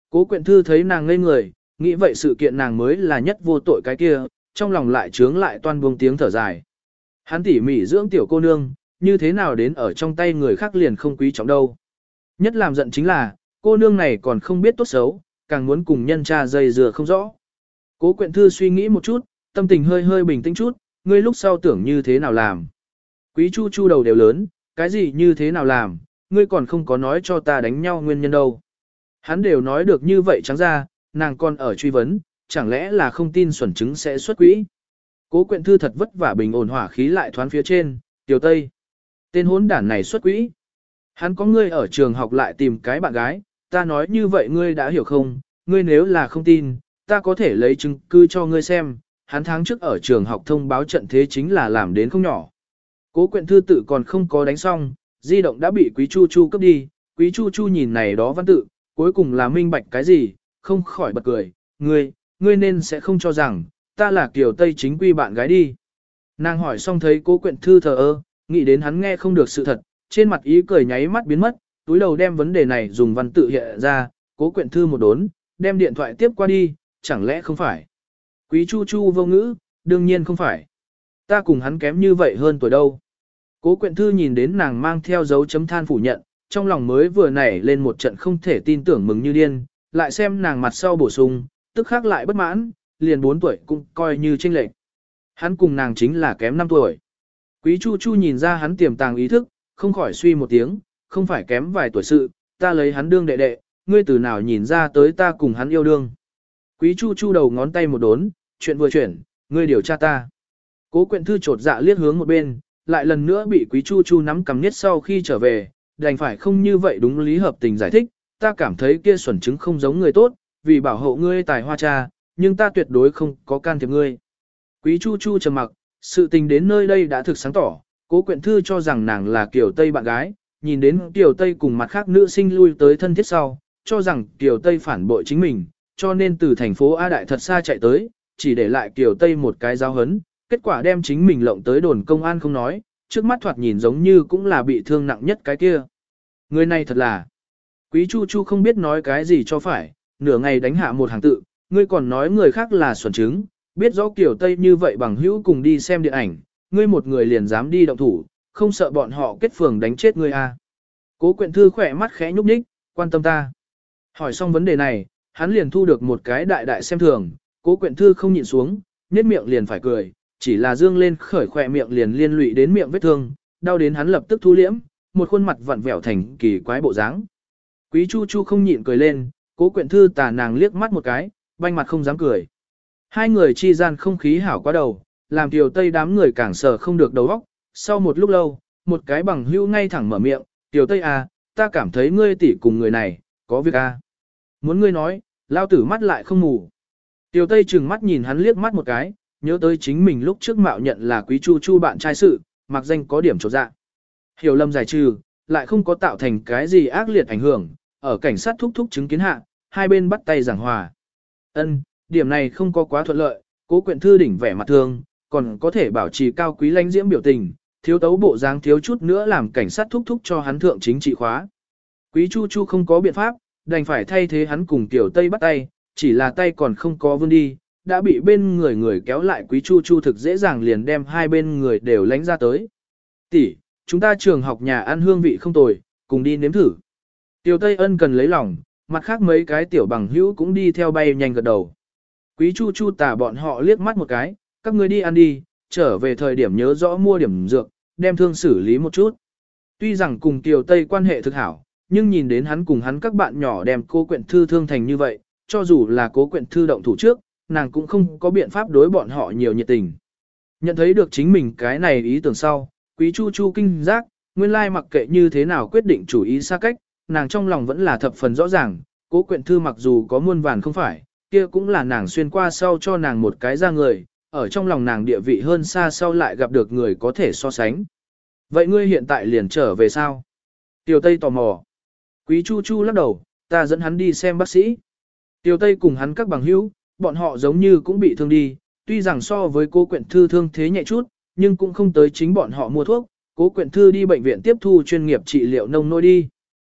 Cố Quyện Thư thấy nàng ngây người, nghĩ vậy sự kiện nàng mới là nhất vô tội cái kia, trong lòng lại trướng lại toan buông tiếng thở dài. Hắn tỉ mỉ dưỡng tiểu cô nương, như thế nào đến ở trong tay người khác liền không quý trọng đâu. Nhất làm giận chính là, cô nương này còn không biết tốt xấu, càng muốn cùng nhân cha dây dừa không rõ. Cố Quyện Thư suy nghĩ một chút, tâm tình hơi hơi bình tĩnh chút, ngươi lúc sau tưởng như thế nào làm. Quý Chu Chu đầu đều lớn, cái gì như thế nào làm, ngươi còn không có nói cho ta đánh nhau nguyên nhân đâu. Hắn đều nói được như vậy trắng ra, nàng còn ở truy vấn, chẳng lẽ là không tin xuẩn chứng sẽ xuất quỹ. Cố Quyện Thư thật vất vả bình ổn hỏa khí lại thoán phía trên, Tiểu Tây. Tên hốn đản này xuất quỹ. Hắn có ngươi ở trường học lại tìm cái bạn gái, ta nói như vậy ngươi đã hiểu không, ngươi nếu là không tin, ta có thể lấy chứng cứ cho ngươi xem, hắn tháng trước ở trường học thông báo trận thế chính là làm đến không nhỏ. Cố Quyện Thư tự còn không có đánh xong, di động đã bị Quý Chu Chu cướp đi, Quý Chu Chu nhìn này đó văn tự, cuối cùng là minh bạch cái gì, không khỏi bật cười, ngươi nên sẽ không cho rằng, ta là Kiều Tây chính quy bạn gái đi. Nàng hỏi xong thấy Cố Quyện Thư thờ ơ, nghĩ đến hắn nghe không được sự thật, trên mặt ý cười nháy mắt biến mất, túi đầu đem vấn đề này dùng văn tự hiện ra, Cố Quyện Thư một đốn, đem điện thoại tiếp qua đi, chẳng lẽ không phải. Quý Chu Chu vô ngữ, đương nhiên không phải. Ta cùng hắn kém như vậy hơn tuổi đâu. Cố Quyện Thư nhìn đến nàng mang theo dấu chấm than phủ nhận, trong lòng mới vừa nảy lên một trận không thể tin tưởng mừng như điên, lại xem nàng mặt sau bổ sung, tức khác lại bất mãn, liền 4 tuổi cũng coi như chênh lệch. Hắn cùng nàng chính là kém 5 tuổi. Quý Chu Chu nhìn ra hắn tiềm tàng ý thức, không khỏi suy một tiếng, không phải kém vài tuổi sự, ta lấy hắn đương đệ đệ, ngươi từ nào nhìn ra tới ta cùng hắn yêu đương. Quý Chu Chu đầu ngón tay một đốn, chuyện vừa chuyển, ngươi điều tra ta. Cố Quyện Thư trột dạ liếc hướng một bên, lại lần nữa bị Quý Chu Chu nắm cầm niết sau khi trở về, đành phải không như vậy đúng lý hợp tình giải thích, ta cảm thấy kia xuẩn chứng không giống người tốt, vì bảo hộ ngươi tài hoa cha, nhưng ta tuyệt đối không có can thiệp ngươi. Quý Chu Chu trầm mặc, sự tình đến nơi đây đã thực sáng tỏ, Cố Quyện Thư cho rằng nàng là Kiều Tây bạn gái, nhìn đến Kiều Tây cùng mặt khác nữ sinh lui tới thân thiết sau, cho rằng Kiều Tây phản bội chính mình, cho nên từ thành phố A Đại thật xa chạy tới, chỉ để lại Kiều Tây một cái giáo hấn, kết quả đem chính mình lộng tới đồn công an không nói, trước mắt thoạt nhìn giống như cũng là bị thương nặng nhất cái kia. Người này thật là, Quý Chu Chu không biết nói cái gì cho phải, nửa ngày đánh hạ một hàng tự, ngươi còn nói người khác là xuẩn trứng, biết rõ Kiều Tây như vậy bằng hữu cùng đi xem điện ảnh, ngươi một người liền dám đi động thủ, không sợ bọn họ kết phường đánh chết ngươi à. Cố Quyện Thư khỏe mắt khẽ nhúc nhích, quan tâm ta. Hỏi xong vấn đề này, hắn liền thu được một cái đại đại xem thường, Cố Quyện Thư không nhịn xuống, nhếch miệng liền phải cười, chỉ là dương lên khởi khỏe miệng liền liên lụy đến miệng vết thương, đau đến hắn lập tức thu liễm, một khuôn mặt vặn vẹo thành kỳ quái bộ dáng. Quý Chu Chu không nhịn cười lên, Cố Quyện Thư tà nàng liếc mắt một cái, banh mặt không dám cười. Hai người chi gian không khí hảo quá đầu, làm Kiều Tây đám người càng sờ không được đầu óc. Sau một lúc lâu, một cái bằng hữu ngay thẳng mở miệng, Kiều Tây à, ta cảm thấy ngươi tỷ cùng người này, có việc à. Muốn ngươi nói, lao tử mắt lại không mù. Kiều Tây trừng mắt nhìn hắn liếc mắt một cái, nhớ tới chính mình lúc trước mạo nhận là Quý Chu Chu bạn trai sự, mặc danh có điểm trột dạ. Hiểu lầm giải trừ, lại không có tạo thành cái gì ác liệt ảnh hưởng, ở cảnh sát thúc thúc chứng kiến hạ, hai bên bắt tay giảng hòa. Ân, điểm này không có quá thuận lợi, Cố Quyện Thư đỉnh vẻ mặt thương, còn có thể bảo trì cao quý lãnh diễm biểu tình, thiếu tấu bộ dáng thiếu chút nữa làm cảnh sát thúc thúc cho hắn thượng chính trị khóa. Quý Chu Chu không có biện pháp, đành phải thay thế hắn cùng Tiểu Tây bắt tay, chỉ là tay còn không có vươn đi, đã bị bên người kéo lại. Quý Chu Chu thực dễ dàng liền đem hai bên người đều lánh ra tới. Tỷ, chúng ta trường học nhà ăn hương vị không tồi, cùng đi nếm thử. Tiểu Tây ân cần lấy lòng, mặt khác mấy cái tiểu bằng hữu cũng đi theo bay nhanh gật đầu. Quý Chu Chu tả bọn họ liếc mắt một cái, các ngươi đi ăn đi, trở về thời điểm nhớ rõ mua điểm dược, đem thương xử lý một chút. Tuy rằng cùng Tiểu Tây quan hệ thực hảo, nhưng nhìn đến hắn cùng hắn các bạn nhỏ đem Cố Quyện Thư thương thành như vậy, cho dù là Cố Quyện Thư động thủ trước, nàng cũng không có biện pháp đối bọn họ nhiều nhiệt tình. Nhận thấy được chính mình cái này ý tưởng sau, Quý Chu Chu kinh giác, nguyên lai mặc kệ như thế nào quyết định chủ ý xa cách, nàng trong lòng vẫn là thập phần rõ ràng, Cố Quyện Thư mặc dù có muôn vàn không phải, kia cũng là nàng xuyên qua sau cho nàng một cái ra người, ở trong lòng nàng địa vị hơn xa sau lại gặp được người có thể so sánh. Vậy ngươi hiện tại liền trở về sao? Tiểu Tây tò mò. Quý Chu Chu lắc đầu, ta dẫn hắn đi xem bác sĩ. Tiểu Tây cùng hắn các bằng hữu, bọn họ giống như cũng bị thương đi, tuy rằng so với Cố Quyện Thư thương thế nhẹ chút, nhưng cũng không tới chính bọn họ mua thuốc, Cố Quyện Thư đi bệnh viện tiếp thu chuyên nghiệp trị liệu nông nôi đi.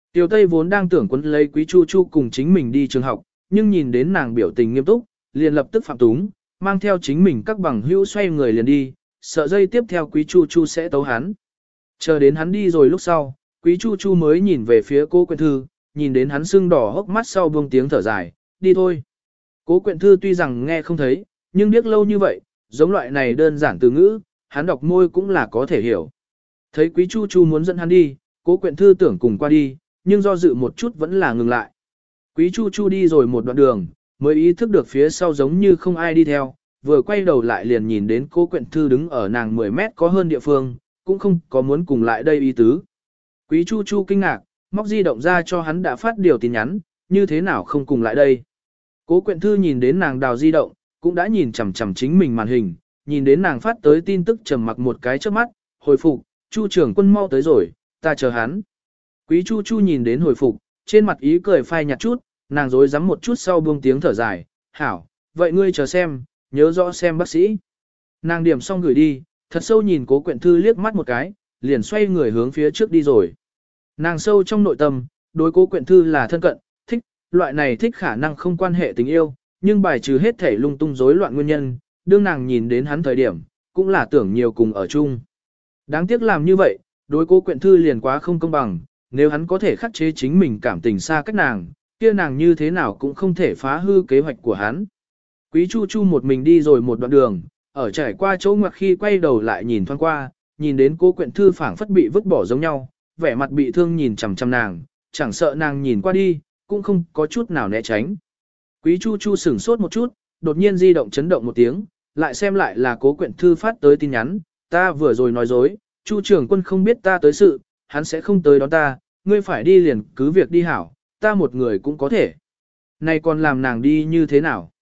Tiểu Tây vốn đang tưởng quấn lấy Quý Chu Chu cùng chính mình đi trường học, nhưng nhìn đến nàng biểu tình nghiêm túc, liền lập tức phạm túng, mang theo chính mình các bằng hữu xoay người liền đi, sợ dây tiếp theo Quý Chu Chu sẽ tấu hắn. Chờ đến hắn đi rồi lúc sau, Quý Chu Chu mới nhìn về phía Cố Quyện Thư, nhìn đến hắn sưng đỏ hốc mắt sau buông tiếng thở dài, đi thôi. Cố Quyện Thư tuy rằng nghe không thấy, nhưng biết lâu như vậy, giống loại này đơn giản từ ngữ, hắn đọc môi cũng là có thể hiểu. Thấy Quý Chu Chu muốn dẫn hắn đi, Cố Quyện Thư tưởng cùng qua đi, nhưng do dự một chút vẫn là ngừng lại. Quý Chu Chu đi rồi một đoạn đường, mới ý thức được phía sau giống như không ai đi theo, vừa quay đầu lại liền nhìn đến Cố Quyện Thư đứng ở nàng 10 mét có hơn địa phương, cũng không có muốn cùng lại đây ý tứ. Quý Chu Chu kinh ngạc, móc di động ra cho hắn đã phát điều tin nhắn, như thế nào không cùng lại đây. Cố Quyện Thư nhìn đến nàng đào di động, cũng đã nhìn chằm chằm chính mình màn hình, nhìn đến nàng phát tới tin tức trầm mặc một cái trước mắt, hồi phục, Chu trưởng quân mau tới rồi, ta chờ hắn. Quý Chu Chu nhìn đến hồi phục, trên mặt ý cười phai nhạt chút, nàng dối rắm một chút sau buông tiếng thở dài, hảo, vậy ngươi chờ xem, nhớ rõ xem bác sĩ. Nàng điểm xong gửi đi, thật sâu nhìn Cố Quyện Thư liếc mắt một cái, liền xoay người hướng phía trước đi rồi. Nàng sâu trong nội tâm, đối Cố Quyện Thư là thân cận, thích, loại này thích khả năng không quan hệ tình yêu, nhưng bài trừ hết thể lung tung rối loạn nguyên nhân, đương nàng nhìn đến hắn thời điểm, cũng là tưởng nhiều cùng ở chung. Đáng tiếc làm như vậy, đối Cố Quyện Thư liền quá không công bằng, nếu hắn có thể khắc chế chính mình cảm tình xa cách nàng, kia nàng như thế nào cũng không thể phá hư kế hoạch của hắn. Quý Chu Chu một mình đi rồi một đoạn đường, ở trải qua chỗ ngoặc khi quay đầu lại nhìn thoáng qua, nhìn đến Cố Quyện Thư phảng phất bị vứt bỏ giống nhau, vẻ mặt bị thương nhìn chằm chằm nàng, chẳng sợ nàng nhìn qua đi, cũng không có chút nào né tránh. Quý Chu Chu sửng sốt một chút, đột nhiên di động chấn động một tiếng, lại xem lại là Cố Quyện Thư phát tới tin nhắn, ta vừa rồi nói dối, Chu trưởng quân không biết ta tới sự, hắn sẽ không tới đón ta, ngươi phải đi liền cứ việc đi hảo, ta một người cũng có thể. Này còn làm nàng đi như thế nào?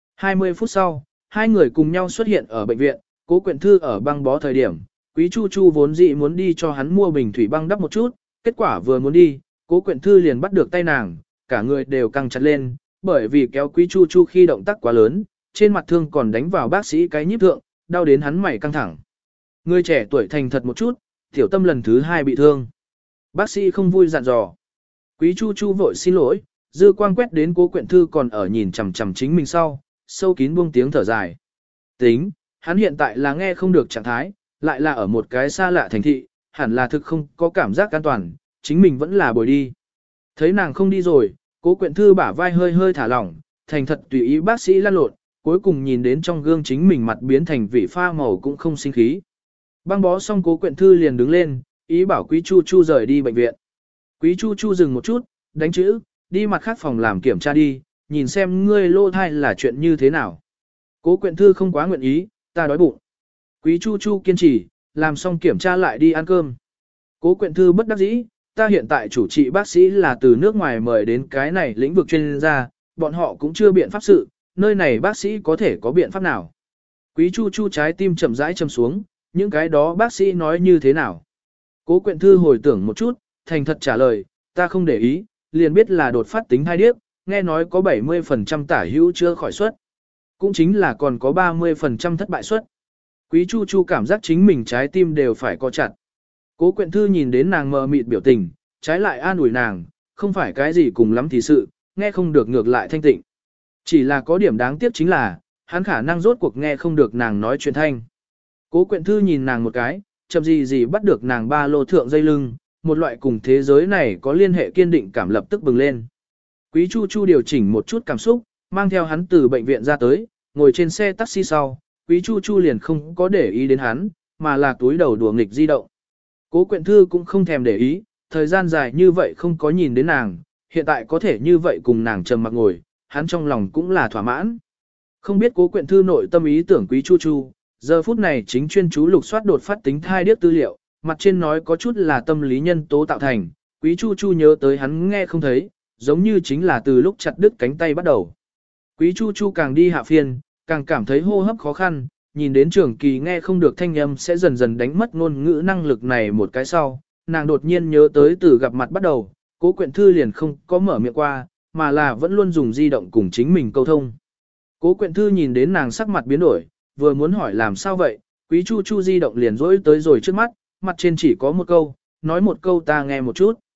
20 phút sau, hai người cùng nhau xuất hiện ở bệnh viện, Cố Quyện Thư ở băng bó thời điểm, Quý Chu Chu vốn dị muốn đi cho hắn mua bình thủy băng đắp một chút, kết quả vừa muốn đi, Cố Quyện Thư liền bắt được tay nàng, cả người đều căng chặt lên, bởi vì kéo Quý Chu Chu khi động tác quá lớn, trên mặt thương còn đánh vào bác sĩ cái nhíp thượng, đau đến hắn mày căng thẳng. Người trẻ tuổi thành thật một chút, tiểu tâm lần thứ 2 bị thương. Bác sĩ không vui dặn dò. Quý Chu Chu vội xin lỗi, dư quang quét đến Cố Quyện Thư còn ở nhìn chằm chằm chính mình sau, sâu kín buông tiếng thở dài. Tính, hắn hiện tại là nghe không được trạng thái, lại là ở một cái xa lạ thành thị, hẳn là thực không có cảm giác an toàn, chính mình vẫn là bồi đi. Thấy nàng không đi rồi, Cố Quyện Thư bả vai hơi hơi thả lỏng, thành thật tùy ý bác sĩ lăn lộn, cuối cùng nhìn đến trong gương chính mình mặt biến thành vị pha màu cũng không sinh khí. Băng bó xong Cố Quyện Thư liền đứng lên, ý bảo Quý Chu Chu rời đi bệnh viện. Quý Chu Chu dừng một chút, đánh chữ, đi mặt khác phòng làm kiểm tra đi, nhìn xem ngươi lô thai là chuyện như thế nào. Cố Quyện Thư không quá nguyện ý, ta đói bụng. Quý Chu Chu kiên trì, làm xong kiểm tra lại đi ăn cơm. Cố Quyện Thư bất đắc dĩ, ta hiện tại chủ trị bác sĩ là từ nước ngoài mời đến cái này lĩnh vực chuyên gia, bọn họ cũng chưa biện pháp sự, nơi này bác sĩ có thể có biện pháp nào. Quý Chu Chu trái tim chậm rãi châm xuống, những cái đó bác sĩ nói như thế nào. Cố Quyện Thư hồi tưởng một chút, thành thật trả lời, ta không để ý, liền biết là đột phát tính thai điếc, nghe nói có 70% tả hữu chưa khỏi suất. Cũng chính là còn có 30% thất bại suất. Quý Chu Chu cảm giác chính mình trái tim đều phải co chặt. Cố Quyện Thư nhìn đến nàng mờ mịt biểu tình, trái lại an ủi nàng, không phải cái gì cùng lắm thì sự, nghe không được ngược lại thanh tịnh. Chỉ là có điểm đáng tiếc chính là, hắn khả năng rốt cuộc nghe không được nàng nói chuyện thanh. Cố Quyện Thư nhìn nàng một cái, chậm gì bắt được nàng ba lô thượng dây lưng, một loại cùng thế giới này có liên hệ kiên định cảm lập tức bừng lên. Quý Chu Chu điều chỉnh một chút cảm xúc, mang theo hắn từ bệnh viện ra tới, ngồi trên xe taxi sau, Quý Chu Chu liền không có để ý đến hắn, mà là túi đầu đùa nghịch di động. Cố Quyện Thư cũng không thèm để ý, thời gian dài như vậy không có nhìn đến nàng, hiện tại có thể như vậy cùng nàng trầm mặc ngồi, hắn trong lòng cũng là thỏa mãn. Không biết Cố Quyện Thư nội tâm ý tưởng Quý Chu Chu, giờ phút này chính chuyên chú lục soát đột phát tính thai điếc tư liệu, mặt trên nói có chút là tâm lý nhân tố tạo thành, Quý Chu Chu nhớ tới hắn nghe không thấy, giống như chính là từ lúc chặt đứt cánh tay bắt đầu. Quý Chu Chu càng đi hạ phiên, càng cảm thấy hô hấp khó khăn, nhìn đến Trường Kỳ nghe không được thanh âm sẽ dần dần đánh mất ngôn ngữ năng lực này một cái sau, nàng đột nhiên nhớ tới từ gặp mặt bắt đầu, Cố Quyện Thư liền không có mở miệng qua, mà là vẫn luôn dùng di động cùng chính mình câu thông. Cố Quyện Thư nhìn đến nàng sắc mặt biến đổi, vừa muốn hỏi làm sao vậy, Quý Chu Chu di động liền rỗi tới rồi trước mắt, mặt trên chỉ có một câu, nói một câu ta nghe một chút.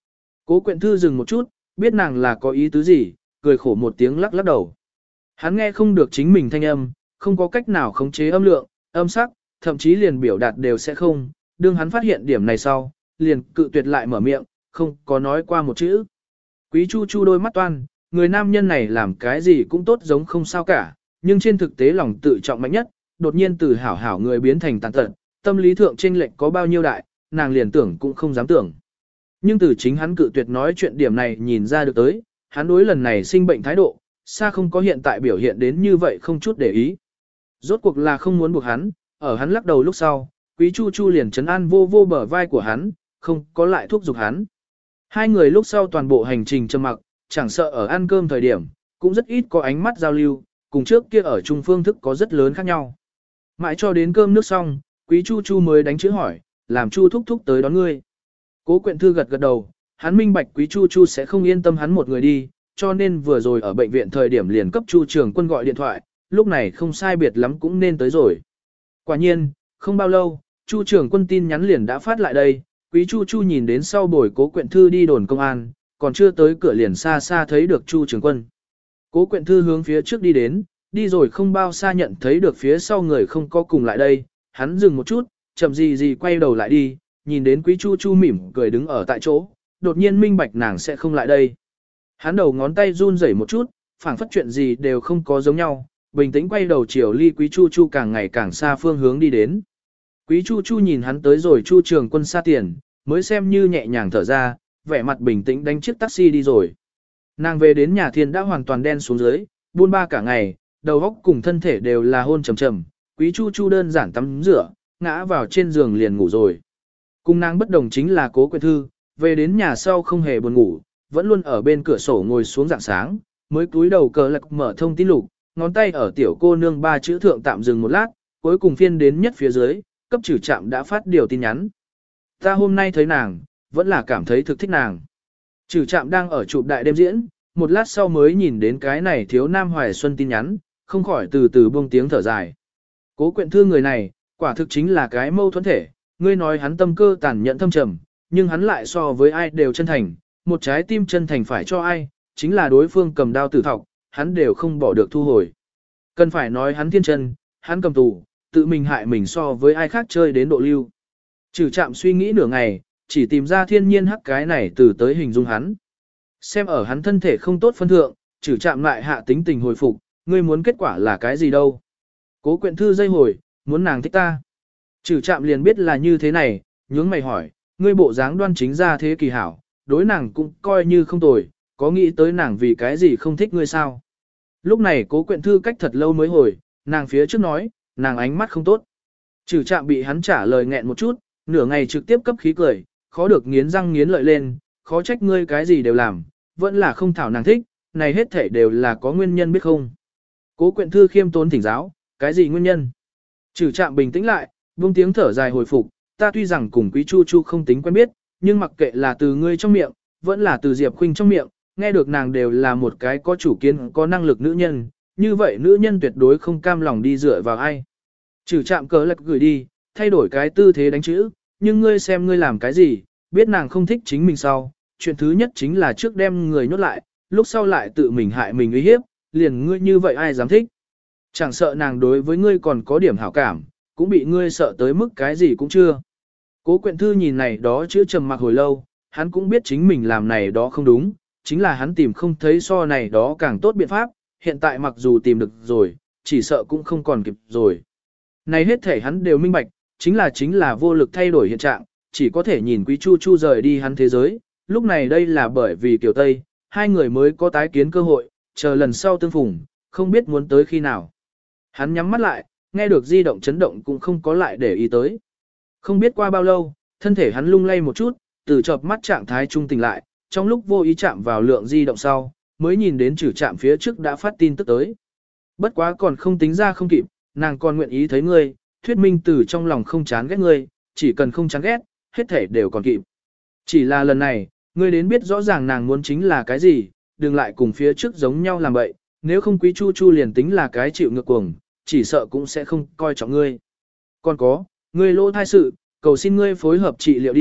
Cố Quyện Thư dừng một chút, biết nàng là có ý tứ gì, cười khổ một tiếng lắc lắc đầu. Hắn nghe không được chính mình thanh âm, không có cách nào khống chế âm lượng, âm sắc, thậm chí liền biểu đạt đều sẽ không. Đương hắn phát hiện điểm này sau, liền cự tuyệt lại mở miệng, không có nói qua một chữ. Quý Chu Chu đôi mắt toan, người nam nhân này làm cái gì cũng tốt giống không sao cả, nhưng trên thực tế lòng tự trọng mạnh nhất, đột nhiên từ hảo hảo người biến thành tàn tật, tâm lý thượng chênh lệch có bao nhiêu đại, nàng liền tưởng cũng không dám tưởng. Nhưng từ chính hắn cự tuyệt nói chuyện điểm này nhìn ra được tới, hắn đối lần này sinh bệnh thái độ, xa không có hiện tại biểu hiện đến như vậy không chút để ý. Rốt cuộc là không muốn buộc hắn, ở hắn lắc đầu lúc sau, Quý Chu Chu liền trấn an vô vô bờ vai của hắn, không có lại thúc giục hắn. Hai người lúc sau toàn bộ hành trình trầm mặc, chẳng sợ ở ăn cơm thời điểm, cũng rất ít có ánh mắt giao lưu, cùng trước kia ở chung phương thức có rất lớn khác nhau. Mãi cho đến cơm nước xong, Quý Chu Chu mới đánh chữ hỏi, làm Chu thúc thúc tới đón ngươi. Cố Quyện Thư gật gật đầu, hắn minh bạch Quý Chu Chu sẽ không yên tâm hắn một người đi, cho nên vừa rồi ở bệnh viện thời điểm liền cấp Chu Trường Quân gọi điện thoại, lúc này không sai biệt lắm cũng nên tới rồi. Quả nhiên, không bao lâu, Chu Trường Quân tin nhắn liền đã phát lại đây, Quý Chu Chu nhìn đến sau buổi Cố Quyện Thư đi đồn công an, còn chưa tới cửa liền xa xa thấy được Chu Trường Quân. Cố Quyện Thư hướng phía trước đi đến, đi rồi không bao xa nhận thấy được phía sau người không có cùng lại đây, hắn dừng một chút, chậm gì quay đầu lại đi, nhìn đến Quý Chu Chu mỉm cười đứng ở tại chỗ, đột nhiên minh bạch nàng sẽ không lại đây. Hắn đầu ngón tay run rẩy một chút, phảng phất chuyện gì đều không có giống nhau, bình tĩnh quay đầu chiều ly Quý Chu Chu càng ngày càng xa phương hướng đi đến. Quý Chu Chu nhìn hắn tới rồi Chu Trường Quân xa tiền, mới xem như nhẹ nhàng thở ra, vẻ mặt bình tĩnh đánh chiếc taxi đi rồi. Nàng về đến nhà Thiên đã hoàn toàn đen xuống dưới, buôn ba cả ngày, đầu óc cùng thân thể đều là hôn trầm trầm. Quý Chu Chu đơn giản tắm rửa, ngã vào trên giường liền ngủ rồi. Cùng nàng bất đồng chính là Cố Quyện Thư, về đến nhà sau không hề buồn ngủ, vẫn luôn ở bên cửa sổ ngồi xuống rạng sáng, mới cúi đầu cờ lạc mở thông tin lục, ngón tay ở tiểu cô nương ba chữ thượng tạm dừng một lát, cuối cùng phiên đến nhất phía dưới, cấp trừ trạm đã phát điều tin nhắn. Ta hôm nay thấy nàng, vẫn là cảm thấy thực thích nàng. Trừ trạm đang ở chụp đại đêm diễn, một lát sau mới nhìn đến cái này thiếu nam hoài xuân tin nhắn, không khỏi từ từ buông tiếng thở dài. Cố Quyện Thư người này, quả thực chính là cái mâu thuẫn thể, ngươi nói hắn tâm cơ tàn nhẫn thâm trầm, nhưng hắn lại so với ai đều chân thành, một trái tim chân thành phải cho ai, chính là đối phương cầm đao tử thọc, hắn đều không bỏ được thu hồi. Cần phải nói hắn thiên chân, hắn cầm tù, tự mình hại mình so với ai khác chơi đến độ lưu. Trừ trạm suy nghĩ nửa ngày, chỉ tìm ra thiên nhiên hắc cái này từ tới hình dung hắn. Xem ở hắn thân thể không tốt phân thượng, trừ trạm lại hạ tính tình hồi phục, ngươi muốn kết quả là cái gì đâu. Cố Quyện Thư dây hồi, muốn nàng thích ta. Trừ trạm liền biết là như thế này, nhướng mày hỏi, ngươi bộ dáng đoan chính ra thế kỳ hảo, đối nàng cũng coi như không tồi, có nghĩ tới nàng vì cái gì không thích ngươi sao. Lúc này Cố Quyện Thư cách thật lâu mới hồi, nàng phía trước nói, nàng ánh mắt không tốt. Trừ trạm bị hắn trả lời nghẹn một chút, nửa ngày trực tiếp cấp khí cười, khó được nghiến răng nghiến lợi lên, khó trách ngươi cái gì đều làm, vẫn là không thảo nàng thích, này hết thể đều là có nguyên nhân biết không. Cố Quyện Thư khiêm tốn thỉnh giáo, cái gì nguyên nhân? Trừ trạm bình tĩnh lại, buông tiếng thở dài hồi phục, ta tuy rằng cùng Quý Chu Chu không tính quen biết, nhưng mặc kệ là từ ngươi trong miệng, vẫn là từ Diệp Khuynh trong miệng, nghe được nàng đều là một cái có chủ kiến, có năng lực nữ nhân, như vậy nữ nhân tuyệt đối không cam lòng đi dựa vào ai. Trừ trạm cớ lạc gửi đi, thay đổi cái tư thế đánh chữ, nhưng ngươi xem ngươi làm cái gì, biết nàng không thích chính mình sau, chuyện thứ nhất chính là trước đem người nhốt lại, lúc sau lại tự mình hại mình uy hiếp, liền ngươi như vậy ai dám thích. Chẳng sợ nàng đối với ngươi còn có điểm hảo cảm, cũng bị ngươi sợ tới mức cái gì cũng chưa. Cố Quyện Thư nhìn này đó chữ trầm mặc hồi lâu, hắn cũng biết chính mình làm này đó không đúng, chính là hắn tìm không thấy so này đó càng tốt biện pháp, hiện tại mặc dù tìm được rồi, chỉ sợ cũng không còn kịp rồi. Này hết thể hắn đều minh bạch, chính là vô lực thay đổi hiện trạng, chỉ có thể nhìn Quý Chu Chu rời đi hắn thế giới, lúc này đây là bởi vì Kiều Tây, hai người mới có tái kiến cơ hội, chờ lần sau tương phùng, không biết muốn tới khi nào. Hắn nhắm mắt lại, nghe được di động chấn động cũng không có lại để ý tới. Không biết qua bao lâu, thân thể hắn lung lay một chút, từ chợp mắt trạng thái trung tỉnh lại, trong lúc vô ý chạm vào lượng di động sau, mới nhìn đến chữ chạm phía trước đã phát tin tức tới. Bất quá còn không tính ra không kịp, nàng còn nguyện ý thấy ngươi, thuyết minh từ trong lòng không chán ghét ngươi, chỉ cần không chán ghét, hết thể đều còn kịp. Chỉ là lần này, ngươi đến biết rõ ràng nàng muốn chính là cái gì, đừng lại cùng phía trước giống nhau làm vậy, nếu không Quý Chu Chu liền tính là cái chịu ngược cuồng, chỉ sợ cũng sẽ không coi trọng ngươi. Còn có, ngươi lỗ thai sự, cầu xin ngươi phối hợp trị liệu đi,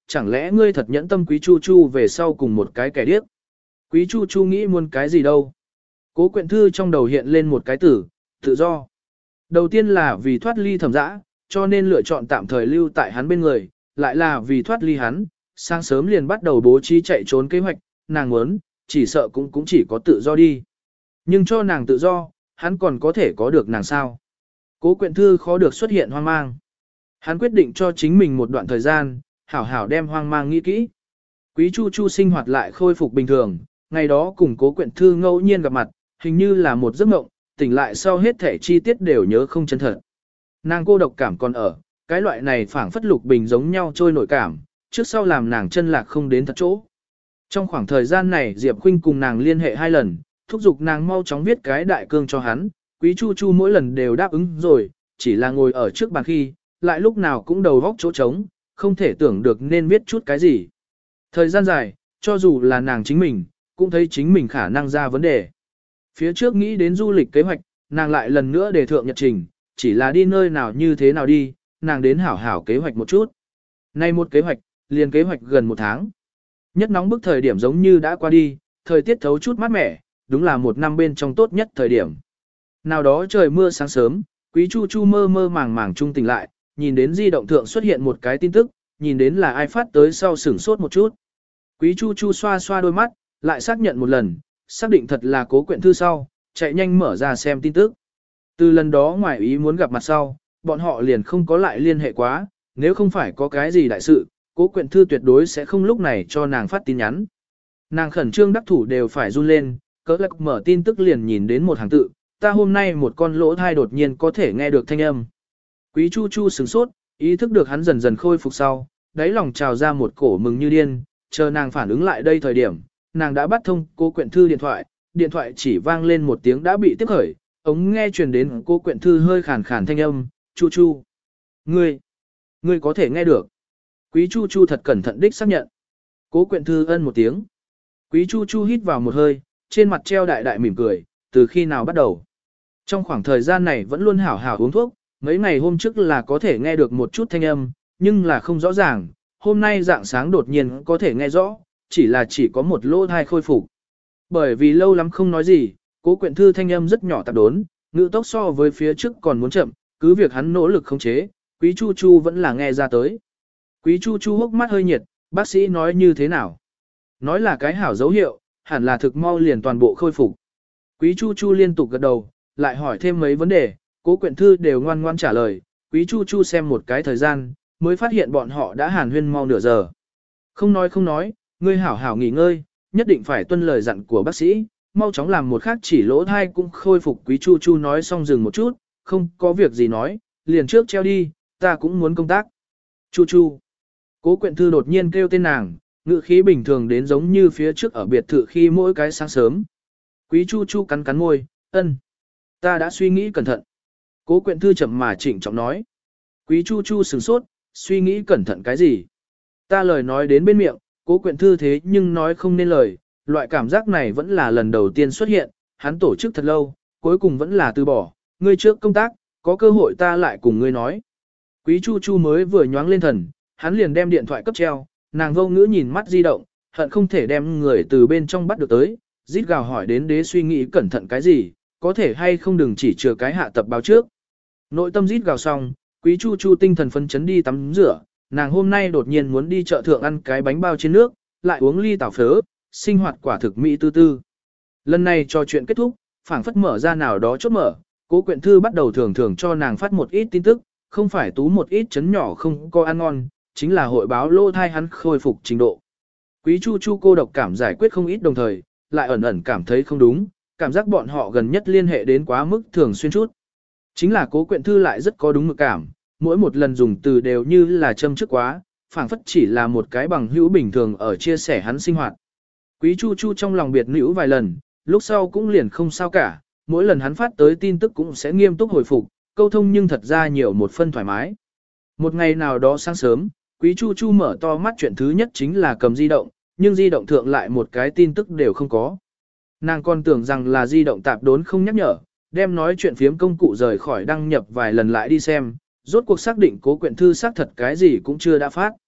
chẳng lẽ ngươi thật nhẫn tâm Quý Chu Chu về sau cùng một cái kẻ điếc. Quý Chu Chu nghĩ muốn cái gì đâu. Cố Quyện Thư trong đầu hiện lên một cái từ, tự do. Đầu tiên là vì thoát ly Thẩm Dã, cho nên lựa chọn tạm thời lưu tại hắn bên người, lại là vì thoát ly hắn, sáng sớm liền bắt đầu bố trí chạy trốn kế hoạch, nàng muốn, chỉ sợ cũng chỉ có tự do đi. Nhưng cho nàng tự do, hắn còn có thể có được nàng sao? Cố Quyện Thư khó được xuất hiện hoang mang. Hắn quyết định cho chính mình một đoạn thời gian, hảo hảo đem hoang mang nghĩ kỹ. Quý Chu Chu sinh hoạt lại khôi phục bình thường, ngày đó cùng Cố Quyện Thư ngẫu nhiên gặp mặt, hình như là một giấc mộng, tỉnh lại sau hết thể chi tiết đều nhớ không chân thật. Nàng cô độc cảm còn ở, cái loại này phảng phất lục bình giống nhau trôi nổi cảm, trước sau làm nàng chân lạc không đến thật chỗ. Trong khoảng thời gian này Diệp Khuynh cùng nàng liên hệ 2 lần, thúc giục nàng mau chóng viết cái đại cương cho hắn, Quý Chu Chu mỗi lần đều đáp ứng rồi, chỉ là ngồi ở trước bàn khi, lại lúc nào cũng đầu góc chỗ trống, không thể tưởng được nên viết chút cái gì. Thời gian dài, cho dù là nàng chính mình, cũng thấy chính mình khả năng ra vấn đề. Phía trước nghĩ đến du lịch kế hoạch, nàng lại lần nữa đề thượng nhật trình, chỉ là đi nơi nào như thế nào đi, nàng đến hảo hảo kế hoạch một chút. Nay một kế hoạch, liền kế hoạch gần 1 tháng. Nhất nóng bức thời điểm giống như đã qua đi, thời tiết thấu chút mát mẻ, đúng là 1 năm bên trong tốt nhất thời điểm. Nào đó trời mưa sáng sớm, Quý Chu Chu mơ mơ màng màng trung tỉnh lại, nhìn đến di động thượng xuất hiện một cái tin tức, nhìn đến là ai phát tới sau sửng sốt một chút. Quý Chu Chu xoa xoa đôi mắt, lại xác nhận một lần, xác định thật là Cố Quyện Thư sau, chạy nhanh mở ra xem tin tức. Từ lần đó ngoài ý muốn gặp mặt sau, bọn họ liền không có lại liên hệ quá, nếu không phải có cái gì đại sự, Cố Quyện Thư tuyệt đối sẽ không lúc này cho nàng phát tin nhắn. Nàng khẩn trương đắc thủ đều phải run lên, cỡ lạc mở tin tức liền nhìn đến một hàng tự, ta hôm nay một con lỗ thai đột nhiên có thể nghe được thanh âm. Quý Chu Chu sửng sốt, ý thức được hắn dần dần khôi phục sau, đáy lòng trào ra một cổ mừng như điên, chờ nàng phản ứng lại đây thời điểm, nàng đã bắt thông Cố Quyện Thư điện thoại chỉ vang lên một tiếng đã bị tiếp khởi, ống nghe truyền đến Cố Quyện Thư hơi khàn khàn thanh âm, Chu Chu. Ngươi có thể nghe được. Quý Chu Chu thật cẩn thận đích xác nhận. Cố Quyện Thư ân một tiếng. Quý Chu Chu hít vào một hơi, trên mặt treo đại đại mỉm cười, từ khi nào bắt đầu. Trong khoảng thời gian này vẫn luôn hảo hảo uống thuốc, mấy ngày hôm trước là có thể nghe được một chút thanh âm, nhưng là không rõ ràng, hôm nay dạng sáng đột nhiên có thể nghe rõ, chỉ có một lỗ thai khôi phục. Bởi vì lâu lắm không nói gì, Cố Quyện Thư thanh âm rất nhỏ tạp đốn, ngữ tốc so với phía trước còn muốn chậm, cứ việc hắn nỗ lực khống chế, Quý Chu Chu vẫn là nghe ra tới. Quý Chu Chu hốc mắt hơi nhiệt, bác sĩ nói như thế nào? Nói là cái hảo dấu hiệu, hẳn là thực mau liền toàn bộ khôi phục. Quý Chu Chu liên tục gật đầu, lại hỏi thêm mấy vấn đề, Cố Quyện Thư đều ngoan ngoan trả lời, Quý Chu Chu xem một cái thời gian, mới phát hiện bọn họ đã hàn huyên mau nửa giờ. Không nói, ngươi hảo hảo nghỉ ngơi, nhất định phải tuân lời dặn của bác sĩ, mau chóng làm một khác chỉ lỗ thai cũng khôi phục. Quý Chu Chu nói xong dừng một chút, không có việc gì nói, liền trước treo đi, ta cũng muốn công tác. Chu Chu. Cố Quyện Thư đột nhiên kêu tên nàng, ngữ khí bình thường đến giống như phía trước ở biệt thự khi mỗi cái sáng sớm. Quý Chu Chu cắn cắn môi, ân. Ta đã suy nghĩ cẩn thận. Cố Quyện Thư chậm mà chỉnh trọng nói. Quý Chu Chu sửng sốt, suy nghĩ cẩn thận cái gì? Ta lời nói đến bên miệng, Cố Quyện Thư thế nhưng nói không nên lời, loại cảm giác này vẫn là lần đầu tiên xuất hiện, hắn tổ chức thật lâu, cuối cùng vẫn là từ bỏ, ngươi trước công tác, có cơ hội ta lại cùng ngươi nói. Quý Chu Chu mới vừa nhoáng lên thần, hắn liền đem điện thoại cấp treo, nàng vô ngữ nhìn mắt di động, hận không thể đem người từ bên trong bắt được tới, rít gào hỏi đến đế suy nghĩ cẩn thận cái gì, có thể hay không đừng chỉ chừa cái hạ tập báo trước. Nội tâm rít gào xong, Quý Chu Chu tinh thần phấn chấn đi tắm rửa, nàng hôm nay đột nhiên muốn đi chợ thượng ăn cái bánh bao trên nước, lại uống ly tảo phớ, sinh hoạt quả thực mỹ tư tư. Lần này trò chuyện kết thúc, phảng phất mở ra nào đó chốt mở, Cố Quyện Thư bắt đầu thường thường cho nàng phát một ít tin tức, không phải tú một ít chấn nhỏ không có ăn ngon, chính là hội báo lô thai hắn khôi phục trình độ. Quý Chu Chu cô độc cảm giải quyết không ít đồng thời, lại ẩn ẩn cảm thấy không đúng, cảm giác bọn họ gần nhất liên hệ đến quá mức thường xuyên chút. Chính là Cố Quyện Thư lại rất có đúng mực cảm, mỗi một lần dùng từ đều như là châm trước quá, phảng phất chỉ là một cái bằng hữu bình thường ở chia sẻ hắn sinh hoạt. Quý Chu Chu trong lòng biệt nữ vài lần, lúc sau cũng liền không sao cả, mỗi lần hắn phát tới tin tức cũng sẽ nghiêm túc hồi phục, câu thông nhưng thật ra nhiều một phân thoải mái. Một ngày nào đó sáng sớm, Quý Chu Chu mở to mắt chuyện thứ nhất chính là cầm di động, nhưng di động thượng lại một cái tin tức đều không có. Nàng còn tưởng rằng là di động tạp đốn không nhắc nhở, đem nói chuyện phiếm công cụ rời khỏi đăng nhập vài lần lại đi xem, rốt cuộc xác định Cố Quyện Thư xác thật cái gì cũng chưa đã phát.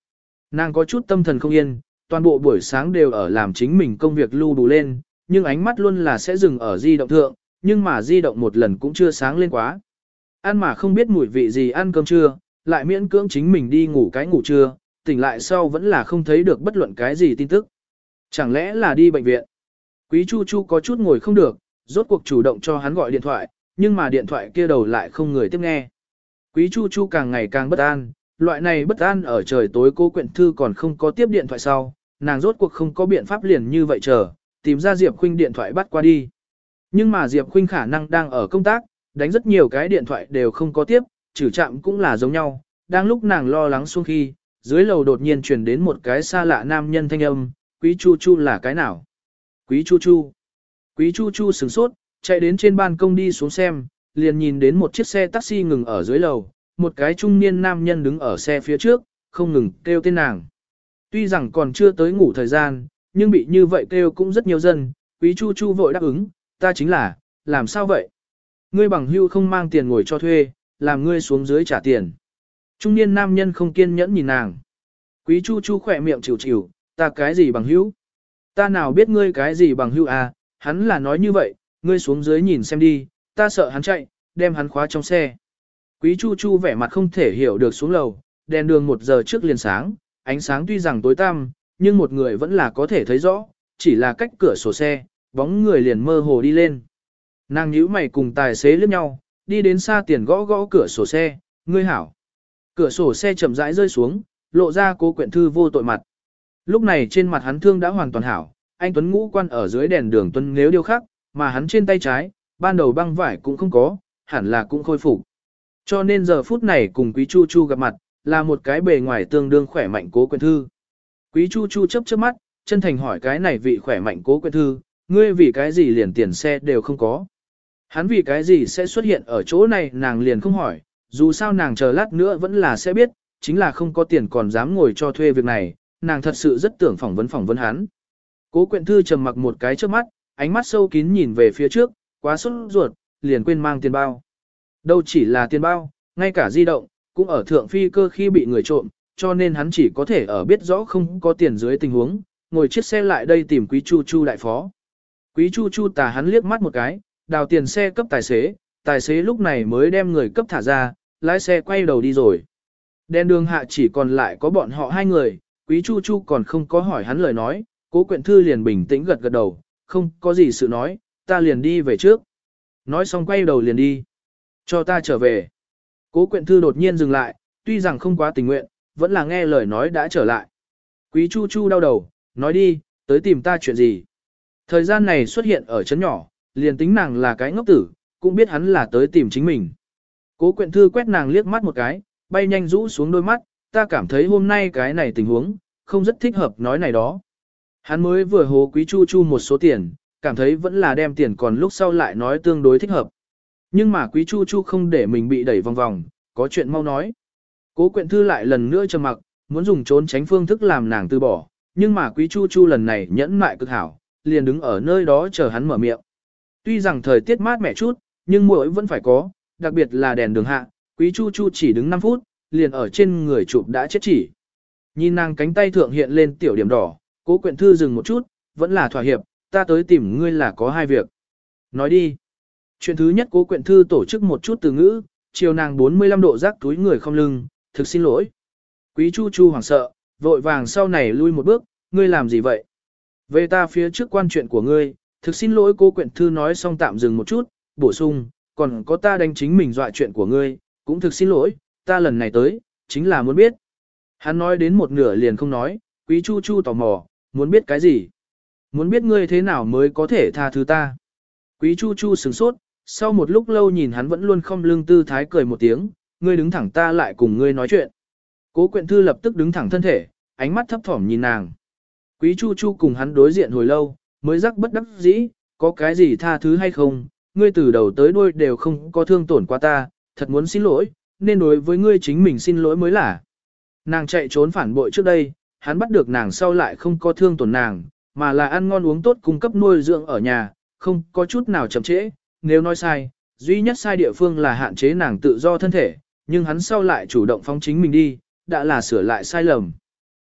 Nàng có chút tâm thần không yên, toàn bộ buổi sáng đều ở làm chính mình công việc lưu đủ lên, nhưng ánh mắt luôn là sẽ dừng ở di động thượng, nhưng mà di động một lần cũng chưa sáng lên quá. Ăn mà không biết mùi vị gì ăn cơm trưa, lại miễn cưỡng chính mình đi ngủ cái ngủ trưa, tỉnh lại sau vẫn là không thấy được bất luận cái gì tin tức. Chẳng lẽ là đi bệnh viện? Quý Chu Chu có chút ngồi không được, rốt cuộc chủ động cho hắn gọi điện thoại, nhưng mà điện thoại kia đầu lại không người tiếp nghe. Quý Chu Chu càng ngày càng bất an, loại này bất an ở trời tối cô Quyện Thư còn không có tiếp điện thoại sau, nàng rốt cuộc không có biện pháp liền như vậy chờ, tìm ra Diệp Khuynh điện thoại bắt qua đi. Nhưng mà Diệp Khuynh khả năng đang ở công tác, đánh rất nhiều cái điện thoại đều không có tiếp, trừ chạm cũng là giống nhau. Đang lúc nàng lo lắng xuống khi, dưới lầu đột nhiên truyền đến một cái xa lạ nam nhân thanh âm, Quý Chu Chu là cái nào? Quý Chu Chu. Quý Chu Chu sửng sốt, chạy đến trên ban công đi xuống xem, liền nhìn đến một chiếc xe taxi ngừng ở dưới lầu, một cái trung niên nam nhân đứng ở xe phía trước, không ngừng kêu tên nàng. Tuy rằng còn chưa tới ngủ thời gian, nhưng bị như vậy kêu cũng rất nhiều dân, Quý Chu Chu vội đáp ứng, ta chính là, làm sao vậy? Ngươi bằng hưu không mang tiền ngồi cho thuê, làm ngươi xuống dưới trả tiền. Trung niên nam nhân không kiên nhẫn nhìn nàng. Quý Chu Chu khỏe miệng chịu chịu, ta cái gì bằng hữu? Ta nào biết ngươi cái gì bằng hữu à, hắn là nói như vậy, ngươi xuống dưới nhìn xem đi, ta sợ hắn chạy, đem hắn khóa trong xe. Quý Chu Chu vẻ mặt không thể hiểu được xuống lầu, đèn đường 1 giờ trước liền sáng, ánh sáng tuy rằng tối tăm, nhưng một người vẫn là có thể thấy rõ, chỉ là cách cửa sổ xe, bóng người liền mơ hồ đi lên. Nàng nhíu mày cùng tài xế liếc nhau, đi đến xa tiền gõ gõ cửa sổ xe, ngươi hảo. Cửa sổ xe chậm rãi rơi xuống, lộ ra Cố Quyện Thư vô tội mặt. Lúc này trên mặt hắn thương đã hoàn toàn hảo, anh Tuấn ngũ quan ở dưới đèn đường tuấn nếu điêu khắc, mà hắn trên tay trái, ban đầu băng vải cũng không có, hẳn là cũng khôi phục. Cho nên giờ phút này cùng Quý Chu Chu gặp mặt, là một cái bề ngoài tương đương khỏe mạnh Cố Quyện Thư. Quý Chu Chu chớp chớp mắt, chân thành hỏi cái này vị khỏe mạnh Cố Quyện Thư, ngươi vì cái gì liền tiền xe đều không có. Hắn vì cái gì sẽ xuất hiện ở chỗ này nàng liền không hỏi, dù sao nàng chờ lát nữa vẫn là sẽ biết, chính là không có tiền còn dám ngồi cho thuê việc này, nàng thật sự rất tưởng phỏng vấn hắn. Cố Quyện Thư trầm mặc một cái trước mắt, ánh mắt sâu kín nhìn về phía trước, quá sốt ruột, liền quên mang tiền bao. Đâu chỉ là tiền bao, ngay cả di động, cũng ở thượng phi cơ khi bị người trộm, cho nên hắn chỉ có thể ở biết rõ không có tiền dưới tình huống, ngồi chiếc xe lại đây tìm Quý Chu Chu đại phó. Quý Chu Chu tà hắn liếc mắt một cái, đào tiền xe cấp tài xế lúc này mới đem người cấp thả ra, lái xe quay đầu đi rồi. Đèn đường hạ chỉ còn lại có bọn họ 2 người, Quý Chu Chu còn không có hỏi hắn lời nói, Cố Quyện Thư liền bình tĩnh gật gật đầu, không có gì sự nói, ta liền đi về trước. Nói xong quay đầu liền đi. Cho ta trở về. Cố Quyện Thư đột nhiên dừng lại, tuy rằng không quá tình nguyện, vẫn là nghe lời nói đã trở lại. Quý Chu Chu đau đầu, nói đi, tới tìm ta chuyện gì. Thời gian này xuất hiện ở chấn nhỏ, liền tính nàng là cái ngốc tử, cũng biết hắn là tới tìm chính mình. Cố Quyện Thư quét nàng liếc mắt một cái, bay nhanh rũ xuống đôi mắt, ta cảm thấy hôm nay cái này tình huống, không rất thích hợp nói này đó. Hắn mới vừa hố Quý Chu Chu một số tiền, cảm thấy vẫn là đem tiền còn lúc sau lại nói tương đối thích hợp. Nhưng mà Quý Chu Chu không để mình bị đẩy vòng vòng, có chuyện mau nói. Cố Quyện Thư lại lần nữa trầm mặc, muốn dùng trốn tránh phương thức làm nàng từ bỏ, nhưng mà Quý Chu Chu lần này nhẫn mại cực hảo, liền đứng ở nơi đó chờ hắn mở miệng. Tuy rằng thời tiết mát mẻ chút, nhưng muỗi vẫn phải có, đặc biệt là đèn đường hạ, Quý Chu Chu chỉ đứng 5 phút, liền ở trên người chụp đã chết chỉ. Nhìn nàng cánh tay thượng hiện lên tiểu điểm đỏ, Cố Quyện Thư dừng một chút, vẫn là thỏa hiệp, ta tới tìm ngươi là có 2 việc. Nói đi. Chuyện thứ nhất Cố Quyện Thư tổ chức một chút từ ngữ, chiều nàng 45 độ rác túi người không lưng, thực xin lỗi. Quý Chu Chu hoảng sợ, vội vàng sau này lui một bước, ngươi làm gì vậy? Về ta phía trước quan chuyện của ngươi, thực xin lỗi. Cố Quyện Thư nói xong tạm dừng một chút, bổ sung, còn có ta đánh chính mình dọa chuyện của ngươi, cũng thực xin lỗi, ta lần này tới, chính là muốn biết. Hắn nói đến một nửa liền không nói, Quý Chu Chu tò mò, muốn biết cái gì? Muốn biết ngươi thế nào mới có thể tha thứ ta? Quý Chu Chu sửng sốt, sau một lúc lâu nhìn hắn vẫn luôn không lưng tư thái cười một tiếng, ngươi đứng thẳng ta lại cùng ngươi nói chuyện. Cố Quyện Thư lập tức đứng thẳng thân thể, ánh mắt thấp thỏm nhìn nàng. Quý Chu Chu cùng hắn đối diện hồi lâu, mới rắc bất đắc dĩ, có cái gì tha thứ hay không, ngươi từ đầu tới đuôi đều không có thương tổn qua ta, thật muốn xin lỗi, nên đối với ngươi chính mình xin lỗi mới là. Nàng chạy trốn phản bội trước đây, hắn bắt được nàng sau lại không có thương tổn nàng, mà là ăn ngon uống tốt cung cấp nuôi dưỡng ở nhà, không có chút nào chậm trễ, nếu nói sai, duy nhất sai địa phương là hạn chế nàng tự do thân thể, nhưng hắn sau lại chủ động phóng chính mình đi, đã là sửa lại sai lầm.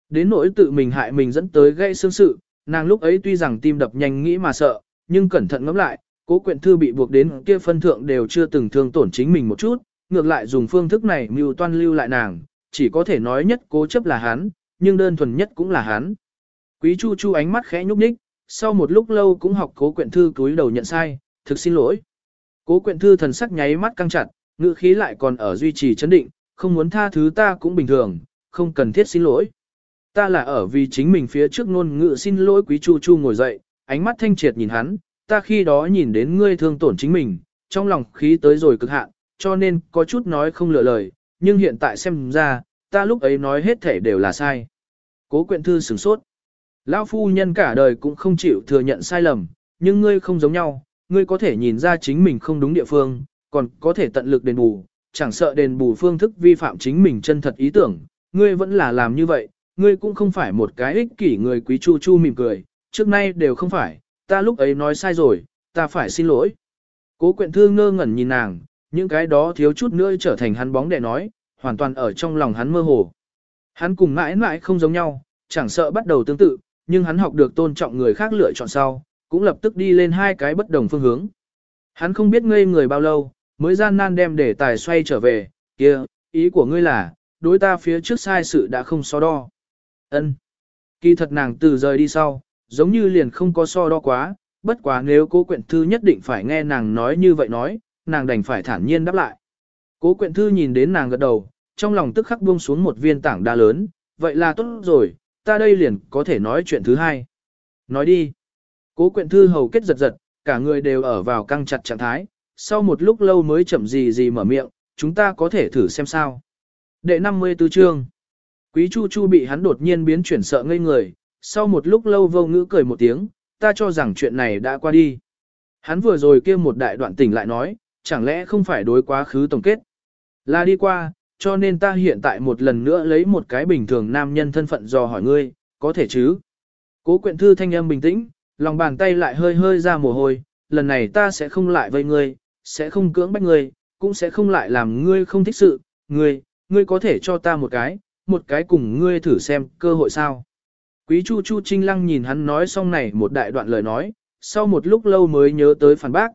Đến nỗi tự mình hại mình dẫn tới gây xương sự, nàng lúc ấy tuy rằng tim đập nhanh nghĩ mà sợ, nhưng cẩn thận ngẫm lại, Cố Quyện Thư bị buộc đến kia phân thượng đều chưa từng thương tổn chính mình một chút, ngược lại dùng phương thức này mưu toan lưu lại nàng, chỉ có thể nói nhất cố chấp là hắn, nhưng đơn thuần nhất cũng là hắn. Quý Chu Chu ánh mắt khẽ nhúc nhích, sau một lúc lâu cũng học Cố Quyện Thư cúi đầu nhận sai, thực xin lỗi. Cố Quyện Thư thần sắc nháy mắt căng chặt, ngữ khí lại còn ở duy trì chấn định, không muốn tha thứ ta cũng bình thường, không cần thiết xin lỗi. Ta là ở vì chính mình phía trước ngôn ngữ xin lỗi. Quý Chu Chu ngồi dậy, ánh mắt thanh triệt nhìn hắn, ta khi đó nhìn đến ngươi thương tổn chính mình, trong lòng khí tới rồi cực hạn, cho nên có chút nói không lựa lời, nhưng hiện tại xem ra, ta lúc ấy nói hết thể đều là sai. Cố Quyện Thư sửng sốt. Lão phu nhân cả đời cũng không chịu thừa nhận sai lầm, nhưng ngươi không giống nhau, ngươi có thể nhìn ra chính mình không đúng địa phương, còn có thể tận lực đền bù, chẳng sợ đền bù phương thức vi phạm chính mình chân thật ý tưởng, ngươi vẫn là làm như vậy, ngươi cũng không phải một cái ích kỷ người. Quý Chu Chu mỉm cười, trước nay đều không phải, ta lúc ấy nói sai rồi, ta phải xin lỗi. Cố Quyện Thư ngơ ngẩn nhìn nàng, những cái đó thiếu chút nữa trở thành hắn bóng đè nói, hoàn toàn ở trong lòng hắn mơ hồ. Hắn cùng mãi mãi không giống nhau, chẳng sợ bắt đầu tương tự, nhưng hắn học được tôn trọng người khác lựa chọn sau, cũng lập tức đi lên hai cái bất đồng phương hướng. Hắn không biết ngây người bao lâu, mới gian nan đem đề tài xoay trở về, kia, ý của ngươi là, đối ta phía trước sai sự đã không so đo. Ân. Kỳ thật nàng từ rời đi sau, giống như liền không có so đo quá, bất quá nếu Cố Quyện Thư nhất định phải nghe nàng nói như vậy nói, nàng đành phải thản nhiên đáp lại. Cố Quyện Thư nhìn đến nàng gật đầu, trong lòng tức khắc buông xuống một viên tảng đá lớn, vậy là tốt rồi, ta đây liền có thể nói chuyện thứ hai. Nói đi. Cố Quyện Thư hầu kết giật giật, cả người đều ở vào căng chặt trạng thái, sau một lúc lâu mới chậm gì mở miệng, chúng ta có thể thử xem sao. Đệ 54 chương. Quý Chu Chu bị hắn đột nhiên biến chuyển sợ ngây người, sau một lúc lâu vô ngữ cười một tiếng, ta cho rằng chuyện này đã qua đi. Hắn vừa rồi kia một đại đoạn tỉnh lại nói, chẳng lẽ không phải đối quá khứ tổng kết. Là đi qua, cho nên ta hiện tại một lần nữa lấy một cái bình thường nam nhân thân phận dò hỏi ngươi, có thể chứ? Cố Quyện Thư thanh âm bình tĩnh, lòng bàn tay lại hơi hơi ra mồ hôi, lần này ta sẽ không lại vây ngươi, sẽ không cưỡng bách ngươi, cũng sẽ không lại làm ngươi không thích sự, ngươi có thể cho ta một cái cùng ngươi thử xem cơ hội sao? Quý Chu Chu Trinh Lăng nhìn hắn nói xong này một đại đoạn lời nói, sau một lúc lâu mới nhớ tới phản bác,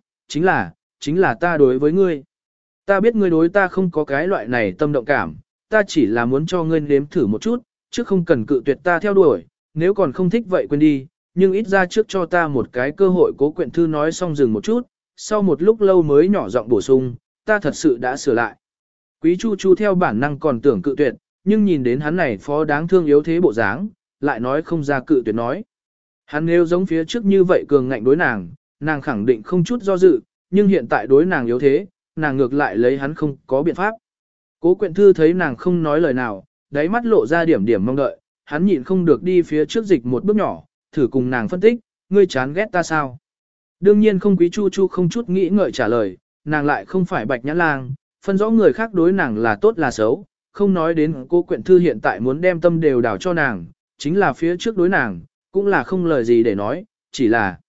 chính là ta đối với ngươi. Ta biết ngươi đối ta không có cái loại này tâm động cảm, ta chỉ là muốn cho ngươi nếm thử một chút, chứ không cần cự tuyệt ta theo đuổi, nếu còn không thích vậy quên đi, nhưng ít ra trước cho ta một cái cơ hội. Cố Quyện Thư nói xong dừng một chút, sau một lúc lâu mới nhỏ giọng bổ sung, ta thật sự đã sửa lại. Quý Chu Chu theo bản năng còn tưởng cự tuyệt, nhưng nhìn đến hắn này phó đáng thương yếu thế bộ dáng, lại nói không ra cự tuyệt nói. Hắn nếu giống phía trước như vậy cường ngạnh đối nàng, nàng khẳng định không chút do dự, nhưng hiện tại đối nàng yếu thế, nàng ngược lại lấy hắn không có biện pháp. Cố Quyện Thư thấy nàng không nói lời nào, đáy mắt lộ ra điểm điểm mong đợi, hắn nhịn không được đi phía trước dịch một bước nhỏ, thử cùng nàng phân tích, ngươi chán ghét ta sao? Đương nhiên không. Quý Chu Chu không chút nghĩ ngợi trả lời, nàng lại không phải Bạch Nhã Lang, phân rõ người khác đối nàng là tốt là xấu, không nói đến Cố Quyện Thư hiện tại muốn đem tâm đều đảo cho nàng, chính là phía trước đối nàng, cũng là không lời gì để nói, chỉ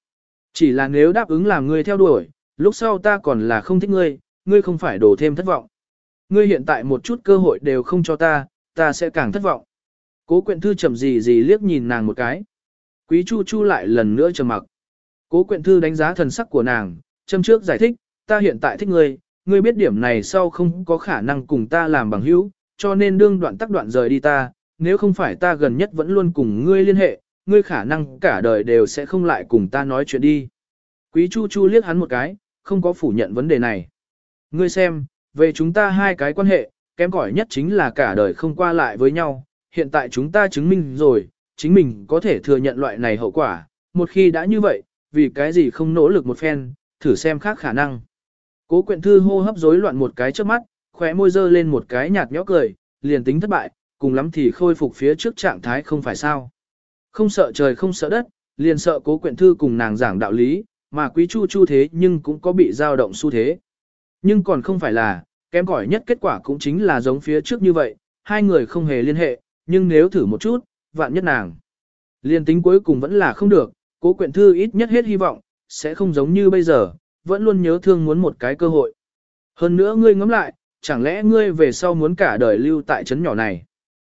là nếu đáp ứng làm ngươi theo đuổi, lúc sau ta còn là không thích ngươi không phải đổ thêm thất vọng. Ngươi hiện tại một chút cơ hội đều không cho ta sẽ càng thất vọng. Cố Quyện Thư chậm gì liếc nhìn nàng một cái. Quý Chu Chu lại lần nữa trầm mặc. Cố Quyện Thư đánh giá thần sắc của nàng, châm trước giải thích, ta hiện tại thích ngươi biết điểm này sau không có khả năng cùng ta làm bằng hữu, cho nên đương đoạn tắc đoạn rời đi ta, nếu không phải ta gần nhất vẫn luôn cùng ngươi liên hệ, ngươi khả năng cả đời đều sẽ không lại cùng ta nói chuyện đi. Quý Chu Chu liếc hắn một cái, không có phủ nhận vấn đề này. Ngươi xem, về chúng ta hai cái quan hệ, kém cỏi nhất chính là cả đời không qua lại với nhau, hiện tại chúng ta chứng minh rồi, chính mình có thể thừa nhận loại này hậu quả, một khi đã như vậy, vì cái gì không nỗ lực một phen, thử xem khác khả năng. Cố Quyện Thư hô hấp rối loạn một cái trước mắt, khóe môi dơ lên một cái nhạt nhẽo cười, liền tính thất bại, cùng lắm thì khôi phục phía trước trạng thái không phải sao. Không sợ trời không sợ đất, liền sợ Cố Quyện Thư cùng nàng giảng đạo lý, mà Quý Chu Chu thế nhưng cũng có bị dao động xu thế. Nhưng còn không phải là, kém cỏi nhất kết quả cũng chính là giống phía trước như vậy, hai người không hề liên hệ, nhưng nếu thử một chút, vạn nhất nàng. Liên tính cuối cùng vẫn là không được, Cố Quyện Thư ít nhất hết hy vọng, sẽ không giống như bây giờ, vẫn luôn nhớ thương muốn một cái cơ hội. Hơn nữa ngươi ngẫm lại, chẳng lẽ ngươi về sau muốn cả đời lưu tại trấn nhỏ này.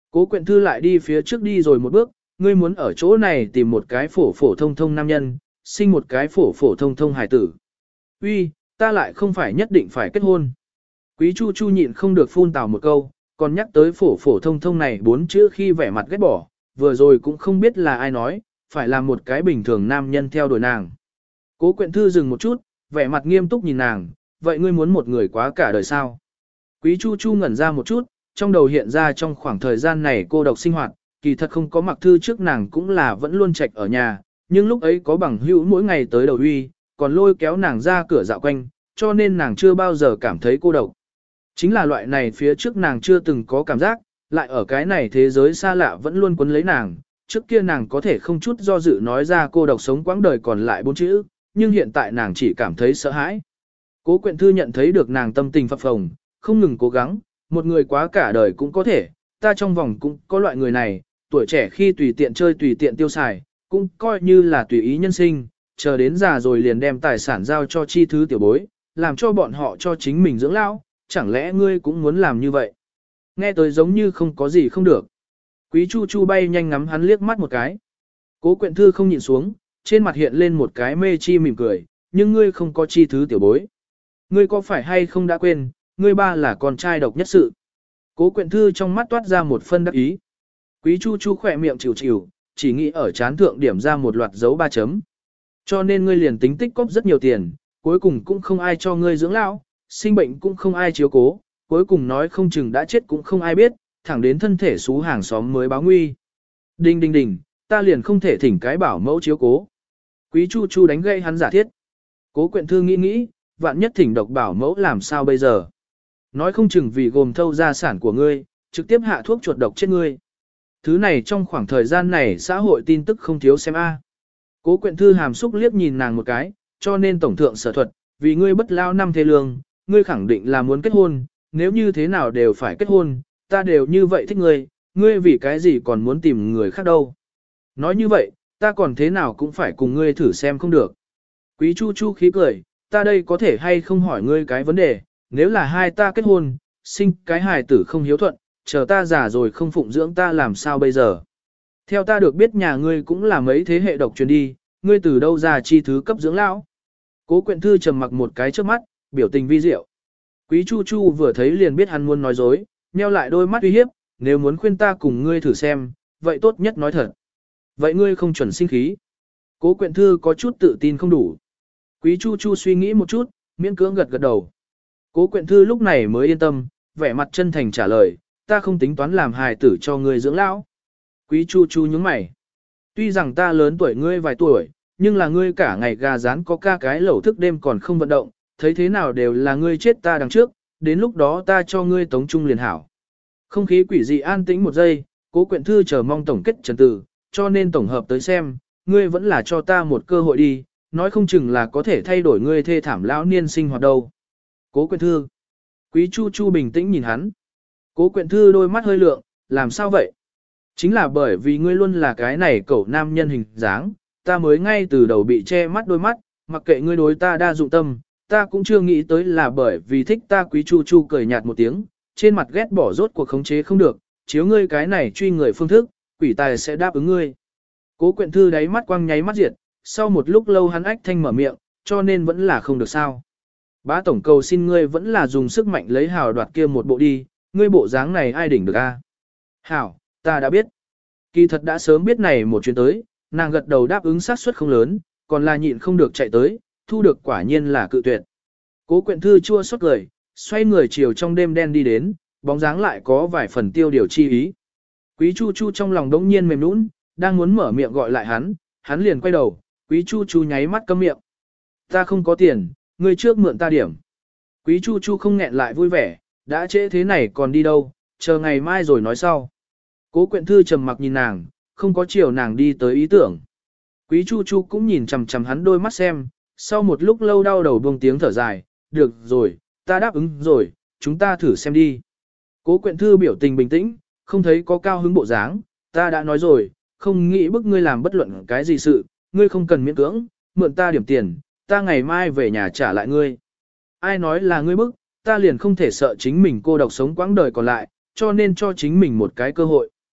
Cố Quyện Thư lại đi phía trước đi rồi một bước, ngươi muốn ở chỗ này tìm một cái phổ phổ thông thông nam nhân, sinh một cái phổ phổ thông thông hài tử. Uy, ta lại không phải nhất định phải kết hôn. Quý Chu Chu nhịn không được phun tào một câu, còn nhắc tới phổ phổ thông thông này 4 chữ khi vẻ mặt ghét bỏ, vừa rồi cũng không biết là ai nói, phải làm một cái bình thường nam nhân theo đuổi nàng. Cố Quyện Thư dừng một chút, vẻ mặt nghiêm túc nhìn nàng, vậy ngươi muốn một người quá cả đời sao? Quý Chu Chu ngẩn ra một chút, trong đầu hiện ra trong khoảng thời gian này cô độc sinh hoạt, kỳ thật không có Mặc Thư trước nàng cũng là vẫn luôn trạch ở nhà, nhưng lúc ấy có bằng hữu mỗi ngày tới đầu uy, còn lôi kéo nàng ra cửa dạo quanh, cho nên nàng chưa bao giờ cảm thấy cô độc. Chính là loại này phía trước nàng chưa từng có cảm giác, lại ở cái này thế giới xa lạ vẫn luôn quấn lấy nàng, trước kia nàng có thể không chút do dự nói ra cô độc sống quãng đời còn lại 4 chữ, nhưng hiện tại nàng chỉ cảm thấy sợ hãi. Cố Quyện Thư nhận thấy được nàng tâm tình phập phồng, không ngừng cố gắng, một người quá cả đời cũng có thể, ta trong vòng cũng có loại người này, tuổi trẻ khi tùy tiện chơi tùy tiện tiêu xài, cũng coi như là tùy ý nhân sinh, chờ đến già rồi liền đem tài sản giao cho chi thứ tiểu bối, làm cho bọn họ cho chính mình dưỡng lão, chẳng lẽ ngươi cũng muốn làm như vậy? Nghe tới giống như không có gì không được. Quý Chu Chu bay nhanh ngắm hắn liếc mắt một cái. Cố Quyện Thư không nhịn xuống, trên mặt hiện lên một cái mê chi mỉm cười, nhưng ngươi không có chi thứ tiểu bối. Ngươi có phải hay không đã quên, ngươi ba là con trai độc nhất sự. Cố Quyện Thư trong mắt toát ra một phân đắc ý. Quý Chu Chu khỏe miệng chịu chịu, chỉ nghĩ ở chán thượng điểm ra một loạt dấu 3 chấm. Cho nên ngươi liền tính tích cóp rất nhiều tiền, cuối cùng cũng không ai cho ngươi dưỡng lão, sinh bệnh cũng không ai chiếu cố, cuối cùng nói không chừng đã chết cũng không ai biết, thẳng đến thân thể xú hàng xóm mới báo nguy. Đinh đinh đinh, ta liền không thể thỉnh cái bảo mẫu chiếu cố. Quý Chu Chu đánh gây hắn giả thiết. Cố Quyện Thư nghĩ, vạn nhất thỉnh độc bảo mẫu làm sao bây giờ. Nói không chừng vì gồm thâu gia sản của ngươi, trực tiếp hạ thuốc chuột độc chết ngươi. Thứ này trong khoảng thời gian này xã hội tin tức không thiếu xem a. Cố Quyện Thư hàm xúc liếc nhìn nàng một cái, cho nên tổng thượng sở thuật, vì ngươi bất lao năm thế lương, ngươi khẳng định là muốn kết hôn, nếu như thế nào đều phải kết hôn, ta đều như vậy thích ngươi, ngươi vì cái gì còn muốn tìm người khác đâu. Nói như vậy, ta còn thế nào cũng phải cùng ngươi thử xem không được. Quý Chu Chu khí cười, ta đây có thể hay không hỏi ngươi cái vấn đề, nếu là hai ta kết hôn, sinh cái hài tử không hiếu thuận, chờ ta già rồi không phụng dưỡng ta làm sao bây giờ. Theo ta được biết nhà ngươi cũng là mấy thế hệ độc truyền đi, ngươi từ đâu ra chi thứ cấp dưỡng lão. Cố Quyện Thư trầm mặc một cái trước mắt, biểu tình vi diệu. Quý Chu Chu vừa thấy liền biết hắn muốn nói dối, nheo lại đôi mắt uy hiếp, nếu muốn khuyên ta cùng ngươi thử xem, vậy tốt nhất nói thật. Vậy ngươi không chuẩn sinh khí. Cố Quyện Thư có chút tự tin không đủ. Quý Chu Chu suy nghĩ một chút, miễn cưỡng gật gật đầu. Cố Quyện Thư lúc này mới yên tâm, vẻ mặt chân thành trả lời, ta không tính toán làm hài tử cho ngươi dưỡng lão. Quý Chu Chu nhướng mày. Tuy rằng ta lớn tuổi ngươi vài tuổi, nhưng là ngươi cả ngày gà rán có ca cái lẩu thức đêm còn không vận động, thấy thế nào đều là ngươi chết ta đằng trước, đến lúc đó ta cho ngươi tống trung liền hảo. Không khí quỷ dị an tĩnh một giây, Cố Quyện Thư chờ mong tổng kết trần từ, cho nên tổng hợp tới xem, ngươi vẫn là cho ta một cơ hội đi, nói không chừng là có thể thay đổi ngươi thê thảm lão niên sinh hoạt đâu. Cố Quyện Thư. Quý Chu Chu bình tĩnh nhìn hắn. Cố Quyện Thư đôi mắt hơi lượng, làm sao vậy? Chính là bởi vì ngươi luôn là cái này cẩu nam nhân hình dáng, ta mới ngay từ đầu bị che mắt đôi mắt, mặc kệ ngươi đối ta đa dụng tâm, ta cũng chưa nghĩ tới là bởi vì thích ta. Quý Chu Chu cười nhạt một tiếng, trên mặt ghét bỏ rốt cuộc khống chế không được, chiếu ngươi cái này truy người phương thức, quỷ tài sẽ đáp ứng ngươi. Cố Quyện Thư đáy mắt quăng nháy mắt diệt, sau một lúc lâu hắn ách thanh mở miệng, cho nên vẫn là không được sao. Bá tổng cầu xin ngươi vẫn là dùng sức mạnh lấy hào đoạt kia một bộ đi, ngươi bộ dáng này ai đỉnh được a? Hảo, ta đã biết. Kỳ thật đã sớm biết này một chuyến tới, nàng gật đầu đáp ứng xác suất không lớn, còn là nhịn không được chạy tới, thu được quả nhiên là cự tuyệt. Cố Quyện Thư chua xót cười, xoay người chiều trong đêm đen đi đến, bóng dáng lại có vài phần tiêu điều chi ý. Quý Chu Chu trong lòng đống nhiên mềm nũng, đang muốn mở miệng gọi lại hắn liền quay đầu, Quý Chu Chu nháy mắt câm miệng. Ta không có tiền, ngươi trước mượn ta điểm. Quý Chu Chu không nghẹn lại vui vẻ, đã trễ thế này còn đi đâu, chờ ngày mai rồi nói sau. Cố Quyện Thư trầm mặc nhìn nàng, không có chiều nàng đi tới ý tưởng. Quý Chu Chu cũng nhìn chằm chằm hắn đôi mắt xem, sau một lúc lâu đau đầu buông tiếng thở dài, được rồi, ta đáp ứng rồi, chúng ta thử xem đi. Cố Quyện Thư biểu tình bình tĩnh, không thấy có cao hứng bộ dáng, ta đã nói rồi, không nghĩ bức ngươi làm bất luận cái gì sự, ngươi không cần miễn cưỡng, mượn ta điểm tiền, ta ngày mai về nhà trả lại ngươi. Ai nói là ngươi bức, ta liền không thể sợ chính mình cô độc sống quãng đời còn lại, cho nên cho chính mình một cái cơ hội.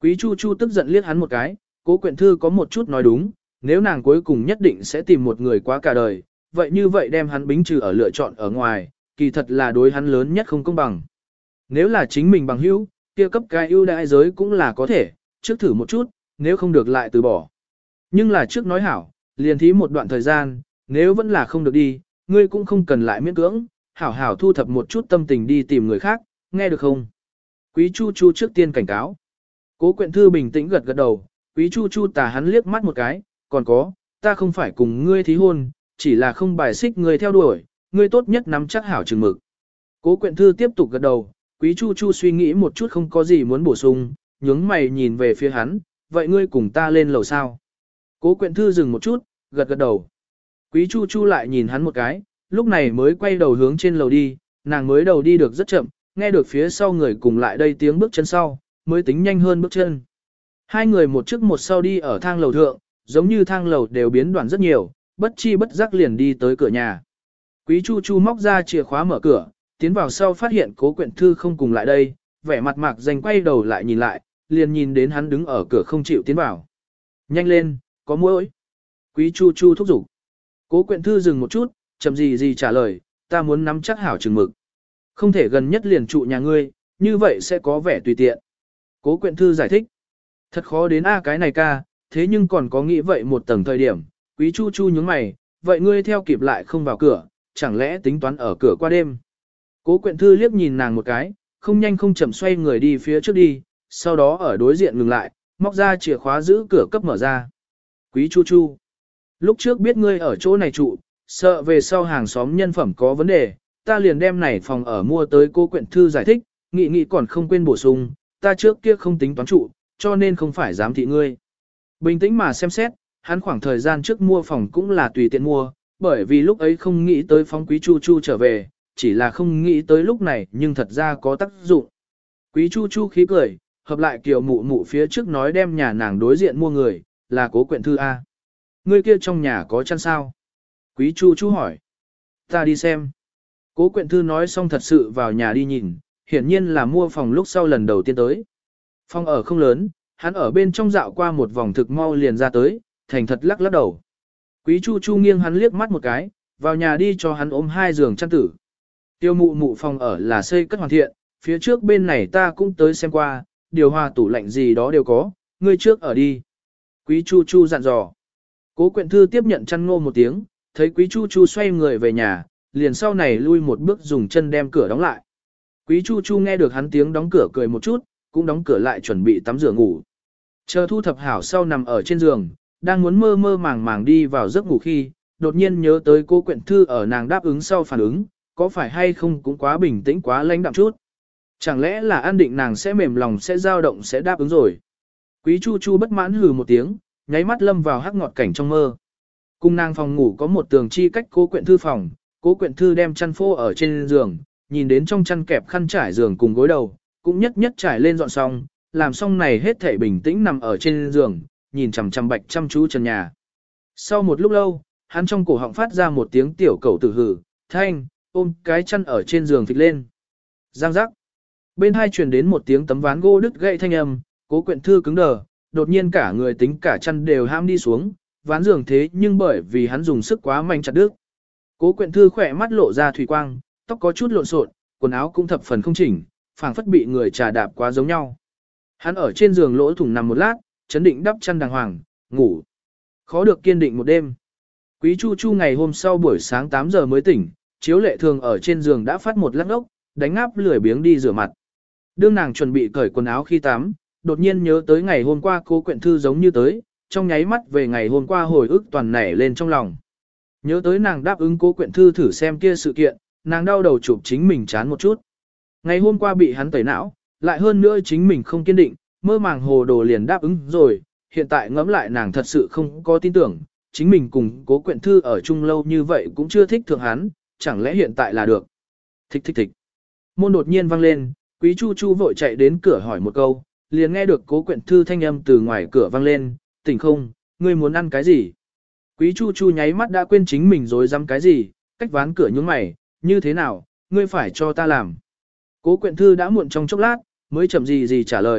Quý Chu Chu tức giận liếc hắn một cái, Cố Quyện Thư có một chút nói đúng, nếu nàng cuối cùng nhất định sẽ tìm một người quá cả đời, vậy như vậy đem hắn bính trừ ở lựa chọn ở ngoài, kỳ thật là đối hắn lớn nhất không công bằng. Nếu là chính mình bằng hữu, kia cấp cái ưu đãi giới cũng là có thể, trước thử một chút, nếu không được lại từ bỏ. Nhưng là trước nói hảo, liền thí một đoạn thời gian, nếu vẫn là không được đi, ngươi cũng không cần lại miễn cưỡng, hảo hảo thu thập một chút tâm tình đi tìm người khác, nghe được không? Quý Chu Chu trước tiên cảnh cáo. Cố Quyện Thư bình tĩnh gật gật đầu, Quý Chu Chu tà hắn liếc mắt một cái, còn có, ta không phải cùng ngươi thí hôn, chỉ là không bài xích ngươi theo đuổi, ngươi tốt nhất nắm chắc hảo chừng mực. Cố Quyện Thư tiếp tục gật đầu, Quý Chu Chu suy nghĩ một chút không có gì muốn bổ sung, nhướng mày nhìn về phía hắn, vậy ngươi cùng ta lên lầu sao? Cố Quyện Thư dừng một chút, gật gật đầu. Quý Chu Chu lại nhìn hắn một cái, lúc này mới quay đầu hướng trên lầu đi, nàng mới đầu đi được rất chậm, nghe được phía sau người cùng lại đây tiếng bước chân sau, mới tính nhanh hơn bước chân. Hai người một trước một sau đi ở thang lầu thượng, giống như thang lầu đều biến đoạn rất nhiều, bất chi bất giác liền đi tới cửa nhà. Quý Chu Chu móc ra chìa khóa mở cửa, tiến vào sau phát hiện Cố Quyện Thư không cùng lại đây, vẻ mặt mạc danh quay đầu lại nhìn lại, liền nhìn đến hắn đứng ở cửa không chịu tiến vào. Nhanh lên, có muỗi. Quý Chu Chu thúc giục. Cố Quyện Thư dừng một chút, chậm gì trả lời, ta muốn nắm chắc hảo chừng mực. Không thể gần nhất liền trụ nhà ngươi, như vậy sẽ có vẻ tùy tiện. Cố Quyện Thư giải thích. Thật khó đến cái này ca, thế nhưng còn có nghĩ vậy một tầng thời điểm. Quý Chu Chu nhướng mày, vậy ngươi theo kịp lại không vào cửa, chẳng lẽ tính toán ở cửa qua đêm. Cố Quyện Thư liếc nhìn nàng một cái, không nhanh không chậm xoay người đi phía trước đi, sau đó ở đối diện ngừng lại, móc ra chìa khóa giữ cửa cấp mở ra. Quý Chu Chu, lúc trước biết ngươi ở chỗ này trụ, sợ về sau hàng xóm nhân phẩm có vấn đề, ta liền đem này phòng ở mua tới. Cô Quyện Thư giải thích, nghị còn không quên bổ sung, ta trước kia không tính toán trụ, cho nên không phải giám thị ngươi. Bình tĩnh mà xem xét, hắn khoảng thời gian trước mua phòng cũng là tùy tiện mua, bởi vì lúc ấy không nghĩ tới phóng Quý Chu Chu trở về, chỉ là không nghĩ tới lúc này nhưng thật ra có tác dụng. Quý Chu Chu khí cười, hợp lại Kiều Mụ Mụ phía trước nói đem nhà nàng đối diện mua người, là Cố Quyện Thư A. Người kia trong nhà có chăn sao? Quý Chu Chu hỏi. Ta đi xem. Cố Quyện Thư nói xong thật sự vào nhà đi nhìn, hiển nhiên là mua phòng lúc sau lần đầu tiên tới. Phòng ở không lớn, hắn ở bên trong dạo qua một vòng thực mau liền ra tới, thành thật lắc lắc đầu. Quý Chu Chu nghiêng hắn liếc mắt một cái, vào nhà đi cho hắn ôm 2 giường chăn tử. Tiêu Mụ Mụ phòng ở là xây cất hoàn thiện, phía trước bên này ta cũng tới xem qua, điều hòa tủ lạnh gì đó đều có, ngươi trước ở đi. Quý Chu Chu dặn dò. Cố Quyện Thư tiếp nhận chăn ngô một tiếng, thấy Quý Chu Chu xoay người về nhà, liền sau này lui một bước dùng chân đem cửa đóng lại. Quý Chu Chu nghe được hắn tiếng đóng cửa cười một chút, cũng đóng cửa lại chuẩn bị tắm rửa ngủ. Chờ thu thập hảo sau nằm ở trên giường, đang muốn mơ mơ màng màng đi vào giấc ngủ khi, đột nhiên nhớ tới Cố Quyện Thư ở nàng đáp ứng sau phản ứng, có phải hay không cũng quá bình tĩnh quá lãnh đạm chút. Chẳng lẽ là an định nàng sẽ mềm lòng sẽ dao động sẽ đáp ứng rồi. Quý Chu Chu bất mãn hừ một tiếng, nháy mắt lâm vào hắc ngọt cảnh trong mơ. Cùng nàng phòng ngủ có một tường chi cách Cố Quyện Thư phòng, Cố Quyện Thư đem chăn phô ở trên giường, nhìn đến trong chăn kẹp khăn trải giường cùng gối đầu, cũng nhất nhất trải lên dọn xong, làm xong này hết thể bình tĩnh nằm ở trên giường, nhìn chằm chằm bạch chăm chú trần nhà. Sau một lúc lâu, hắn trong cổ họng phát ra một tiếng tiểu cẩu tử hử, thanh, ôm cái chăn ở trên giường phịch lên. Giang giác. Bên hai truyền đến một tiếng tấm ván gỗ đứt gãy thanh âm, Cố Quyện Thư cứng đờ, đột nhiên cả người tính cả chăn đều ham đi xuống, ván giường thế nhưng bởi vì hắn dùng sức quá mạnh chặt đứt. Cố Quyện Thư khỏe mắt lộ ra thủy quang, tóc có chút lộn xộn, quần áo cũng thập phần không chỉnh, phảng phất bị người trà đạp quá giống nhau. Hắn ở trên giường lỗ thủng nằm một lát, chấn định đắp chăn đàng hoàng, ngủ. Khó được kiên định một đêm. Quý Chu Chu ngày hôm sau buổi sáng 8 giờ mới tỉnh, chiếu lệ thường ở trên giường đã phát một lát ốc, đánh ngáp lười biếng đi rửa mặt. Đương nàng chuẩn bị cởi quần áo khi tắm, đột nhiên nhớ tới ngày hôm qua Cố Quyện Thư giống như tới, trong nháy mắt về ngày hôm qua hồi ức toàn nảy lên trong lòng. Nhớ tới nàng đáp ứng Cố Quyện Thư thử xem kia sự kiện, nàng đau đầu chụp chính mình chán một chút. Ngày hôm qua bị hắn tẩy não, lại hơn nữa chính mình không kiên định, mơ màng hồ đồ liền đáp ứng rồi, hiện tại ngẫm lại nàng thật sự không có tin tưởng, chính mình cùng Cố Quyện Thư ở chung lâu như vậy cũng chưa thích thượng hắn, chẳng lẽ hiện tại là được. Thích thích thích. Môn đột nhiên vang lên, Quý Chu Chu vội chạy đến cửa hỏi một câu, liền nghe được Cố Quyện Thư thanh âm từ ngoài cửa vang lên, tỉnh không, ngươi muốn ăn cái gì? Quý Chu Chu nháy mắt đã quên chính mình rồi dám cái gì, cách ván cửa nhướng mày, như thế nào, ngươi phải cho ta làm. Cố Quyện Thư đã muộn trong chốc lát, mới chậm gì trả lời,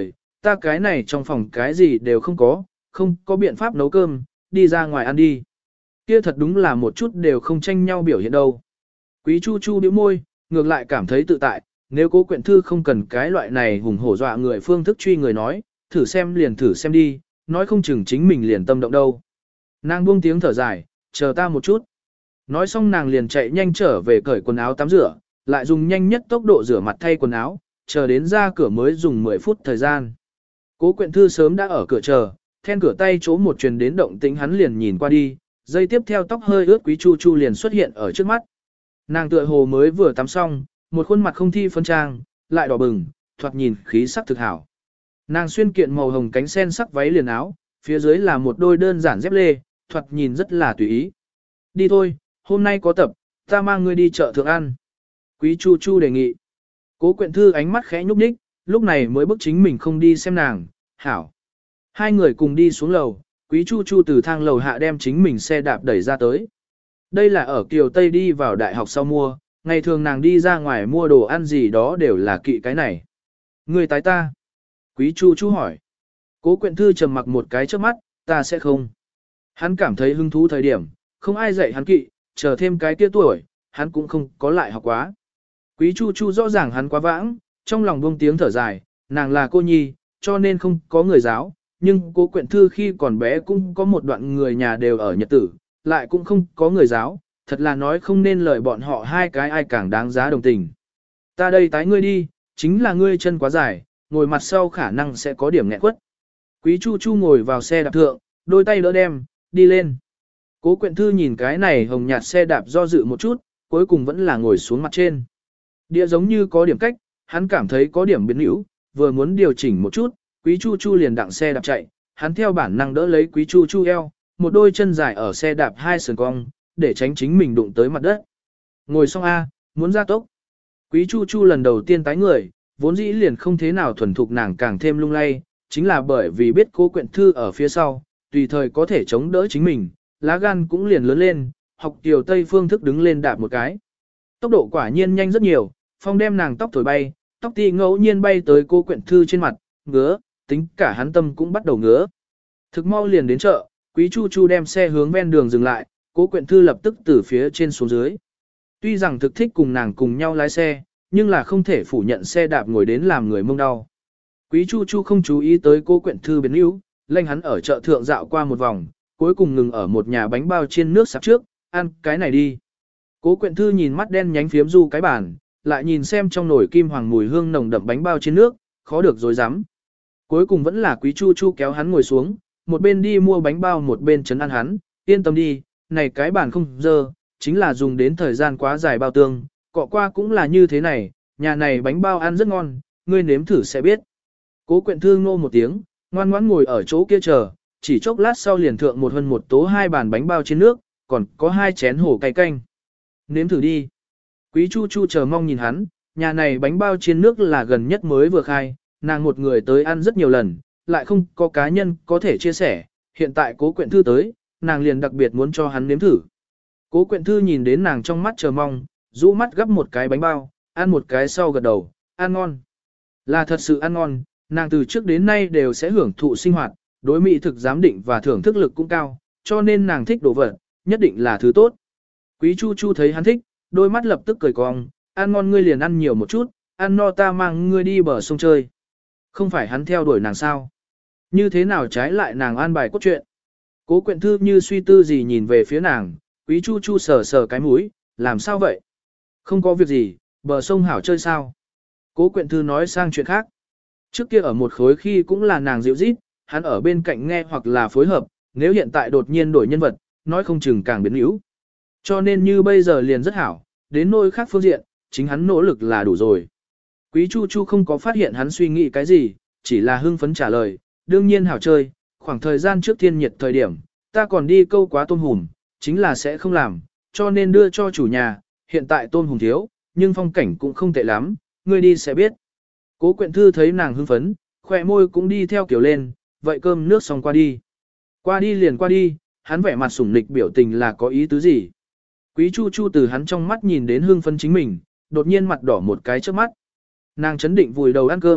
ta cái này trong phòng cái gì đều không có biện pháp nấu cơm, đi ra ngoài ăn đi. Kia thật đúng là một chút đều không tranh nhau biểu hiện đâu. Quý Chu Chu bĩu môi, ngược lại cảm thấy tự tại, nếu Cố Quyện Thư không cần cái loại này hùng hổ dọa người phương thức truy người nói, thử xem đi, nói không chừng chính mình liền tâm động đâu. Nàng buông tiếng thở dài, chờ ta một chút. Nói xong nàng liền chạy nhanh trở về cởi quần áo tắm rửa, lại dùng nhanh nhất tốc độ rửa mặt thay quần áo, chờ đến ra cửa mới dùng 10 phút thời gian. Cố Quyện Thư sớm đã ở cửa chờ, then cửa tay chỗ một truyền đến động tĩnh hắn liền nhìn qua đi, giây tiếp theo tóc hơi ướt Quý Chu Chu liền xuất hiện ở trước mắt. Nàng tựa hồ mới vừa tắm xong, một khuôn mặt không thi phấn trang, lại đỏ bừng, thoạt nhìn khí sắc thực hảo. Nàng xuyên kiện màu hồng cánh sen sắc váy liền áo, phía dưới là một đôi đơn giản dép lê, thoạt nhìn rất là tùy ý. Đi thôi, hôm nay có tập, ta mang ngươi đi chợ thượng ăn. Quý Chu Chu đề nghị. Cố Quyện Thư ánh mắt khẽ nhúc nhích, lúc này mới bức chính mình không đi xem nàng, hảo. Hai người cùng đi xuống lầu, Quý Chu Chu từ thang lầu hạ đem chính mình xe đạp đẩy ra tới. Đây là ở Kiều Tây đi vào đại học sau mua, ngày thường nàng đi ra ngoài mua đồ ăn gì đó đều là kỵ cái này. Người tái ta. Quý Chu Chu hỏi. Cố Quyện Thư trầm mặc một cái trước mắt, ta sẽ không. Hắn cảm thấy hứng thú thời điểm, không ai dạy hắn kỵ, chờ thêm cái kia tuổi, hắn cũng không có lại học quá. Quý Chu Chu rõ ràng hắn quá vãng, trong lòng buông tiếng thở dài, nàng là cô nhi, cho nên không có người giáo, nhưng Cố Quyện Thư khi còn bé cũng có một đoạn người nhà đều ở Nhật tử, lại cũng không có người giáo, thật là nói không nên lời bọn họ hai cái ai càng đáng giá đồng tình. Ta đây tái ngươi đi, chính là ngươi chân quá dài, ngồi mặt sau khả năng sẽ có điểm nghẹn quất. Quý Chu Chu ngồi vào xe đạp thượng, đôi tay đỡ đem, đi lên. Cố Quyện Thư nhìn cái này hồng nhạt xe đạp do dự một chút, cuối cùng vẫn là ngồi xuống mặt trên. Địa giống như có điểm cách, hắn cảm thấy có điểm biến hữu, vừa muốn điều chỉnh một chút, Quý Chu Chu liền đặng xe đạp chạy, hắn theo bản năng đỡ lấy Quý Chu Chu eo, một đôi chân dài ở xe đạp hai sườn cong, để tránh chính mình đụng tới mặt đất. Ngồi xong A, muốn ra tốc. Quý Chu Chu lần đầu tiên tái người, vốn dĩ liền không thế nào thuần thục nàng càng thêm lung lay, chính là bởi vì biết Cố Quyện Thư ở phía sau, tùy thời có thể chống đỡ chính mình, lá gan cũng liền lớn lên, học Kiều Tây phương thức đứng lên đạp một cái. Tốc độ quả nhiên nhanh rất nhiều, phong đem nàng tóc thổi bay, tóc ti ngẫu nhiên bay tới Cố Quyện Thư trên mặt, ngứa, tính cả hắn tâm cũng bắt đầu ngứa. Thực mau liền đến chợ, Quý Chu Chu đem xe hướng ven đường dừng lại, Cố Quyện Thư lập tức từ phía trên xuống dưới. Tuy rằng thực thích cùng nàng cùng nhau lái xe, nhưng là không thể phủ nhận xe đạp ngồi đến làm người mông đau. Quý Chu Chu không chú ý tới Cố Quyện Thư biến yếu, lệnh hắn ở chợ thượng dạo qua một vòng, cuối cùng ngừng ở một nhà bánh bao chiên nước sạp trước, ăn cái này đi. Cố Quyện Thư nhìn mắt đen nhánh phiếm du cái bàn, lại nhìn xem trong nồi kim hoàng mùi hương nồng đậm bánh bao chiên nước, khó được dối rắm. Cuối cùng vẫn là Quý Chu Chu kéo hắn ngồi xuống, một bên đi mua bánh bao một bên chấn an hắn, yên tâm đi, này cái bàn không dơ, chính là dùng đến thời gian quá dài bao tương, cọ qua cũng là như thế này, nhà này bánh bao ăn rất ngon, ngươi nếm thử sẽ biết. Cố Quyện Thư ngô một tiếng, ngoan ngoãn ngồi ở chỗ kia chờ, chỉ chốc lát sau liền thượng một hơn một tố hai bàn bánh bao trên nước, còn có hai chén hổ cay canh. Nếm thử đi. Quý Chu Chu chờ mong nhìn hắn, nhà này bánh bao chiên nước là gần nhất mới vừa khai, nàng một người tới ăn rất nhiều lần, lại không có cá nhân có thể chia sẻ, hiện tại Cố Quyện Thư tới, nàng liền đặc biệt muốn cho hắn nếm thử. Cố Quyện Thư nhìn đến nàng trong mắt chờ mong, rũ mắt gấp một cái bánh bao, ăn một cái sau gật đầu, ăn ngon. Là thật sự ăn ngon, nàng từ trước đến nay đều sẽ hưởng thụ sinh hoạt, đối mỹ thực giám định và thưởng thức lực cũng cao, cho nên nàng thích đồ vật, nhất định là thứ tốt. Quý Chu Chu thấy hắn thích, đôi mắt lập tức cười cong, ăn ngon ngươi liền ăn nhiều một chút, ăn no ta mang ngươi đi bờ sông chơi. Không phải hắn theo đuổi nàng sao? Như thế nào trái lại nàng an bài cốt truyện? Cố Quyện Thư như suy tư gì nhìn về phía nàng, Quý Chu Chu sờ sờ cái mũi, làm sao vậy? Không có việc gì, bờ sông hảo chơi sao? Cố Quyện Thư nói sang chuyện khác. Trước kia ở một khối khi cũng là nàng dịu rít, hắn ở bên cạnh nghe hoặc là phối hợp, nếu hiện tại đột nhiên đổi nhân vật, nói không chừng càng biến yếu. Cho nên như bây giờ liền rất hảo, đến nỗi khác phương diện, chính hắn nỗ lực là đủ rồi. Quý Chu Chu không có phát hiện hắn suy nghĩ cái gì, chỉ là hưng phấn trả lời, đương nhiên hảo chơi, khoảng thời gian trước thiên nhiệt thời điểm, ta còn đi câu quá tôm hùm, chính là sẽ không làm, cho nên đưa cho chủ nhà, hiện tại tôm hùm thiếu, nhưng phong cảnh cũng không tệ lắm, ngươi đi sẽ biết. Cố Quyện Thư thấy nàng hưng phấn, khỏe môi cũng đi theo kiểu lên, vậy cơm nước xong qua đi. Qua đi liền qua đi, hắn vẻ mặt sủng nịch biểu tình là có ý tứ gì. Quý Chu Chu từ hắn trong mắt nhìn đến hưng phấn chính mình, đột nhiên mặt đỏ một cái trước mắt. Nàng chấn định vùi đầu ăn cơm,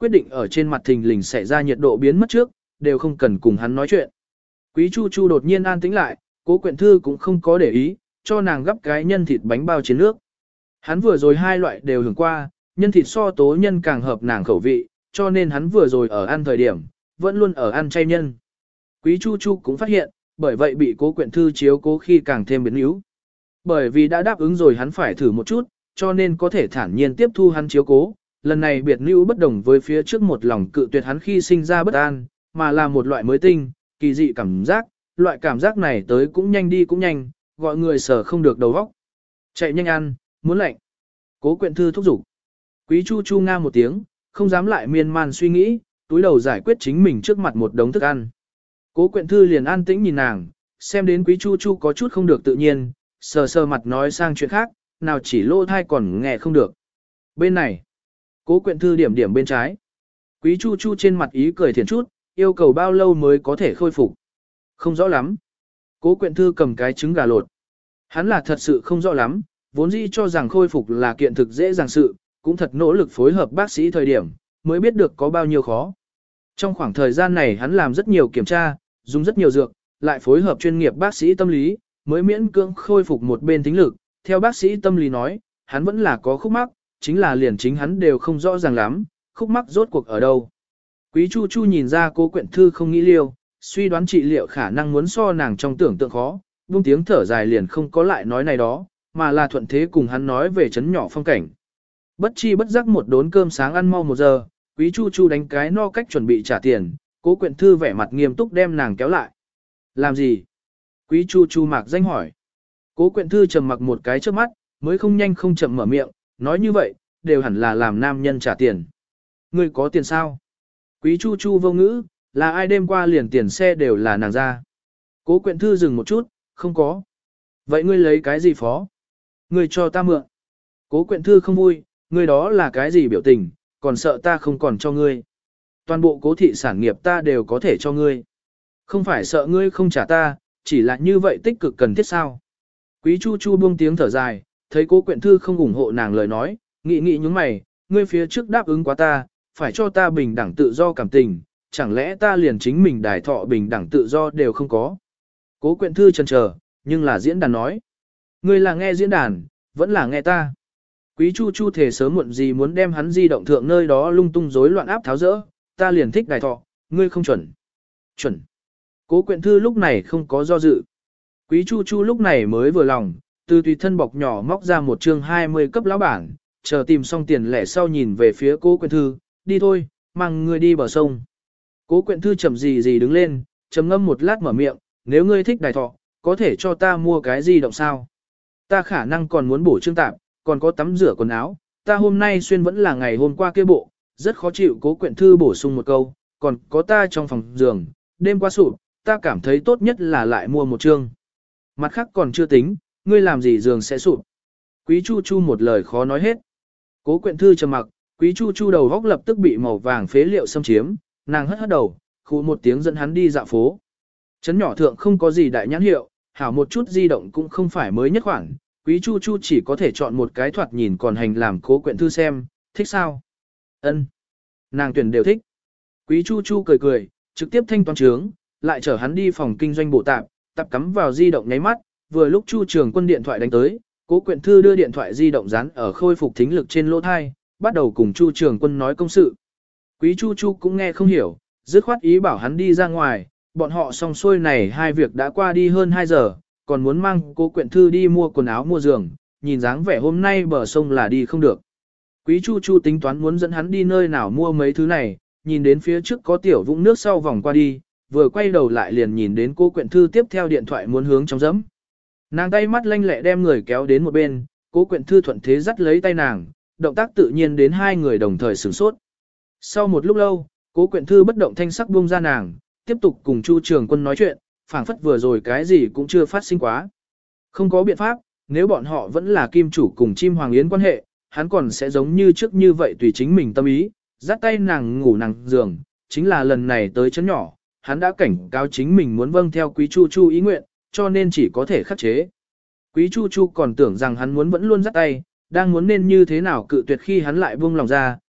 quyết định ở trên mặt thình lình xảy ra nhiệt độ biến mất trước, đều không cần cùng hắn nói chuyện. Quý Chu Chu đột nhiên an tĩnh lại, Cố Quyện Thư cũng không có để ý, cho nàng gắp cái nhân thịt bánh bao chiến nước. Hắn vừa rồi hai loại đều hưởng qua, nhân thịt so tố nhân càng hợp nàng khẩu vị, cho nên hắn vừa rồi ở ăn thời điểm, vẫn luôn ở ăn chay nhân. Quý Chu Chu cũng phát hiện, bởi vậy bị Cố Quyện Thư chiếu cố khi càng thêm biến yếu. Bởi vì đã đáp ứng rồi hắn phải thử một chút, cho nên có thể thản nhiên tiếp thu hắn chiếu cố. Lần này biệt lưu bất đồng với phía trước một lòng cự tuyệt hắn khi sinh ra bất an, mà là một loại mới tinh, kỳ dị cảm giác, loại cảm giác này tới cũng nhanh đi cũng nhanh, gọi người sở không được đầu óc. Chạy nhanh ăn, muốn lạnh. Cố Quyện Thư thúc giục. Quý Chu Chu nga một tiếng, không dám lại miên man suy nghĩ, túi đầu giải quyết chính mình trước mặt một đống thức ăn. Cố Quyện Thư liền an tĩnh nhìn nàng, xem đến Quý Chu Chu có chút không được tự nhiên, sờ sờ mặt nói sang chuyện khác, nào chỉ lỗ thai còn nghe không được. Bên này, Cố Quyện Thư điểm điểm bên trái. Quý Chu Chu trên mặt ý cười thiền chút, yêu cầu bao lâu mới có thể khôi phục. Không rõ lắm. Cố Quyện Thư cầm cái trứng gà lột. Hắn là thật sự không rõ lắm, vốn dĩ cho rằng khôi phục là kiện thực dễ dàng sự, cũng thật nỗ lực phối hợp bác sĩ thời điểm, mới biết được có bao nhiêu khó. Trong khoảng thời gian này hắn làm rất nhiều kiểm tra, dùng rất nhiều dược, lại phối hợp chuyên nghiệp bác sĩ tâm lý, mới miễn cưỡng khôi phục một bên thính lực. Theo bác sĩ tâm lý nói, hắn vẫn là có khúc mắc, chính là liền chính hắn đều không rõ ràng lắm, khúc mắc rốt cuộc ở đâu. Quý Chu Chu nhìn ra Cố Quyện Thư không nghĩ liêu, suy đoán trị liệu khả năng muốn so nàng trong tưởng tượng khó, buông tiếng thở dài liền không có lại nói này đó, mà là thuận thế cùng hắn nói về chấn nhỏ phong cảnh. Bất chi bất giác một đốn cơm sáng ăn mau 1 giờ, Quý Chu Chu đánh cái no cách chuẩn bị trả tiền, Cố Quyện Thư vẻ mặt nghiêm túc đem nàng kéo lại. Làm gì? Quý Chu Chu mạc danh hỏi. Cố Quyện Thư trầm mặc một cái trước mắt, mới không nhanh không chậm mở miệng, nói như vậy, đều hẳn là làm nam nhân trả tiền. Ngươi có tiền sao? Quý Chu Chu vô ngữ, là ai đêm qua liền tiền xe đều là nàng ra. Cố Quyện Thư dừng một chút, không có. Vậy ngươi lấy cái gì phó? Ngươi cho ta mượn. Cố Quyện Thư không vui, ngươi đó là cái gì biểu tình, còn sợ ta không còn cho ngươi. Toàn bộ Cố thị sản nghiệp ta đều có thể cho ngươi. Không phải sợ ngươi không trả ta, chỉ là như vậy tích cực cần thiết sao. Quý Chu Chu buông tiếng thở dài, thấy Cố Quyện Thư không ủng hộ nàng lời nói, nghĩ nhúng mày, ngươi phía trước đáp ứng quá ta, phải cho ta bình đẳng tự do cảm tình, chẳng lẽ ta liền chính mình đài thọ bình đẳng tự do đều không có. Cố Quyện Thư chần chờ, nhưng là diễn đàn nói. Ngươi là nghe diễn đàn, vẫn là nghe ta. Quý Chu Chu thể sớm muộn gì muốn đem hắn di động thượng nơi đó lung tung rối loạn áp tháo rỡ, ta liền thích đài thọ, ngươi không chuẩn. Chuẩn. Cố Quyện Thư lúc này không có do dự. Quý Chu Chu lúc này mới vừa lòng, từ tùy thân bọc nhỏ móc ra một chương 20 cấp lão bản, chờ tìm xong tiền lẻ sau nhìn về phía Cố Quyện Thư, đi thôi, mang ngươi đi bờ sông. Cố Quyện Thư chậm gì đứng lên, trầm ngâm một lát mở miệng, nếu ngươi thích đài thọ, có thể cho ta mua cái di động sao? Ta khả năng còn muốn bổ trương tạp, còn có tắm rửa quần áo, ta hôm nay xuyên vẫn là ngày hôm qua kia bộ, rất khó chịu. Cố Quyện Thư bổ sung một câu, còn có ta trong phòng giường, đêm qua sụp, ta cảm thấy tốt nhất là lại mua một trương. Mặt khác còn chưa tính, ngươi làm gì giường sẽ sụp. Quý Chu Chu một lời khó nói hết. Cố Quyện Thư trầm mặc, Quý Chu Chu đầu góc lập tức bị màu vàng phế liệu xâm chiếm, nàng hất đầu, khụ một tiếng dẫn hắn đi dạo phố. Trấn nhỏ thượng không có gì đại nhãn hiệu, hảo một chút di động cũng không phải mới nhất khoản, Quý Chu Chu chỉ có thể chọn một cái thoạt nhìn còn hành làm Cố Quyện Thư xem, thích sao? Ân, nàng tuyển đều thích. Quý Chu Chu cười, trực tiếp thanh toán trướng, lại chở hắn đi phòng kinh doanh bộ tạp cắm vào di động nháy mắt, vừa lúc Chu Trường Quân điện thoại đánh tới, Cố Quyện Thư đưa điện thoại di động dán ở khôi phục thính lực trên lỗ thai, bắt đầu cùng Chu Trường Quân nói công sự. Quý Chu Chu cũng nghe không hiểu, dứt khoát ý bảo hắn đi ra ngoài, bọn họ xong xuôi này hai việc đã qua đi hơn 2 giờ, còn muốn mang Cố Quyện Thư đi mua quần áo mua giường, nhìn dáng vẻ hôm nay bờ sông là đi không được. Quý Chu Chu tính toán muốn dẫn hắn đi nơi nào mua mấy thứ này, nhìn đến phía trước có tiểu vũng nước sau vòng qua đi, vừa quay đầu lại liền nhìn đến Cố Quyện Thư tiếp theo điện thoại muốn hướng trong dẫm. Nàng tay mắt lanh lẹ đem người kéo đến một bên, Cố Quyện Thư thuận thế dắt lấy tay nàng, động tác tự nhiên đến hai người đồng thời sửng sốt. Sau một lúc lâu, Cố Quyện Thư bất động thanh sắc buông ra nàng, tiếp tục cùng Chu Trường Quân nói chuyện, phảng phất vừa rồi cái gì cũng chưa phát sinh quá. Không có biện pháp, nếu bọn họ vẫn là kim chủ cùng chim hoàng yến quan hệ, hắn còn sẽ giống như trước như vậy tùy chính mình tâm ý, dắt tay nàng ngủ nàng giường, chính là lần này tới chấn nhỏ, hắn đã cảnh cáo chính mình muốn vâng theo Quý Chu Chu ý nguyện, cho nên chỉ có thể khắc chế. Quý Chu Chu còn tưởng rằng hắn muốn vẫn luôn dắt tay, đang muốn nên như thế nào cự tuyệt khi hắn lại buông lòng ra,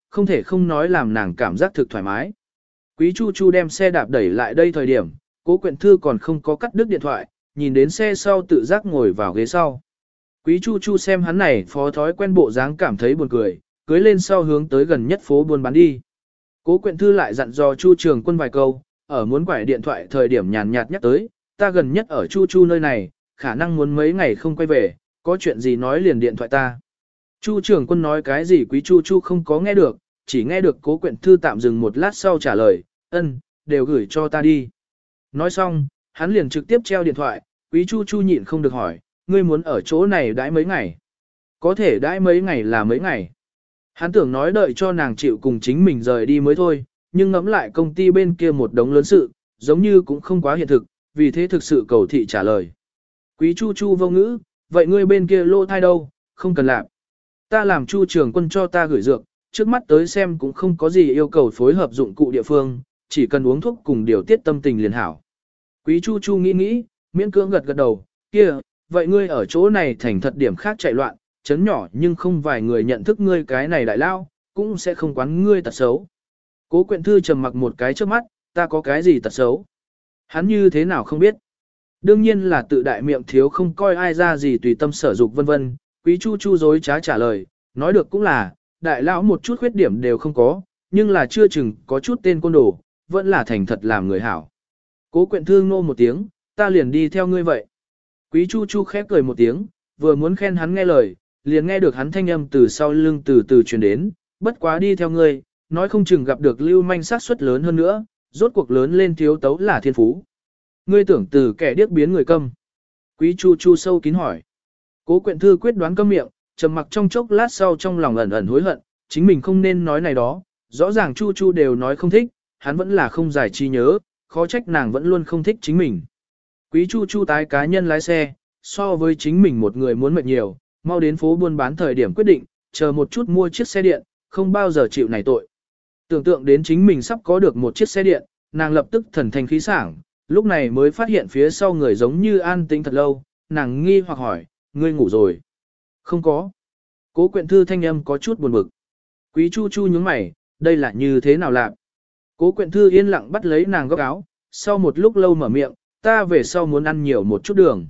không thể không nói làm nàng cảm giác thực thoải mái. Quý Chu Chu đem xe đạp đẩy lại đây thời điểm, Cố Quyện Thư còn không có cắt đứt điện thoại, nhìn đến xe sau tự giác ngồi vào ghế sau. Quý Chu Chu xem hắn này phó thói quen bộ dáng cảm thấy buồn cười, cưới lên sau hướng tới gần nhất phố buôn bán đi. Cố Quyện Thư lại dặn dò Chu Trường Quân vài câu, ở muốn quải điện thoại thời điểm nhàn nhạt nhắc tới, ta gần nhất ở Chu Chu nơi này, khả năng muốn mấy ngày không quay về, có chuyện gì nói liền điện thoại ta. Chu Trường Quân nói cái gì Quý Chu Chu không có nghe được, chỉ nghe được Cố Quyện Thư tạm dừng một lát sau trả lời, đều gửi cho ta đi. Nói xong, hắn liền trực tiếp treo điện thoại, Quý Chu Chu nhịn không được hỏi, ngươi muốn ở chỗ này đãi mấy ngày? Có thể đãi mấy ngày là mấy ngày. Hắn tưởng nói đợi cho nàng chịu cùng chính mình rời đi mới thôi, nhưng ngẫm lại công ty bên kia một đống lớn sự, giống như cũng không quá hiện thực, vì thế thực sự cầu thị trả lời. Quý Chu Chu vô ngữ, vậy ngươi bên kia lô thai đâu, không cần làm. Ta làm Chu Trường Quân cho ta gửi dược, trước mắt tới xem cũng không có gì yêu cầu phối hợp dụng cụ địa phương, chỉ cần uống thuốc cùng điều tiết tâm tình liền hảo. Quý Chu Chu nghĩ, miễn cưỡng gật đầu, kia, vậy ngươi ở chỗ này thành thật điểm khác chạy loạn, chấn nhỏ nhưng không vài người nhận thức ngươi cái này đại lao, cũng sẽ không quán ngươi tật xấu. Cố Quyện Thư trầm mặc một cái trước mắt, ta có cái gì tật xấu? Hắn như thế nào không biết? Đương nhiên là tự đại miệng thiếu không coi ai ra gì tùy tâm sở dục vân vân. Quý Chu Chu dối trá trả lời, nói được cũng là, đại lão một chút khuyết điểm đều không có, nhưng là chưa chừng có chút tên côn đồ, vẫn là thành thật làm người hảo. Cố Quyện Thư nô một tiếng, ta liền đi theo ngươi vậy. Quý Chu Chu khép cười một tiếng, vừa muốn khen hắn nghe lời, liền nghe được hắn thanh âm từ sau lưng từ từ truyền đến, bất quá đi theo ngươi, nói không chừng gặp được lưu manh sát suất lớn hơn nữa, rốt cuộc lớn lên thiếu tấu là thiên phú. Ngươi tưởng từ kẻ điếc biến người câm. Quý Chu Chu sâu kín hỏi. Cố Quyện Thư quyết đoán câm miệng, trầm mặc trong chốc lát sau trong lòng ẩn ẩn hối hận, chính mình không nên nói này đó, rõ ràng Chu Chu đều nói không thích, hắn vẫn là không giải trí nhớ, khó trách nàng vẫn luôn không thích chính mình. Quý Chu Chu tái cá nhân lái xe, so với chính mình một người muốn mệt nhiều, mau đến phố buôn bán thời điểm quyết định, chờ một chút mua chiếc xe điện, không bao giờ chịu này tội. Tưởng tượng đến chính mình sắp có được một chiếc xe điện, nàng lập tức thần thanh khí sảng, lúc này mới phát hiện phía sau người giống như an tĩnh thật lâu, nàng nghi hoặc hỏi, ngươi ngủ rồi? Không có. Cố Quyện Thư thanh âm có chút buồn bực. Quý Chu Chu nhướng mày, đây là như thế nào lạc? Cố Quyện Thư yên lặng bắt lấy nàng góc áo, sau một lúc lâu mở miệng, ta về sau muốn ăn nhiều một chút đường.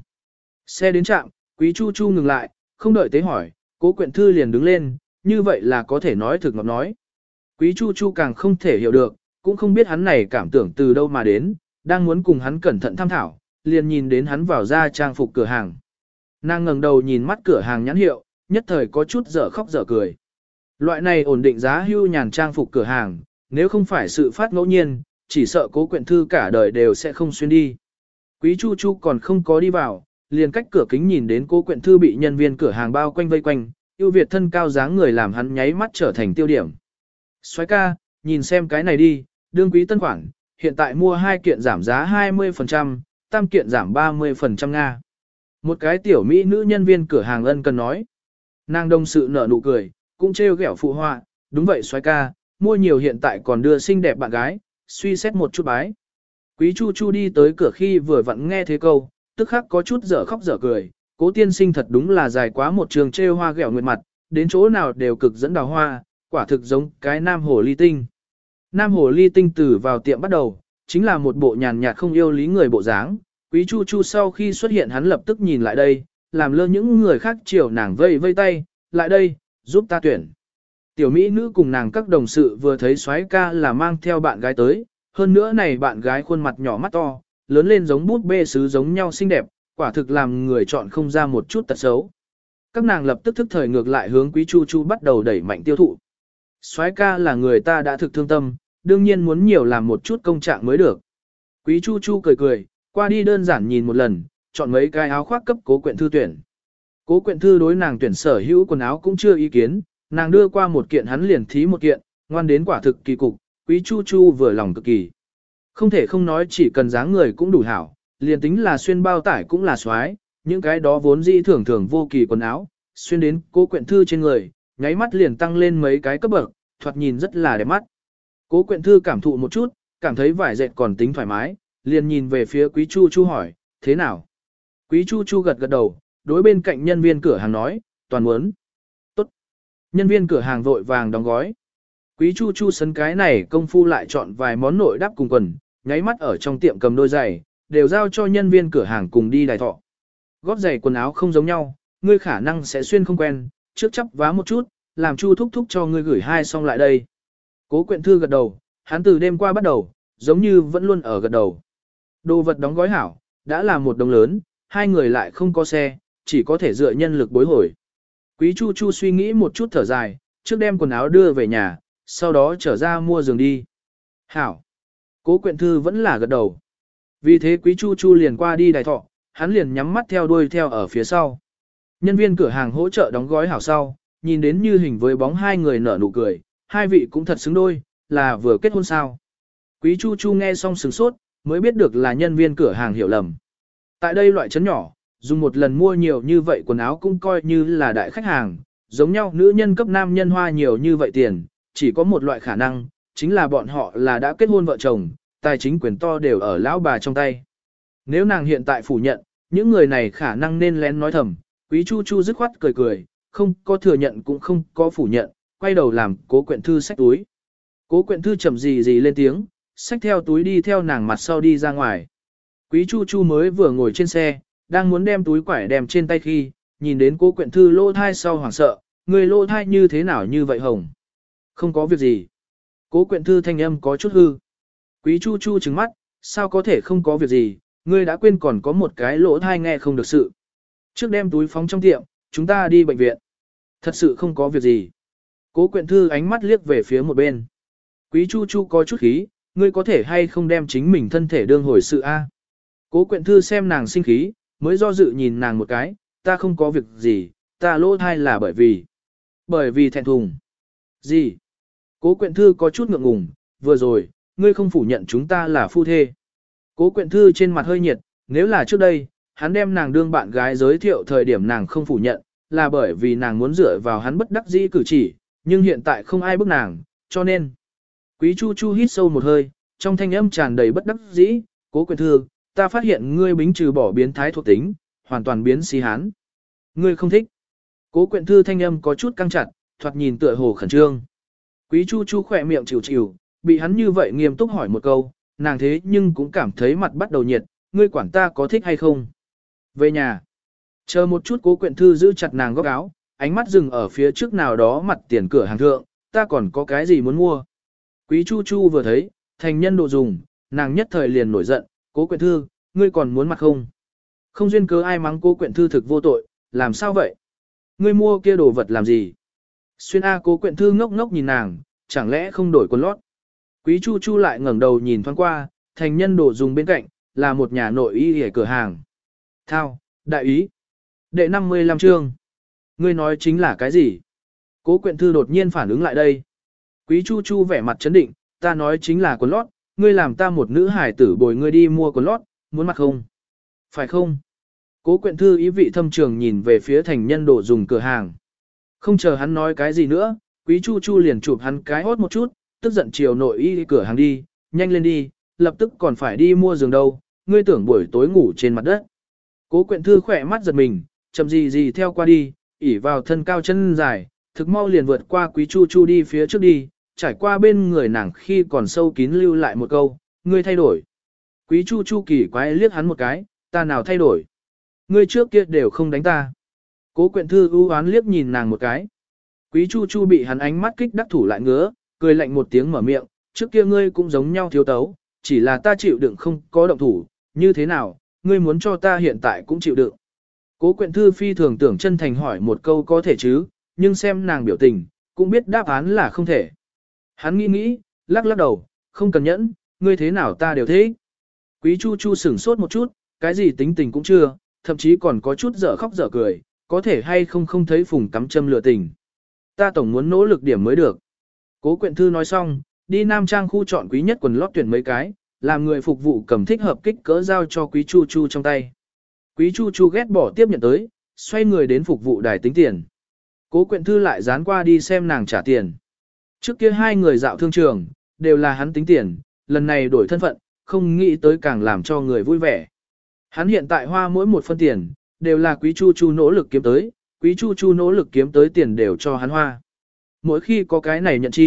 Xe đến trạm, Quý Chu Chu ngừng lại, không đợi tế hỏi, Cố Quyện Thư liền đứng lên, như vậy là có thể nói thực ngọt nói. Quý Chu Chu càng không thể hiểu được, cũng không biết hắn này cảm tưởng từ đâu mà đến, đang muốn cùng hắn cẩn thận tham thảo, liền nhìn đến hắn vào ra trang phục cửa hàng. Nàng ngẩng đầu nhìn mắt cửa hàng nhãn hiệu, nhất thời có chút dở khóc dở cười. Loại này ổn định giá hưu nhàn trang phục cửa hàng, nếu không phải sự phát ngẫu nhiên, chỉ sợ Cố Quyện Thư cả đời đều sẽ không xuyên đi. Quý Chu Chu còn không có đi vào, liền cách cửa kính nhìn đến Cố Quyện Thư bị nhân viên cửa hàng bao quanh vây quanh, ưu việt thân cao dáng người làm hắn nháy mắt trở thành tiêu điểm. Soái ca, nhìn xem cái này đi, đương quý tân khoản, hiện tại mua 2 kiện giảm giá 20%, tam kiện giảm 30% Nga. Một cái tiểu mỹ nữ nhân viên cửa hàng ân cần nói. Nàng đồng sự nở nụ cười, cũng trêu ghẹo phụ họa, đúng vậy soái ca, mua nhiều hiện tại còn đưa xinh đẹp bạn gái, suy xét một chút bái. Quý Chu Chu đi tới cửa khi vừa vặn nghe thế câu, tức khắc có chút dở khóc dở cười, Cố tiên sinh thật đúng là dài quá một trường trêu hoa ghẹo nguyệt mặt, đến chỗ nào đều cực dẫn đào hoa, quả thực giống cái nam hồ ly tinh. Nam hồ ly tinh từ vào tiệm bắt đầu, chính là một bộ nhàn nhạt không yêu lý người bộ dáng. Quý Chu Chu sau khi xuất hiện hắn lập tức nhìn lại đây, làm lơ những người khác chiều nàng vây vây tay, lại đây, giúp ta tuyển. Tiểu mỹ nữ cùng nàng các đồng sự vừa thấy soái ca là mang theo bạn gái tới, hơn nữa này bạn gái khuôn mặt nhỏ mắt to, lớn lên giống bút bê sứ giống nhau xinh đẹp, quả thực làm người chọn không ra một chút tật xấu. Các nàng lập tức thức thời ngược lại hướng Quý Chu Chu bắt đầu đẩy mạnh tiêu thụ. Soái ca là người ta đã thực thương tâm, đương nhiên muốn nhiều làm một chút công trạng mới được. Quý Chu Chu cười cười, qua đi đơn giản nhìn một lần, chọn mấy cái áo khoác cấp Cố Quyện Thư tuyển. Cố Quyện Thư đối nàng tuyển sở hữu quần áo cũng chưa ý kiến, nàng đưa qua một kiện hắn liền thí một kiện, ngoan đến quả thực kỳ cục, Quý Chu Chu vừa lòng cực kỳ. Không thể không nói chỉ cần dáng người cũng đủ hảo, liền tính là xuyên bao tải cũng là xoái, những cái đó vốn dĩ thường thường vô kỳ quần áo, xuyên đến Cố Quyện Thư trên người, nháy mắt liền tăng lên mấy cái cấp bậc, thoạt nhìn rất là đẹp mắt. Cố Quyện Thư cảm thụ một chút, cảm thấy vải dệt còn tính thoải mái, liền nhìn về phía Quý Chu Chu hỏi, thế nào? Quý Chu Chu gật gật đầu, đối bên cạnh nhân viên cửa hàng nói, toàn muốn. Tốt. Nhân viên cửa hàng vội vàng đóng gói. Quý Chu Chu sấn cái này công phu lại chọn vài món nội đắp cùng quần, nháy mắt ở trong tiệm cầm đôi giày, đều giao cho nhân viên cửa hàng cùng đi đài thọ. Gót giày quần áo không giống nhau, ngươi khả năng sẽ xuyên không quen, trước chắp vá một chút, làm Chu thúc thúc cho ngươi gửi hai xong lại đây. Cố Quyện Thư gật đầu, hắn từ đêm qua bắt đầu, giống như vẫn luôn ở gật đầu. Đồ vật đóng gói hảo, đã là một đồng lớn, hai người lại không có xe, chỉ có thể dựa nhân lực bối hồi. Quý Chu Chu suy nghĩ một chút thở dài, trước đem quần áo đưa về nhà, sau đó trở ra mua giường đi. Hảo. Cố Quyện Thư vẫn là gật đầu. Vì thế Quý Chu Chu liền qua đi đài thọ, hắn liền nhắm mắt theo đuôi theo ở phía sau. Nhân viên cửa hàng hỗ trợ đóng gói hảo sau, nhìn đến như hình với bóng hai người nở nụ cười, hai vị cũng thật xứng đôi, là vừa kết hôn sao. Quý Chu Chu nghe xong sửng sốt, mới biết được là nhân viên cửa hàng hiểu lầm. Tại đây loại trấn nhỏ, dùng một lần mua nhiều như vậy quần áo cũng coi như là đại khách hàng, giống nhau nữ nhân cấp nam nhân hoa nhiều như vậy tiền, chỉ có một loại khả năng, chính là bọn họ là đã kết hôn vợ chồng, tài chính quyền to đều ở lão bà trong tay. Nếu nàng hiện tại phủ nhận, những người này khả năng nên lén nói thầm, Quý Chu Chu dứt khoát cười cười, không có thừa nhận cũng không có phủ nhận, quay đầu làm Cố Quyện Thư xách túi. Cố Quyện Thư chậm gì lên tiếng, xách theo túi đi theo nàng mặt sau đi ra ngoài. Quý Chu Chu mới vừa ngồi trên xe, đang muốn đem túi quải đem trên tay khi, nhìn đến Cố Quyện Thư lô thai sau hoảng sợ, người lô thai như thế nào như vậy hồng. Không có việc gì. Cố Quyện Thư thanh âm có chút hư. Quý Chu Chu trừng mắt, sao có thể không có việc gì, ngươi đã quên còn có một cái lỗ thai nghe không được sự. Trước đem túi phóng trong tiệm, chúng ta đi bệnh viện. Thật sự không có việc gì. Cố Quyện Thư ánh mắt liếc về phía một bên. Quý Chu Chu có chút khí, ngươi có thể hay không đem chính mình thân thể đương hồi sự a? Cố Quyện Thư xem nàng sinh khí, mới do dự nhìn nàng một cái, ta không có việc gì, ta lỗ thai là bởi vì thẹn thùng. Gì? Cố Quyện Thư có chút ngượng ngùng, vừa rồi, ngươi không phủ nhận chúng ta là phu thê. Cố Quyện Thư trên mặt hơi nhiệt, nếu là trước đây, hắn đem nàng đương bạn gái giới thiệu thời điểm nàng không phủ nhận, là bởi vì nàng muốn dựa vào hắn bất đắc dĩ cử chỉ, nhưng hiện tại không ai bức nàng, cho nên. Quý Chu Chu hít sâu một hơi, trong thanh âm tràn đầy bất đắc dĩ, Cố Quyện Thư, ta phát hiện ngươi bính trừ bỏ biến thái thuộc tính, hoàn toàn biến si hán. Ngươi không thích. Cố Quyện Thư thanh âm có chút căng chặt, thoạt nhìn tựa hồ khẩn trương. Quý Chu Chu khỏe miệng chịu chịu, bị hắn như vậy nghiêm túc hỏi một câu, nàng thế nhưng cũng cảm thấy mặt bắt đầu nhiệt, ngươi quản ta có thích hay không. Về nhà. Chờ một chút Cố Quyện Thư giữ chặt nàng góc áo, ánh mắt dừng ở phía trước nào đó mặt tiền cửa hàng thượng, ta còn có cái gì muốn mua. Quý Chu Chu vừa thấy, thành nhân đồ dùng, nàng nhất thời liền nổi giận, Cố Quyện Thư, ngươi còn muốn mặt không? Không duyên cớ ai mắng Cố Quyện Thư thực vô tội, làm sao vậy? Ngươi mua kia đồ vật làm gì? Xuyên A. Cố Quyện Thư ngốc ngốc nhìn nàng, chẳng lẽ không đổi quần lót? Quý Chu Chu lại ngẩng đầu nhìn thoáng qua, thành nhân đồ dùng bên cạnh, là một nhà nội y ở cửa hàng. Thao, đại ý. Đệ 55 chương. Ngươi nói chính là cái gì? Cố Quyện Thư đột nhiên phản ứng lại đây. Quý Chu Chu vẻ mặt chấn định, ta nói chính là quần lót, ngươi làm ta một nữ hải tử bồi ngươi đi mua quần lót, muốn mặc không? Phải không? Cố Quyện Thư ý vị thâm trường nhìn về phía thành nhân đồ dùng cửa hàng. Không chờ hắn nói cái gì nữa, Quý Chu Chu liền chụp hắn cái hốt một chút, tức giận chiều nội y cửa hàng đi, nhanh lên đi, lập tức còn phải đi mua giường đâu, ngươi tưởng buổi tối ngủ trên mặt đất. Cố Quyện Thư khỏe mắt giật mình, chậm gì theo qua đi, ỉ vào thân cao chân dài, thực mau liền vượt qua Quý Chu Chu đi phía trước đi, trải qua bên người nàng khi còn sâu kín lưu lại một câu, ngươi thay đổi. Quý Chu Chu kỳ quái liếc hắn một cái, ta nào thay đổi. Ngươi trước kia đều không đánh ta. Cố Quyện Thư ưu oán liếc nhìn nàng một cái. Quý Chu Chu bị hắn ánh mắt kích đắc thủ lại ngứa, cười lạnh một tiếng mở miệng, trước kia ngươi cũng giống nhau thiếu tấu, chỉ là ta chịu đựng không có động thủ, như thế nào, ngươi muốn cho ta hiện tại cũng chịu đựng. Cố Quyện Thư phi thường tưởng chân thành hỏi một câu có thể chứ, nhưng xem nàng biểu tình, cũng biết đáp án là không thể. Hắn nghĩ, lắc đầu, không cần nhẫn, ngươi thế nào ta đều thế. Quý Chu Chu sửng sốt một chút, cái gì tính tình cũng chưa, thậm chí còn có chút dở khóc dở cười, có thể hay không thấy phùng cắm châm lừa tình. Ta tổng muốn nỗ lực điểm mới được. Cố Quyện Thư nói xong, đi Nam Trang khu chọn quý nhất quần lót tuyển mấy cái, làm người phục vụ cầm thích hợp kích cỡ giao cho Quý Chu Chu trong tay. Quý Chu Chu ghét bỏ tiếp nhận tới, xoay người đến phục vụ đài tính tiền. Cố Quyện Thư lại dán qua đi xem nàng trả tiền. Trước kia hai người dạo thương trường, đều là hắn tính tiền, lần này đổi thân phận, không nghĩ tới càng làm cho người vui vẻ. Hắn hiện tại hoa mỗi một phân tiền, đều là Quý Chu Chu nỗ lực kiếm tới, Quý Chu Chu nỗ lực kiếm tới tiền đều cho hắn hoa. Mỗi khi có cái này nhận chi,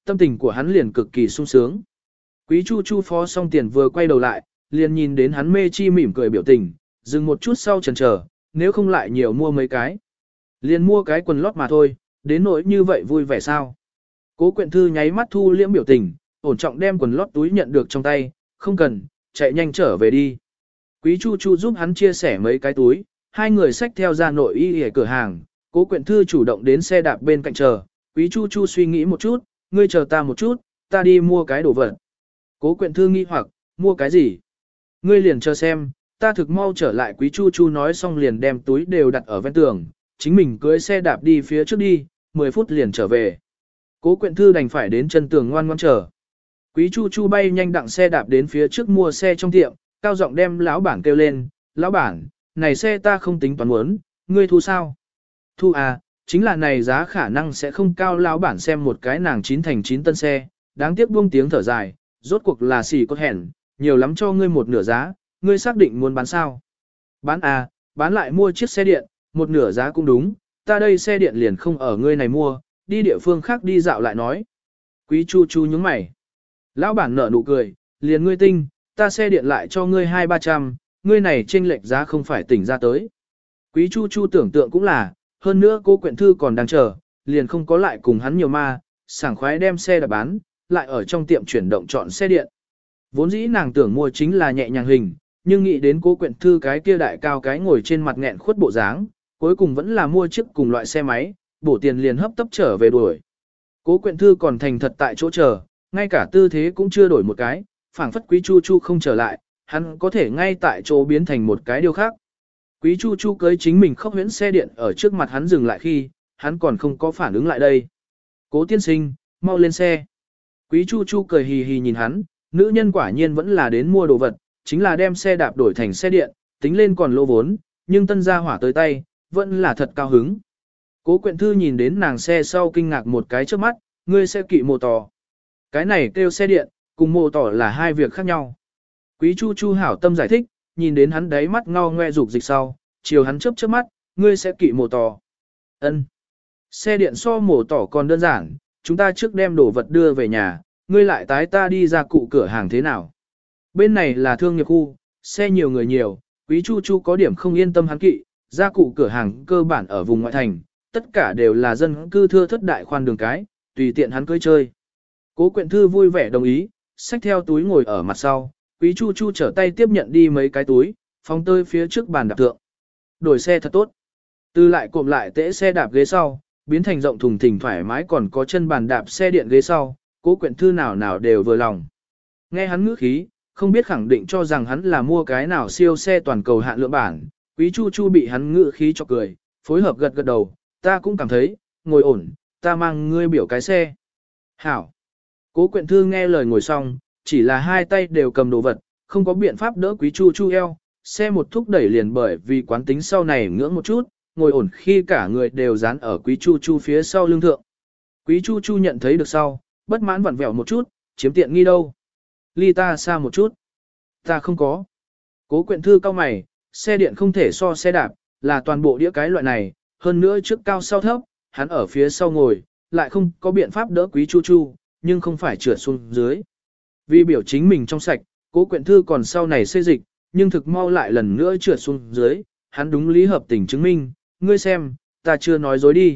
tâm tình của hắn liền cực kỳ sung sướng. Quý Chu Chu phó xong tiền vừa quay đầu lại, liền nhìn đến hắn mê chi mỉm cười biểu tình, dừng một chút sau chần chờ, nếu không lại nhiều mua mấy cái. Liền mua cái quần lót mà thôi, đến nỗi như vậy vui vẻ sao. Cố Quyện Thư nháy mắt thu liễm biểu tình, ổn trọng đem quần lót túi nhận được trong tay, không cần, chạy nhanh trở về đi. Quý Chu Chu giúp hắn chia sẻ mấy cái túi, hai người xách theo ra nội y ở cửa hàng, Cố Quyện Thư chủ động đến xe đạp bên cạnh chờ, Quý Chu Chu suy nghĩ một chút, ngươi chờ ta một chút, ta đi mua cái đồ vật. Cố Quyện Thư nghi hoặc, mua cái gì? Ngươi liền chờ xem, ta thực mau trở lại. Quý Chu Chu nói xong liền đem túi đều đặt ở ven tường, chính mình cưỡi xe đạp đi phía trước đi, 10 phút liền trở về. Cố Quyện Thư đành phải đến chân tường ngoan ngoãn chờ. Quý Chu Chu bay nhanh đặng xe đạp đến phía trước mua xe trong tiệm, cao giọng đem lão bản kêu lên, lão bản, này xe ta không tính toán muốn, ngươi thu sao? Thu à, chính là này giá khả năng sẽ không cao. Lão bản xem một cái nàng 9 thành 9 tân xe, đáng tiếc buông tiếng thở dài, rốt cuộc là xỉ có hẹn, nhiều lắm cho ngươi một nửa giá, ngươi xác định muốn bán sao? Bán à, bán lại mua chiếc xe điện, một nửa giá cũng đúng, ta đây xe điện liền không ở ngươi này mua, đi địa phương khác đi dạo lại nói. Quý Chu Chu nhướng mày. Lão bản nở nụ cười, liền ngươi tinh, ta xe điện lại cho ngươi 200-300, ngươi này chênh lệch giá không phải tỉnh ra tới. Quý Chu Chu tưởng tượng cũng là, hơn nữa Cố Quyện Thư còn đang chờ, liền không có lại cùng hắn nhiều ma, sảng khoái đem xe đạp bán, lại ở trong tiệm chuyển động chọn xe điện. Vốn dĩ nàng tưởng mua chính là nhẹ nhàng hình, nhưng nghĩ đến Cố Quyện Thư cái kia đại cao cái ngồi trên mặt nghẹn khuất bộ dáng, cuối cùng vẫn là mua chiếc cùng loại xe máy, bổ tiền liền hấp tấp trở về đuổi. Cố Quyện Thư còn thành thật tại chỗ chờ, ngay cả tư thế cũng chưa đổi một cái, phảng phất Quý Chu Chu không trở lại, hắn có thể ngay tại chỗ biến thành một cái điều khác. Quý Chu Chu cưới chính mình khóc huyễn xe điện ở trước mặt hắn dừng lại khi, hắn còn không có phản ứng lại đây. Cố tiên sinh, mau lên xe. Quý Chu Chu cười hì hì nhìn hắn, nữ nhân quả nhiên vẫn là đến mua đồ vật, chính là đem xe đạp đổi thành xe điện, tính lên còn lỗ vốn, nhưng tân gia hỏa tới tay, vẫn là thật cao hứng. Cố Quyện Thư nhìn đến nàng xe sau kinh ngạc một cái trước mắt, ngươi sẽ kỵ mô tò. Cái này kêu xe điện, cùng mô tỏ là hai việc khác nhau. Quý Chu Chu hảo tâm giải thích, nhìn đến hắn đáy mắt ngao ngoe dục dịch sau, chiều hắn chớp chớp mắt, ngươi sẽ kỵ mô tỏ. Ân. Xe điện so mô tỏ còn đơn giản, chúng ta trước đem đồ vật đưa về nhà, ngươi lại tái ta đi ra cụ cửa hàng thế nào. Bên này là thương nghiệp khu, xe nhiều người nhiều, Quý Chu Chu có điểm không yên tâm hắn kỵ, gia cụ cửa hàng cơ bản ở vùng ngoại thành, tất cả đều là dân cư thưa thất đại khoan đường cái, tùy tiện hắn cưới chơi. Cố Quyện Thư vui vẻ đồng ý, xách theo túi ngồi ở mặt sau, Quý Chu Chu trở tay tiếp nhận đi mấy cái túi, phóng tơi phía trước bàn đạp thượng. Đổi xe thật tốt. Từ lại cộm lại tễ xe đạp ghế sau, biến thành rộng thùng thình thoải mái còn có chân bàn đạp xe điện ghế sau, Cố Quyện Thư nào nào đều vừa lòng. Nghe hắn ngữ khí, không biết khẳng định cho rằng hắn là mua cái nào siêu xe toàn cầu hạn lượng bản, Quý Chu Chu bị hắn ngữ khí cho cười, phối hợp gật gật đầu, ta cũng cảm thấy, ngồi ổn, ta mang ngươi biểu cái xe. Hảo. Cố Quyện Thư nghe lời ngồi xong, chỉ là hai tay đều cầm đồ vật, không có biện pháp đỡ Quý Chu Chu eo, xe một thúc đẩy liền bởi vì quán tính sau này ngưỡng một chút, ngồi ổn khi cả người đều dán ở Quý Chu Chu phía sau lưng thượng. Quý Chu Chu nhận thấy được sau, bất mãn vặn vẹo một chút, chiếm tiện nghi đâu. Ly ta xa một chút. Ta không có. Cố Quyện Thư cau mày, xe điện không thể so xe đạp, là toàn bộ đĩa cái loại này, hơn nữa trước cao sau thấp, hắn ở phía sau ngồi, lại không có biện pháp đỡ Quý Chu Chu, nhưng không phải trượt xuống dưới. Vì biểu chính mình trong sạch, Cố Quyện Thư còn sau này xê dịch, nhưng thực mau lại lần nữa trượt xuống dưới, hắn đúng lý hợp tình chứng minh, ngươi xem, ta chưa nói dối đi.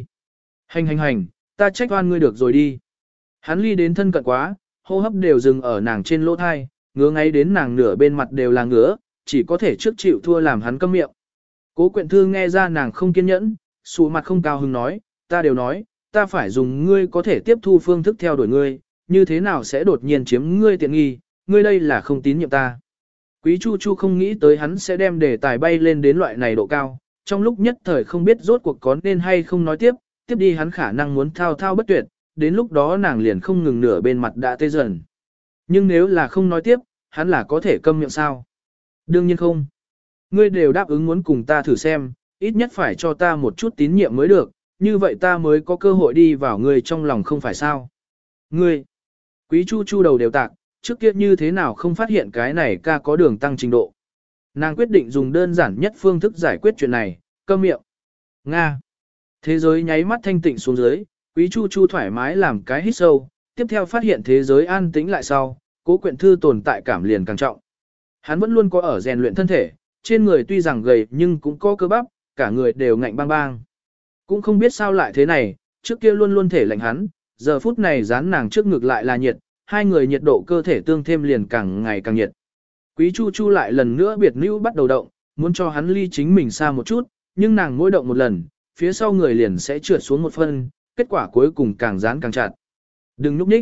Hành, ta trách oan ngươi được rồi đi. Hắn ly đến thân cận quá, hô hấp đều dừng ở nàng trên lỗ thai, ngứa ngáy đến nàng nửa bên mặt đều là ngứa, chỉ có thể trước chịu thua làm hắn câm miệng. Cố Quyện Thư nghe ra nàng không kiên nhẫn, sụ mặt không cao hứng nói, ta đều nói, ta phải dùng ngươi có thể tiếp thu phương thức theo đuổi ngươi, như thế nào sẽ đột nhiên chiếm ngươi tiện nghi, ngươi đây là không tín nhiệm ta. Quý Chu Chu không nghĩ tới hắn sẽ đem đề tài bay lên đến loại này độ cao, trong lúc nhất thời không biết rốt cuộc có nên hay không nói tiếp, tiếp đi hắn khả năng muốn thao thao bất tuyệt, đến lúc đó nàng liền không ngừng nửa bên mặt đã tê dần. Nhưng nếu là không nói tiếp, hắn là có thể câm miệng sao? Đương nhiên không. Ngươi đều đáp ứng muốn cùng ta thử xem, ít nhất phải cho ta một chút tín nhiệm mới được, như vậy ta mới có cơ hội đi vào ngươi trong lòng không phải sao? Ngươi, Quý Chu Chu đầu đều tạc, trước kia như thế nào không phát hiện cái này ca có đường tăng trình độ. Nàng quyết định dùng đơn giản nhất phương thức giải quyết chuyện này, câm miệng. Nga. Thế giới nháy mắt thanh tịnh xuống dưới, Quý Chu Chu thoải mái làm cái hít sâu, tiếp theo phát hiện thế giới an tĩnh lại sau, Cố Quyện Thư tồn tại cảm liền càng trọng. Hắn vẫn luôn có ở rèn luyện thân thể, trên người tuy rằng gầy nhưng cũng có cơ bắp, cả người đều ngạnh bang bang. Cũng không biết sao lại thế này, trước kia luôn luôn thể lạnh hắn, giờ phút này dán nàng trước ngực lại là nhiệt, hai người nhiệt độ cơ thể tương thêm liền càng ngày càng nhiệt. Quý Chu Chu lại lần nữa biệt nữ bắt đầu động, muốn cho hắn ly chính mình xa một chút, nhưng nàng mỗi động một lần, phía sau người liền sẽ trượt xuống một phân, kết quả cuối cùng càng dán càng chặt. Đừng núp nhích.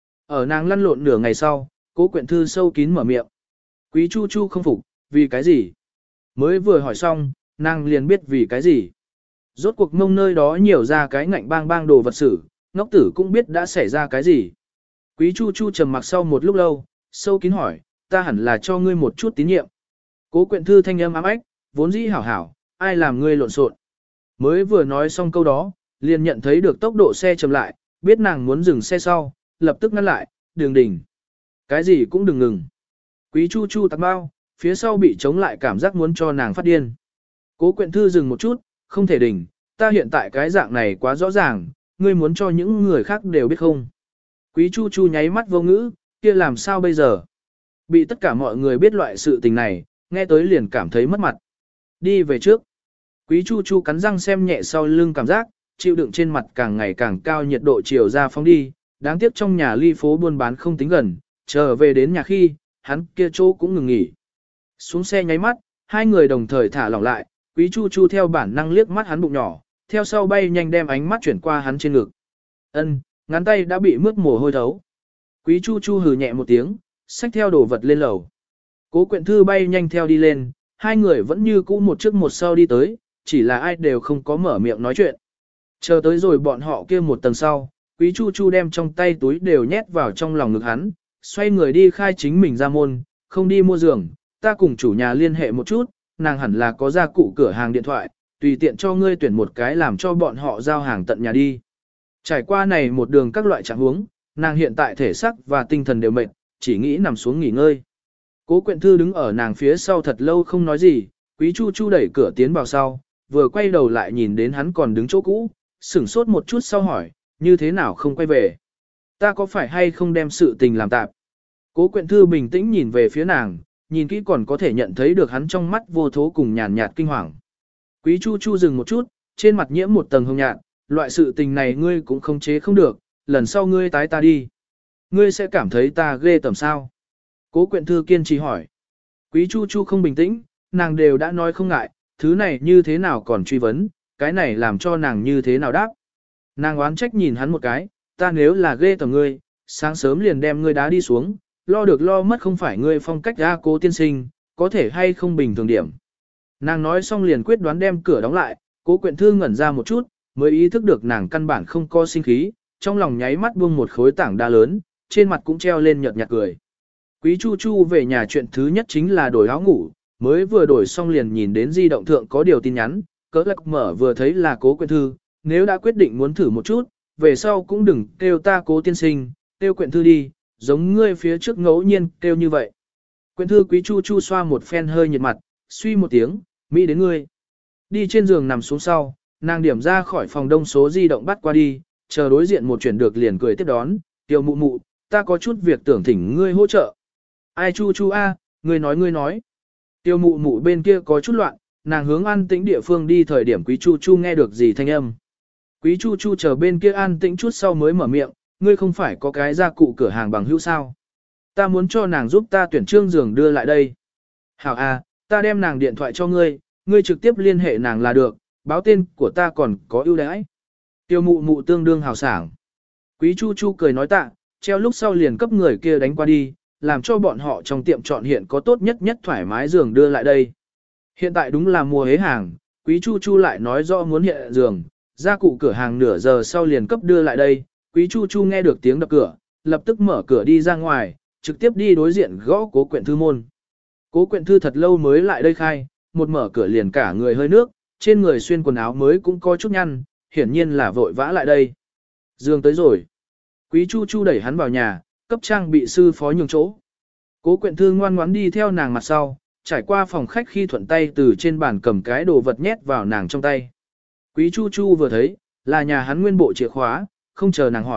Ở nàng lăn lộn nửa ngày sau, Cố Quyện Thư sâu kín mở miệng. Quý Chu Chu không phục, vì cái gì? Mới vừa hỏi xong, nàng liền biết vì cái gì. Rốt cuộc mông nơi đó nhiều ra cái ngạnh bang bang đồ vật sử, ngốc tử cũng biết đã xảy ra cái gì. Quý Chu Chu trầm mặc sau một lúc lâu, sâu kín hỏi, ta hẳn là cho ngươi một chút tín nhiệm. Cố Quyện Thư thanh âm ám ách, vốn dĩ hảo hảo, ai làm ngươi lộn xộn. Mới vừa nói xong câu đó, liền nhận thấy được tốc độ xe chậm lại, biết nàng muốn dừng xe sau, lập tức ngăn lại, đường đỉnh. Cái gì cũng đừng ngừng. Quý Chu Chu tặc bao, phía sau bị chống lại cảm giác muốn cho nàng phát điên. Cố Quyện Thư dừng một chút, không thể đỉnh, ta hiện tại cái dạng này quá rõ ràng, ngươi muốn cho những người khác đều biết không. Quý Chu Chu nháy mắt vô ngữ, kia làm sao bây giờ? Bị tất cả mọi người biết loại sự tình này, nghe tới liền cảm thấy mất mặt. Đi về trước. Quý Chu Chu cắn răng xem nhẹ sau lưng cảm giác, chịu đựng trên mặt càng ngày càng cao nhiệt độ chiều ra phóng đi, đáng tiếc trong nhà ly phố buôn bán không tính gần, trở về đến nhà khi, hắn kia chỗ cũng ngừng nghỉ. Xuống xe nháy mắt, hai người đồng thời thả lỏng lại, Quý Chu Chu theo bản năng liếc mắt hắn bụng nhỏ, theo sau bay nhanh đem ánh mắt chuyển qua hắn trên ngực. Ân, ngón tay đã bị mướt mồ hôi thấu. Quý Chu Chu hừ nhẹ một tiếng, xách theo đồ vật lên lầu. Cố Quyện Thư bay nhanh theo đi lên, hai người vẫn như cũ một trước một sau đi tới, chỉ là ai đều không có mở miệng nói chuyện. Chờ tới rồi bọn họ kia một tầng sau, Quý Chu Chu đem trong tay túi đều nhét vào trong lòng ngực hắn, xoay người đi khai chính mình ra môn, không đi mua giường, ta cùng chủ nhà liên hệ một chút, nàng hẳn là có gia cụ cửa hàng điện thoại, tùy tiện cho ngươi tuyển một cái làm cho bọn họ giao hàng tận nhà đi. Trải qua này một đường các loại trạng huống, nàng hiện tại thể xác và tinh thần đều mệt, chỉ nghĩ nằm xuống nghỉ ngơi. Cố Quyện Thư đứng ở nàng phía sau thật lâu không nói gì, Quý Chu Chu đẩy cửa tiến vào sau, vừa quay đầu lại nhìn đến hắn còn đứng chỗ cũ, sửng sốt một chút sau hỏi, như thế nào không quay về? Ta có phải hay không đem sự tình làm tạp? Cố Quyện Thư bình tĩnh nhìn về phía nàng, nhìn kỹ còn có thể nhận thấy được hắn trong mắt vô thố cùng nhàn nhạt kinh hoàng. Quý Chu Chu dừng một chút, trên mặt nhiễm một tầng hồng nhạt, loại sự tình này ngươi cũng không chế không được, lần sau ngươi tái ta đi. Ngươi sẽ cảm thấy ta ghê tởm sao? Cố Quyện Thư kiên trì hỏi. Quý Chu Chu không bình tĩnh, nàng đều đã nói không ngại, thứ này như thế nào còn truy vấn, cái này làm cho nàng như thế nào đáp. Nàng oán trách nhìn hắn một cái, ta nếu là ghê tởm ngươi, sáng sớm liền đem ngươi đá đi xuống, lo được lo mất không phải ngươi phong cách ra Cố tiên sinh, có thể hay không bình thường điểm. Nàng nói xong liền quyết đoán đem cửa đóng lại, Cố Quyện Thư ngẩn ra một chút, mới ý thức được nàng căn bản không có sinh khí, trong lòng nháy mắt buông một khối tảng đá lớn, trên mặt cũng treo lên nhợt nhạt cười. Quý Chu Chu về nhà chuyện thứ nhất chính là đổi áo ngủ, mới vừa đổi xong liền nhìn đến di động thượng có điều tin nhắn, cỡ lắc mở vừa thấy là Cố Quyện Thư, nếu đã quyết định muốn thử một chút, về sau cũng đừng kêu ta Cố tiên sinh, kêu Quyện Thư đi, giống ngươi phía trước ngẫu nhiên kêu như vậy. Quyện Thư. Quý Chu Chu xoa một phen hơi nhiệt mặt, suy một tiếng, mỹ đến ngươi. Đi trên giường nằm xuống sau, nàng điểm ra khỏi phòng đông số di động bắt qua đi, chờ đối diện một chuyển được liền cười tiếp đón, Tiêu mụ mụ, ta có chút việc tưởng thỉnh ngươi hỗ trợ. Ai Chu Chu a, ngươi nói. Tiêu mụ mụ bên kia có chút loạn, nàng hướng an tĩnh địa phương đi thời điểm Quý Chu Chu nghe được gì thanh âm. Quý Chu Chu chờ bên kia an tĩnh chút sau mới mở miệng, ngươi không phải có cái gia cụ cửa hàng bằng hữu sao. Ta muốn cho nàng giúp ta tuyển trương giường đưa lại đây. Hảo a, ta đem nàng điện thoại cho ngươi, ngươi trực tiếp liên hệ nàng là được, báo tên của ta còn có ưu đãi. Tiêu mụ mụ tương đương hào sảng. Quý Chu Chu cười nói tạ, treo lúc sau liền cấp người kia đánh qua đi, làm cho bọn họ trong tiệm chọn hiện có tốt nhất nhất thoải mái giường đưa lại đây. Hiện tại đúng là mùa hế hàng, Quý Chu Chu lại nói rõ muốn hiện giường, gia cụ cửa hàng nửa giờ sau liền cấp đưa lại đây, Quý Chu Chu nghe được tiếng đập cửa, lập tức mở cửa đi ra ngoài, trực tiếp đi đối diện gõ Cố Quyện Thư môn. Cố Quyện Thư thật lâu mới lại đây khai, một mở cửa liền cả người hơi nước, trên người xuyên quần áo mới cũng có chút nhăn, hiển nhiên là vội vã lại đây. Giường tới rồi. Quý Chu Chu đẩy hắn vào nhà, cấp trang bị sư phó nhường chỗ. Cố Quyện Thư ngoan ngoãn đi theo nàng mặt sau, trải qua phòng khách khi thuận tay từ trên bàn cầm cái đồ vật nhét vào nàng trong tay. Quý Chu Chu vừa thấy, là nhà hắn nguyên bộ chìa khóa, không chờ nàng hỏi,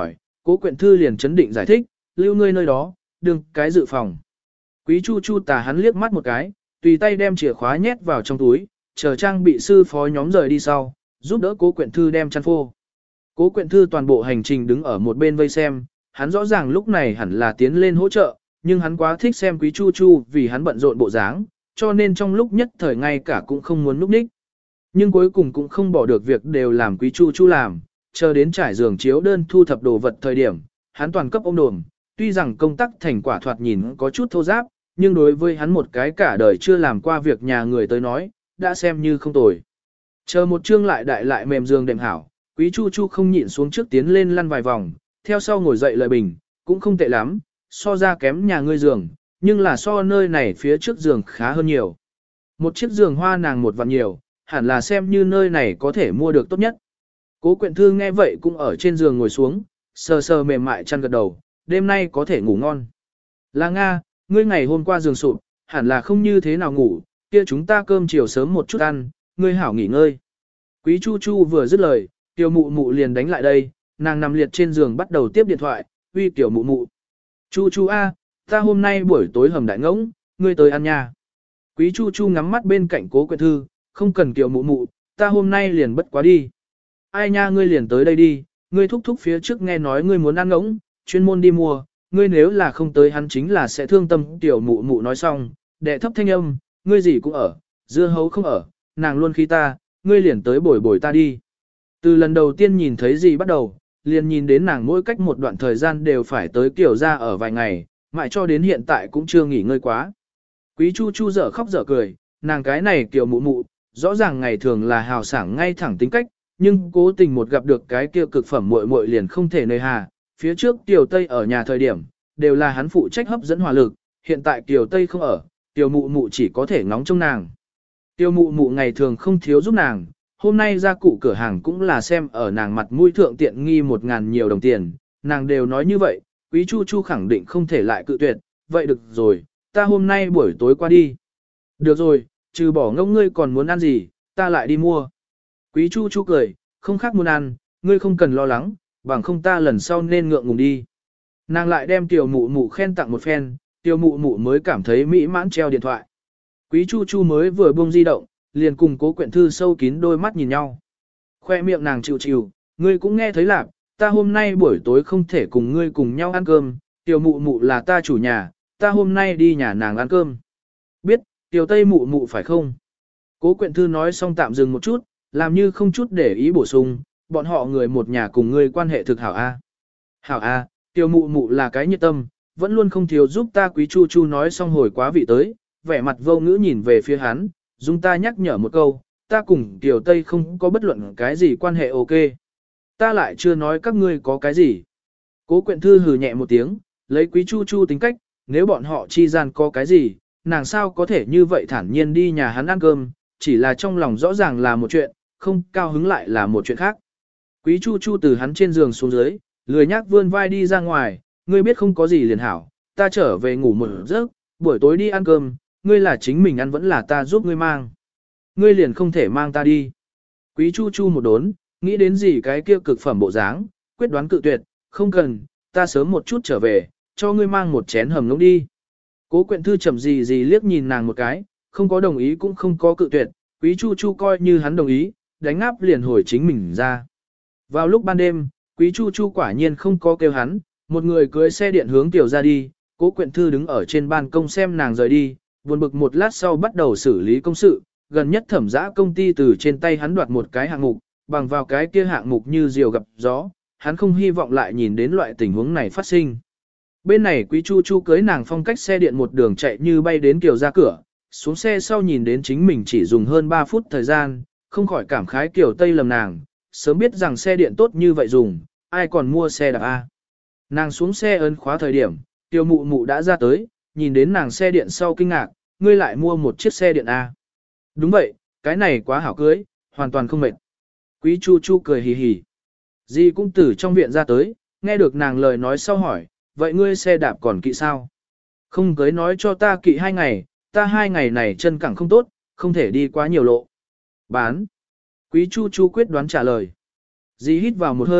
Cố Quyện Thư liền chấn định giải thích, lưu ngươi nơi đó, đừng cái dự phòng. Quý Chu Chu tà hắn liếc mắt một cái, tùy tay đem chìa khóa nhét vào trong túi, chờ trang bị sư phó nhóm rời đi sau, giúp đỡ Cố Quyện Thư đem chăn phô. Cố Quyện Thư toàn bộ hành trình đứng ở một bên vây xem, hắn rõ ràng lúc này hẳn là tiến lên hỗ trợ, nhưng hắn quá thích xem Quý Chu Chu vì hắn bận rộn bộ dáng, cho nên trong lúc nhất thời ngay cả cũng không muốn núp ních. Nhưng cuối cùng cũng không bỏ được việc đều làm Quý Chu Chu làm, chờ đến trải giường chiếu đơn thu thập đồ vật thời điểm, hắn toàn cấp ôm đồm, tuy rằng công tác thành quả thoạt nhìn có chút thô giáp, nhưng đối với hắn một cái cả đời chưa làm qua việc nhà người tới nói, đã xem như không tồi. Chờ một chương lại đại lại mềm giường đệm hảo, Quý Chu Chu không nhịn xuống trước tiến lên lăn vài vòng, theo sau ngồi dậy lời bình, cũng không tệ lắm, so ra kém nhà ngươi giường, nhưng là so nơi này phía trước giường khá hơn nhiều. Một chiếc giường hoa nàng một vạn nhiều, hẳn là xem như nơi này có thể mua được tốt nhất. Cố Quyện Thư nghe vậy cũng ở trên giường ngồi xuống, sờ sờ mềm mại chăn gật đầu, đêm nay có thể ngủ ngon. Là Nga, ngươi ngày hôm qua giường sụp, hẳn là không như thế nào ngủ, kia chúng ta cơm chiều sớm một chút ăn, ngươi hảo nghỉ ngơi. Quý Chu Chu vừa dứt lời, Tiểu Mụ Mụ liền đánh lại đây, nàng nằm liệt trên giường bắt đầu tiếp điện thoại, uy Tiểu Mụ Mụ. Chu Chu A, ta hôm nay buổi tối hầm đại ngỗng, ngươi tới ăn nha. Quý Chu Chu ngắm mắt bên cạnh Cố Quyện Thư, không cần Tiểu Mụ Mụ, ta hôm nay liền bất quá đi. Ai nha ngươi liền tới đây đi, ngươi thúc thúc phía trước nghe nói ngươi muốn ăn ngỗng, chuyên môn đi mua, ngươi nếu là không tới hắn chính là sẽ thương tâm. Tiểu Mụ Mụ nói xong, đệ thấp thanh âm, ngươi gì cũng ở, dưa hấu không ở, nàng luôn khí ta, ngươi liền tới bồi bồi ta đi. Từ lần đầu tiên nhìn thấy gì bắt đầu, liền nhìn đến nàng mỗi cách một đoạn thời gian đều phải tới kiểu ra ở vài ngày, mãi cho đến hiện tại cũng chưa nghỉ ngơi quá. Quý Chu Chu dở khóc dở cười, nàng cái này Tiểu Mụ Mụ, rõ ràng ngày thường là hào sảng ngay thẳng tính cách, nhưng cố tình một gặp được cái kia cực phẩm muội muội liền không thể nơi hà. Phía trước Tiểu Tây ở nhà thời điểm, đều là hắn phụ trách hấp dẫn hỏa lực, hiện tại Tiểu Tây không ở, Tiểu Mụ Mụ chỉ có thể ngóng trông nàng. Tiểu Mụ Mụ ngày thường không thiếu giúp nàng, hôm nay ra cụ cửa hàng cũng là xem ở nàng mặt mũi thượng tiện nghi 1.000 nhiều đồng tiền, nàng đều nói như vậy, Quý Chu Chu khẳng định không thể lại cự tuyệt, vậy được rồi, ta hôm nay buổi tối qua đi. Được rồi, trừ bỏ ngông ngươi còn muốn ăn gì, ta lại đi mua. Quý Chu Chu cười, không khác muốn ăn, ngươi không cần lo lắng, bằng không ta lần sau nên ngượng ngùng đi. Nàng lại đem Tiểu Mụ Mụ khen tặng một phen, Tiểu Mụ Mụ mới cảm thấy mỹ mãn treo điện thoại. Quý Chu Chu mới vừa buông di động, liền cùng Cố Quyện Thư sâu kín đôi mắt nhìn nhau. Khoe miệng nàng chịu chịu, ngươi cũng nghe thấy lạc, ta hôm nay buổi tối không thể cùng ngươi cùng nhau ăn cơm, Tiểu Mụ Mụ là ta chủ nhà, ta hôm nay đi nhà nàng ăn cơm. Biết, Tiểu Tây Mụ Mụ phải không? Cố Quyện Thư nói xong tạm dừng một chút, làm như không chút để ý bổ sung, bọn họ người một nhà cùng ngươi quan hệ thực hảo a. Hảo a, Tiểu Mụ Mụ là cái nhiệt tâm, vẫn luôn không thiếu giúp ta. Quý Chu Chu nói xong hồi quá vị tới, vẻ mặt vô ngữ nhìn về phía hắn, dung ta nhắc nhở một câu, ta cùng Tiểu Tây không có bất luận cái gì quan hệ ok. Ta lại chưa nói các ngươi có cái gì. Cố Quyện Thư hừ nhẹ một tiếng, lấy Quý Chu Chu tính cách, nếu bọn họ chi gian có cái gì, nàng sao có thể như vậy thản nhiên đi nhà hắn ăn cơm, chỉ là trong lòng rõ ràng là một chuyện, không cao hứng lại là một chuyện khác. Quý Chu Chu từ hắn trên giường xuống dưới, lười nhác vươn vai đi ra ngoài, ngươi biết không có gì liền hảo, ta trở về ngủ một giấc, buổi tối đi ăn cơm, ngươi là chính mình ăn vẫn là ta giúp ngươi mang. Ngươi liền không thể mang ta đi. Quý Chu Chu một đốn, nghĩ đến gì cái kia cực phẩm bộ dáng, quyết đoán cự tuyệt, không cần, ta sớm một chút trở về, cho ngươi mang một chén hầm ngỗng đi. Cố Quyện Thư chậm gì liếc nhìn nàng một cái, không có đồng ý cũng không có cự tuyệt, Quý Chu Chu coi như hắn đồng ý, đánh áp liền hồi chính mình ra. Vào lúc ban đêm, Quý Chu Chu quả nhiên không có kêu hắn, một người cưỡi xe điện hướng Tiểu ra đi, Cố Quyện Thư đứng ở trên ban công xem nàng rời đi, buồn bực một lát sau bắt đầu xử lý công sự, gần nhất thẩm giã công ty từ trên tay hắn đoạt một cái hạng mục, bằng vào cái kia hạng mục như diều gặp gió, hắn không hy vọng lại nhìn đến loại tình huống này phát sinh. Bên này Quý Chu Chu cưới nàng phong cách xe điện một đường chạy như bay đến Kiều ra cửa, xuống xe sau nhìn đến chính mình chỉ dùng hơn 3 phút thời gian, không khỏi cảm khái Kiều Tây lầm nàng, sớm biết rằng xe điện tốt như vậy dùng, ai còn mua xe đạp A. Nàng xuống xe ấn khóa thời điểm, Tiểu Mụ Mụ đã ra tới, nhìn đến nàng xe điện sau kinh ngạc, ngươi lại mua một chiếc xe điện A. Đúng vậy, cái này quá hảo cưới, hoàn toàn không mệt. Quý Chu Chu cười hì hì. Di cũng từ trong viện ra tới, nghe được nàng lời nói sau hỏi, vậy ngươi xe đạp còn kỵ sao? Không cưới nói cho ta kỵ 2 ngày, ta 2 ngày này chân cẳng không tốt, không thể đi quá nhiều lộ. Bán. Quý Chu Chu quyết đoán trả lời. Di hít vào một hơi,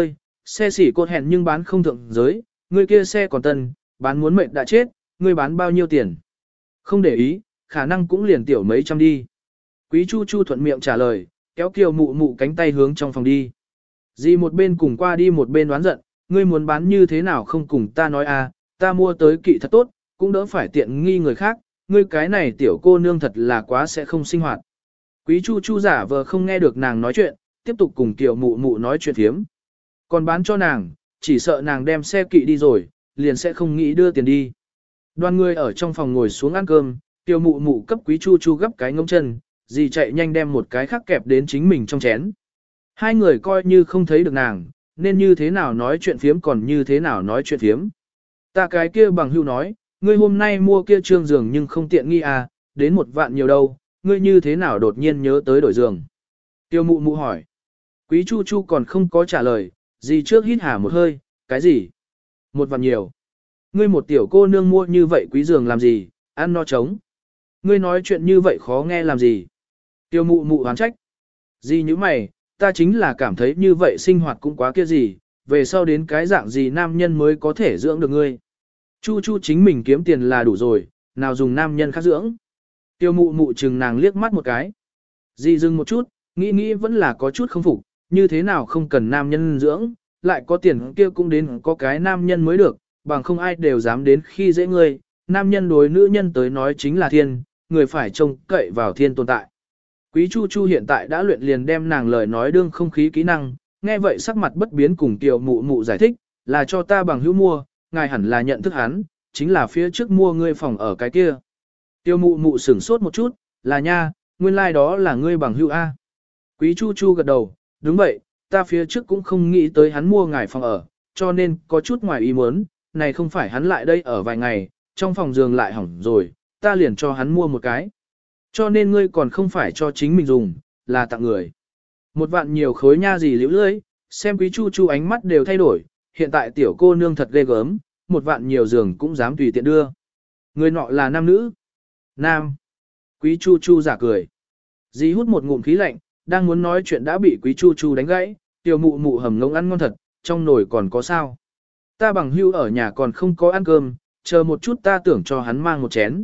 Xe xỉ cột hẹn nhưng bán không thượng giới, người kia xe còn tân, bán muốn mệt đã chết, ngươi bán bao nhiêu tiền? Không để ý, khả năng cũng liền tiểu mấy trăm đi. Quý Chu Chu thuận miệng trả lời, kéo Kiều Mụ Mụ cánh tay hướng trong phòng đi. Dì một bên cùng qua đi một bên đoán giận, ngươi muốn bán như thế nào không cùng ta nói à, ta mua tới kỵ thật tốt, cũng đỡ phải tiện nghi người khác, ngươi cái này tiểu cô nương thật là quá sẽ không sinh hoạt. Quý Chu Chu giả vờ không nghe được nàng nói chuyện, tiếp tục cùng Kiều Mụ Mụ nói chuyện thiếm. Còn bán cho nàng, chỉ sợ nàng đem xe kỵ đi rồi, liền sẽ không nghĩ đưa tiền đi. Đoàn người ở trong phòng ngồi xuống ăn cơm, Kiều Mụ Mụ cấp Quý Chu Chu gấp cái ngông chân, dì chạy nhanh đem một cái khác kẹp đến chính mình trong chén. Hai người coi như không thấy được nàng, nên như thế nào nói chuyện phiếm còn như thế nào nói chuyện phiếm. Ta cái kia bằng hưu nói, ngươi hôm nay mua kia trương giường nhưng không tiện nghi à, đến 1 vạn nhiều đâu, ngươi như thế nào đột nhiên nhớ tới đổi giường. Tiêu Mụ Mụ hỏi. Quý Chu Chu còn không có trả lời, dì trước hít hà một hơi, cái gì? 1 vạn nhiều. Ngươi một tiểu cô nương mua như vậy quý giường làm gì, ăn no trống. Ngươi nói chuyện như vậy khó nghe làm gì? Tiêu Mụ Mụ oán trách. Dì như mày, ta chính là cảm thấy như vậy sinh hoạt cũng quá kia gì, về sau đến cái dạng gì nam nhân mới có thể dưỡng được ngươi. Chu Chu chính mình kiếm tiền là đủ rồi, nào dùng nam nhân khác dưỡng. Tiêu Mụ Mụ chừng nàng liếc mắt một cái. Dì dừng một chút, nghĩ vẫn là có chút không phục, như thế nào không cần nam nhân dưỡng, lại có tiền kia cũng đến có cái nam nhân mới được, bằng không ai đều dám đến khi dễ ngươi, nam nhân đối nữ nhân tới nói chính là thiên, người phải trông cậy vào thiên tồn tại. Quý Chu Chu hiện tại đã luyện liền đem nàng lời nói đương không khí kỹ năng, nghe vậy sắc mặt bất biến cùng Kiều Mụ Mụ giải thích, là cho ta bằng hữu mua, ngài hẳn là nhận thức hắn, chính là phía trước mua ngươi phòng ở cái kia. Kiều Mụ Mụ sửng sốt một chút, là nha, nguyên lai like đó là ngươi bằng hữu A. Quý Chu Chu gật đầu, đúng vậy, ta phía trước cũng không nghĩ tới hắn mua ngài phòng ở, cho nên có chút ngoài ý muốn, này không phải hắn lại đây ở vài ngày, trong phòng giường lại hỏng rồi, ta liền cho hắn mua một cái. Cho nên ngươi còn không phải cho chính mình dùng, là tặng người. 1 vạn nhiều khối nha gì liễu lưỡi, xem Quý Chu Chu ánh mắt đều thay đổi, hiện tại tiểu cô nương thật ghê gớm, 1 vạn nhiều giường cũng dám tùy tiện đưa. Người nọ là nam nữ. Nam. Quý Chu Chu giả cười. Dì hút một ngụm khí lạnh, đang muốn nói chuyện đã bị Quý Chu Chu đánh gãy, Tiểu Mụ Mụ hầm ngông ăn ngon thật, trong nồi còn có sao. Ta bằng hưu ở nhà còn không có ăn cơm, chờ một chút ta tưởng cho hắn mang một chén.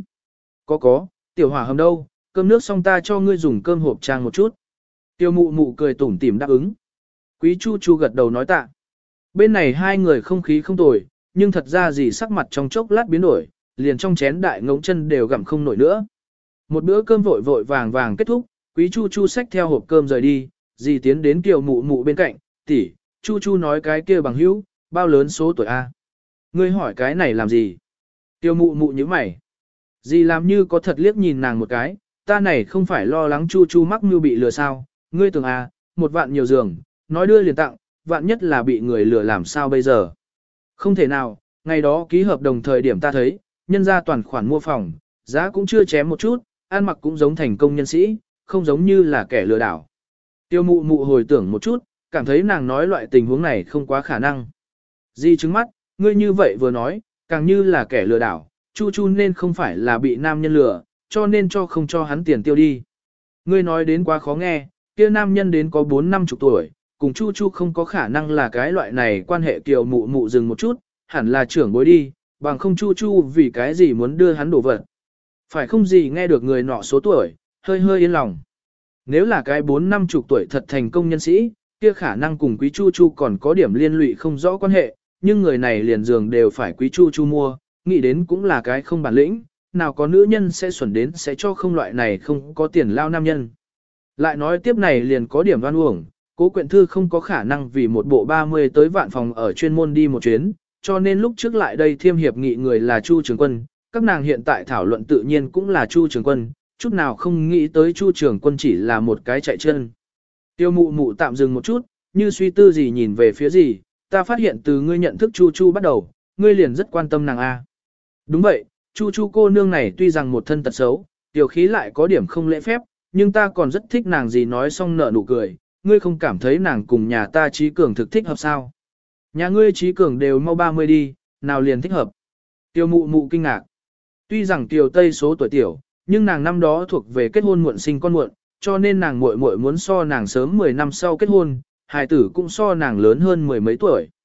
Có, Tiểu Hỏa hầm đâu, cơm nước xong ta cho ngươi dùng cơm hộp trang một chút. Tiêu Mụ Mụ cười tủm tỉm đáp ứng. Quý Chu Chu gật đầu nói tạ. Bên này hai người không khí không tồi, nhưng thật ra gì sắc mặt trong chốc lát biến đổi, liền trong chén đại ngỗng chân đều gặm không nổi nữa. Một bữa cơm vội vội vàng vàng kết thúc, Quý Chu Chu xách theo hộp cơm rời đi, dì tiến đến Tiêu Mụ Mụ bên cạnh, tỷ, Chu Chu nói cái kia bằng hữu, bao lớn số tuổi A. Ngươi hỏi cái này làm gì? Tiêu Mụ Mụ nhíu mày. Dì làm như có thật liếc nhìn nàng một cái, ta này không phải lo lắng Chu Chu mắc mưu bị lừa sao, ngươi tưởng à, 1 vạn nhiều giường, nói đưa liền tặng, vạn nhất là bị người lừa làm sao bây giờ. Không thể nào, ngày đó ký hợp đồng thời điểm ta thấy, nhân ra toàn khoản mua phòng, giá cũng chưa chém một chút, ăn mặc cũng giống thành công nhân sĩ, không giống như là kẻ lừa đảo. Tiêu Mụ Mụ hồi tưởng một chút, cảm thấy nàng nói loại tình huống này không quá khả năng. Di trứng mắt, ngươi như vậy vừa nói, càng như là kẻ lừa đảo, Chu Chu nên không phải là bị nam nhân lừa, cho nên không cho hắn tiền tiêu đi. Ngươi nói đến quá khó nghe, kia nam nhân đến có 4-50 tuổi, cùng Chu Chu không có khả năng là cái loại này quan hệ. Kiều Mụ Mụ dừng một chút, hẳn là trưởng bối đi, bằng không Chu Chu vì cái gì muốn đưa hắn đổ vật. Phải không gì nghe được người nọ số tuổi, hơi yên lòng. Nếu là cái 4-50 tuổi thật thành công nhân sĩ, kia khả năng cùng Quý Chu Chu còn có điểm liên lụy không rõ quan hệ, nhưng người này liền giường đều phải Quý Chu Chu mua, nghĩ đến cũng là cái không bản lĩnh, nào có nữ nhân sẽ xuẩn đến sẽ cho không loại này không có tiền lao nam nhân. Lại nói tiếp này liền có điểm đoan uổng, Cố Quyện Thư không có khả năng vì một bộ 30 tới vạn phòng ở chuyên môn đi một chuyến, cho nên lúc trước lại đây thiêm hiệp nghị người là Chu Trường Quân, các nàng hiện tại thảo luận tự nhiên cũng là Chu Trường Quân, chút nào không nghĩ tới Chu Trường Quân chỉ là một cái chạy chân. Tiêu Mụ Mụ tạm dừng một chút, như suy tư gì nhìn về phía gì, ta phát hiện từ ngươi nhận thức Chu Chu bắt đầu, ngươi liền rất quan tâm nàng A. Đúng vậy, Chu Chu cô nương này tuy rằng một thân tật xấu, tiểu khí lại có điểm không lễ phép, nhưng ta còn rất thích nàng. Gì nói xong nở nụ cười, ngươi không cảm thấy nàng cùng nhà ta Trí Cường thực thích hợp sao? Nhà ngươi Trí Cường đều mau 30 đi, nào liền thích hợp? Tiêu Mụ Mụ kinh ngạc. Tuy rằng Kiều Tây số tuổi tiểu, nhưng nàng năm đó thuộc về kết hôn muộn sinh con muộn, cho nên nàng muội muội muốn so nàng sớm 10 năm sau kết hôn, hài tử cũng so nàng lớn hơn 10 mấy tuổi.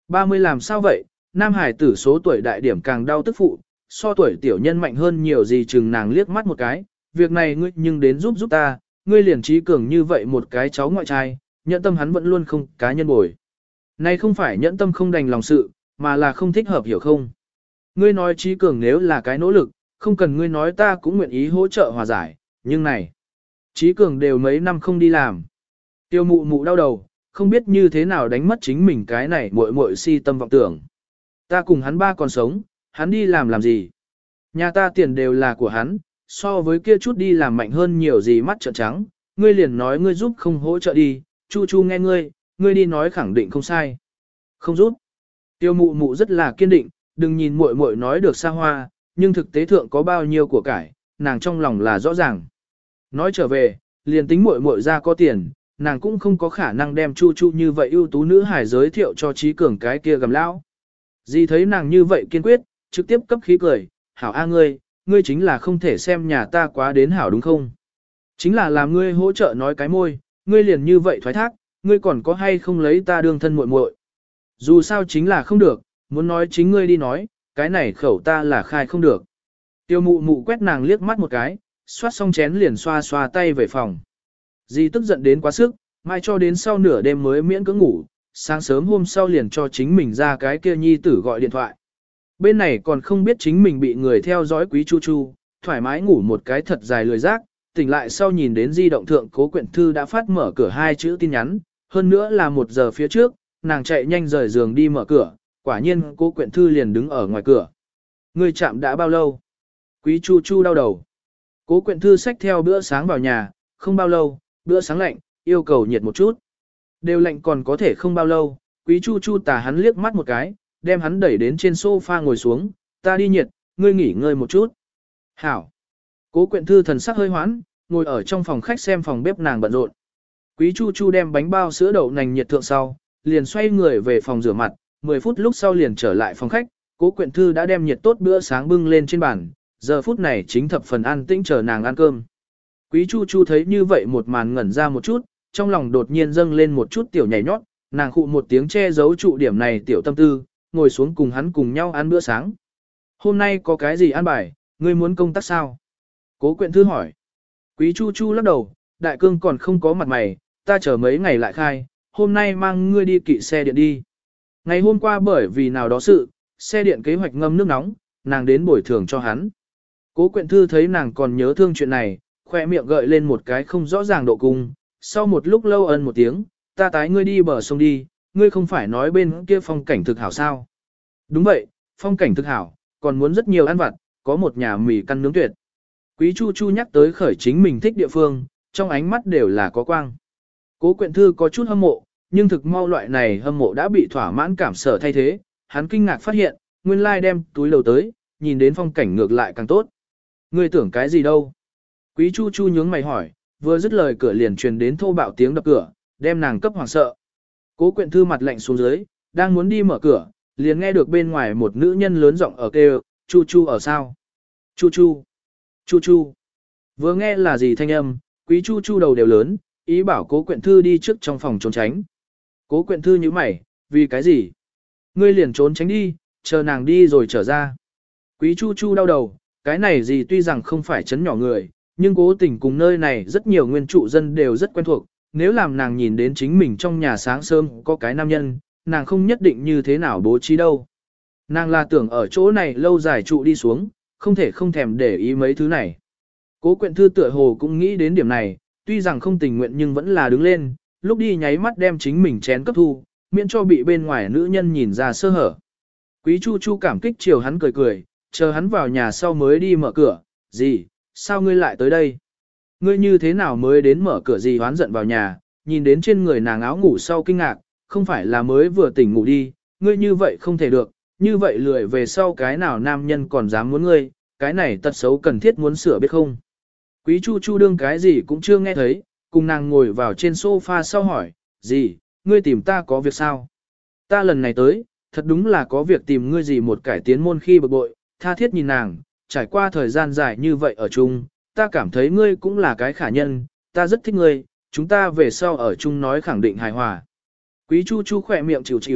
30 làm sao vậy, nam hải tử số tuổi đại điểm càng đau tức phụ, so tuổi tiểu nhân mạnh hơn nhiều gì chừng nàng liếc mắt một cái, việc này ngươi nhưng đến giúp ta, ngươi liền trí cường như vậy một cái cháu ngoại trai, nhẫn tâm hắn vẫn luôn không cá nhân bồi. Này không phải nhẫn tâm không đành lòng sự, mà là không thích hợp hiểu không. Ngươi nói trí cường nếu là cái nỗ lực, không cần ngươi nói ta cũng nguyện ý hỗ trợ hòa giải, nhưng này, trí cường đều mấy năm không đi làm. Tiêu mụ mụ đau đầu, không biết như thế nào đánh mất chính mình cái này muội muội si tâm vọng tưởng. Ta cùng hắn ba còn sống, hắn đi làm gì? Nhà ta tiền đều là của hắn, so với kia chút đi làm mạnh hơn nhiều gì mắt trợn trắng, ngươi liền nói ngươi giúp không hỗ trợ đi, Chu Chu nghe ngươi đi nói khẳng định không sai. Không giúp. Tiêu mụ mụ rất là kiên định, đừng nhìn muội muội nói được xa hoa, nhưng thực tế thượng có bao nhiêu của cải, nàng trong lòng là rõ ràng. Nói trở về, liền tính muội muội ra có tiền, nàng cũng không có khả năng đem Chu Chu như vậy ưu tú nữ hài giới thiệu cho trí cường cái kia gầm lão. Dì thấy nàng như vậy kiên quyết, trực tiếp cấp khí cười, hảo a ngươi chính là không thể xem nhà ta quá đến hảo đúng không? Chính là làm ngươi hỗ trợ nói cái môi, ngươi liền như vậy thoái thác, ngươi còn có hay không lấy ta đương thân muội muội? Dù sao chính là không được, muốn nói chính ngươi đi nói, cái này khẩu ta là khai không được. Tiêu mụ mụ quét nàng liếc mắt một cái, xoát xong chén liền xoa xoa tay về phòng. Dì tức giận đến quá sức, mai cho đến sau nửa đêm mới miễn cưỡng ngủ, sáng sớm hôm sau liền cho chính mình ra cái kia nhi tử gọi điện thoại. Bên này còn không biết chính mình bị người theo dõi quý Chu Chu, thoải mái ngủ một cái thật dài lười giác, tỉnh lại sau nhìn đến di động thượng Cố Quyện Thư đã phát mở cửa 2 chữ tin nhắn, hơn nữa là 1 giờ phía trước, nàng chạy nhanh rời giường đi mở cửa, quả nhiên Cố Quyện Thư liền đứng ở ngoài cửa. Người chạm đã bao lâu? Quý Chu Chu đau đầu. Cố Quyện Thư xách theo bữa sáng vào nhà, không bao lâu, bữa sáng lạnh, yêu cầu nhiệt một chút. Đều lạnh còn có thể không bao lâu, Quý Chu Chu tà hắn liếc mắt một cái, đem hắn đẩy đến trên sofa ngồi xuống, ta đi nhiệt, ngươi nghỉ ngơi một chút. Hảo. Cố Quyện Thư thần sắc hơi hoãn, ngồi ở trong phòng khách xem phòng bếp nàng bận rộn. Quý Chu Chu đem bánh bao sữa đậu nành nhiệt thượng sau, liền xoay người về phòng rửa mặt, 10 phút lúc sau liền trở lại phòng khách, Cố Quyện Thư đã đem nhiệt tốt bữa sáng bưng lên trên bàn, giờ phút này chính thập phần an tĩnh chờ nàng ăn cơm. Quý Chu Chu thấy như vậy một màn ngẩn ra một chút, trong lòng đột nhiên dâng lên một chút tiểu nhảy nhót, nàng khụ một tiếng che giấu trụ điểm này tiểu tâm tư, ngồi xuống cùng hắn cùng nhau ăn bữa sáng. Hôm nay có cái gì ăn bài, ngươi muốn công tác sao? Cố Quyện Thư hỏi. Quý Chu Chu lắc đầu, đại cương còn không có mặt mày, ta chờ mấy ngày lại khai, hôm nay mang ngươi đi kỵ xe điện đi. Ngày hôm qua bởi vì nào đó sự, xe điện kế hoạch ngâm nước nóng, nàng đến bồi thường cho hắn. Cố Quyện Thư thấy nàng còn nhớ thương chuyện này, khoe miệng gợi lên một cái không rõ ràng độ cung, sau một lúc lâu ân một tiếng, ta tái ngươi đi bờ sông đi, ngươi không phải nói bên kia phong cảnh thực hảo sao? Đúng vậy, phong cảnh thực hảo, còn muốn rất nhiều ăn vặt, có một nhà mì căn nướng tuyệt. Quý Chu Chu nhắc tới khởi chính mình thích địa phương, trong ánh mắt đều là có quang. Cố Quyện Thư có chút hâm mộ, nhưng thực mau loại này hâm mộ đã bị thỏa mãn cảm sở thay thế, hắn kinh ngạc phát hiện, nguyên lai đem túi đầu tới, nhìn đến phong cảnh ngược lại càng tốt. Ngươi tưởng cái gì đâu? Quý Chu Chu nhướng mày hỏi, vừa dứt lời cửa liền truyền đến thô bạo tiếng đập cửa, đem nàng cấp hoảng sợ. Cố Quyện Thư mặt lạnh xuống dưới, đang muốn đi mở cửa, liền nghe được bên ngoài một nữ nhân lớn giọng ở kêu, Chu Chu ở sao? Chu Chu, Chu Chu. Vừa nghe là gì thanh âm, Quý Chu Chu đầu đều lớn, ý bảo Cố Quyện Thư đi trước trong phòng trốn tránh. Cố Quyện Thư nhíu mày, vì cái gì? Ngươi liền trốn tránh đi, chờ nàng đi rồi trở ra. Quý Chu Chu đau đầu, cái này gì tuy rằng không phải chấn nhỏ người, nhưng cố tình cùng nơi này rất nhiều nguyên trụ dân đều rất quen thuộc, nếu làm nàng nhìn đến chính mình trong nhà sáng sớm có cái nam nhân, nàng không nhất định như thế nào bố trí đâu. Nàng là tưởng ở chỗ này lâu dài trụ đi xuống, không thể không thèm để ý mấy thứ này. Cố Quyện Thư tựa hồ cũng nghĩ đến điểm này, tuy rằng không tình nguyện nhưng vẫn là đứng lên, lúc đi nháy mắt đem chính mình chén cấp thu, miễn cho bị bên ngoài nữ nhân nhìn ra sơ hở. Quý Chu Chu cảm kích chiều hắn cười cười, chờ hắn vào nhà sau mới đi mở cửa, gì, sao ngươi lại tới đây? Ngươi như thế nào mới đến mở cửa gì hoán giận vào nhà, nhìn đến trên người nàng áo ngủ sau kinh ngạc, không phải là mới vừa tỉnh ngủ đi, ngươi như vậy không thể được, như vậy lười về sau cái nào nam nhân còn dám muốn ngươi, cái này tật xấu cần thiết muốn sửa biết không? Quý Chu Chu đương cái gì cũng chưa nghe thấy, cùng nàng ngồi vào trên sofa sau hỏi, gì, ngươi tìm ta có việc sao? Ta lần này tới, thật đúng là có việc tìm ngươi gì một cải tiến môn khi bực bội, tha thiết nhìn nàng, trải qua thời gian dài như vậy ở chung, ta cảm thấy ngươi cũng là cái khả nhân, ta rất thích ngươi, chúng ta về sau ở chung nói khẳng định hài hòa. Quý Chu Chu khỏe miệng chịu chịu,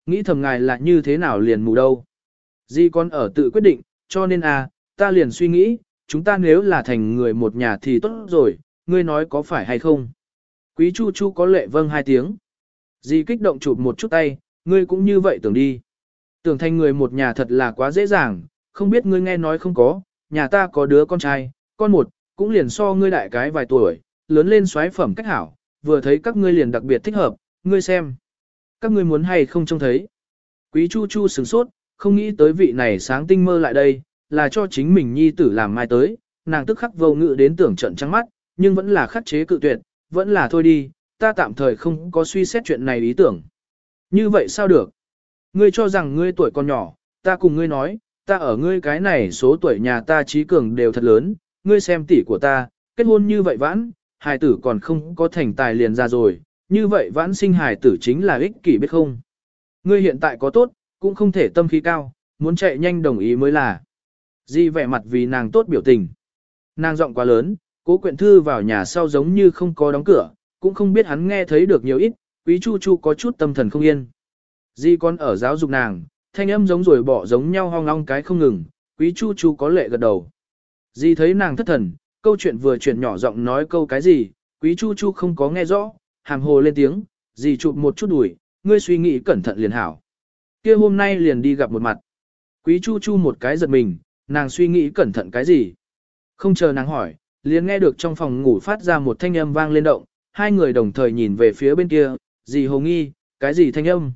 Nghĩ thầm ngài là như thế nào liền mù đâu. Di con ở tự quyết định, cho nên ta liền suy nghĩ, chúng ta nếu là thành người một nhà thì tốt rồi, ngươi nói có phải hay không? Quý Chu Chu có lệ vâng hai tiếng. Di kích động chụp một chút tay, ngươi cũng như vậy tưởng đi. Tưởng thành người một nhà thật là quá dễ dàng, không biết ngươi nghe nói không có, nhà ta có đứa con trai, con một, cũng liền so ngươi đại cái vài tuổi, lớn lên xoáy phẩm cách hảo, vừa thấy các ngươi liền đặc biệt thích hợp, ngươi xem. Các ngươi muốn hay không trông thấy. Quý Chu Chu sửng sốt, không nghĩ tới vị này sáng tinh mơ lại đây, là cho chính mình nhi tử làm mai tới, nàng tức khắc vô ngự đến tưởng trận trắng mắt, nhưng vẫn là khắc chế cự tuyệt, vẫn là thôi đi, ta tạm thời không có suy xét chuyện này ý tưởng. Như vậy sao được? Ngươi cho rằng ngươi tuổi còn nhỏ, ta cùng ngươi nói, ta ở ngươi cái này số tuổi nhà ta trí cường đều thật lớn, ngươi xem tỷ của ta, kết hôn như vậy vãn, hài tử còn không có thành tài liền ra rồi, như vậy vãn sinh hài tử chính là ích kỷ biết không? Ngươi hiện tại có tốt, cũng không thể tâm khí cao, muốn chạy nhanh đồng ý mới là. Di vẻ mặt vì nàng tốt biểu tình. Nàng giọng quá lớn, Cố Quyện Thư vào nhà sau giống như không có đóng cửa, cũng không biết hắn nghe thấy được nhiều ít, Quý Chu Chu có chút tâm thần không yên. Di con ở giáo dục nàng, thanh âm giống rồi bỏ giống nhau hoang long cái không ngừng, Quý Chu Chu có lệ gật đầu. Di thấy nàng thất thần, câu chuyện vừa chuyển nhỏ giọng nói câu cái gì, Quý Chu Chu không có nghe rõ, hàm hồ lên tiếng, Di chụp một chút đuổi, ngươi suy nghĩ cẩn thận liền hảo. Kia hôm nay liền đi gặp một mặt. Quý Chu Chu một cái giật mình, nàng suy nghĩ cẩn thận cái gì? Không chờ nàng hỏi, liền nghe được trong phòng ngủ phát ra một thanh âm vang lên động, hai người đồng thời nhìn về phía bên kia, dì hồ nghi, cái gì thanh âm?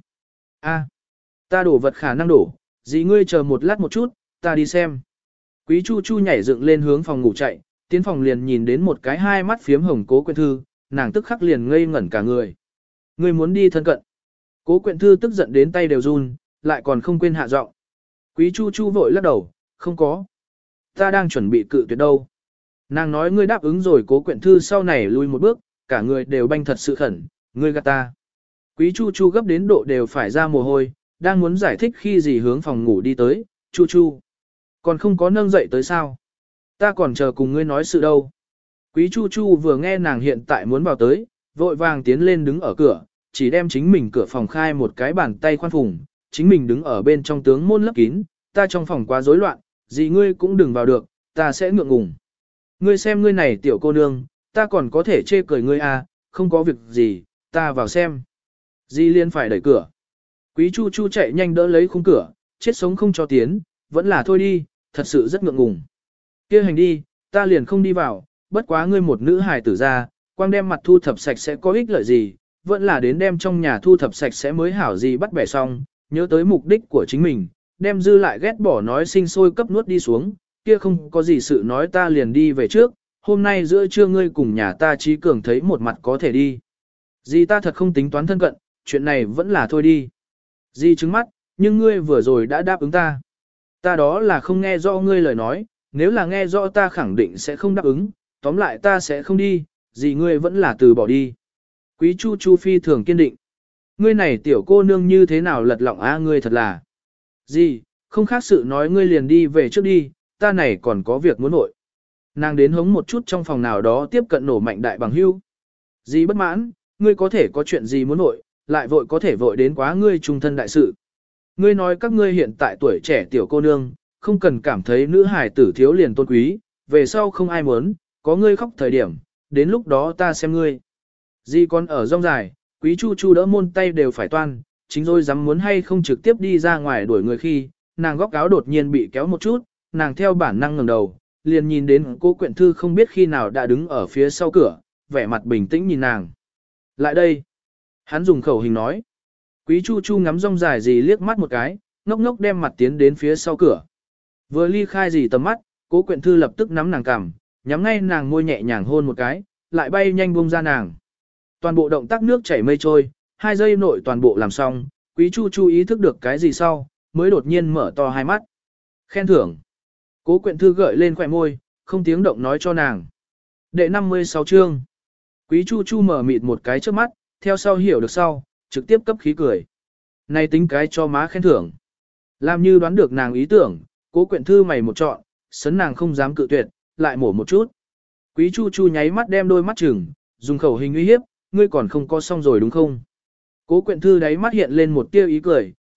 Ta đổ vật khả năng đổ, dì ngươi chờ một lát một chút, ta đi xem. Quý Chu Chu nhảy dựng lên hướng phòng ngủ chạy, tiến phòng liền nhìn đến một cái hai mắt phiếm hồng Cố Quyện Thư, nàng tức khắc liền ngây ngẩn cả người. Ngươi muốn đi thân cận. Cố Quyện Thư tức giận đến tay đều run, lại còn không quên hạ giọng. Quý Chu Chu vội lắc đầu, không có. Ta đang chuẩn bị cự tuyệt đâu. Nàng nói ngươi đáp ứng rồi. Cố Quyện Thư sau này lui một bước, cả người đều banh thật sự khẩn, ngươi gạt ta. Quý Chu Chu gấp đến độ đều phải ra mồ hôi, đang muốn giải thích khi gì hướng phòng ngủ đi tới, Chu Chu. Còn không có nâng dậy tới sao? Ta còn chờ cùng ngươi nói sự đâu. Quý Chu Chu vừa nghe nàng hiện tại muốn vào tới, vội vàng tiến lên đứng ở cửa, chỉ đem chính mình cửa phòng khai một cái bàn tay khoan phùng, chính mình đứng ở bên trong tướng môn lấp kín, ta trong phòng quá rối loạn, gì ngươi cũng đừng vào được, ta sẽ ngượng ngùng. Ngươi xem ngươi này tiểu cô nương, ta còn có thể chê cười ngươi không có việc gì, ta vào xem. Di liên phải đẩy cửa. Quý Chu Chu chạy nhanh đỡ lấy khung cửa, chết sống không cho tiến, vẫn là thôi đi, thật sự rất ngượng ngùng. Kia hành đi, ta liền không đi vào, bất quá ngươi một nữ hài tử ra, quang đem mặt thu thập sạch sẽ có ích lợi gì, vẫn là đến đem trong nhà thu thập sạch sẽ mới hảo gì bắt bẻ xong, nhớ tới mục đích của chính mình, đem dư lại ghét bỏ nói sinh sôi cấp nuốt đi xuống, kia không có gì sự nói ta liền đi về trước, hôm nay giữa trưa ngươi cùng nhà ta trí cường thấy một mặt có thể đi. Dì ta thật không tính toán thân cận, chuyện này vẫn là thôi đi. Dì trứng mắt, nhưng ngươi vừa rồi đã đáp ứng ta. Ta đó là không nghe rõ ngươi lời nói, nếu là nghe rõ ta khẳng định sẽ không đáp ứng, tóm lại ta sẽ không đi, dì ngươi vẫn là từ bỏ đi. Quý Chu Chu phi thường kiên định. Ngươi này tiểu cô nương như thế nào lật lọng ngươi thật là. Dì, không khác sự nói ngươi liền đi về trước đi, ta này còn có việc muốn nội. Nàng đến hống một chút trong phòng nào đó tiếp cận nổ mạnh đại bằng hưu. Dì bất mãn, ngươi có thể có chuyện gì muốn nội, lại vội có thể vội đến quá ngươi trung thân đại sự. Ngươi nói các ngươi hiện tại tuổi trẻ tiểu cô nương, không cần cảm thấy nữ hài tử thiếu liền tôn quý, về sau không ai muốn, có ngươi khóc thời điểm, đến lúc đó ta xem ngươi. Dì còn ở rong dài, Quý Chu Chu đỡ môn tay đều phải toan, chính rồi dám muốn hay không trực tiếp đi ra ngoài đuổi người khi, nàng góc áo đột nhiên bị kéo một chút, nàng theo bản năng ngẩng đầu, liền nhìn đến Cố Quyện Thư không biết khi nào đã đứng ở phía sau cửa, vẻ mặt bình tĩnh nhìn nàng. Lại đây. Hắn dùng khẩu hình nói. Quý Chu Chu ngắm rong dài gì liếc mắt một cái, ngốc ngốc đem mặt tiến đến phía sau cửa. Vừa ly khai gì tầm mắt, Cố Quyện Thư lập tức nắm nàng cằm, nhắm ngay nàng môi nhẹ nhàng hôn một cái, lại bay nhanh buông ra nàng. Toàn bộ động tác nước chảy mây trôi, 2 giây nội toàn bộ làm xong, Quý Chu Chu ý thức được cái gì sau, mới đột nhiên mở to hai mắt. Khen thưởng. Cố Quyện Thư gợi lên khỏe môi, không tiếng động nói cho nàng. Đệ 56 chương. Quý Chu Chu mở mịt một cái trước mắt, theo sau hiểu được sau, trực tiếp cấp khí cười. Này tính cái cho má khen thưởng. Làm như đoán được nàng ý tưởng, Cố Quyện Thư mày một trọn, sấn nàng không dám cự tuyệt, lại mổ một chút. Quý Chu Chu nháy mắt đem đôi mắt chừng, dùng khẩu hình uy hiếp, ngươi còn không có xong rồi đúng không? Cố Quyện Thư đáy mắt hiện lên một tia ý cười,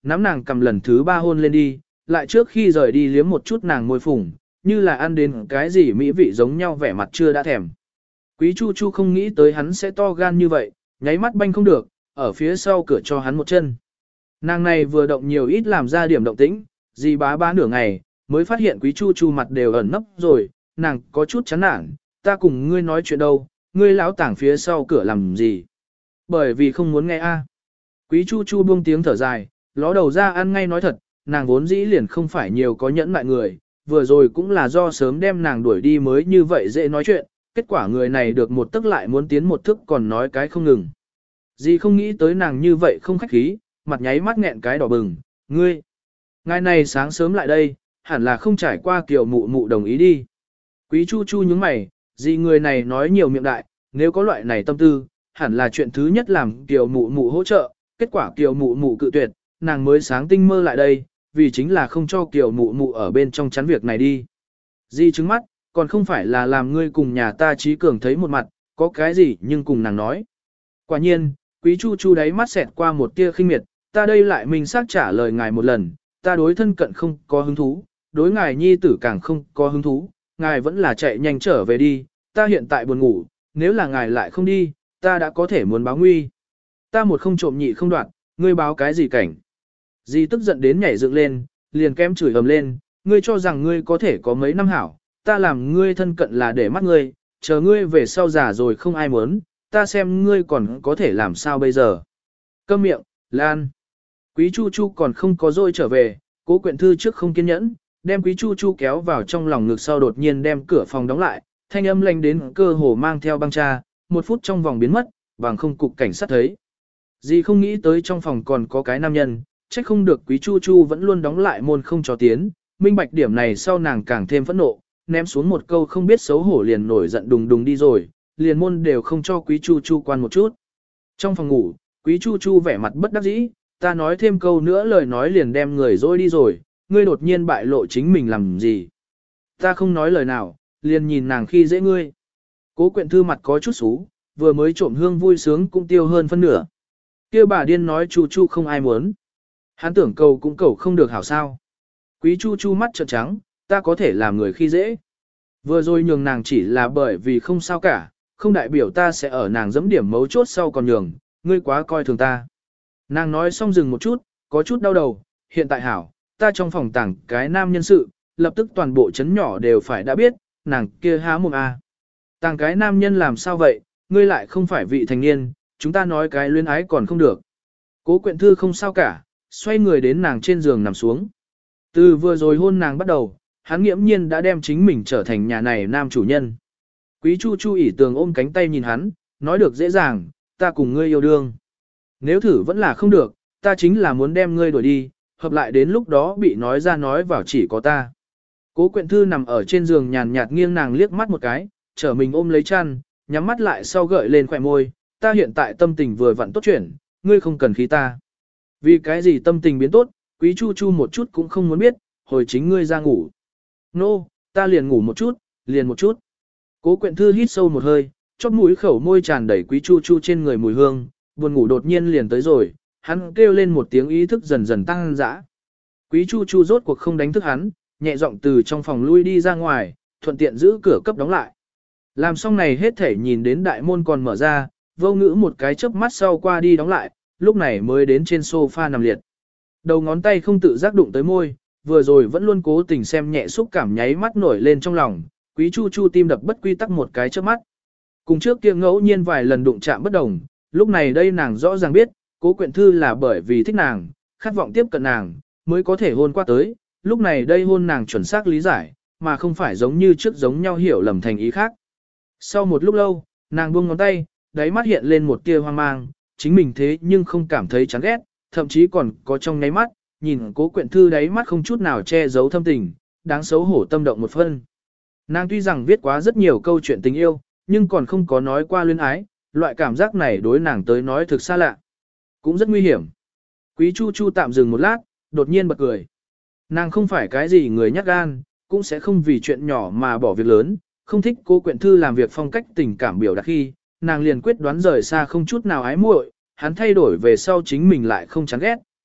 nắm nàng cầm lần thứ 3 hôn lên đi, lại trước khi rời đi liếm một chút nàng môi phủng, như là ăn đến cái gì mỹ vị giống nhau vẻ mặt chưa đã thèm. Quý Chu Chu không nghĩ tới hắn sẽ to gan như vậy, nháy mắt banh không được, ở phía sau cửa cho hắn một chân. Nàng này vừa động nhiều ít làm ra điểm động tĩnh, dì bá nửa ngày, mới phát hiện Quý Chu Chu mặt đều ẩn nấp rồi, nàng có chút chán nản, ta cùng ngươi nói chuyện đâu, ngươi lão tảng phía sau cửa làm gì? Bởi vì không muốn nghe a. Quý Chu Chu buông tiếng thở dài, ló đầu ra ăn ngay nói thật, nàng vốn dĩ liền không phải nhiều có nhẫn mại người, vừa rồi cũng là do sớm đem nàng đuổi đi mới như vậy dễ nói chuyện, kết quả người này được một tức lại muốn tiến một thức còn nói cái không ngừng. Dì không nghĩ tới nàng như vậy không khách khí, mặt nháy mắt nghẹn cái đỏ bừng, ngươi. Ngày này sáng sớm lại đây, hẳn là không trải qua kiểu mụ mụ đồng ý đi. Quý Chu Chu nhướng mày, dì người này nói nhiều miệng đại, nếu có loại này tâm tư, hẳn là chuyện thứ nhất làm kiểu mụ mụ hỗ trợ, kết quả kiểu mụ mụ cự tuyệt, nàng mới sáng tinh mơ lại đây, vì chính là không cho kiểu mụ mụ ở bên trong chắn việc này đi. Dì trứng mắt, còn không phải là làm ngươi cùng nhà ta trí cường thấy một mặt, có cái gì nhưng cùng nàng nói. Quả nhiên, Quý Chu Chu đáy mắt xẹt qua một tia khinh miệt, ta đây lại mình xác trả lời ngài một lần, ta đối thân cận không có hứng thú, đối ngài nhi tử càng không có hứng thú, ngài vẫn là chạy nhanh trở về đi, ta hiện tại buồn ngủ, nếu là ngài lại không đi, ta đã có thể muốn báo nguy. Ta một không trộm nhị không đoạt, ngươi báo cái gì cảnh. Dì tức giận đến nhảy dựng lên, liền kém chửi ầm lên, ngươi cho rằng ngươi có thể có mấy năm hảo, ta làm ngươi thân cận là để mắt ngươi, chờ ngươi về sau già rồi không ai muốn, ta xem ngươi còn có thể làm sao bây giờ. Câm miệng, Lan. Quý Chu Chu còn không có dôi trở về, Cố Quyện Thư trước không kiên nhẫn, đem Quý Chu Chu kéo vào trong lòng ngực sau đột nhiên đem cửa phòng đóng lại, thanh âm lanh đến cơ hồ mang theo băng cha, 1 phút trong vòng biến mất, bằng không cục cảnh sát thấy. Dì không nghĩ tới trong phòng còn có cái nam nhân, trách không được Quý Chu Chu vẫn luôn đóng lại môn không cho tiến, minh bạch điểm này sau nàng càng thêm phẫn nộ, ném xuống một câu không biết xấu hổ liền nổi giận đùng đùng đi rồi, liền môn đều không cho Quý Chu Chu quan một chút. Trong phòng ngủ, Quý Chu Chu vẻ mặt bất đắc dĩ, ta nói thêm câu nữa lời nói liền đem người dối đi rồi, ngươi đột nhiên bại lộ chính mình làm gì. Ta không nói lời nào, liền nhìn nàng khi dễ ngươi. Cố Quyện Thư mặt có chút xú, vừa mới trộm hương vui sướng cũng tiêu hơn phân nửa. Kia bà điên nói Chu Chu không ai muốn. Hắn tưởng cầu cũng cầu không được hảo sao. Quý Chu Chu mắt trợn trắng, ta có thể làm người khi dễ. Vừa rồi nhường nàng chỉ là bởi vì không sao cả, không đại biểu ta sẽ ở nàng dẫm điểm mấu chốt sau còn nhường, ngươi quá coi thường ta. Nàng nói xong dừng một chút, có chút đau đầu, hiện tại hảo, ta trong phòng tàng cái nam nhân sự, lập tức toàn bộ chấn nhỏ đều phải đã biết, nàng kia há mồm à. Tàng cái nam nhân làm sao vậy, ngươi lại không phải vị thành niên, chúng ta nói cái luyến ái còn không được. Cố Quyện Thư không sao cả, xoay người đến nàng trên giường nằm xuống. Từ vừa rồi hôn nàng bắt đầu, hắn nghiễm nhiên đã đem chính mình trở thành nhà này nam chủ nhân. Quý Chu Chu ỉ tường ôm cánh tay nhìn hắn, nói được dễ dàng, ta cùng ngươi yêu đương. Nếu thử vẫn là không được, ta chính là muốn đem ngươi đuổi đi, hợp lại đến lúc đó bị nói ra nói vào chỉ có ta. Cố Quyện Thư nằm ở trên giường nhàn nhạt nghiêng nàng liếc mắt một cái, trở mình ôm lấy chăn, nhắm mắt lại sau gợi lên khỏe môi, ta hiện tại tâm tình vừa vặn tốt chuyển, ngươi không cần khí ta. Vì cái gì tâm tình biến tốt, Quý Chu Chu một chút cũng không muốn biết, hồi chính ngươi ra ngủ. Nô, ta liền ngủ một chút, liền một chút. Cố Quyện Thư hít sâu một hơi, chóp mũi khẩu môi tràn đầy Quý Chu Chu trên người mùi hương, buồn ngủ đột nhiên liền tới rồi, hắn kêu lên một tiếng ý thức dần dần tăng dã. Quý Chu Chu rốt cuộc không đánh thức hắn, nhẹ giọng từ trong phòng lui đi ra ngoài, thuận tiện giữ cửa cấp đóng lại. Làm xong này hết thể nhìn đến đại môn còn mở ra, vô ngữ một cái chớp mắt sau qua đi đóng lại, lúc này mới đến trên sofa nằm liệt. Đầu ngón tay không tự giác đụng tới môi, vừa rồi vẫn luôn cố tình xem nhẹ xúc cảm nháy mắt nổi lên trong lòng, Quý Chu Chu tim đập bất quy tắc một cái chớp mắt. Cùng trước kia ngẫu nhiên vài lần đụng chạm bất đồng, lúc này đây nàng rõ ràng biết, Cố Quyện Thư là bởi vì thích nàng, khát vọng tiếp cận nàng, mới có thể hôn qua tới, lúc này đây hôn nàng chuẩn xác lý giải, mà không phải giống như trước giống nhau hiểu lầm thành ý khác. Sau một lúc lâu, nàng buông ngón tay, đáy mắt hiện lên một tia hoang mang, chính mình thế nhưng không cảm thấy chán ghét, thậm chí còn có trong nháy mắt, nhìn Cố Quyện Thư đáy mắt không chút nào che giấu thâm tình, đáng xấu hổ tâm động một phân. Nàng tuy rằng viết quá rất nhiều câu chuyện tình yêu, nhưng còn không có nói qua luyến ái, loại cảm giác này đối nàng tới nói thực xa lạ, cũng rất nguy hiểm. Quý Chu Chu tạm dừng một lát, đột nhiên bật cười. Nàng không phải cái gì người nhát gan, cũng sẽ không vì chuyện nhỏ mà bỏ việc lớn, không thích Cố Quyện Thư làm việc phong cách tình cảm biểu đạt khi, nàng liền quyết đoán rời xa không chút nào ái muội, hắn thay đổi về sau chính mình lại không chán ghét,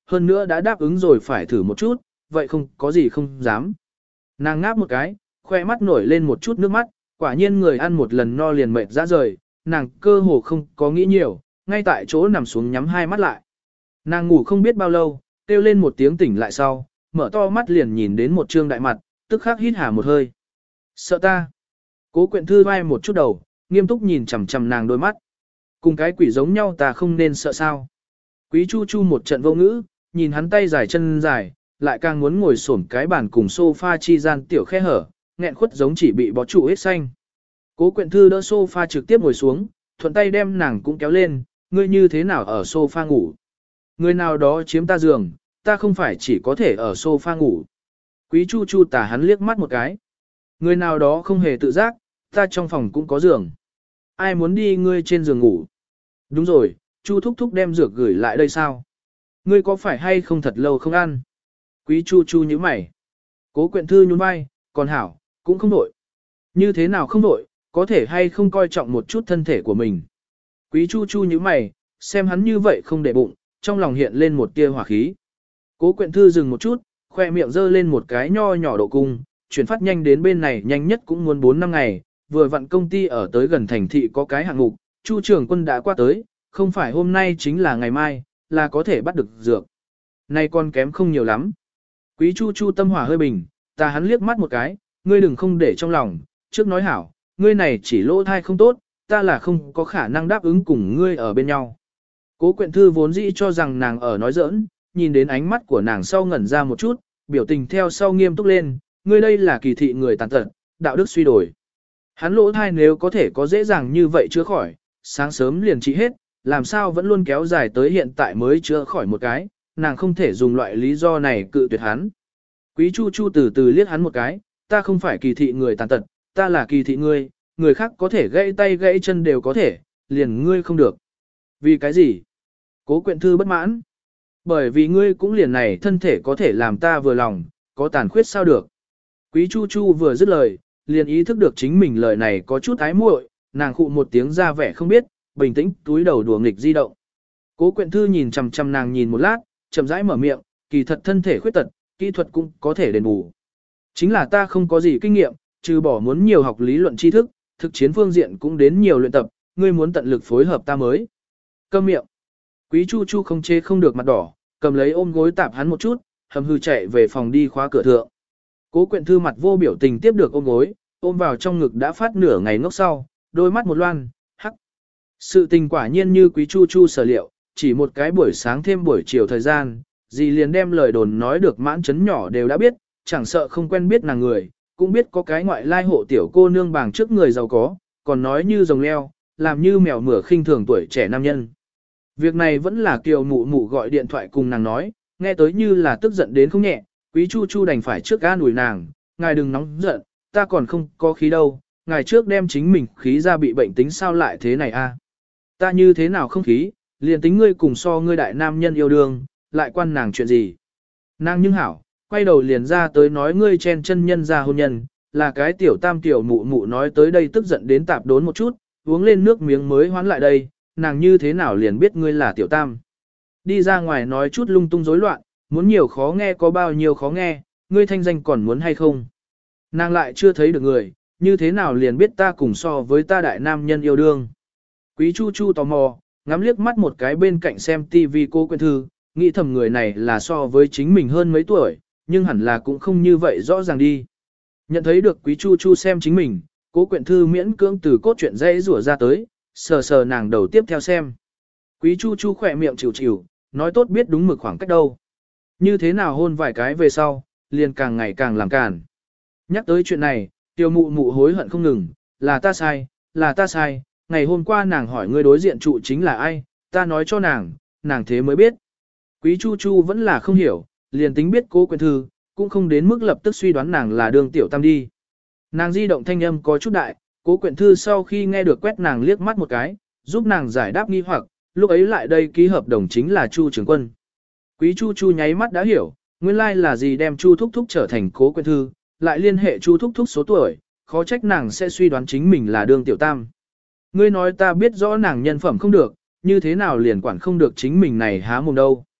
hơn nữa đã đáp ứng rồi phải thử một chút, vậy không có gì không dám. Nàng ngáp một cái, khoe mắt nổi lên một chút nước mắt, quả nhiên người ăn một lần no liền mệt ra rời, nàng cơ hồ không có nghĩ nhiều, ngay tại chỗ nằm xuống nhắm hai mắt lại. Nàng ngủ không biết bao lâu, kêu lên một tiếng tỉnh lại sau, mở to mắt liền nhìn đến một trương đại mặt, tức khắc hít hà một hơi. Sợ ta. Cố Quyện Thư vai một chút đầu, nghiêm túc nhìn chằm chằm nàng đôi mắt. Cùng cái quỷ giống nhau ta không nên sợ sao. Quý Chu Chu một trận vô ngữ, nhìn hắn tay dài chân dài, lại càng muốn ngồi xổm cái bàn cùng sofa chi gian tiểu khe hở, nghẹn khuất giống chỉ bị bó trụ hết xanh. Cố Quyện Thư đỡ sofa trực tiếp ngồi xuống, thuận tay đem nàng cũng kéo lên, ngươi như thế nào ở sofa ngủ. Người nào đó chiếm ta giường, ta không phải chỉ có thể ở sofa ngủ. Quý Chu Chu tả hắn liếc mắt một cái. Người nào đó không hề tự giác, ta trong phòng cũng có giường. Ai muốn đi ngươi trên giường ngủ? Đúng rồi, Chu thúc thúc đem dược gửi lại đây sao? Ngươi có phải hay không thật lâu không ăn? Quý Chu Chu nhíu mày. Cố Quyện Thư nhún vai, còn hảo, cũng không đổi. Như thế nào không đổi, có thể hay không coi trọng một chút thân thể của mình. Quý Chu Chu nhíu mày, xem hắn như vậy không để bụng, trong lòng hiện lên một tia hỏa khí. Cố Quyện Thư dừng một chút, khoe miệng giơ lên một cái nho nhỏ độ cung, chuyển phát nhanh đến bên này nhanh nhất cũng muốn 4 năm ngày, vừa vặn công ty ở tới gần thành thị có cái hạng mục, Chu trưởng quân đã qua tới, không phải hôm nay chính là ngày mai, là có thể bắt được dược. Nay còn kém không nhiều lắm. Quý Chu Chu tâm hỏa hơi bình, ta hắn liếc mắt một cái, ngươi đừng không để trong lòng, trước nói hảo, ngươi này chỉ lỗ thai không tốt, ta là không có khả năng đáp ứng cùng ngươi ở bên nhau. Cố Quyện Thư vốn dĩ cho rằng nàng ở nói giỡn, nhìn đến ánh mắt của nàng sau ngẩn ra một chút, biểu tình theo sau nghiêm túc lên, ngươi đây là kỳ thị người tàn tật, đạo đức suy đổi. Hắn lỗ thai nếu có thể có dễ dàng như vậy chữa khỏi, sáng sớm liền trị hết, làm sao vẫn luôn kéo dài tới hiện tại mới chữa khỏi một cái, nàng không thể dùng loại lý do này cự tuyệt hắn. Quý Chu Chu từ từ liếc hắn một cái, ta không phải kỳ thị người tàn tật, ta là kỳ thị ngươi, người khác có thể gãy tay gãy chân đều có thể, liền ngươi không được. Vì cái gì? Cố Quyện Thư bất mãn. Bởi vì ngươi cũng liền này thân thể có thể làm ta vừa lòng, có tàn khuyết sao được. Quý Chu Chu vừa dứt lời, liền ý thức được chính mình lời này có chút ái muội, nàng khụ một tiếng ra vẻ không biết, bình tĩnh túi đầu đùa nghịch di động. Cố Quyện Thư nhìn chằm chằm nàng nhìn một lát, chậm rãi mở miệng, kỳ thật thân thể khuyết tật, kỹ thuật cũng có thể đền bù. Chính là ta không có gì kinh nghiệm, trừ bỏ muốn nhiều học lý luận tri thức, thực chiến phương diện cũng đến nhiều luyện tập, ngươi muốn tận lực phối hợp ta mới. Câm miệng. Quý Chu Chu không chê không được mặt đỏ, cầm lấy ôm gối tạp hắn một chút, hầm hư chạy về phòng đi khóa cửa thượng. Cố Quyện Thư mặt vô biểu tình tiếp được ôm gối, ôm vào trong ngực đã phát nửa ngày ngốc sau, đôi mắt một loan, hắc. Sự tình quả nhiên như Quý Chu Chu sở liệu, chỉ một cái buổi sáng thêm buổi chiều thời gian, dì liền đem lời đồn nói được mãn chấn nhỏ đều đã biết, chẳng sợ không quen biết nàng người, cũng biết có cái ngoại lai hộ tiểu cô nương bàng trước người giàu có, còn nói như rồng leo, làm như mèo mửa khinh thường tuổi trẻ nam nhân. Việc này vẫn là Kiều Mụ Mụ gọi điện thoại cùng nàng nói, nghe tới như là tức giận đến không nhẹ, Quý Chu Chu đành phải trước an ủi nàng, ngài đừng nóng giận, ta còn không có khí đâu, ngài trước đem chính mình khí ra bị bệnh tính sao lại thế này a? Ta như thế nào không khí, liền tính ngươi cùng so ngươi đại nam nhân yêu đương, lại quan nàng chuyện gì? Nàng nhưng hảo, quay đầu liền ra tới nói ngươi chen chân nhân ra hôn nhân, là cái tiểu tam tiểu mụ mụ nói tới đây tức giận đến tạp đốn một chút, uống lên nước miếng mới hoán lại đây, nàng như thế nào liền biết ngươi là tiểu tam. Đi ra ngoài nói chút lung tung rối loạn, muốn nhiều khó nghe có bao nhiêu khó nghe, ngươi thanh danh còn muốn hay không. Nàng lại chưa thấy được người, như thế nào liền biết ta cùng so với ta đại nam nhân yêu đương. Quý Chu Chu tò mò, ngắm liếc mắt một cái bên cạnh xem tivi Cố Quyện Thư, nghĩ thầm người này là so với chính mình hơn mấy tuổi, nhưng hẳn là cũng không như vậy rõ ràng đi. Nhận thấy được Quý Chu Chu xem chính mình, Cố Quyện Thư miễn cưỡng từ cốt truyện dãy rủa ra tới, sờ sờ nàng đầu tiếp theo xem. Quý Chu Chu khỏe miệng chịu chịu, nói tốt biết đúng mực khoảng cách đâu. Như thế nào hôn vài cái về sau, liền càng ngày càng làm càn. Nhắc tới chuyện này, Tiêu Mụ Mụ hối hận không ngừng, là ta sai, ngày hôm qua nàng hỏi ngươi đối diện trụ chính là ai, ta nói cho nàng thế mới biết. Quý Chu Chu vẫn là không hiểu, liền tính biết Cố Quyện Thư, cũng không đến mức lập tức suy đoán nàng là đường tiểu tam đi. Nàng di động thanh âm có chút đại, Cố Quyện Thư sau khi nghe được quét nàng liếc mắt một cái, giúp nàng giải đáp nghi hoặc, lúc ấy lại đây ký hợp đồng chính là Chu Trường Quân. Quý Chu Chu nháy mắt đã hiểu, nguyên lai là gì đem Chu Thúc Thúc trở thành Cố Quyện Thư, lại liên hệ Chu Thúc Thúc số tuổi, khó trách nàng sẽ suy đoán chính mình là đường tiểu tam. Ngươi nói ta biết rõ nàng nhân phẩm không được, như thế nào liền quản không được chính mình này há mồm đâu.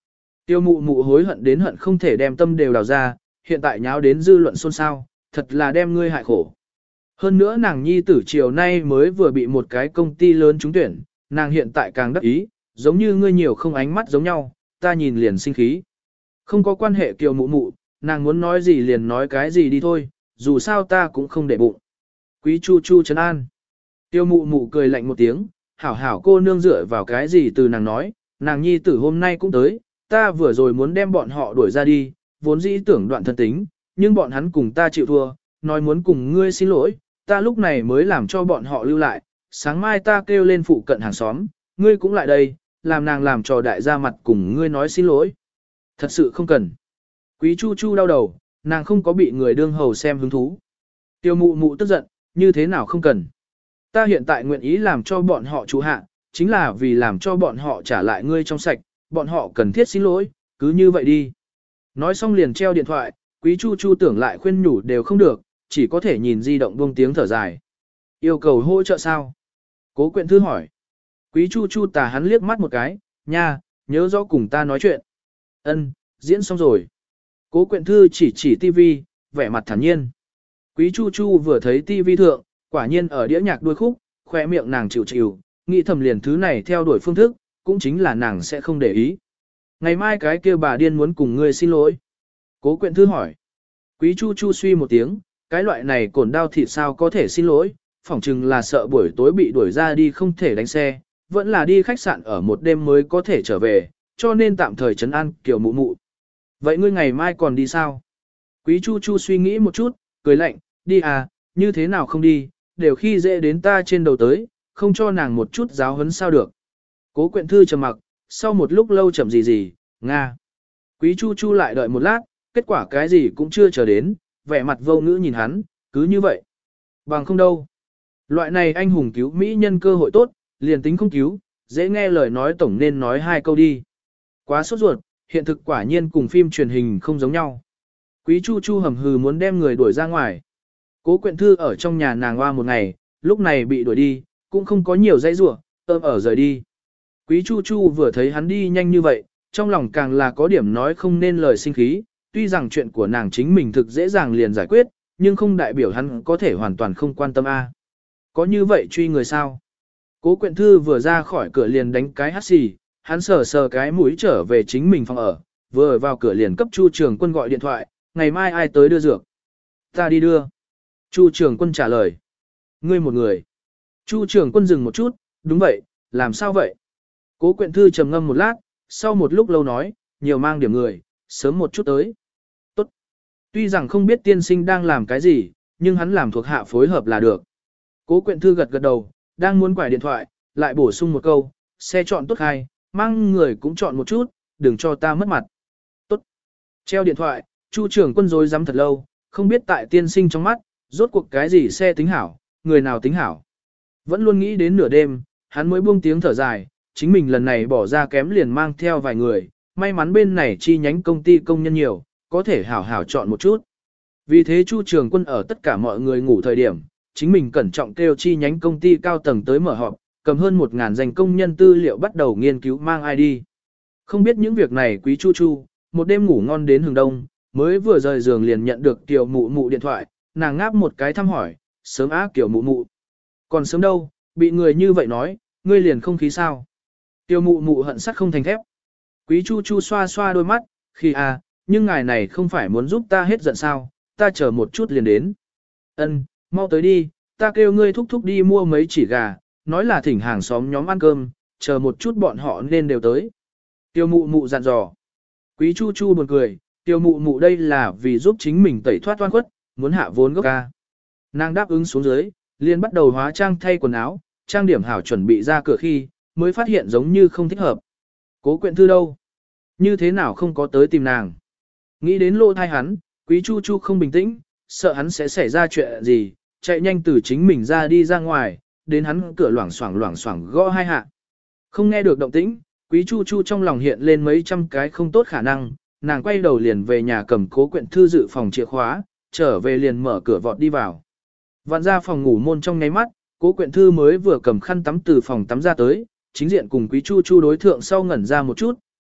Tiêu mụ mụ hối hận đến hận không thể đem tâm đều đào ra, hiện tại nháo đến dư luận xôn xao, thật là đem ngươi hại khổ. Hơn nữa nàng nhi tử chiều nay mới vừa bị một cái công ty lớn trúng tuyển, nàng hiện tại càng đắc ý, giống như ngươi nhiều không ánh mắt giống nhau, ta nhìn liền sinh khí. Không có quan hệ Kiều mụ mụ, nàng muốn nói gì liền nói cái gì đi thôi, dù sao ta cũng không để bụng. Quý Chu Chu trấn an. Tiêu mụ mụ cười lạnh một tiếng, hảo hảo cô nương dựa vào cái gì từ nàng nói, nàng nhi tử hôm nay cũng tới, ta vừa rồi muốn đem bọn họ đuổi ra đi, vốn dĩ tưởng đoạn thân tính, nhưng bọn hắn cùng ta chịu thua, nói muốn cùng ngươi xin lỗi, ta lúc này mới làm cho bọn họ lưu lại, sáng mai ta kêu lên phụ cận hàng xóm, ngươi cũng lại đây, làm nàng làm trò đại gia mặt cùng ngươi nói xin lỗi. Thật sự không cần. Quý Chu Chu đau đầu, nàng không có bị người đương hầu xem hứng thú. Tiêu mụ mụ tức giận, như thế nào không cần. Ta hiện tại nguyện ý làm cho bọn họ chủ hạ, chính là vì làm cho bọn họ trả lại ngươi trong sạch, bọn họ cần thiết xin lỗi, cứ như vậy đi. Nói xong liền treo điện thoại, Quý Chu Chu tưởng lại khuyên nhủ đều không được, chỉ có thể nhìn di động buông tiếng thở dài. Yêu cầu hỗ trợ sao? Cố Quyện Thư hỏi. Quý Chu Chu tà hắn liếc mắt một cái, nha, nhớ rõ cùng ta nói chuyện. Ân, diễn xong rồi. Cố Quyện Thư chỉ tivi, vẻ mặt thản nhiên. Quý Chu Chu vừa thấy tivi thượng, quả nhiên ở đĩa nhạc đuôi khúc, khỏe miệng nàng chịu chịu, nghĩ thầm liền thứ này theo đuổi phương thức, cũng chính là nàng sẽ không để ý. Ngày mai cái kia bà điên muốn cùng ngươi xin lỗi. Cố Quyện Thư hỏi. Quý Chu Chu suy một tiếng, cái loại này cổn đau thịt sao có thể xin lỗi, phỏng chừng là sợ buổi tối bị đuổi ra đi không thể đánh xe, vẫn là đi khách sạn ở một đêm mới có thể trở về, cho nên tạm thời trấn an Kiều mụ mụ. Vậy ngươi ngày mai còn đi sao? Quý Chu Chu suy nghĩ một chút, cười lạnh, đi à, như thế nào không đi, đều khi dễ đến ta trên đầu tới, không cho nàng một chút giáo huấn sao được. Cố Quyện Thư trầm mặc, sau một lúc lâu chậm gì, Nga. Quý Chu Chu lại đợi một lát, kết quả cái gì cũng chưa chờ đến, vẻ mặt vô ngữ nhìn hắn, cứ như vậy. Bằng không đâu. Loại này anh hùng cứu mỹ nhân cơ hội tốt, liền tính không cứu, dễ nghe lời nói tổng nên nói hai câu đi. Quá sốt ruột, hiện thực quả nhiên cùng phim truyền hình không giống nhau. Quý Chu Chu hầm hừ muốn đem người đuổi ra ngoài. Cố Quyện Thư ở trong nhà nàng hoa một ngày, lúc này bị đuổi đi, cũng không có nhiều dãy rủa, ôm ở rời đi. Quý Chu Chu vừa thấy hắn đi nhanh như vậy, trong lòng càng là có điểm nói không nên lời sinh khí, tuy rằng chuyện của nàng chính mình thực dễ dàng liền giải quyết, nhưng không đại biểu hắn có thể hoàn toàn không quan tâm a. Có như vậy truy người sao? Cố Quyện Thư vừa ra khỏi cửa liền đánh cái hắt xì, hắn sờ sờ cái mũi trở về chính mình phòng ở, vừa vào cửa liền cấp Chu Trường Quân gọi điện thoại, ngày mai ai tới đưa dược? Ta đi đưa. Chu Trường Quân trả lời. Ngươi một người. Chu Trường Quân dừng một chút, đúng vậy, làm sao vậy? Cố Quyện Thư trầm ngâm một lát, sau một lúc lâu nói, nhiều mang điểm người, sớm một chút tới. Tốt. Tuy rằng không biết tiên sinh đang làm cái gì, nhưng hắn làm thuộc hạ phối hợp là được. Cố Quyện Thư gật gật đầu, đang muốn quải điện thoại, lại bổ sung một câu, xe chọn tốt hay, mang người cũng chọn một chút, đừng cho ta mất mặt. Tốt. Treo điện thoại, Chu Trường Quân rối rắm thật lâu, không biết tại tiên sinh trong mắt, rốt cuộc cái gì xe tính hảo, người nào tính hảo. Vẫn luôn nghĩ đến nửa đêm, hắn mới buông tiếng thở dài, chính mình lần này bỏ ra kém liền mang theo vài người, may mắn bên này chi nhánh công ty công nhân nhiều, có thể hảo hảo chọn một chút. Vì thế Chu Trường Quân ở tất cả mọi người ngủ thời điểm, chính mình cẩn trọng kêu chi nhánh công ty cao tầng tới mở họp, cầm hơn 1.000 danh công nhân tư liệu bắt đầu nghiên cứu mang ai đi. Không biết những việc này Quý Chu Chu, một đêm ngủ ngon đến hừng đông, mới vừa rời giường liền nhận được Kiều mụ mụ điện thoại, nàng ngáp một cái thăm hỏi, sớm á Kiều mụ mụ. Còn sớm đâu, bị người như vậy nói, ngươi liền không khí sao. Kiều mụ mụ hận sắt không thành thép. Quý Chu Chu xoa xoa đôi mắt, khi à, nhưng ngài này không phải muốn giúp ta hết giận sao, ta chờ một chút liền đến. Ân, mau tới đi, ta kêu ngươi thúc thúc đi mua mấy chỉ gà, nói là thỉnh hàng xóm nhóm ăn cơm, chờ một chút bọn họ nên đều tới. Tiêu mụ mụ dặn dò. Quý Chu Chu buồn cười, tiêu mụ mụ đây là vì giúp chính mình tẩy thoát oan khuất, muốn hạ vốn gốc ca. Nàng đáp ứng xuống dưới, liền bắt đầu hóa trang thay quần áo, trang điểm hảo chuẩn bị ra cửa khi, mới phát hiện giống như không thích hợp. Cố Quyện Thư đâu? Như thế nào không có tới tìm nàng? Nghĩ đến lô thai hắn, Quý Chu Chu không bình tĩnh, sợ hắn sẽ xảy ra chuyện gì, chạy nhanh từ chính mình ra đi ra ngoài, đến hắn cửa loảng xoảng gõ hai hạ. Không nghe được động tĩnh, Quý Chu Chu trong lòng hiện lên mấy trăm cái không tốt khả năng, nàng quay đầu liền về nhà cầm Cố Quyện Thư dự phòng chìa khóa, trở về liền mở cửa vọt đi vào. Vặn ra phòng ngủ môn trong nháy mắt, Cố Quyện Thư mới vừa cầm khăn tắm từ phòng tắm ra tới, chính diện cùng Quý Chu Chu đối thượng sau ngẩn ra một chút,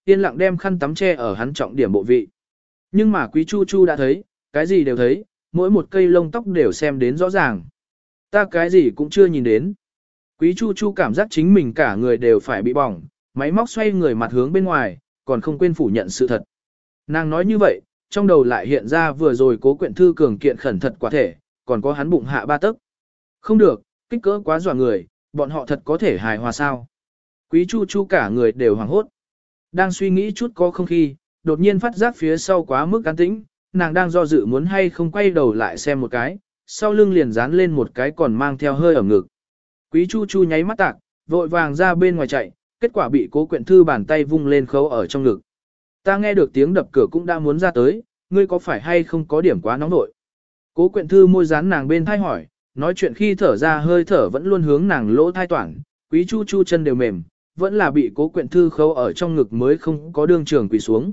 yên lặng đem khăn tắm che ở hắn trọng điểm bộ vị. Nhưng mà Quý Chu Chu đã thấy, cái gì đều thấy, mỗi một cây lông tóc đều xem đến rõ ràng. Ta cái gì cũng chưa nhìn đến. Quý Chu Chu cảm giác chính mình cả người đều phải bị bỏng, máy móc xoay người mặt hướng bên ngoài, còn không quên phủ nhận sự thật. Nàng nói như vậy, trong đầu lại hiện ra vừa rồi Cố Quyện Thư cường kiện khẩn thật quả thể, còn có hắn bụng hạ 3 tấc. Không được, kích cỡ quá dọa người, bọn họ thật có thể hài hòa sao. Quý Chu Chu cả người đều hoảng hốt. Đang suy nghĩ chút có không khi, đột nhiên phát giác phía sau quá mức an tĩnh, nàng đang do dự muốn hay không quay đầu lại xem một cái, sau lưng liền dán lên một cái còn mang theo hơi ở ngực. Quý Chu Chu nháy mắt tạc, vội vàng ra bên ngoài chạy, kết quả bị Cố Quyện Thư bàn tay vung lên khấu ở trong ngực. Ta nghe được tiếng đập cửa cũng đã muốn ra tới, ngươi có phải hay không có điểm quá nóng nội? Cố Quyện Thư môi dán nàng bên thai hỏi, nói chuyện khi thở ra hơi thở vẫn luôn hướng nàng lỗ thai toản, Quý Chu Chu chân đều mềm, vẫn là bị Cố Quyện Thư khấu ở trong ngực mới không có đương trường quỳ xuống.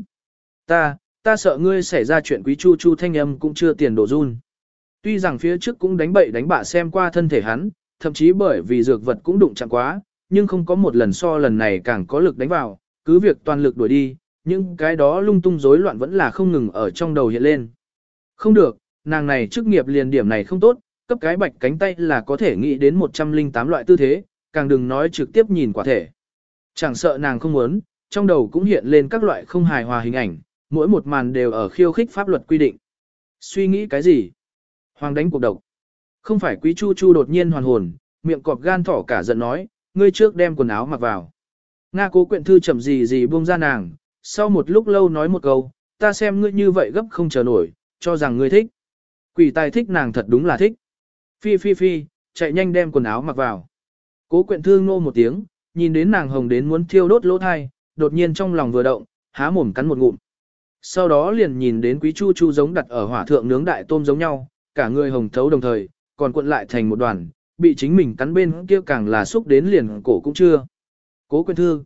Ta sợ ngươi xảy ra chuyện. Quý Chu Chu thanh âm cũng chưa tiền độ run. Tuy rằng phía trước cũng đánh bậy đánh bạ xem qua thân thể hắn, thậm chí bởi vì dược vật cũng đụng chạm quá, nhưng không có một lần so lần này càng có lực đánh vào, cứ việc toàn lực đuổi đi, nhưng cái đó lung tung rối loạn vẫn là không ngừng ở trong đầu hiện lên. Không được, nàng này chức nghiệp liền điểm này không tốt, cấp cái bạch cánh tay là có thể nghĩ đến 108 loại tư thế, càng đừng nói trực tiếp nhìn quả thể. Chẳng sợ nàng không muốn, trong đầu cũng hiện lên các loại không hài hòa hình ảnh, mỗi một màn đều ở khiêu khích pháp luật quy định. Suy nghĩ cái gì? Hoàng đánh cuộc độc. Không phải. Quý Chu Chu đột nhiên hoàn hồn, miệng cọp gan thỏ cả giận nói, ngươi trước đem quần áo mặc vào. Nga Cố Quyện Thư chậm gì buông ra nàng, sau một lúc lâu nói một câu, ta xem ngươi như vậy gấp không chờ nổi, cho rằng ngươi thích. Quỷ tài thích nàng thật đúng là thích. Phi, chạy nhanh đem quần áo mặc vào. Cố Quyện Thư ngô một tiếng, nhìn đến nàng hồng đến muốn thiêu đốt lỗ thai, đột nhiên trong lòng vừa động, há mồm cắn một ngụm. Sau đó liền nhìn đến Quý Chu Chu giống đặt ở hỏa thượng nướng đại tôm giống nhau, cả người hồng thấu đồng thời, còn cuộn lại thành một đoàn, bị chính mình cắn bên kia càng là xúc đến liền cổ cũng chưa. Cố Quyện Thư,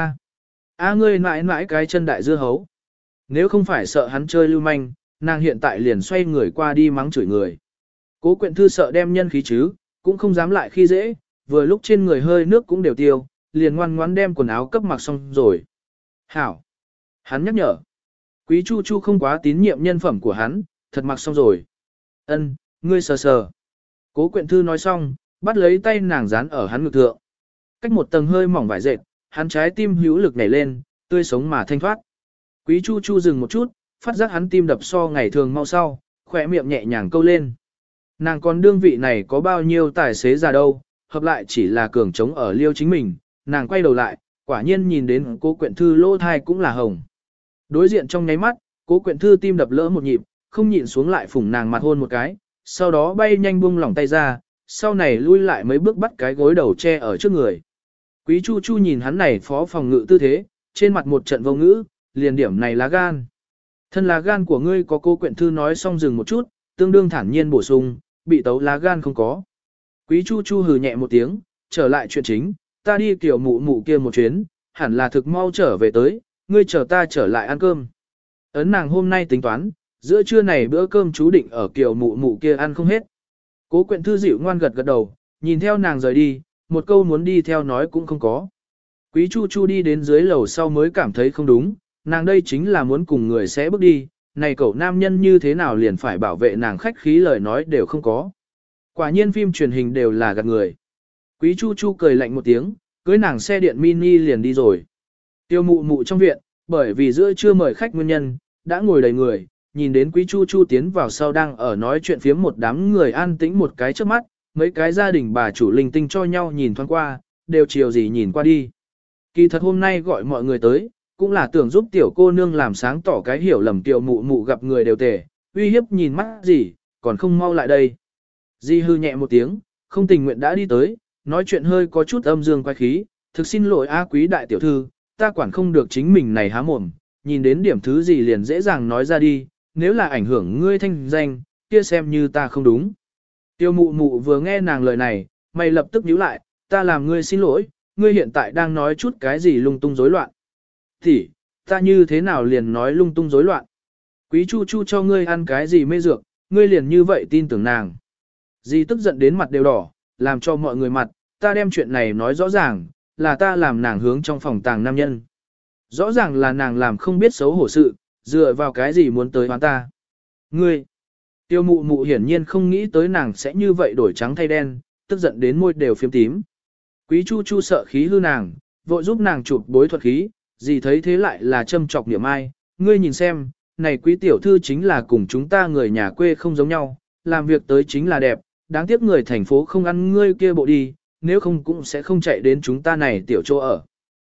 ngươi mãi mãi cái chân đại dưa hấu. Nếu không phải sợ hắn chơi lưu manh, nàng hiện tại liền xoay người qua đi mắng chửi người. Cố Quyện Thư sợ đem nhân khí chứ, cũng không dám lại khi dễ, vừa lúc trên người hơi nước cũng đều tiêu, liền ngoan ngoãn đem quần áo cấp mặc xong rồi. Hảo! Hắn nhắc nhở. Quý Chu Chu không quá tín nhiệm nhân phẩm của hắn, thật mặc xong rồi. Ân, ngươi sờ sờ. Cố Quyện Thư nói xong, bắt lấy tay nàng dán ở hắn ngực thượng. Cách một tầng hơi mỏng vải dệt, hắn trái tim hữu lực nhảy lên, tươi sống mà thanh thoát. Quý Chu Chu dừng một chút, phát giác hắn tim đập so ngày thường mau sau, khỏe miệng nhẹ nhàng câu lên. Nàng còn đương vị này có bao nhiêu tài xế già đâu, hợp lại chỉ là cường trống ở liêu chính mình. Nàng quay đầu lại, quả nhiên nhìn đến Cố Quyện Thư lỗ thai cũng là hồng. Đối diện trong nháy mắt, Cố Quyện Thư tim đập lỡ một nhịp, không nhịn xuống lại phủng nàng mặt hôn một cái, sau đó bay nhanh buông lỏng tay ra, sau này lui lại mấy bước bắt cái gối đầu che ở trước người. Quý Chu Chu nhìn hắn này phó phòng ngự tư thế, trên mặt một trận vô ngữ, liền điểm này lá gan. Thân lá gan của ngươi có. Cố Quyện Thư nói xong dừng một chút, tương đương thản nhiên bổ sung, bị tấu lá gan không có. Quý Chu Chu hừ nhẹ một tiếng, trở lại chuyện chính, ta đi kiểu mụ mụ kia một chuyến, hẳn là thực mau trở về tới, ngươi chờ ta trở lại ăn cơm. Ấn nàng hôm nay tính toán, giữa trưa này bữa cơm chú định ở kiểu mụ mụ kia ăn không hết. Cố Quyện Thư dịu ngoan gật gật đầu, nhìn theo nàng rời đi, một câu muốn đi theo nói cũng không có. Quý Chu Chu đi đến dưới lầu sau mới cảm thấy không đúng, nàng đây chính là muốn cùng người sẽ bước đi, này cậu nam nhân như thế nào liền phải bảo vệ nàng khách khí lời nói đều không có. Quả nhiên phim truyền hình đều là gạt người. Quý Chu Chu cười lạnh một tiếng, cưới nàng xe điện mini liền đi rồi. Tiêu mụ mụ trong viện, bởi vì giữa trưa mời khách nguyên nhân, đã ngồi đầy người, nhìn đến Quý Chu Chu tiến vào sau đang ở nói chuyện phiếm một đám người an tĩnh một cái trước mắt, mấy cái gia đình bà chủ linh tinh cho nhau nhìn thoáng qua, đều chiều gì nhìn qua đi. Kỳ thật hôm nay gọi mọi người tới, cũng là tưởng giúp tiểu cô nương làm sáng tỏ cái hiểu lầm tiểu mụ mụ gặp người đều tề, uy hiếp nhìn mắt gì, còn không mau lại đây. Di hư nhẹ một tiếng, không tình nguyện đã đi tới, nói chuyện hơi có chút âm dương quái khí, thực xin lỗi A Quý đại tiểu thư, ta quản không được chính mình này há mồm, nhìn đến điểm thứ gì liền dễ dàng nói ra đi, nếu là ảnh hưởng ngươi thanh danh, kia xem như ta không đúng. Tiêu mụ mụ vừa nghe nàng lời này, mày lập tức nhíu lại, ta làm ngươi xin lỗi, ngươi hiện tại đang nói chút cái gì lung tung rối loạn. Thì, ta như thế nào liền nói lung tung rối loạn. Quý Chu Chu cho ngươi ăn cái gì mê dược, ngươi liền như vậy tin tưởng nàng. Dì tức giận đến mặt đều đỏ, làm cho mọi người mặt, ta đem chuyện này nói rõ ràng, là ta làm nàng hướng trong phòng tàng nam nhân. Rõ ràng là nàng làm không biết xấu hổ sự, dựa vào cái gì muốn tới hoán ta. Ngươi, tiêu mụ mụ hiển nhiên không nghĩ tới nàng sẽ như vậy đổi trắng thay đen, tức giận đến môi đều phiếm tím. Quý Chu Chu sợ khí hư nàng, vội giúp nàng chụp bối thuật khí, gì thấy thế lại là châm chọc niệm ai, ngươi nhìn xem, này quý tiểu thư chính là cùng chúng ta người nhà quê không giống nhau, làm việc tới chính là đẹp, đáng tiếc người thành phố không ăn ngươi kia bộ đi, nếu không cũng sẽ không chạy đến chúng ta này tiểu chỗ ở.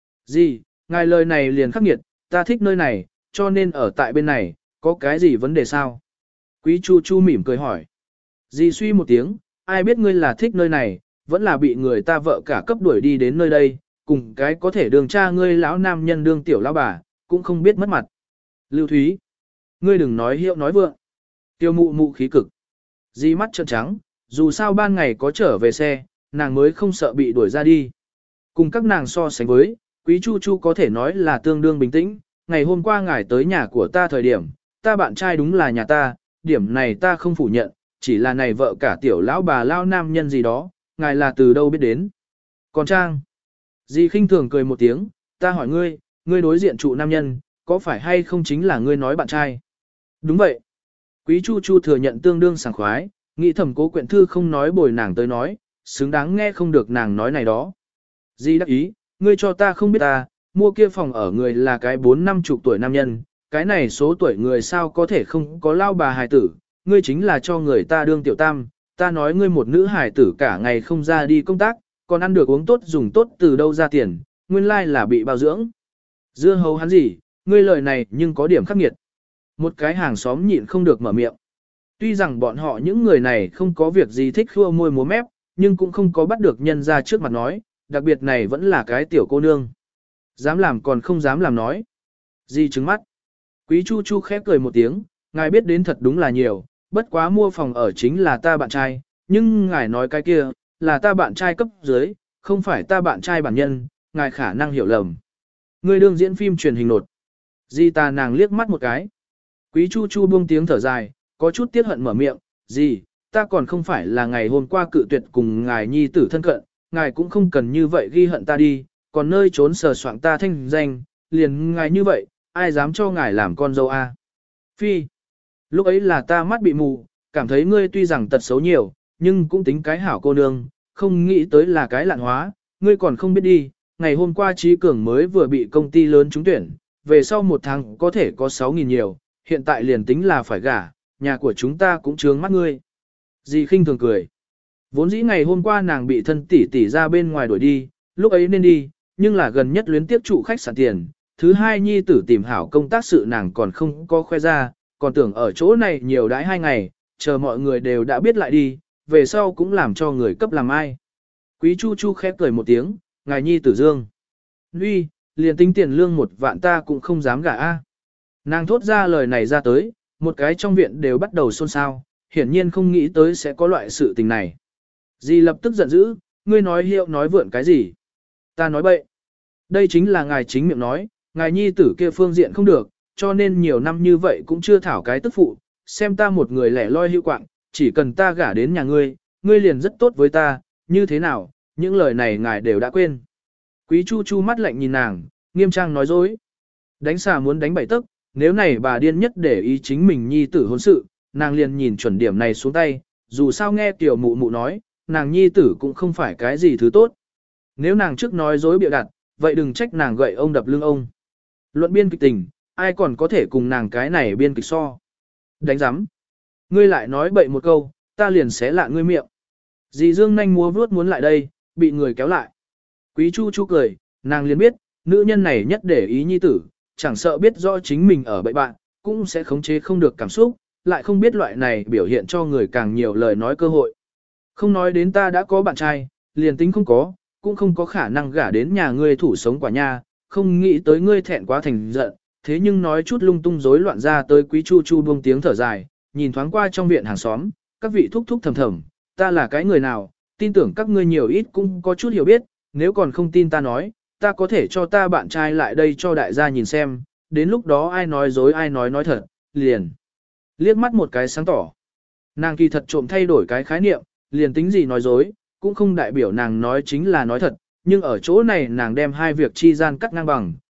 Gì, ngài lời này liền khắc nghiệt, ta thích nơi này, cho nên ở tại bên này, có cái gì vấn đề sao? Quý Chu Chu mỉm cười hỏi. Dì suy một tiếng, ai biết ngươi là thích nơi này, vẫn là bị người ta vợ cả cấp đuổi đi đến nơi đây, cùng cái có thể đường cha ngươi lão nam nhân đương tiểu lão bà, cũng không biết mất mặt. Lưu Thúy, ngươi đừng nói hiệu nói vượng. Tiêu mụ mụ khí cực. Dì mắt trợn trắng, dù sao ban ngày có trở về xe, nàng mới không sợ bị đuổi ra đi. Cùng các nàng so sánh với, Quý Chu Chu có thể nói là tương đương bình tĩnh, ngày hôm qua ngài tới nhà của ta thời điểm, ta bạn trai đúng là nhà ta, điểm này ta không phủ nhận, chỉ là này vợ cả tiểu lão bà lao nam nhân gì đó, ngài là từ đâu biết đến. Còn Trang, dì khinh thường cười một tiếng, ta hỏi ngươi, ngươi đối diện trụ nam nhân, có phải hay không chính là ngươi nói bạn trai? Đúng vậy. Quý Chu Chu thừa nhận tương đương sảng khoái, nghĩ thầm Cố Quyện Thư không nói bồi nàng tới nói, xứng đáng nghe không được nàng nói này đó. Dì đắc ý, ngươi cho ta không biết ta, mua kia phòng ở người là cái 4-50 tuổi nam nhân, cái này số tuổi người sao có thể không có lao bà hài tử, ngươi chính là cho người ta đương tiểu tam, ta nói ngươi một nữ hài tử cả ngày không ra đi công tác, còn ăn được uống tốt dùng tốt từ đâu ra tiền, nguyên lai là bị bao dưỡng. Dưa hấu hắn gì, ngươi lời này nhưng có điểm khắc nghiệt. Một cái hàng xóm nhịn không được mở miệng. Tuy rằng bọn họ những người này không có việc gì thích khua môi múa mép, nhưng cũng không có bắt được nhân ra trước mặt nói, đặc biệt này vẫn là cái tiểu cô nương. Dám làm còn không dám làm nói. Di trứng mắt. Quý Chu Chu khép cười một tiếng, ngài biết đến thật đúng là nhiều, bất quá mua phòng ở chính là ta bạn trai, nhưng ngài nói cái kia, là ta bạn trai cấp dưới, không phải ta bạn trai bản nhân, ngài khả năng hiểu lầm. Người đương diễn phim truyền hình nột. Di ta nàng liếc mắt một cái. Quý Chu Chu buông tiếng thở dài, có chút tiếc hận mở miệng, gì, ta còn không phải là ngày hôm qua cự tuyệt cùng ngài nhi tử thân cận, ngài cũng không cần như vậy ghi hận ta đi, còn nơi trốn sờ soạng ta thanh danh, liền ngài như vậy, ai dám cho ngài làm con dâu a? Phi, lúc ấy là ta mắt bị mù, cảm thấy ngươi tuy rằng tật xấu nhiều, nhưng cũng tính cái hảo cô nương, không nghĩ tới là cái lạn hóa, ngươi còn không biết đi, ngày hôm qua Trí Cường mới vừa bị công ty lớn trúng tuyển, về sau một tháng có thể có 6.000 nhiều, hiện tại liền tính là phải gả, nhà của chúng ta cũng trướng mắt ngươi. Dì khinh thường cười. Vốn dĩ ngày hôm qua nàng bị thân tỷ tỷ ra bên ngoài đuổi đi, lúc ấy nên đi, nhưng là gần nhất luyến tiếp trụ khách sạn tiền. Thứ hai nhi tử tìm hảo công tác sự nàng còn không có khoe ra, còn tưởng ở chỗ này nhiều đãi 2 ngày, chờ mọi người đều đã biết lại đi, về sau cũng làm cho người cấp làm ai. Quý Chu Chu khép cười một tiếng, ngài nhi tử dương. Nuy, liền tính tiền lương 1 vạn ta cũng không dám gả a. Nàng thốt ra lời này ra tới, một cái trong viện đều bắt đầu xôn xao, hiển nhiên không nghĩ tới sẽ có loại sự tình này. Dì lập tức giận dữ, ngươi nói hiệu nói vượn cái gì? Ta nói bậy. Đây chính là ngài chính miệng nói, ngài nhi tử kia phương diện không được, cho nên nhiều năm như vậy cũng chưa thảo cái tức phụ, xem ta một người lẻ loi hữu quạng, chỉ cần ta gả đến nhà ngươi, ngươi liền rất tốt với ta, như thế nào, những lời này ngài đều đã quên. Quý Chu Chu mắt lạnh nhìn nàng, nghiêm trang nói dối. Đánh xà muốn đánh bảy tức, nếu này bà điên nhất để ý chính mình nhi tử hôn sự, nàng liền nhìn chuẩn điểm này xuống tay, dù sao nghe tiểu mụ mụ nói, nàng nhi tử cũng không phải cái gì thứ tốt. Nếu nàng trước nói dối bịa đặt, vậy đừng trách nàng gậy ông đập lưng ông. Luận biên kịch tình, ai còn có thể cùng nàng cái này biên kịch so. Đánh giám. Ngươi lại nói bậy một câu, ta liền xé lạ ngươi miệng. Dì Dương nhanh múa vuốt muốn lại đây, bị người kéo lại. Quý Chu Chu cười, nàng liền biết, nữ nhân này nhất để ý nhi tử, chẳng sợ biết rõ chính mình ở bậy bạn, cũng sẽ khống chế không được cảm xúc, lại không biết loại này biểu hiện cho người càng nhiều lời nói cơ hội. Không nói đến ta đã có bạn trai, liền tính không có, cũng không có khả năng gả đến nhà ngươi thủ sống quả nha, không nghĩ tới ngươi thẹn quá thành giận, thế nhưng nói chút lung tung rối loạn ra tới. Quý Chu Chu buông tiếng thở dài, nhìn thoáng qua trong viện hàng xóm, các vị thúc thúc thầm thầm, ta là cái người nào, tin tưởng các ngươi nhiều ít cũng có chút hiểu biết, nếu còn không tin ta nói, ta có thể cho ta bạn trai lại đây cho đại gia nhìn xem, đến lúc đó ai nói dối ai nói thật, liền. Liếc mắt một cái sáng tỏ. Nàng kỳ thật trộm thay đổi cái khái niệm, liền tính gì nói dối, cũng không đại biểu nàng nói chính là nói thật, nhưng ở chỗ này nàng đem hai việc chi gian cắt ngang bằng,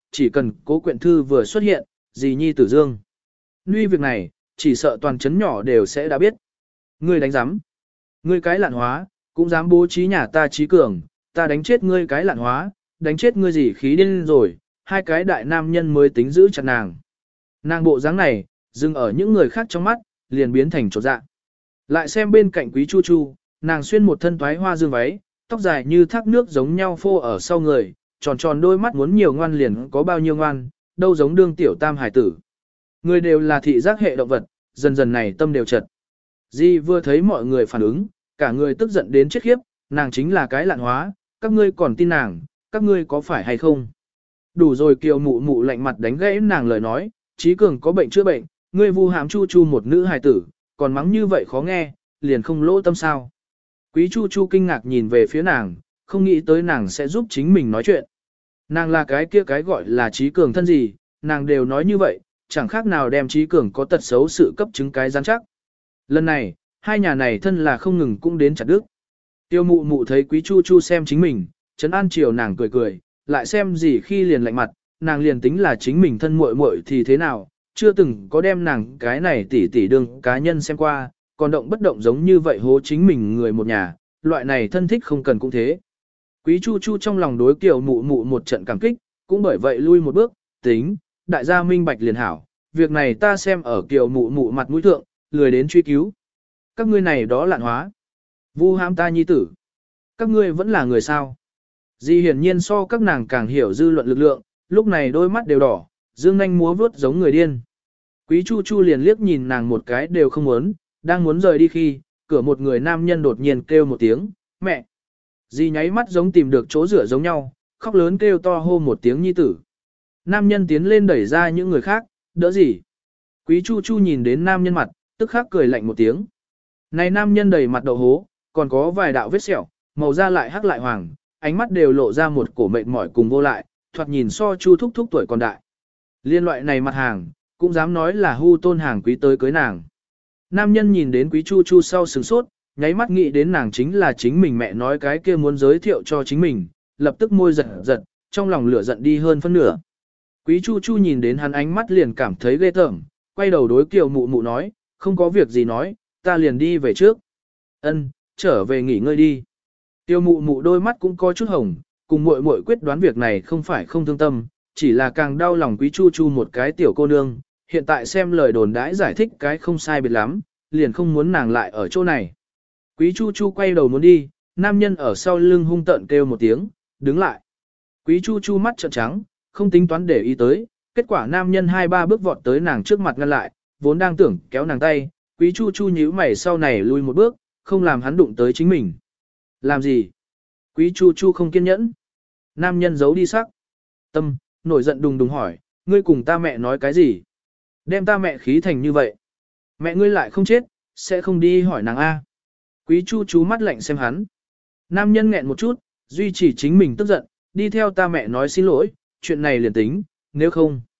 chỉ cần Cố Quyện Thư vừa xuất hiện, gì nhi tử dương. Nuy việc này, chỉ sợ toàn chấn nhỏ đều sẽ đã biết. Ngươi đánh giám. Ngươi cái lạn hóa, cũng dám bố trí nhà ta trí cường, ta đánh chết ngươi cái lạn hóa, đánh chết ngươi gì khí điên rồi, hai cái đại nam nhân mới tính giữ chặt nàng. Nàng bộ dáng này, dừng ở những người khác trong mắt, liền biến thành chột dạ. Lại xem bên cạnh Quý Chu Chu, nàng xuyên một thân toái hoa dương váy, tóc dài như thác nước giống nhau phô ở sau người, tròn tròn đôi mắt muốn nhiều ngoan liền có bao nhiêu ngoan, đâu giống đương tiểu tam hải tử. Người đều là thị giác hệ động vật, dần dần này tâm đều chật. Di vừa thấy mọi người phản ứng, cả người tức giận đến chết khiếp, nàng chính là cái lạn hóa, các ngươi còn tin nàng, các ngươi có phải hay không? Đủ rồi Kiều Mụ Mụ lạnh mặt đánh gãy nàng lời nói, Trí Cường có bệnh chữa bệnh, ngươi vu hãm Chu Chu một nữ hài tử, còn mắng như vậy khó nghe, liền không lỗ tâm sao. Quý Chu Chu kinh ngạc nhìn về phía nàng, không nghĩ tới nàng sẽ giúp chính mình nói chuyện. Nàng là cái kia cái gọi là Trí Cường thân gì, nàng đều nói như vậy, chẳng khác nào đem Trí Cường có tật xấu sự cấp chứng cái rắn chắc. Lần này, hai nhà này thân là không ngừng cũng đến chặt đức. Tiêu Mụ Mụ thấy Quý Chu Chu xem chính mình, trấn an chiều nàng cười cười, lại xem gì khi liền lạnh mặt, nàng liền tính là chính mình thân muội muội thì thế nào, chưa từng có đem nàng cái này tỉ tỉ đương cá nhân xem qua, còn động bất động giống như vậy hố chính mình người một nhà, loại này thân thích không cần cũng thế. Quý Chu Chu trong lòng đối Kiều Mụ Mụ một trận cảm kích, cũng bởi vậy lui một bước, tính, đại gia minh bạch liền hảo, việc này ta xem ở Kiều Mụ Mụ mặt mũi thượng, lười đến truy cứu. Các ngươi này đó lạn hóa. Vu hãm ta nhi tử. Các ngươi vẫn là người sao. Di hiển nhiên so các nàng càng hiểu dư luận lực lượng, lúc này đôi mắt đều đỏ, dương nanh múa vướt giống người điên. Quý Chu Chu liền liếc nhìn nàng một cái đều không muốn, đang muốn rời đi khi, cửa một người nam nhân đột nhiên kêu một tiếng, mẹ. Di nháy mắt giống tìm được chỗ rửa giống nhau, khóc lớn kêu to hô một tiếng nhi tử. Nam nhân tiến lên đẩy ra những người khác, đỡ gì. Quý Chu Chu nhìn đến nam nhân mặt, tức khắc cười lạnh một tiếng. Này nam nhân đầy mặt đậu hố, còn có vài đạo vết sẹo, màu da lại hắc lại hoàng, ánh mắt đều lộ ra một cổ mệt mỏi cùng vô lại, thoạt nhìn so Chu thúc thúc tuổi còn đại. Liên loại này mặt hàng, cũng dám nói là hu tôn hàng quý tới cưới nàng. Nam nhân nhìn đến Quý Chu Chu sau sửng sốt, nháy mắt nghĩ đến nàng chính là chính mình mẹ nói cái kia muốn giới thiệu cho chính mình, lập tức môi giật giật, trong lòng lửa giận đi hơn phân nửa. Quý Chu Chu nhìn đến hắn ánh mắt liền cảm thấy ghê tởm, quay đầu đối Kiều Mụ Mụ nói, không có việc gì nói, ta liền đi về trước. Ân, trở về nghỉ ngơi đi. Kiều Mụ Mụ đôi mắt cũng có chút hồng, cùng muội muội quyết đoán việc này không phải không thương tâm, chỉ là càng đau lòng Quý Chu Chu một cái tiểu cô nương, hiện tại xem lời đồn đãi giải thích cái không sai biệt lắm, liền không muốn nàng lại ở chỗ này. Quý Chu Chu quay đầu muốn đi, nam nhân ở sau lưng hung tợn kêu một tiếng, đứng lại. Quý Chu Chu mắt trợn trắng, không tính toán để ý tới, kết quả nam nhân 2-3 bước vọt tới nàng trước mặt ngăn lại, vốn đang tưởng kéo nàng tay, Quý Chu Chu nhíu mày sau này lui một bước, không làm hắn đụng tới chính mình. Làm gì? Quý Chu Chu không kiên nhẫn. Nam nhân giấu đi sắc. Tâm, nổi giận đùng đùng hỏi, ngươi cùng ta mẹ nói cái gì? Đem ta mẹ khí thành như vậy. Mẹ ngươi lại không chết, sẽ không đi hỏi nàng A. Quý Chu Chu mắt lạnh xem hắn. Nam nhân nghẹn một chút, duy trì chính mình tức giận, đi theo ta mẹ nói xin lỗi, chuyện này liền tính, nếu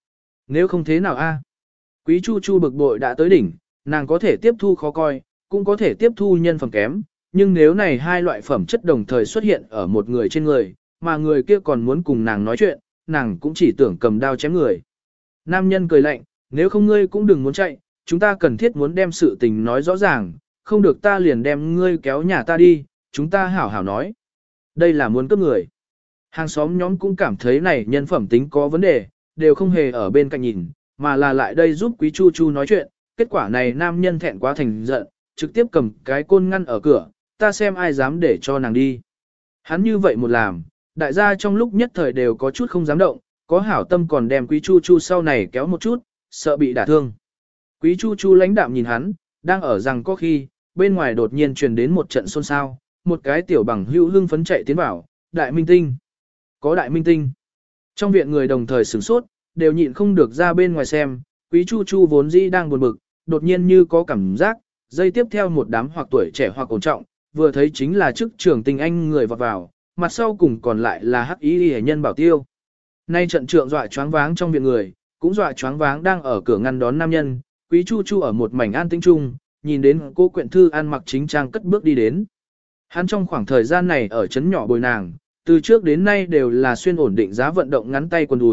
không thế nào A. Quý Chu Chu bực bội đã tới đỉnh, nàng có thể tiếp thu khó coi, cũng có thể tiếp thu nhân phẩm kém, nhưng nếu này hai loại phẩm chất đồng thời xuất hiện ở một người trên người, mà người kia còn muốn cùng nàng nói chuyện, nàng cũng chỉ tưởng cầm đao chém người. Nam nhân cười lạnh, nếu không ngươi cũng đừng muốn chạy, chúng ta cần thiết muốn đem sự tình nói rõ ràng, không được ta liền đem ngươi kéo nhà ta đi, chúng ta hảo hảo nói. Đây là muốn cướp người. Hàng xóm nhóm cũng cảm thấy này nhân phẩm tính có vấn đề, đều không hề ở bên cạnh nhìn, mà là lại đây giúp Quý Chu Chu nói chuyện, kết quả này nam nhân thẹn quá thành giận, trực tiếp cầm cái côn ngăn ở cửa, ta xem ai dám để cho nàng đi. Hắn như vậy một làm, đại gia trong lúc nhất thời đều có chút không dám động, có hảo tâm còn đem Quý Chu Chu sau này kéo một chút, sợ bị đả thương. Quý Chu Chu lãnh đạm nhìn hắn, đang ở rằng có khi, bên ngoài đột nhiên truyền đến một trận xôn xao, một cái tiểu bằng hữu hưng phấn chạy tiến vào, đại minh tinh. Có đại minh tinh. Trong viện người đồng thời sửng sốt, đều nhịn không được ra bên ngoài xem, Quý Chu Chu vốn dĩ đang buồn bực, đột nhiên như có cảm giác, dây tiếp theo một đám hoặc tuổi trẻ hoặc ổn trọng, vừa thấy chính là chức trưởng tình anh người vọt vào, mặt sau cùng còn lại là hắc ý hệ nhân bảo tiêu. Nay trận trượng dọa choáng váng trong viện người, cũng dọa choáng váng đang ở cửa ngăn đón nam nhân, Quý Chu Chu ở một mảnh an tĩnh chung, nhìn đến cô Quyện Thư ăn mặc chính trang cất bước đi đến. Hắn trong khoảng thời gian này ở trấn nhỏ bồi nàng, từ trước đến nay đều là xuyên ổn định giá vận động ngắn tay quần đùi,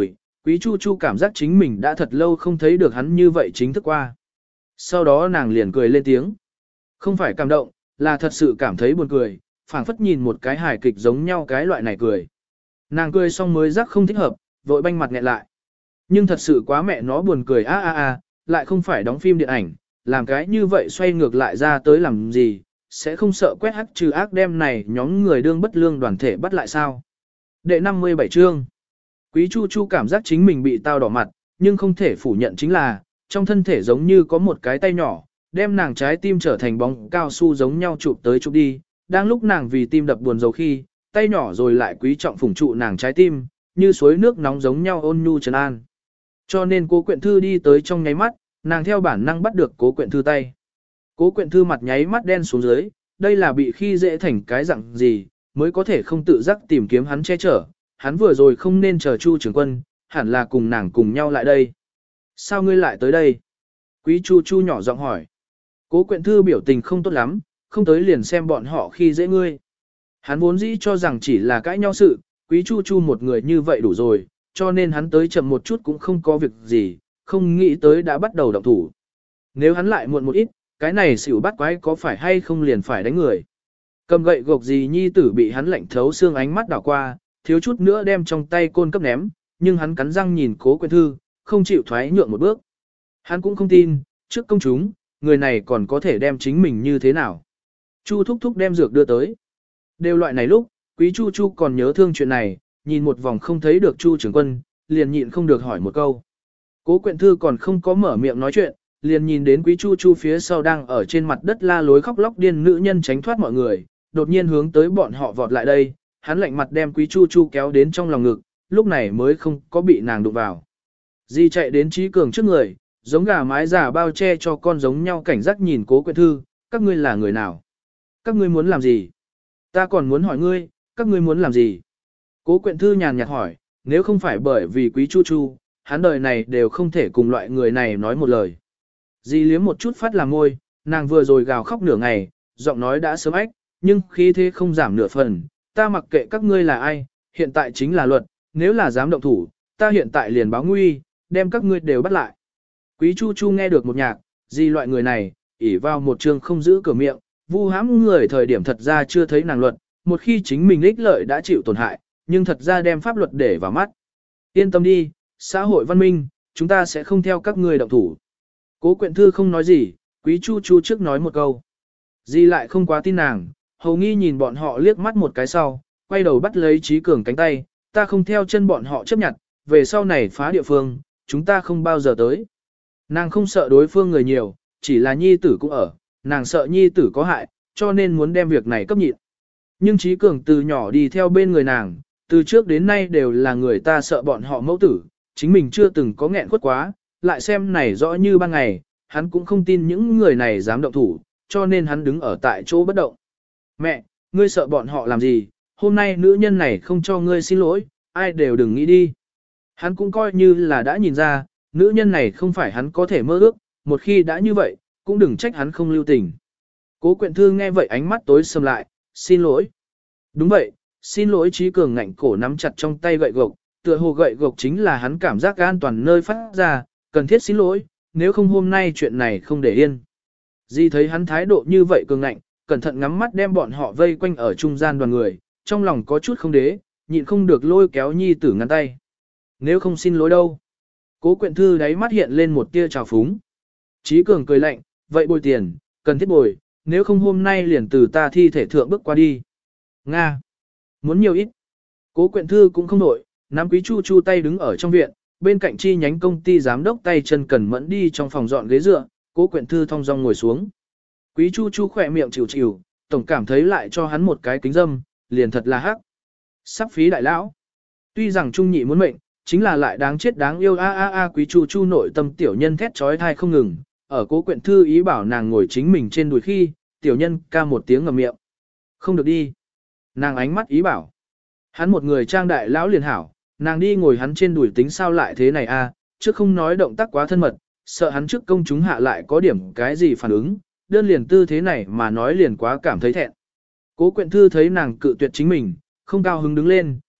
Quý Chu Chu cảm giác chính mình đã thật lâu không thấy được hắn như vậy chính thức qua. Sau đó nàng liền cười lên tiếng. Không phải cảm động, là thật sự cảm thấy buồn cười, phảng phất nhìn một cái hài kịch giống nhau cái loại này cười. Nàng cười xong mới rắc không thích hợp, vội banh mặt nghẹn lại. Nhưng thật sự quá mẹ nó buồn cười lại không phải đóng phim điện ảnh, làm cái như vậy xoay ngược lại ra tới làm gì, sẽ không sợ quét hắc trừ ác đem này nhóm người đương bất lương đoàn thể bắt lại sao. Đệ 57 chương. Quý Chu Chu cảm giác chính mình bị tao đỏ mặt, nhưng không thể phủ nhận chính là, trong thân thể giống như có một cái tay nhỏ, đem nàng trái tim trở thành bóng cao su giống nhau chụp tới chụp đi, đang lúc nàng vì tim đập buồn rầu khi, tay nhỏ rồi lại quý trọng phủng trụ nàng trái tim, như suối nước nóng giống nhau ôn nhu trấn an. Cho nên Cố Quyện Thư đi tới trong nháy mắt, nàng theo bản năng bắt được Cố Quyện Thư tay. Cố Quyện Thư mặt nháy mắt đen xuống dưới, đây là bị khi dễ thành cái dạng gì, mới có thể không tự giác tìm kiếm hắn che chở, hắn vừa rồi không nên chờ Chu trưởng quân, hẳn là cùng nàng cùng nhau lại đây. Sao ngươi lại tới đây? Quý Chu Chu nhỏ giọng hỏi. Cố Quyện Thư biểu tình không tốt lắm, không tới liền xem bọn họ khi dễ ngươi. Hắn vốn dĩ cho rằng chỉ là cãi nhau sự, Quý Chu Chu một người như vậy đủ rồi, cho nên hắn tới chậm một chút cũng không có việc gì, không nghĩ tới đã bắt đầu động thủ. Nếu hắn lại muộn một ít, cái này xỉu bắt quái có phải hay không liền phải đánh người. Cầm gậy gộc gì nhi tử bị hắn lạnh thấu xương ánh mắt đảo qua, thiếu chút nữa đem trong tay côn cấp ném, nhưng hắn cắn răng nhìn Cố Quyện Thư, không chịu thoái nhượng một bước. Hắn cũng không tin, trước công chúng, người này còn có thể đem chính mình như thế nào. Chu thúc thúc đem dược đưa tới. Đều loại này lúc, Quý Chu Chu còn nhớ thương chuyện này, nhìn một vòng không thấy được Chu trưởng quân, liền nhịn không được hỏi một câu. Cố Quyện Thư còn không có mở miệng nói chuyện, liền nhìn đến Quý Chu Chu phía sau đang ở trên mặt đất la lối khóc lóc điên nữ nhân tránh thoát mọi người, đột nhiên hướng tới bọn họ vọt lại đây, hắn lạnh mặt đem Quý Chu Chu kéo đến trong lòng ngực, lúc này mới không có bị nàng đụng vào. Di chạy đến Trí Cường trước người, giống gà mái giả bao che cho con giống nhau cảnh giác nhìn Cố Quyện Thư, các ngươi là người nào? Các ngươi muốn làm gì? Ta còn muốn hỏi ngươi, các ngươi muốn làm gì? Cố Quyện Thư nhàn nhạt hỏi, nếu không phải bởi vì Quý Chu Chu, hắn đời này đều không thể cùng loại người này nói một lời. Di liếm một chút phát làm môi, nàng vừa rồi gào khóc nửa ngày, giọng nói đã sớm ách, nhưng khí thế không giảm nửa phần, ta mặc kệ các ngươi là ai, hiện tại chính là luật, nếu là dám động thủ, ta hiện tại liền báo nguy, đem các ngươi đều bắt lại. Quý Chu Chu nghe được một nhạc, Di loại người này, ỷ vào một chương không giữ cửa miệng, vu hãm người thời điểm thật ra chưa thấy nàng luật, một khi chính mình ích lợi đã chịu tổn hại, nhưng thật ra đem pháp luật để vào mắt. Yên tâm đi, xã hội văn minh, chúng ta sẽ không theo các ngươi động thủ. Cố Quyện Thư không nói gì, Quý Chu Chu trước nói một câu. Di lại không quá tin nàng, hầu nghi nhìn bọn họ liếc mắt một cái sau, quay đầu bắt lấy Trí Cường cánh tay, ta không theo chân bọn họ chấp nhận, về sau này phá địa phương, chúng ta không bao giờ tới. Nàng không sợ đối phương người nhiều, chỉ là nhi tử cũng ở, nàng sợ nhi tử có hại, cho nên muốn đem việc này cấp nhịn. Nhưng Trí Cường từ nhỏ đi theo bên người nàng, từ trước đến nay đều là người ta sợ bọn họ mẫu tử, chính mình chưa từng có nghẹn khuất quá, lại xem này rõ như ban ngày, hắn cũng không tin những người này dám động thủ, cho nên hắn đứng ở tại chỗ bất động. Mẹ, ngươi sợ bọn họ làm gì, hôm nay nữ nhân này không cho ngươi xin lỗi, ai đều đừng nghĩ đi. Hắn cũng coi như là đã nhìn ra, nữ nhân này không phải hắn có thể mơ ước, một khi đã như vậy, cũng đừng trách hắn không lưu tình. Cố Quyện Thư nghe vậy ánh mắt tối sầm lại, xin lỗi. Đúng vậy, xin lỗi. Trí Cường ngạnh cổ nắm chặt trong tay gậy gộc, tựa hồ gậy gộc chính là hắn cảm giác an toàn nơi phát ra, cần thiết xin lỗi, nếu không hôm nay chuyện này không để yên. Di thấy hắn thái độ như vậy cường ngạnh, cẩn thận ngắm mắt đem bọn họ vây quanh ở trung gian đoàn người, trong lòng có chút không đế, nhịn không được lôi kéo nhi tử ngăn tay. Nếu không xin lỗi đâu? Cố Quyện Thư đáy mắt hiện lên một tia trào phúng. Trí Cường cười lạnh, vậy bồi tiền, cần thiết bồi, nếu không hôm nay liền từ ta thi thể thượng bước qua đi. Nga! Muốn nhiều ít? Cố Quyện Thư cũng không đổi, nắm Quý Chu Chu tay đứng ở trong viện, bên cạnh chi nhánh công ty giám đốc tay chân cần mẫn đi trong phòng dọn ghế dựa, Cố Quyện Thư thong dong ngồi xuống. Quý Chu Chu khỏe miệng chịu chịu, tổng cảm thấy lại cho hắn một cái kính dâm, liền thật là hắc. Sắp phí đại lão. Tuy rằng trung nhị muốn mệnh, chính là lại đáng chết đáng yêu Quý Chu Chu nội tâm tiểu nhân thét trói thai không ngừng, ở Cố Quyện Thư ý bảo nàng ngồi chính mình trên đùi khi, tiểu nhân ca một tiếng ngậm miệng. Không được đi. Nàng ánh mắt ý bảo. Hắn một người trang đại lão liền hảo, nàng đi ngồi hắn trên đùi tính sao lại thế này chứ không nói động tác quá thân mật, sợ hắn trước công chúng hạ lại có điểm cái gì phản ứng, đơn liền tư thế này mà nói liền quá cảm thấy thẹn. Cố Quyện Thư thấy nàng cự tuyệt chính mình, không cao hứng đứng lên,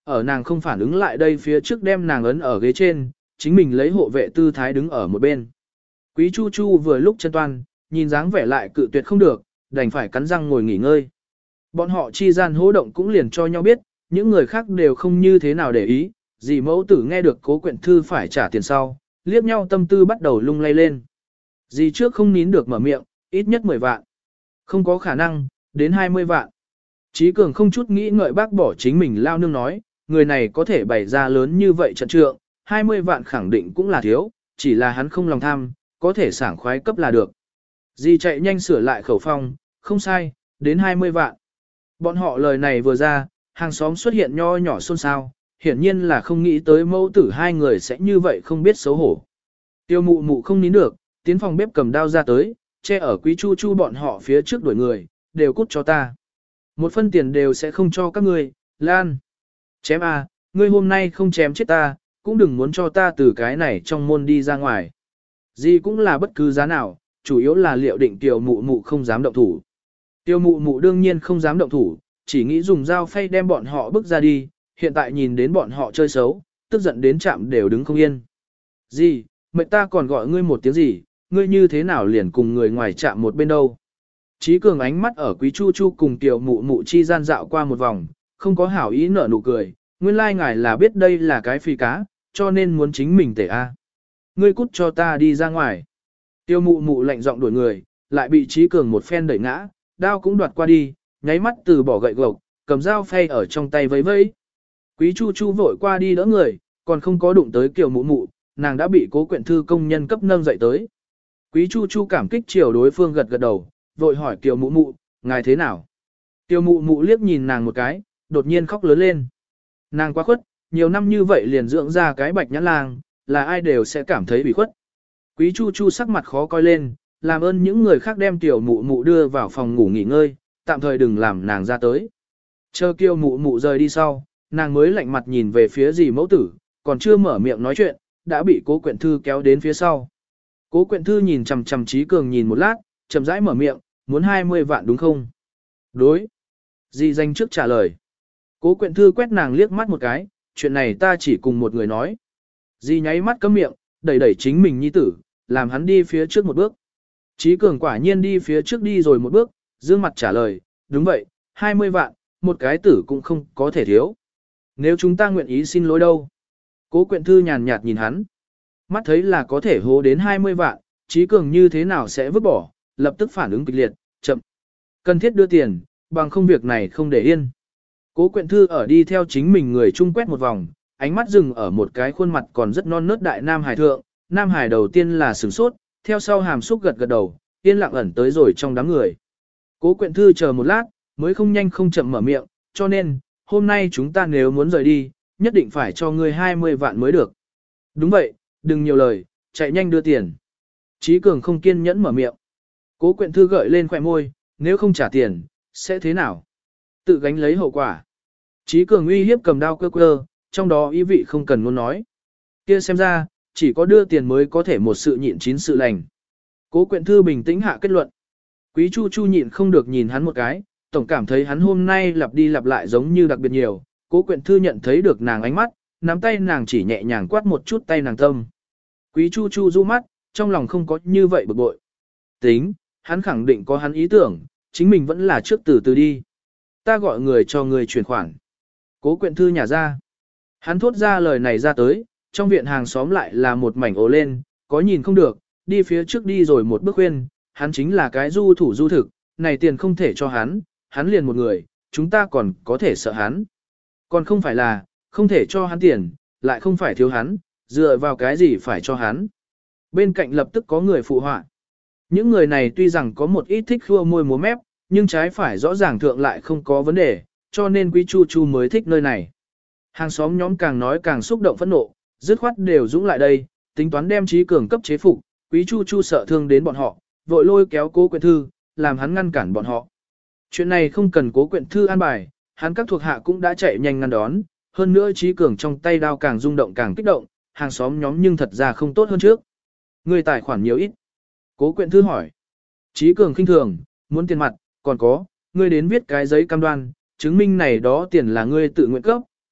ở nàng không phản ứng lại đây phía trước đem nàng ấn ở ghế trên, chính mình lấy hộ vệ tư thái đứng ở một bên. Quý Chu Chu vừa lúc chân toan, nhìn dáng vẻ lại cự tuyệt không được, đành phải cắn răng ngồi nghỉ ngơi. Bọn họ chi gian hô động cũng liền cho nhau biết, những người khác đều không như thế nào để ý, dì mẫu tử nghe được Cố Quyện Thư phải trả tiền sau, liếc nhau tâm tư bắt đầu lung lay lên. Dì trước không nín được mở miệng, ít nhất 10 vạn. Không có khả năng, đến 20 vạn. Chí Cường không chút nghĩ ngợi bác bỏ chính mình lao nương nói, người này có thể bày ra lớn như vậy trận trượng, 20 vạn khẳng định cũng là thiếu, chỉ là hắn không lòng tham, có thể sảng khoái cấp là được. Dì chạy nhanh sửa lại khẩu phong, không sai, đến 20 vạn. Bọn họ lời này vừa ra, hàng xóm xuất hiện nho nhỏ xôn xao, hiển nhiên là không nghĩ tới mẫu tử hai người sẽ như vậy không biết xấu hổ. Tiêu mụ mụ không nín được, tiến phòng bếp cầm đao ra tới, che ở Quý Chu Chu bọn họ phía trước đuổi người, đều cút cho ta. Một phân tiền đều sẽ không cho các ngươi, Lan. Chém à, ngươi hôm nay không chém chết ta, cũng đừng muốn cho ta từ cái này trong môn đi ra ngoài. Gì cũng là bất cứ giá nào, chủ yếu là liệu định tiểu mụ mụ không dám động thủ. Tiêu mụ mụ đương nhiên không dám động thủ, chỉ nghĩ dùng dao phay đem bọn họ bước ra đi, hiện tại nhìn đến bọn họ chơi xấu, tức giận đến chạm đều đứng không yên. Gì, mệnh ta còn gọi ngươi một tiếng gì, ngươi như thế nào liền cùng người ngoài chạm một bên đâu. Chí Cường ánh mắt ở Quý Chu Chu cùng tiểu mụ mụ chi gian dạo qua một vòng, không có hảo ý nở nụ cười, nguyên lai ngài là biết đây là cái phi cá, cho nên muốn chính mình tể a. Ngươi cút cho ta đi ra ngoài. Tiêu mụ mụ lạnh giọng đuổi người, lại bị Chí Cường một phen đẩy ngã, đao cũng đoạt qua đi, nháy mắt từ bỏ gậy gộc, cầm dao phay ở trong tay vẫy vẫy. Quý Chu Chu vội qua đi đỡ người, còn không có đụng tới Kiều mụ mụ, nàng đã bị Cố Quyện Thư công nhân cấp nâng dậy tới. Quý Chu Chu cảm kích chiều đối phương gật gật đầu, vội hỏi Kiều mụ mụ, ngài thế nào? Kiều mụ mụ liếc nhìn nàng một cái, đột nhiên khóc lớn lên. Nàng quá khuất, nhiều năm như vậy liền dưỡng ra cái bạch nhãn lang, là ai đều sẽ cảm thấy bị khuất. Quý Chu Chu sắc mặt khó coi lên, làm ơn những người khác đem Kiều mụ mụ đưa vào phòng ngủ nghỉ ngơi, tạm thời đừng làm nàng ra tới. Chờ Kiều mụ mụ rời đi sau, nàng mới lạnh mặt nhìn về phía dì mẫu tử, còn chưa mở miệng nói chuyện, đã bị Cố Quyện Thư kéo đến phía sau. Cố Quyện Thư nhìn chằm chằm Chí Cường nhìn một lát, chậm rãi mở miệng, muốn 20 vạn đúng không? Đối. Dì danh trước trả lời. Cố Quyện Thư quét nàng liếc mắt một cái, chuyện này ta chỉ cùng một người nói. Dì nháy mắt cấm miệng, đẩy đẩy chính mình nhi tử, làm hắn đi phía trước một bước. Chí Cường quả nhiên đi phía trước đi rồi một bước, dương mặt trả lời, đúng vậy, 20 vạn, một cái tử cũng không có thể thiếu. Nếu chúng ta nguyện ý xin lỗi đâu? Cố Quyện Thư nhàn nhạt nhìn hắn. Mắt thấy là có thể hố đến 20 vạn, Chí Cường như thế nào sẽ vứt bỏ, lập tức phản ứng kịch liệt, chậm. Cần thiết đưa tiền, bằng không việc này không để yên. Cố Quyện Thư ở đi theo chính mình người chung quét một vòng, ánh mắt dừng ở một cái khuôn mặt còn rất non nớt đại Nam Hải thượng. Nam Hải đầu tiên là sửng sốt, theo sau hàm xúc gật gật đầu, yên lặng ẩn tới rồi trong đám người. Cố Quyện Thư chờ một lát, mới không nhanh không chậm mở miệng, cho nên, hôm nay chúng ta nếu muốn rời đi, nhất định phải cho ngươi 20 vạn mới được. Đúng vậy, đừng nhiều lời, chạy nhanh đưa tiền. Chí Cường không kiên nhẫn mở miệng. Cố Quyện Thư gợi lên khỏe môi, nếu không trả tiền, sẽ thế nào? Tự gánh lấy hậu quả. Chí Cường uy hiếp cầm đao quơ, trong đó ý vị không cần muốn nói. Kia xem ra, chỉ có đưa tiền mới có thể một sự nhịn chín sự lành. Cố Quyện Thư bình tĩnh hạ kết luận. Quý Chu Chu nhịn không được nhìn hắn một cái, tổng cảm thấy hắn hôm nay lặp đi lặp lại giống như đặc biệt nhiều. Cố Quyện Thư nhận thấy được nàng ánh mắt, nắm tay nàng chỉ nhẹ nhàng quát một chút tay nàng tâm. Quý Chu Chu du mắt, trong lòng không có như vậy bực bội. Tính, hắn khẳng định có hắn ý tưởng, chính mình vẫn là trước từ từ đi. Ta gọi người cho người chuyển khoản. Cố Quyện Thư nhả ra. Hắn thốt ra lời này ra tới, trong viện hàng xóm lại là một mảnh ồ lên, có nhìn không được, đi phía trước đi rồi một bước khuyên, hắn chính là cái du thủ du thực, này tiền không thể cho hắn liền một người, chúng ta còn có thể sợ hắn. Còn không phải là, không thể cho hắn tiền, lại không phải thiếu hắn, dựa vào cái gì phải cho hắn. Bên cạnh lập tức có người phụ họa. Những người này tuy rằng có một ít thích khua môi múa mép, nhưng trái phải rõ ràng thượng lại không có vấn đề, cho nên Quý Chu Chu mới thích nơi này. Hàng xóm nhóm càng nói càng xúc động phẫn nộ, dứt khoát đều dũng lại đây, tính toán đem Chí Cường cấp chế phục. Quý Chu Chu sợ thương đến bọn họ, vội lôi kéo Cố Quyện Thư, làm hắn ngăn cản bọn họ. Chuyện này không cần Cố Quyện Thư an bài, hắn các thuộc hạ cũng đã chạy nhanh ngăn đón, hơn nữa Chí Cường trong tay đao càng rung động càng kích động, hàng xóm nhóm nhưng thật ra không tốt hơn trước. Người tài khoản nhiều ít. Cố Quyện Thư hỏi. Chí Cường khinh thường, muốn tiền mặt, còn có, ngươi đến viết cái giấy cam đoan, chứng minh này đó tiền là ngươi tự nguyện cấp,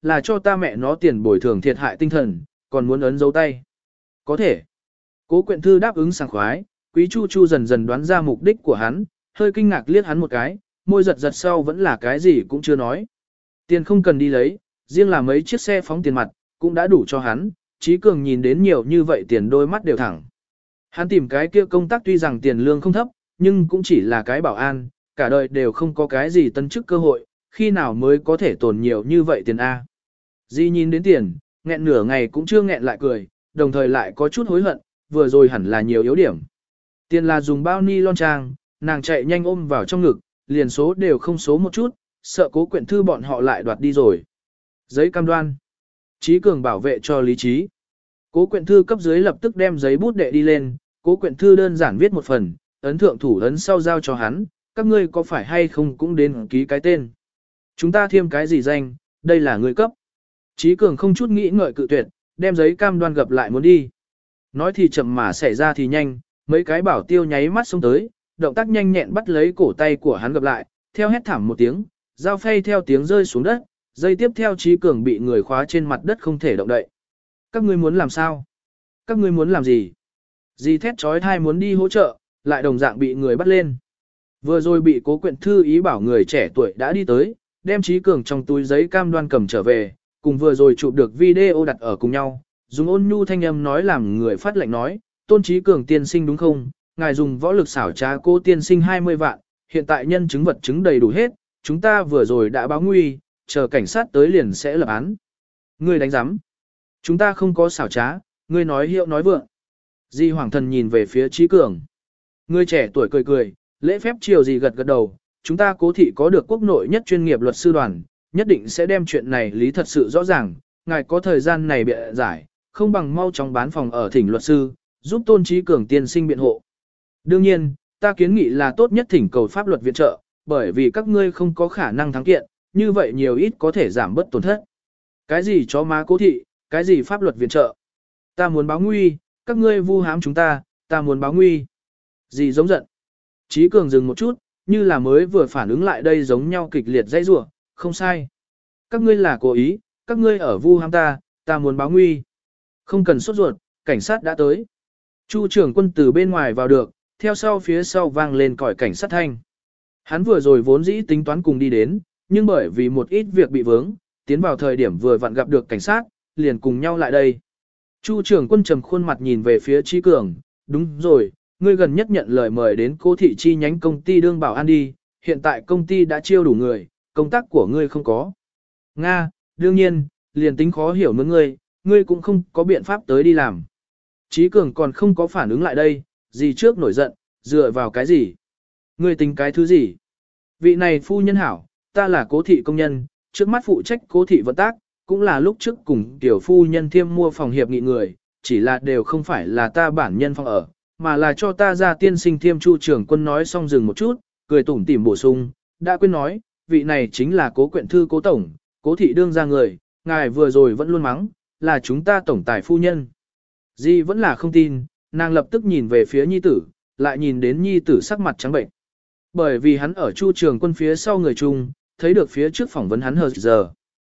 là cho ta mẹ nó tiền bồi thường thiệt hại tinh thần, còn muốn ấn dấu tay. Có thể. Cố Quyện Thư đáp ứng sảng khoái, Quý Chu Chu dần dần đoán ra mục đích của hắn, hơi kinh ngạc liếc hắn một cái, môi giật giật sau vẫn là cái gì cũng chưa nói. Tiền không cần đi lấy, riêng là mấy chiếc xe phóng tiền mặt, cũng đã đủ cho hắn, Chí Cường nhìn đến nhiều như vậy tiền đôi mắt đều thẳng. Hắn tìm cái kia công tác tuy rằng tiền lương không thấp, nhưng cũng chỉ là cái bảo an, cả đời đều không có cái gì tân chức cơ hội, khi nào mới có thể tồn nhiều như vậy tiền A. Di nhìn đến tiền, nghẹn nửa ngày cũng chưa nghẹn lại cười, đồng thời lại có chút hối hận, vừa rồi hẳn là nhiều yếu điểm. Tiền là dùng bao ni lon trang, nàng chạy nhanh ôm vào trong ngực, liền số đều không số một chút, sợ Cố Quyện Thư bọn họ lại đoạt đi rồi. Giấy cam đoan. Chí Cường bảo vệ cho lý trí. Cố Quyện Thư cấp dưới lập tức đem giấy bút đệ đi lên, Cố Quyện Thư đơn giản viết một phần, ấn thượng thủ ấn sau giao cho hắn, các ngươi có phải hay không cũng đến ký cái tên. Chúng ta thêm cái gì danh, đây là người cấp. Chí Cường không chút nghĩ ngợi cự tuyệt, đem giấy cam đoan gập lại muốn đi. Nói thì chậm mà xảy ra thì nhanh, mấy cái bảo tiêu nháy mắt xông tới, động tác nhanh nhẹn bắt lấy cổ tay của hắn gập lại, theo hét thảm một tiếng, dao phay theo tiếng rơi xuống đất, dây tiếp theo Chí Cường bị người khóa trên mặt đất không thể động đậy. Các ngươi muốn làm sao? Các ngươi muốn làm gì? Dì thét trói thai muốn đi hỗ trợ, lại đồng dạng bị người bắt lên. Vừa rồi bị Cố Quyện Thư ý bảo người trẻ tuổi đã đi tới, đem Chí Cường trong túi giấy cam đoan cầm trở về, cùng vừa rồi chụp được video đặt ở cùng nhau, dùng ôn nhu thanh âm nói làm người phát lệnh nói, Tôn Chí Cường tiên sinh đúng không? Ngài dùng võ lực xảo trá cô tiên sinh 20 vạn, hiện tại nhân chứng vật chứng đầy đủ hết, chúng ta vừa rồi đã báo nguy, chờ cảnh sát tới liền sẽ lập án. Ngươi đánh giám. Chúng ta không có xảo trá, ngươi nói hiệu nói vượng. Di Hoàng Thần nhìn về phía Chí Cường. Người trẻ tuổi cười cười, lễ phép chiều gì gật gật đầu, chúng ta Cố thị có được quốc nội nhất chuyên nghiệp luật sư đoàn, nhất định sẽ đem chuyện này lý thật sự rõ ràng, ngài có thời gian này bịa giải, không bằng mau chóng bán phòng ở thỉnh luật sư, giúp Tôn Chí Cường tiên sinh biện hộ. Đương nhiên, ta kiến nghị là tốt nhất thỉnh cầu pháp luật viện trợ, bởi vì các ngươi không có khả năng thắng kiện, như vậy nhiều ít có thể giảm bớt tổn thất. Cái gì chó má Cố thị, cái gì pháp luật viện trợ? Ta muốn báo nguy, các ngươi vu hãm chúng ta muốn báo nguy. Gì giống giận. Chí Cường dừng một chút, như là mới vừa phản ứng lại đây giống nhau kịch liệt dây rủa, không sai. Các ngươi là cố ý, các ngươi ở vu hãm ta muốn báo nguy. Không cần sốt ruột, cảnh sát đã tới. Chu trưởng quân từ bên ngoài vào được, theo sau phía sau vang lên còi cảnh sát thanh. Hắn vừa rồi vốn dĩ tính toán cùng đi đến, nhưng bởi vì một ít việc bị vướng, tiến vào thời điểm vừa vặn gặp được cảnh sát, liền cùng nhau lại đây. Chu trưởng quân trầm khuôn mặt nhìn về phía Chí Cường, đúng rồi, ngươi gần nhất nhận lời mời đến Cố thị chi nhánh công ty đương bảo an đi, hiện tại công ty đã chiêu đủ người, công tác của ngươi không có. Nga, đương nhiên, liền tính khó hiểu với ngươi cũng không có biện pháp tới đi làm. Chí Cường còn không có phản ứng lại đây, gì trước nổi giận, dựa vào cái gì? Ngươi tính cái thứ gì? Vị này phu nhân hảo, ta là Cố thị công nhân, trước mắt phụ trách Cố thị vận tác, cũng là lúc trước cùng tiểu phu nhân thiêm mua phòng hiệp nghị người, chỉ là đều không phải là ta bản nhân phòng ở, mà là cho ta ra tiên sinh thiêm. Chu trưởng quân nói xong dừng một chút, cười tủm tỉm bổ sung, đã quên nói, vị này chính là Cố Quyện Thư Cố tổng, Cố thị đương ra người, ngài vừa rồi vẫn luôn mắng, là chúng ta tổng tài phu nhân. Di vẫn là không tin, nàng lập tức nhìn về phía nhi tử, lại nhìn đến nhi tử sắc mặt trắng bệnh. Bởi vì hắn ở Chu trưởng quân phía sau người chung, thấy được phía trước phỏng vấn hắn hờ giờ.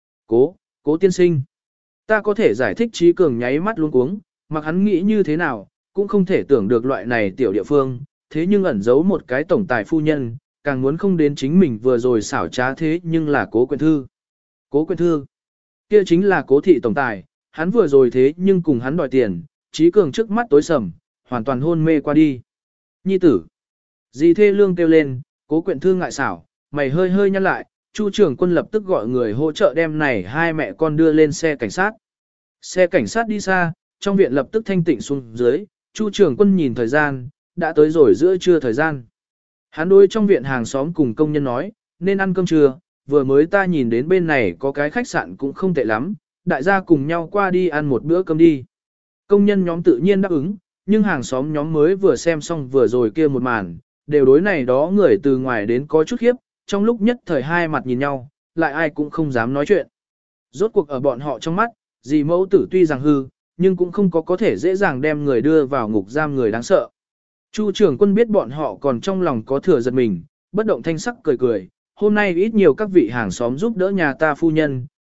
Cố tiên sinh. Ta có thể giải thích. Chí Cường nháy mắt luống cuống, mặc hắn nghĩ như thế nào, cũng không thể tưởng được loại này tiểu địa phương, thế nhưng ẩn giấu một cái tổng tài phu nhân, càng muốn không đến chính mình vừa rồi xảo trá thế nhưng là Cố Quyện Thư. Cố Quyện Thư. Kia chính là Cố thị tổng tài, hắn vừa rồi thế nhưng cùng hắn đòi tiền, Chí Cường trước mắt tối sầm, hoàn toàn hôn mê qua đi. Nhi tử. Dì thê lương kêu lên, Cố Quyện Thư ngại xảo, mày hơi hơi nhăn lại, Chu trưởng quân lập tức gọi người hỗ trợ đem này hai mẹ con đưa lên xe cảnh sát. Xe cảnh sát đi xa, trong viện lập tức thanh tịnh xuống dưới, Chu trưởng quân nhìn thời gian, đã tới rồi giữa trưa thời gian. Hắn đối trong viện hàng xóm cùng công nhân nói, nên ăn cơm trưa, vừa mới ta nhìn đến bên này có cái khách sạn cũng không tệ lắm, đại gia cùng nhau qua đi ăn một bữa cơm đi. Công nhân nhóm tự nhiên đáp ứng, nhưng hàng xóm nhóm mới vừa xem xong vừa rồi kia một màn, đều đối này đó người từ ngoài đến có chút khiếp, trong lúc nhất thời hai mặt nhìn nhau, lại ai cũng không dám nói chuyện. Rốt cuộc ở bọn họ trong mắt, dì mẫu tử tuy rằng hư, nhưng cũng không có thể dễ dàng đem người đưa vào ngục giam người đáng sợ. Chu trưởng quân biết bọn họ còn trong lòng có thừa giật mình, bất động thanh sắc cười cười, hôm nay ít nhiều các vị hàng xóm giúp đỡ nhà ta phu nhân,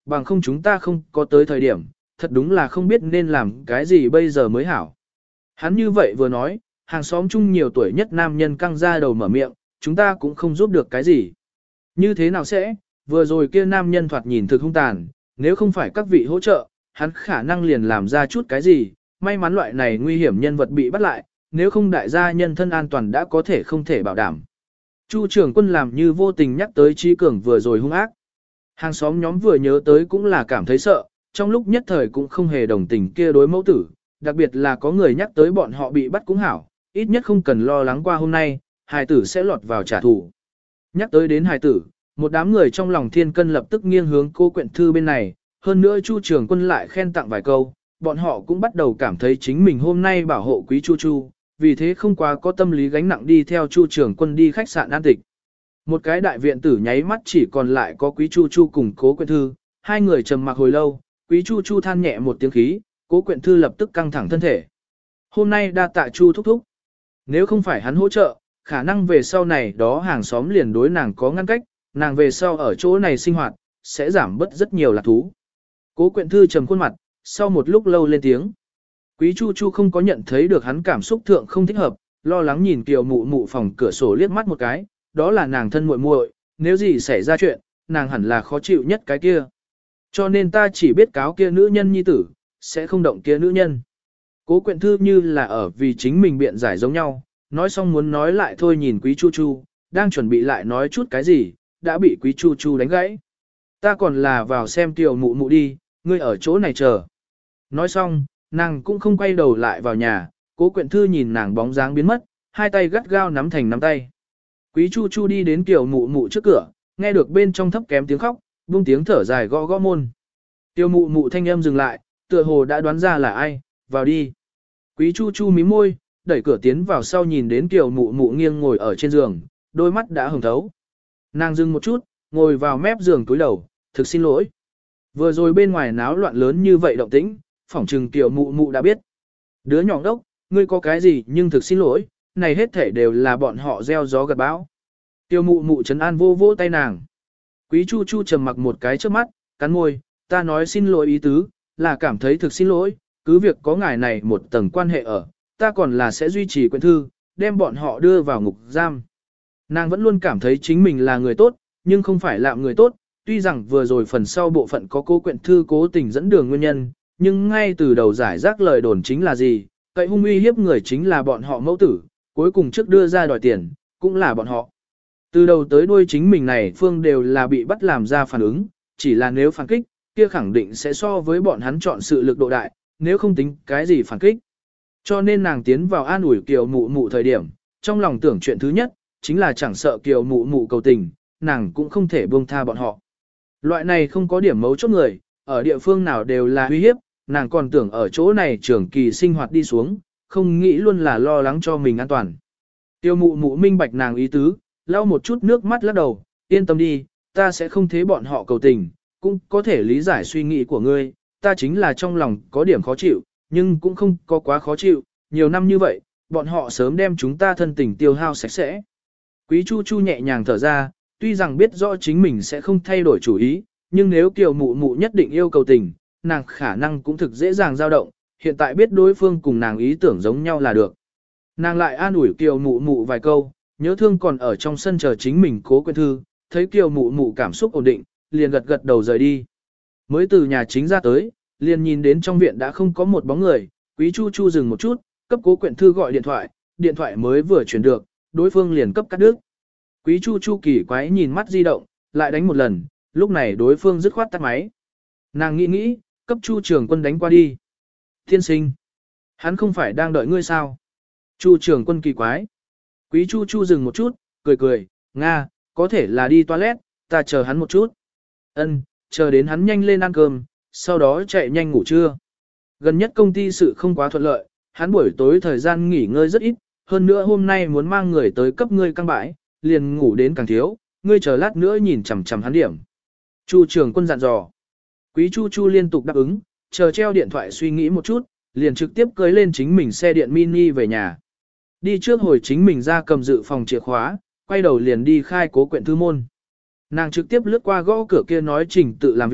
bằng không chúng ta không có tới thời điểm, thật đúng là không biết nên làm cái gì bây giờ mới hảo. Hắn như vậy vừa nói, hàng xóm chung nhiều tuổi nhất nam nhân căng ra đầu mở miệng, chúng ta cũng không giúp được cái gì. Như thế nào sẽ, vừa rồi kia nam nhân thoạt nhìn thực hung tàn, nếu không phải các vị hỗ trợ, hắn khả năng liền làm ra chút cái gì, may mắn loại này nguy hiểm nhân vật bị bắt lại, nếu không đại gia nhân thân an toàn đã có thể không thể bảo đảm. Chu trưởng quân làm như vô tình nhắc tới Trí Cường vừa rồi hung ác. Hàng xóm nhóm vừa nhớ tới cũng là cảm thấy sợ, trong lúc nhất thời cũng không hề đồng tình kia đối mẫu tử, đặc biệt là có người nhắc tới bọn họ bị bắt cũng hảo, ít nhất không cần lo lắng qua hôm nay, hài tử sẽ lọt vào trả thù. Nhắc tới đến hài tử, một đám người trong lòng thiên cân lập tức nghiêng hướng cô Quyện Thư bên này, hơn nữa Chu trưởng quân lại khen tặng vài câu, bọn họ cũng bắt đầu cảm thấy chính mình hôm nay bảo hộ quý Chu Chu, vì thế không quá có tâm lý gánh nặng đi theo Chu trưởng quân đi khách sạn an tịch. Một cái đại viện tử nháy mắt chỉ còn lại có quý Chu Chu cùng Cố Quyện Thư, hai người trầm mặc hồi lâu, quý Chu Chu than nhẹ một tiếng khí, Cố Quyện Thư lập tức căng thẳng thân thể. Hôm nay đa tạ Chu thúc thúc. Nếu không phải hắn hỗ trợ, khả năng về sau này đó hàng xóm liền đối nàng có ngăn cách, nàng về sau ở chỗ này sinh hoạt, sẽ giảm bớt rất nhiều lạc thú. Cố Quyện Thư trầm khuôn mặt, sau một lúc lâu lên tiếng. Quý Chu Chu không có nhận thấy được hắn cảm xúc thượng không thích hợp, lo lắng nhìn Kiều Mụ Mụ phòng cửa sổ liếc mắt một cái, đó là nàng thân muội muội, nếu gì xảy ra chuyện, nàng hẳn là khó chịu nhất cái kia. Cho nên ta chỉ biết cáo kia nữ nhân nhi tử, sẽ không động kia nữ nhân. Cố Quyện Thư như là ở vì chính mình biện giải giống nhau, nói xong muốn nói lại thôi nhìn Quý Chu Chu, đang chuẩn bị lại nói chút cái gì, đã bị Quý Chu Chu đánh gãy. Ta còn là vào xem Kiều Mụ Mụ đi, ngươi ở chỗ này chờ. Nói xong, nàng cũng không quay đầu lại vào nhà, Cố Quyện Thư nhìn nàng bóng dáng biến mất, hai tay gắt gao nắm thành nắm tay. Quý Chu Chu đi đến Kiều Mụ Mụ trước cửa, nghe được bên trong thấp kém tiếng khóc, buông tiếng thở dài gõ gõ môn. Kiều Mụ Mụ thanh âm dừng lại, tựa hồ đã đoán ra là ai, vào đi. Quý Chu Chu mím môi, đẩy cửa tiến vào sau nhìn đến Kiều Mụ Mụ nghiêng ngồi ở trên giường, đôi mắt đã hồng thấu. Nàng dừng một chút, ngồi vào mép giường túi đầu, thực xin lỗi. Vừa rồi bên ngoài náo loạn lớn như vậy động tĩnh, phỏng trừng Kiều Mụ Mụ đã biết. Đứa nhỏ đốc, ngươi có cái gì nhưng thực xin lỗi, này hết thể đều là bọn họ gieo gió gặt bão. Kiều Mụ Mụ trấn an vô vỗ tay nàng. Quý Chu Chu trầm mặc một cái trước mắt, cắn môi, ta nói xin lỗi ý tứ, là cảm thấy thực xin lỗi, cứ việc có ngài này một tầng quan hệ ở, ta còn là sẽ duy trì Quyện Thư, đem bọn họ đưa vào ngục giam. Nàng vẫn luôn cảm thấy chính mình là người tốt, nhưng không phải lạm người tốt, tuy rằng vừa rồi phần sau bộ phận có Cố Quyện Thư cố tình dẫn đường nguyên nhân, nhưng ngay từ đầu giải rác lời đồn chính là gì, cậy hung uy hiếp người chính là bọn họ mẫu tử, cuối cùng trước đưa ra đòi tiền, cũng là bọn họ. Từ đầu tới đuôi chính mình này phương đều là bị bắt làm ra phản ứng, chỉ là nếu phản kích, kia khẳng định sẽ so với bọn hắn chọn sự lực độ đại, nếu không tính cái gì phản kích. Cho nên nàng tiến vào an ủi Kiều Mụ Mụ thời điểm, trong lòng tưởng chuyện thứ nhất, chính là chẳng sợ Kiều Mụ Mụ cầu tình, nàng cũng không thể buông tha bọn họ. Loại này không có điểm mấu chốt người, ở địa phương nào đều là uy hiếp, nàng còn tưởng ở chỗ này trường kỳ sinh hoạt đi xuống, không nghĩ luôn là lo lắng cho mình an toàn. Kiều Mụ Mụ minh bạch nàng ý tứ, lau một chút nước mắt lắc đầu, yên tâm đi, ta sẽ không thế bọn họ cầu tình, cũng có thể lý giải suy nghĩ của ngươi, ta chính là trong lòng có điểm khó chịu, nhưng cũng không có quá khó chịu, nhiều năm như vậy, bọn họ sớm đem chúng ta thân tình tiêu hao sạch sẽ. Quý Chu Chu nhẹ nhàng thở ra, tuy rằng biết rõ chính mình sẽ không thay đổi chủ ý, nhưng nếu Kiều Mụ Mụ nhất định yêu cầu tình, nàng khả năng cũng thực dễ dàng dao động, hiện tại biết đối phương cùng nàng ý tưởng giống nhau là được. Nàng lại an ủi Kiều Mụ Mụ vài câu, nhớ thương còn ở trong sân chờ chính mình Cố Quyện Thư, thấy Kiều Mụ Mụ cảm xúc ổn định, liền gật gật đầu rời đi. Mới từ nhà chính ra tới, liền nhìn đến trong viện đã không có một bóng người, Quý Chu Chu dừng một chút, cấp Cố Quyện Thư gọi điện thoại mới vừa chuyển được, đối phương liền cấp cắt đứt. Quý Chu Chu kỳ quái nhìn mắt di động, lại đánh một lần, lúc này đối phương dứt khoát tắt máy. Nàng nghĩ, cấp Chu Trường Quân đánh qua đi. Tiên sinh, hắn không phải đang đợi ngươi sao? Chu Trường Quân kỳ quái. Quý Chu Chu dừng một chút, cười, Nga, có thể là đi toilet, ta chờ hắn một chút. Ân, chờ đến hắn nhanh lên ăn cơm, sau đó chạy nhanh ngủ trưa. Gần nhất công ty sự không quá thuận lợi, hắn buổi tối thời gian nghỉ ngơi rất ít, hơn nữa hôm nay muốn mang người tới cấp ngươi căng bãi, liền ngủ đến càng thiếu, ngươi chờ lát nữa nhìn chằm chằm hắn điểm. Chu Trường Quân dặn dò. Quý Chu Chu liên tục đáp ứng, chờ treo điện thoại suy nghĩ một chút, liền trực tiếp cưới lên chính mình xe điện mini về nhà. Đi trước hồi chính mình ra cầm dự phòng chìa khóa, quay đầu liền đi khai Cố Quyện Thư môn. Nàng trực tiếp lướt qua gõ cửa kia nói trình tự làm việc,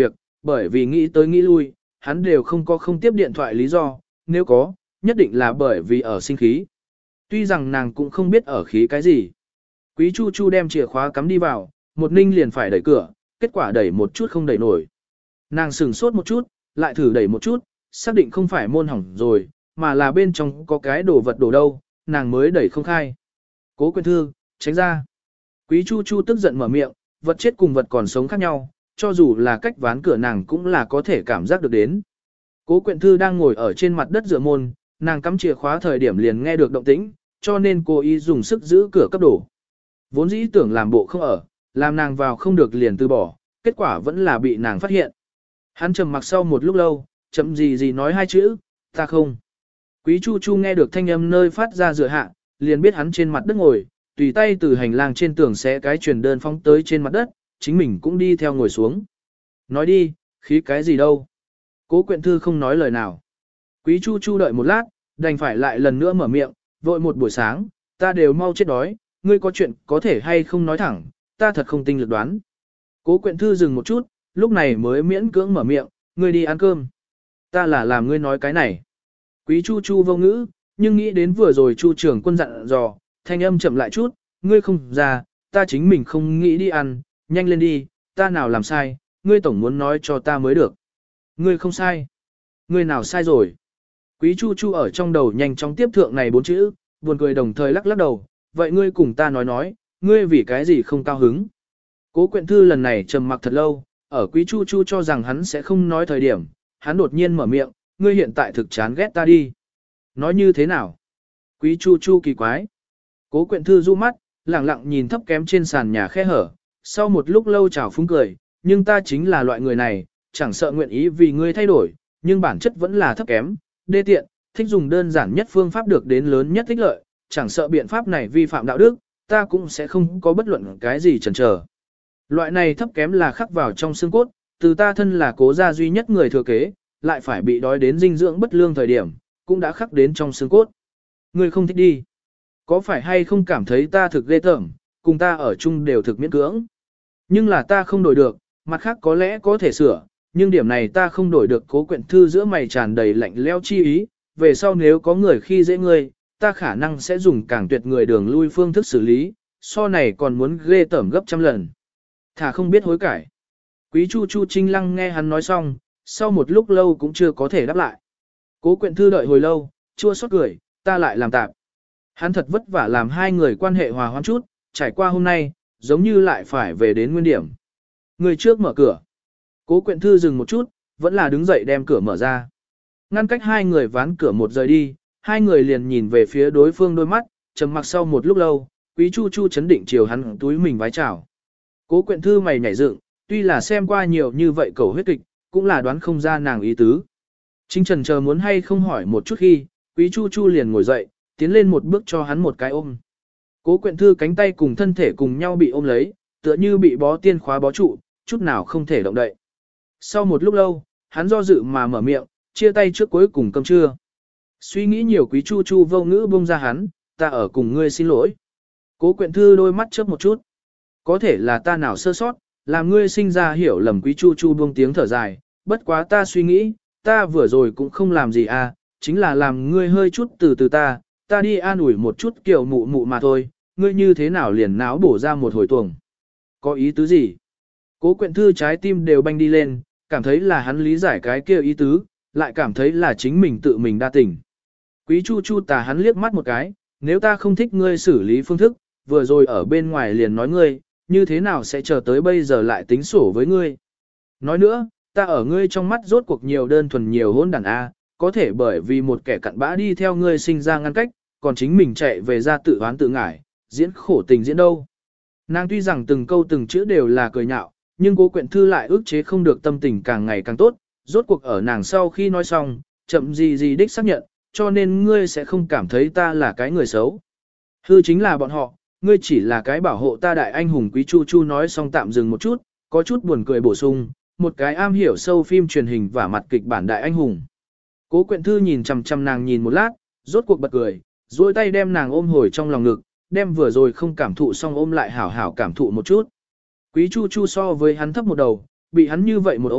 bởi vì nghĩ tới nghĩ lui, hắn đều không có không tiếp điện thoại lý do, nếu có, nhất định là bởi vì ở sinh khí. Tuy rằng nàng cũng không biết ở khí cái gì. Quý Chu Chu đem chìa khóa cắm đi vào, một ninh liền phải đẩy cửa, kết quả đẩy một chút không đẩy nổi. Nàng sửng sốt một chút, lại thử đẩy một chút, xác định không phải môn hỏng rồi, mà là bên trong có cái đồ vật đổ đâu, nàng mới đẩy không khai. Cố Quyện Thư, tránh ra. Quý Chu Chu tức giận mở miệng, vật chết cùng vật còn sống khác nhau, cho dù là cách ván cửa nàng cũng là có thể cảm giác được đến. Cố Quyện Thư đang ngồi ở trên mặt đất dựa môn, nàng cắm chìa khóa thời điểm liền nghe được động tĩnh, cho nên cô ý dùng sức giữ cửa cấp đổ. Vốn dĩ tưởng làm bộ không ở, làm nàng vào không được liền từ bỏ, kết quả vẫn là bị nàng phát hiện. Hắn trầm mặc sau một lúc lâu, chậm gì nói hai chữ, ta không. Quý Chu Chu nghe được thanh âm nơi phát ra dựa hạ, liền biết hắn trên mặt đất ngồi, tùy tay từ hành lang trên tường xé cái truyền đơn phóng tới trên mặt đất, chính mình cũng đi theo ngồi xuống. Nói đi, khí cái gì đâu. Cố Quyện Thư không nói lời nào. Quý Chu Chu đợi một lát, đành phải lại lần nữa mở miệng, vội một buổi sáng, ta đều mau chết đói, ngươi có chuyện có thể hay không nói thẳng, ta thật không tinh lực đoán. Cố Quyện Thư dừng một chút, lúc này mới miễn cưỡng mở miệng, ngươi đi ăn cơm. Ta là làm ngươi nói cái này. Quý Chu Chu vô ngữ, nhưng nghĩ đến vừa rồi Chu trưởng quân dặn dò, thanh âm chậm lại chút, ngươi không ra, ta chính mình không nghĩ đi ăn, nhanh lên đi, ta nào làm sai, ngươi tổng muốn nói cho ta mới được. Ngươi không sai. Ngươi nào sai rồi. Quý Chu Chu ở trong đầu nhanh chóng tiếp thượng này 4 chữ, buồn cười đồng thời lắc lắc đầu, vậy ngươi cùng ta nói, ngươi vì cái gì không cao hứng. Cố Quyện Thư lần này trầm mặc thật lâu, ở Quý Chu Chu cho rằng hắn sẽ không nói thời điểm, hắn đột nhiên mở miệng, ngươi hiện tại thực chán ghét ta đi. Nói như thế nào? Quý Chu Chu kỳ quái. Cố Quyện Thư du mắt, lẳng lặng nhìn thấp kém trên sàn nhà khe hở, sau một lúc lâu chào phúng cười, nhưng ta chính là loại người này, chẳng sợ nguyện ý vì ngươi thay đổi, nhưng bản chất vẫn là thấp kém, đê tiện, thích dùng đơn giản nhất phương pháp được đến lớn nhất thích lợi, chẳng sợ biện pháp này vi phạm đạo đức, ta cũng sẽ không có bất luận cái gì chần chờ. Loại này thấp kém là khắc vào trong xương cốt, từ ta thân là Cố gia duy nhất người thừa kế, lại phải bị đói đến dinh dưỡng bất lương thời điểm, cũng đã khắc đến trong xương cốt. Ngươi không thích đi. Có phải hay không cảm thấy ta thực ghê tởm, cùng ta ở chung đều thực miễn cưỡng. Nhưng là ta không đổi được, mặt khác có lẽ có thể sửa, nhưng điểm này ta không đổi được. Cố Quyện Thư giữa mày tràn đầy lạnh lẽo chi ý, về sau nếu có người khi dễ ngươi, ta khả năng sẽ dùng càng tuyệt người đường lui phương thức xử lý, so này còn muốn ghê tởm gấp trăm lần. Thà không biết hối cải. Quý Chu Chu Trinh Lăng nghe hắn nói xong, sau một lúc lâu cũng chưa có thể đáp lại. Cố Quyện Thư đợi hồi lâu, chua xót cười, ta lại làm tạm. Hắn thật vất vả làm hai người quan hệ hòa hoãn chút, trải qua hôm nay, giống như lại phải về đến nguyên điểm. Người trước mở cửa. Cố Quyện Thư dừng một chút, vẫn là đứng dậy đem cửa mở ra. Ngăn cách hai người ván cửa một rời đi, hai người liền nhìn về phía đối phương đôi mắt, trầm mặc sau một lúc lâu, Quý Chu Chu chấn định chiều hắn túi mình vái chào. Cố Quyện Thư mày nhảy dựng, tuy là xem qua nhiều như vậy cầu huyết kịch, cũng là đoán không ra nàng ý tứ. Chính trần chờ muốn hay không hỏi một chút khi, Quý Chu Chu liền ngồi dậy, tiến lên một bước cho hắn một cái ôm. Cố Quyện Thư cánh tay cùng thân thể cùng nhau bị ôm lấy, tựa như bị bó tiên khóa bó trụ, chút nào không thể động đậy. Sau một lúc lâu, hắn do dự mà mở miệng, chia tay trước cuối cùng cơm trưa. Suy nghĩ nhiều, Quý Chu Chu vô ngữ buông ra hắn, ta ở cùng ngươi xin lỗi. Cố Quyện Thư đôi mắt chớp một chút. Có thể là ta nào sơ sót, làm ngươi sinh ra hiểu lầm. Quý Chu Chu buông tiếng thở dài, bất quá ta suy nghĩ, ta vừa rồi cũng không làm gì à, chính là làm ngươi hơi chút từ từ ta đi an ủi một chút kiểu mụ mụ mà thôi, ngươi như thế nào liền náo bổ ra một hồi tuồng. Có ý tứ gì? Cố Quyện Thư trái tim đều banh đi lên, cảm thấy là hắn lý giải cái kia ý tứ, lại cảm thấy là chính mình tự mình đa tình. Quý Chu Chu tà hắn liếc mắt một cái, nếu ta không thích ngươi xử lý phương thức, vừa rồi ở bên ngoài liền nói ngươi, như thế nào sẽ chờ tới bây giờ lại tính sổ với ngươi. Nói nữa, ta ở ngươi trong mắt rốt cuộc nhiều đơn thuần nhiều hôn đàn A, có thể bởi vì một kẻ cặn bã đi theo ngươi sinh ra ngăn cách, còn chính mình chạy về ra tự oán tự ngải, diễn khổ tình diễn đâu. Nàng tuy rằng từng câu từng chữ đều là cười nhạo, nhưng Cố Quyện Thư lại ức chế không được tâm tình càng ngày càng tốt, rốt cuộc ở nàng sau khi nói xong, chậm gì đích xác nhận, cho nên ngươi sẽ không cảm thấy ta là cái người xấu. Hư chính là bọn họ, ngươi chỉ là cái bảo hộ ta đại anh hùng. Quý Chu Chu nói xong tạm dừng một chút, có chút buồn cười bổ sung, một cái am hiểu sâu phim truyền hình và mặt kịch bản đại anh hùng. Cố Quyện Thư nhìn chằm chằm nàng nhìn một lát, rốt cuộc bật cười, duỗi tay đem nàng ôm hồi trong lòng ngực, đem vừa rồi không cảm thụ xong ôm lại hảo hảo cảm thụ một chút. Quý Chu Chu so với hắn thấp một đầu, bị hắn như vậy một ôm,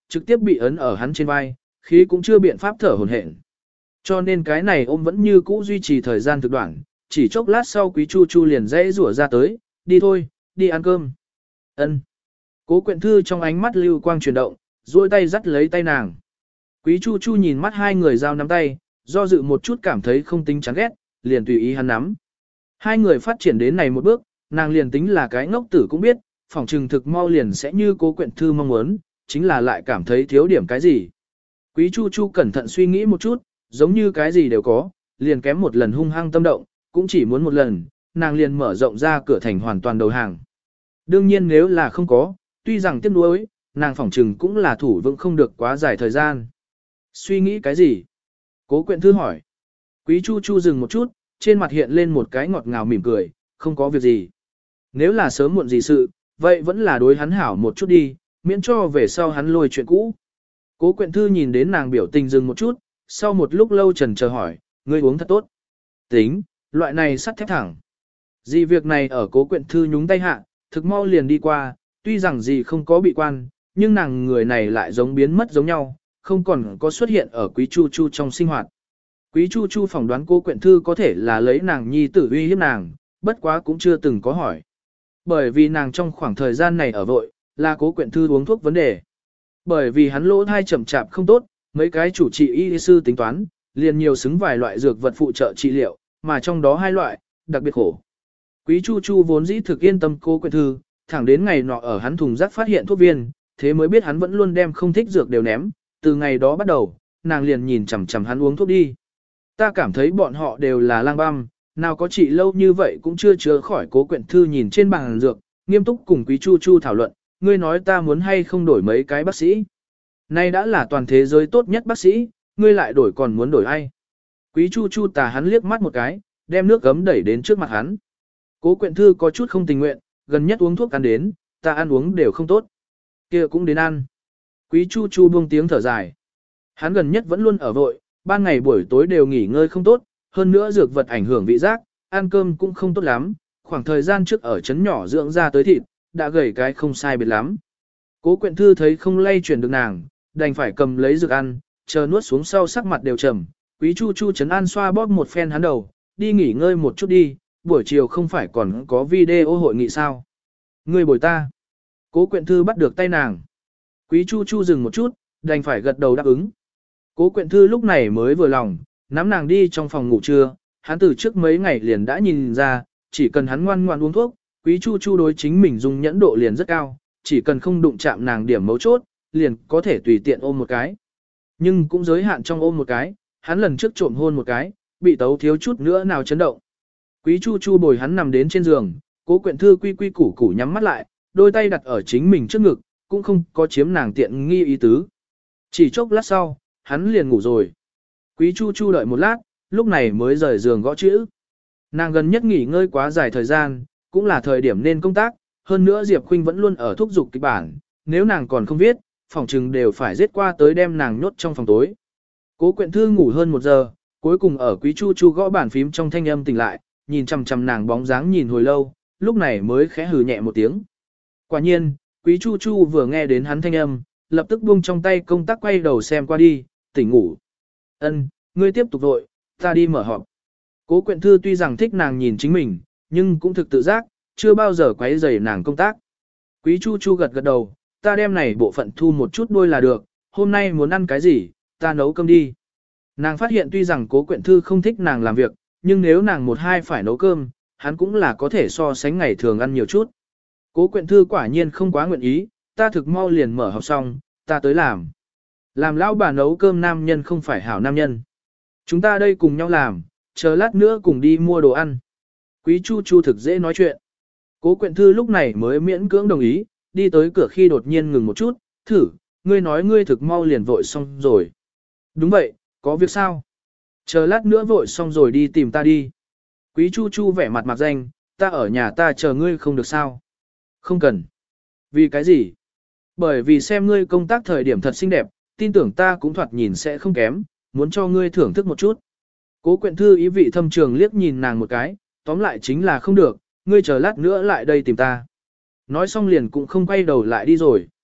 trực tiếp bị ấn ở hắn trên vai, khí cũng chưa biện pháp thở hổn hển. Cho nên cái này ôm vẫn như cũ duy trì thời gian thực đoạn, chỉ chốc lát sau Quý Chu Chu liền dãy rủa ra tới, đi thôi, đi ăn cơm. Ân. Cố Quyện Thư trong ánh mắt lưu quang chuyển động, duỗi tay dắt lấy tay nàng. Quý Chu Chu nhìn mắt hai người giao nắm tay, do dự một chút cảm thấy không tính chán ghét, liền tùy ý hắn nắm. Hai người phát triển đến này một bước, nàng liền tính là cái ngốc tử cũng biết, phỏng trừng thực mau liền sẽ như Cố Quyện Thư mong muốn, chính là lại cảm thấy thiếu điểm cái gì. Quý Chu Chu cẩn thận suy nghĩ một chút, giống như cái gì đều có, liền kém một lần hung hăng tâm động, cũng chỉ muốn một lần, nàng liền mở rộng ra cửa thành hoàn toàn đầu hàng. Đương nhiên nếu là không có, tuy rằng tiếc nuối, nàng phỏng trừng cũng là thủ vững không được quá dài thời gian. Suy nghĩ cái gì? Cố Quyện Thư hỏi. Quý Chu Chu dừng một chút, trên mặt hiện lên một cái ngọt ngào mỉm cười, không có việc gì. Nếu là sớm muộn gì sự, vậy vẫn là đối hắn hảo một chút đi, miễn cho về sau hắn lôi chuyện cũ. Cố Quyện Thư nhìn đến nàng biểu tình dừng một chút, sau một lúc lâu trần chờ hỏi, ngươi uống thật tốt. Tính, loại này sắt thép thẳng. Gì việc này ở Cố Quyện Thư nhúng tay hạ, thực mau liền đi qua, tuy rằng gì không có bị quan, nhưng nàng người này lại giống biến mất giống nhau, không còn có xuất hiện ở Quý Chu Chu trong sinh hoạt. Quý Chu Chu phỏng đoán Cố Quyện Thư có thể là lấy nàng nhi tử uy hiếp nàng, bất quá cũng chưa từng có hỏi. Bởi vì nàng trong khoảng thời gian này ở vội, là Cố Quyện Thư uống thuốc vấn đề. Bởi vì hắn lỗ thai chậm chạp không tốt, mấy cái chủ trị y sư tính toán, liền nhiều xứng vài loại dược vật phụ trợ trị liệu, mà trong đó hai loại, đặc biệt khổ. Quý Chu Chu vốn dĩ thực yên tâm Cố Quyện Thư, thẳng đến ngày nọ ở hắn thùng rác phát hiện thuốc viên, thế mới biết hắn vẫn luôn đem không thích dược đều ném, từ ngày đó bắt đầu, nàng liền nhìn chằm chằm hắn uống thuốc đi. Ta cảm thấy bọn họ đều là lang băm, nào có trị lâu như vậy cũng chưa chữa khỏi. Cố Quyện Thư nhìn trên bàn dược, nghiêm túc cùng Quý Chu Chu thảo luận, ngươi nói ta muốn hay không đổi mấy cái bác sĩ. Nay đã là toàn thế giới tốt nhất bác sĩ, ngươi lại đổi còn muốn đổi ai. Quý Chu Chu tà hắn liếc mắt một cái, đem nước gấm đẩy đến trước mặt hắn. Cố Quyện Thư có chút không tình nguyện, gần nhất uống thuốc ăn đến, ta ăn uống đều không tốt. Kia cũng đến ăn. Quý Chu Chu buông tiếng thở dài. Hắn gần nhất vẫn luôn ở vội, ban ngày buổi tối đều nghỉ ngơi không tốt, hơn nữa dược vật ảnh hưởng vị giác, ăn cơm cũng không tốt lắm, khoảng thời gian trước ở trấn nhỏ dưỡng ra tới thịt, đã gầy cái không sai biệt lắm. Cố Quyện Thư thấy không lay chuyển được nàng, đành phải cầm lấy dược ăn, chờ nuốt xuống sau sắc mặt đều trầm. Quý Chu Chu trấn an xoa bóp một phen hắn đầu, đi nghỉ ngơi một chút đi, buổi chiều không phải còn có video hội nghị sao. Ngươi bồi ta. Cố Quyện Thư bắt được tay nàng. Quý Chu Chu dừng một chút, đành phải gật đầu đáp ứng. Cố Quyện Thư lúc này mới vừa lòng, nắm nàng đi trong phòng ngủ trưa, hắn từ trước mấy ngày liền đã nhìn ra, chỉ cần hắn ngoan ngoan uống thuốc, Quý Chu Chu đối chính mình dung nhẫn độ liền rất cao, chỉ cần không đụng chạm nàng điểm mấu chốt, liền có thể tùy tiện ôm một cái. Nhưng cũng giới hạn trong ôm một cái, hắn lần trước trộm hôn một cái, bị tấu thiếu chút nữa nào chấn động. Quý Chu Chu bồi hắn nằm đến trên giường, Cố Quyện Thư quy quy củ củ nhắm mắt lại, đôi tay đặt ở chính mình trước ngực, cũng không có chiếm nàng tiện nghi ý tứ. Chỉ chốc lát sau, hắn liền ngủ rồi. Quý Chu Chu đợi một lát, lúc này mới rời giường gõ chữ. Nàng gần nhất nghỉ ngơi quá dài thời gian, cũng là thời điểm nên công tác, hơn nữa Diệp Khuynh vẫn luôn ở thúc giục kịch bản, nếu nàng còn không viết, phòng trừng đều phải giết qua tới đem nàng nhốt trong phòng tối. Cố Quyện Thư ngủ hơn 1 giờ, cuối cùng ở Quý Chu Chu gõ bàn phím trong thanh âm tỉnh lại, nhìn chằm chằm nàng bóng dáng nhìn hồi lâu, lúc này mới khẽ hừ nhẹ một tiếng. Quả nhiên, Quý Chu Chu vừa nghe đến hắn thanh âm, lập tức buông trong tay công tác quay đầu xem qua đi, tỉnh ngủ. Ân, ngươi tiếp tục vội, ta đi mở họp. Cố Quyện Thư tuy rằng thích nàng nhìn chính mình, nhưng cũng thực tự giác, chưa bao giờ quấy rầy nàng công tác. Quý Chu Chu gật gật đầu, ta đem này bộ phận thu một chút đôi là được, hôm nay muốn ăn cái gì, ta nấu cơm đi. Nàng phát hiện tuy rằng Cố Quyện Thư không thích nàng làm việc, nhưng nếu nàng một hai phải nấu cơm, hắn cũng là có thể so sánh ngày thường ăn nhiều chút. Cố Quyện Thư quả nhiên không quá nguyện ý, ta thực mau liền mở học xong, ta tới làm. Làm lão bà nấu cơm nam nhân không phải hảo nam nhân. Chúng ta đây cùng nhau làm, chờ lát nữa cùng đi mua đồ ăn. Quý Chu Chu thực dễ nói chuyện. Cố Quyện Thư lúc này mới miễn cưỡng đồng ý, đi tới cửa khi đột nhiên ngừng một chút, thử, ngươi nói ngươi thực mau liền vội xong rồi. Đúng vậy, có việc sao? Chờ lát nữa vội xong rồi đi tìm ta đi. Quý Chu Chu vẻ mặt mạc danh, ta ở nhà ta chờ ngươi không được sao? Không cần. Vì cái gì? Bởi vì xem ngươi công tác thời điểm thật xinh đẹp, tin tưởng ta cũng thoạt nhìn sẽ không kém, muốn cho ngươi thưởng thức một chút. Cố Quyện Thư ý vị thâm trường liếc nhìn nàng một cái, tóm lại chính là không được, ngươi chờ lát nữa lại đây tìm ta. Nói xong liền cũng không quay đầu lại đi rồi.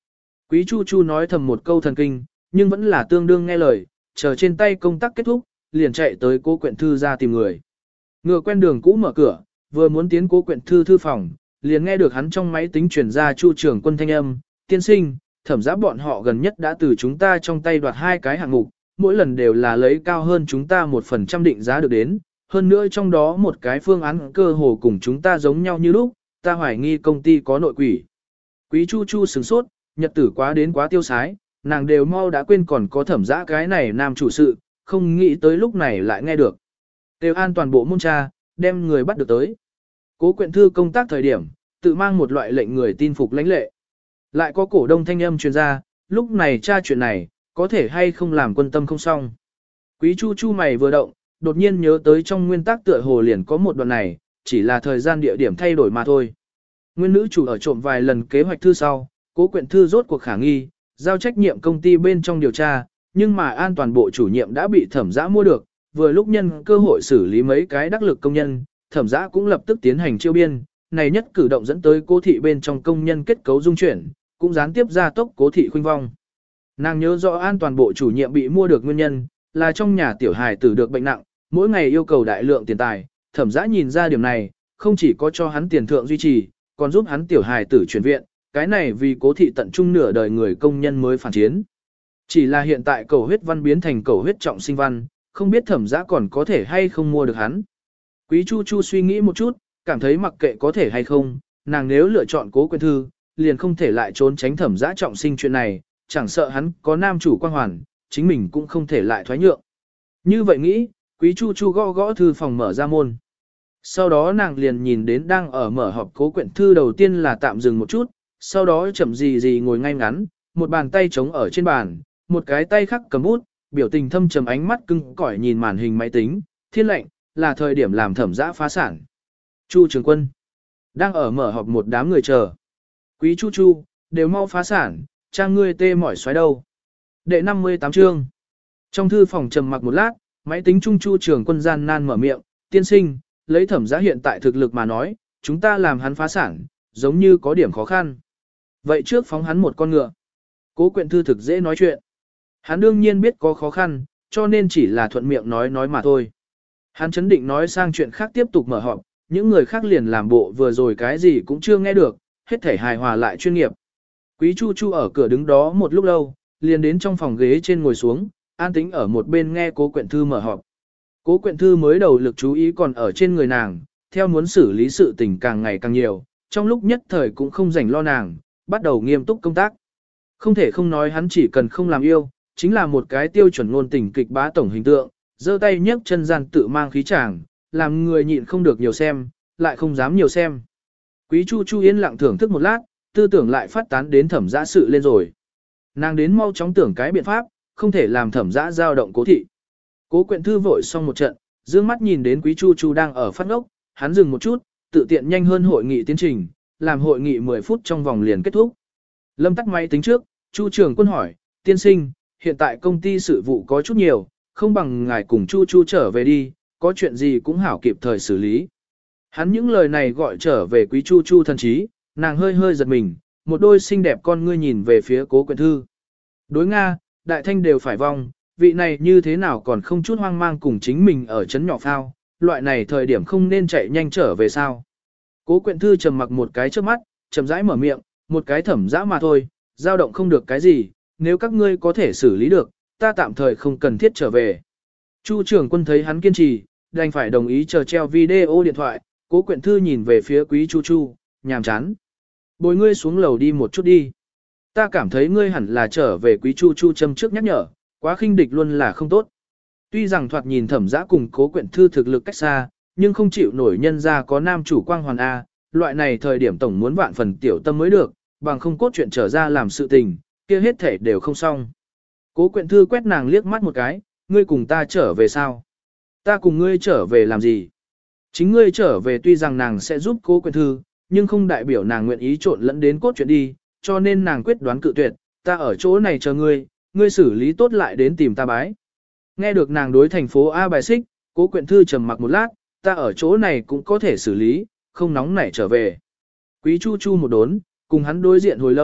Quý Chu Chu nói thầm một câu thần kinh, nhưng vẫn là tương đương nghe lời, chờ trên tay công tác kết thúc, liền chạy tới Cố Quyện Thư ra tìm người. Ngựa quen đường cũ mở cửa, vừa muốn tiến Cố Quyện Thư thư phòng, liền nghe được hắn trong máy tính truyền ra Chu trưởng quân thanh âm, tiên sinh, thẩm giã bọn họ gần nhất đã từ chúng ta trong tay đoạt 2 cái hạng mục, mỗi lần đều là lấy cao hơn chúng ta 1% định giá được đến, hơn nữa trong đó một cái phương án cơ hồ cùng chúng ta giống nhau như lúc, ta hoài nghi công ty có nội quỷ. Quý Chu Chu sửng sốt, nhật tử quá đến quá tiêu sái, nàng đều mau đã quên còn có thẩm giã cái này nam chủ sự, không nghĩ tới lúc này lại nghe được. Đều an toàn bộ môn tra, đem người bắt được tới. Cố Quyện Thư công tác thời điểm, tự mang một loại lệnh người tin phục lãnh lệ. Lại có cổ đông thanh âm truyền ra, lúc này tra chuyện này, có thể hay không làm quân tâm không xong. Quý Chu Chu mày vừa động, đột nhiên nhớ tới trong nguyên tắc tựa hồ liền có một đoạn này, chỉ là thời gian địa điểm thay đổi mà thôi. Nguyên nữ chủ ở trộm vài lần kế hoạch thư sau, Cố Quyện Thư rốt cuộc khả nghi, giao trách nhiệm công ty bên trong điều tra, nhưng mà an toàn bộ chủ nhiệm đã bị thẩm giã mua được, vừa lúc nhân cơ hội xử lý mấy cái đắc lực công nhân, thẩm giã cũng lập tức tiến hành chiêu biên, này nhất cử động dẫn tới Cố thị bên trong công nhân kết cấu dung chuyển, cũng gián tiếp gia tốc Cố thị khuynh vong. Nàng nhớ rõ an toàn bộ chủ nhiệm bị mua được nguyên nhân, là trong nhà tiểu hài tử được bệnh nặng, mỗi ngày yêu cầu đại lượng tiền tài, thẩm giã nhìn ra điểm này, không chỉ có cho hắn tiền thượng duy trì, còn giúp hắn tiểu hài tử chuyển viện, cái này vì Cố thị tận trung nửa đời người công nhân mới phản chiến. Chỉ là hiện tại cầu huyết văn biến thành cầu huyết trọng sinh văn, không biết thẩm giã còn có thể hay không mua được hắn. Quý Chu Chu suy nghĩ một chút, cảm thấy mặc kệ có thể hay không, nàng nếu lựa chọn Cố Quyện Thư, liền không thể lại trốn tránh thẩm giã trọng sinh chuyện này, chẳng sợ hắn có nam chủ quan hoàn, chính mình cũng không thể lại thoái nhượng. Như vậy nghĩ, Quý Chu Chu gõ gõ thư phòng mở ra môn. Sau đó nàng liền nhìn đến đang ở mở họp Cố Quyện Thư đầu tiên là tạm dừng một chút, sau đó chậm gì ngồi ngay ngắn, một bàn tay trống ở trên bàn, một cái tay khác cầm bút, biểu tình thâm trầm ánh mắt cưng cỏi nhìn màn hình máy tính, thiên lệnh, là thời điểm làm thẩm giã phá sản. Chu Trường Quân đang ở mở họp một đám người chờ. Quý Chu Chu, đều mau phá sản, trang ngươi tê mỏi xoáy đâu. Đệ 58 chương. Trong thư phòng trầm mặc một lát, máy tính trung Chu Trường Quân gian nan mở miệng, tiên sinh, lấy thẩm giã hiện tại thực lực mà nói, chúng ta làm hắn phá sản, giống như có điểm khó khăn. Vậy trước phóng hắn một con ngựa. Cố Quyện Thư thực dễ nói chuyện. Hắn đương nhiên biết có khó khăn, cho nên chỉ là thuận miệng nói mà thôi. Hắn chấn định nói sang chuyện khác tiếp tục mở họp, những người khác liền làm bộ vừa rồi cái gì cũng chưa nghe được, hết thể hài hòa lại chuyên nghiệp. Quý Chu Chu ở cửa đứng đó một lúc lâu, liền đến trong phòng ghế trên ngồi xuống, an tĩnh ở một bên nghe Cố Quyện Thư mở họp. Cố Quyện Thư mới đầu lực chú ý còn ở trên người nàng, theo muốn xử lý sự tình càng ngày càng nhiều, trong lúc nhất thời cũng không rảnh lo nàng, bắt đầu nghiêm túc công tác. Không thể không nói hắn chỉ cần không làm yêu, chính là một cái tiêu chuẩn ngôn tình kịch bá tổng hình tượng, giơ tay nhấc chân gian tự mang khí chàng, làm người nhịn không được nhiều xem, lại không dám nhiều xem. Quý Chu Chu yên lặng thưởng thức một lát, tư tưởng lại phát tán đến thẩm giã sự lên rồi. Nàng đến mau chóng tưởng cái biện pháp, không thể làm thẩm giã dao động Cố thị. Cố Quyện Thư vội xong một trận, dương mắt nhìn đến Quý Chu Chu đang ở phát ngốc, hắn dừng một chút, tự tiện nhanh hơn hội nghị tiến trình, làm hội nghị 10 phút trong vòng liền kết thúc. Lâm tắt máy tính trước, Chu Trường Quân hỏi, tiên sinh, hiện tại công ty sự vụ có chút nhiều, không bằng ngài cùng Chu Chu trở về đi, có chuyện gì cũng hảo kịp thời xử lý. Hắn những lời này gọi trở về Quý Chu Chu thần trí, nàng hơi hơi giật mình, một đôi xinh đẹp con ngươi nhìn về phía Cố Quyện Thư. Đối Nga, đại thanh đều phải vong, vị này như thế nào còn không chút hoang mang cùng chính mình ở chấn nhỏ phao, loại này thời điểm không nên chạy nhanh trở về sao. Cố Quyện Thư trầm mặc một cái trước mắt, chậm rãi mở miệng, một cái thẩm dã mà thôi, dao động không được cái gì, nếu các ngươi có thể xử lý được, ta tạm thời không cần thiết trở về. Chu Trường Quân thấy hắn kiên trì, đành phải đồng ý chờ treo video điện thoại, Cố Quyện Thư nhìn về phía Quý Chu Chu, nhàm chán. Bồi ngươi xuống lầu đi một chút đi. Ta cảm thấy ngươi hẳn là trở về. Quý Chu Chu châm trước nhắc nhở, quá khinh địch luôn là không tốt. Tuy rằng thoạt nhìn thẩm dã cùng Cố Quyện Thư thực lực cách xa, nhưng không chịu nổi nhân ra có nam chủ quang hoàn A, loại này thời điểm tổng muốn vạn phần tiểu tâm mới được, bằng không cốt chuyện trở ra làm sự tình, kia hết thể đều không xong. Cố Quyện Thư quét nàng liếc mắt một cái, ngươi cùng ta trở về sao? Ta cùng ngươi trở về làm gì? Chính ngươi trở về tuy rằng nàng sẽ giúp Cố Quyện Thư, nhưng không đại biểu nàng nguyện ý trộn lẫn đến cốt chuyện đi, cho nên nàng quyết đoán cự tuyệt, ta ở chỗ này chờ ngươi, ngươi xử lý tốt lại đến tìm ta bái. Nghe được nàng đối thành phố A bài xích, Cố Quyện Thư trầm mặc một lát, ta ở chỗ này cũng có thể xử lý, không nóng nảy trở về. Quý Chu Chu một đốn, cùng hắn đối diện hồi lâu,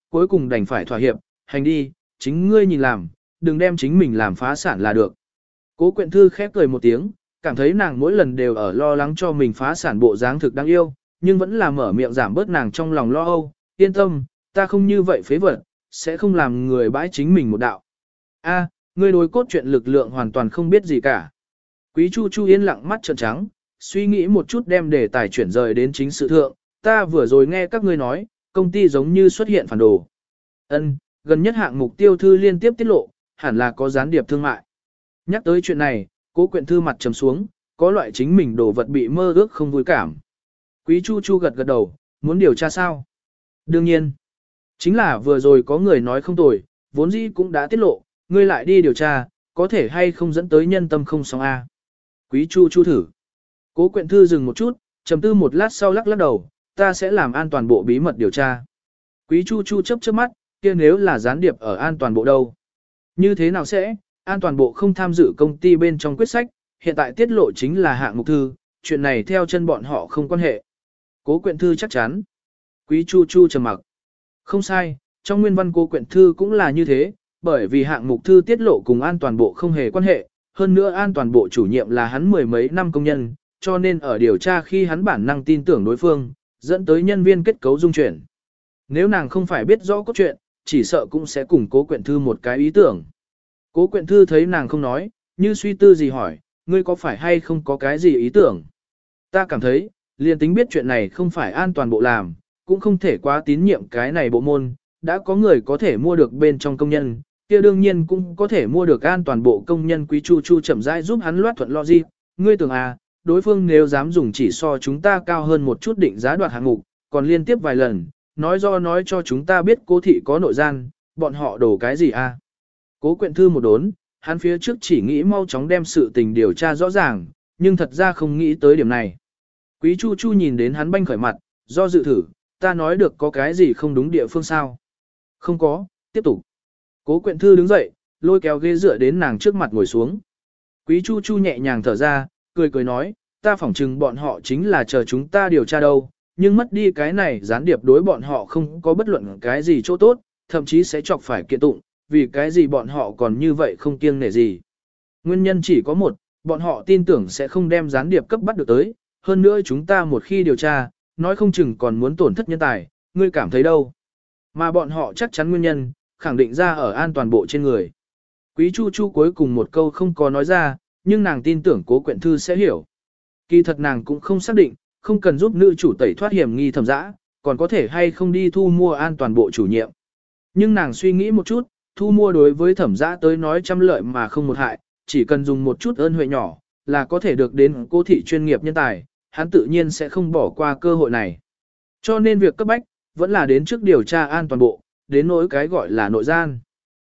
cuối cùng đành phải thỏa hiệp, hành đi, chính ngươi nhìn làm, đừng đem chính mình làm phá sản là được. Cố Quyện Thư khép cười một tiếng, cảm thấy nàng mỗi lần đều ở lo lắng cho mình phá sản bộ dáng thực đáng yêu, nhưng vẫn là mở miệng giảm bớt nàng trong lòng lo âu, yên tâm, ta không như vậy phế vật, sẽ không làm người bãi chính mình một đạo. A, ngươi đối cốt truyện lực lượng hoàn toàn không biết gì cả. Quý Chu Chu yên lặng mắt trợn trắng, suy nghĩ một chút đem đề tài chuyển rời đến chính sự thượng, ta vừa rồi nghe các ngươi nói, công ty giống như xuất hiện phản đồ. Ân, gần nhất hạng mục tiêu thư liên tiếp tiết lộ, hẳn là có gián điệp thương mại. Nhắc tới chuyện này, Cố Quyện Thư mặt trầm xuống, có loại chính mình đồ vật bị mơ ước không vui cảm. Quý Chu Chu gật gật đầu, muốn điều tra sao? Đương nhiên. Chính là vừa rồi có người nói không tồi, vốn dĩ cũng đã tiết lộ, ngươi lại đi điều tra, có thể hay không dẫn tới nhân tâm không xong a. Quý Chu Chu thử. Cố Quyện Thư dừng một chút, trầm tư một lát sau lắc lắc đầu, ta sẽ làm an toàn bộ bí mật điều tra. Quý Chu Chu chớp chớp mắt, kia nếu là gián điệp ở an toàn bộ đâu? Như thế nào sẽ? An toàn bộ không tham dự công ty bên trong quyết sách, hiện tại tiết lộ chính là hạng mục thư, chuyện này theo chân bọn họ không quan hệ. Cố Quyện Thư chắc chắn. Quý Chu Chu trầm mặc. Không sai, trong nguyên văn Cố Quyện Thư cũng là như thế, bởi vì hạng mục thư tiết lộ cùng an toàn bộ không hề quan hệ, hơn nữa an toàn bộ chủ nhiệm là hắn mười mấy năm công nhân, cho nên ở điều tra khi hắn bản năng tin tưởng đối phương, dẫn tới nhân viên kết cấu dung chuyển. Nếu nàng không phải biết rõ cốt truyện, chỉ sợ cũng sẽ cùng Cố Quyện Thư một cái ý tưởng. Cố Quyện Thư thấy nàng không nói, như suy tư gì hỏi, ngươi có phải hay không có cái gì ý tưởng? Ta cảm thấy, liền tính biết chuyện này không phải an toàn bộ làm, cũng không thể quá tín nhiệm cái này bộ môn, đã có người có thể mua được bên trong công nhân, kia đương nhiên cũng có thể mua được an toàn bộ công nhân. Quý Chu Chu chậm rãi giúp hắn loát thuận logic, ngươi tưởng à, đối phương nếu dám dùng chỉ so chúng ta cao hơn một chút định giá đoạt hạng mục, còn liên tiếp vài lần, nói cho chúng ta biết Cố thị có nội gian, bọn họ đổ cái gì à? Cố Quyện Thư một đốn, hắn phía trước chỉ nghĩ mau chóng đem sự tình điều tra rõ ràng, nhưng thật ra không nghĩ tới điểm này. Quý Chu Chu nhìn đến hắn banh khởi mặt, do dự thử, ta nói được có cái gì không đúng địa phương sao? Không có, tiếp tục. Cố Quyện Thư đứng dậy, lôi kéo ghế dựa đến nàng trước mặt ngồi xuống. Quý Chu Chu nhẹ nhàng thở ra, cười cười nói, ta phỏng chừng bọn họ chính là chờ chúng ta điều tra đâu, nhưng mất đi cái này gián điệp đối bọn họ không có bất luận cái gì chỗ tốt, thậm chí sẽ chọc phải kiện tụng, vì cái gì bọn họ còn như vậy không kiêng nể gì. Nguyên nhân chỉ có một, bọn họ tin tưởng sẽ không đem gián điệp cấp bắt được tới, hơn nữa chúng ta một khi điều tra, nói không chừng còn muốn tổn thất nhân tài, ngươi cảm thấy đâu. Mà bọn họ chắc chắn nguyên nhân, khẳng định ra ở an toàn bộ trên người. Quý Chu Chu cuối cùng một câu không có nói ra, nhưng nàng tin tưởng Cố Quyện Thư sẽ hiểu. Kỳ thật nàng cũng không xác định, không cần giúp nữ chủ tẩy thoát hiểm nghi Thẩm Dã, còn có thể hay không đi thu mua an toàn bộ chủ nhiệm. Nhưng nàng suy nghĩ một chút, thu mua đối với Thẩm Dã tới nói trăm lợi mà không một hại, chỉ cần dùng một chút ơn huệ nhỏ, là có thể được đến Cố thị chuyên nghiệp nhân tài, hắn tự nhiên sẽ không bỏ qua cơ hội này. Cho nên việc cấp bách, vẫn là đến trước điều tra an toàn bộ, đến nỗi cái gọi là nội gian.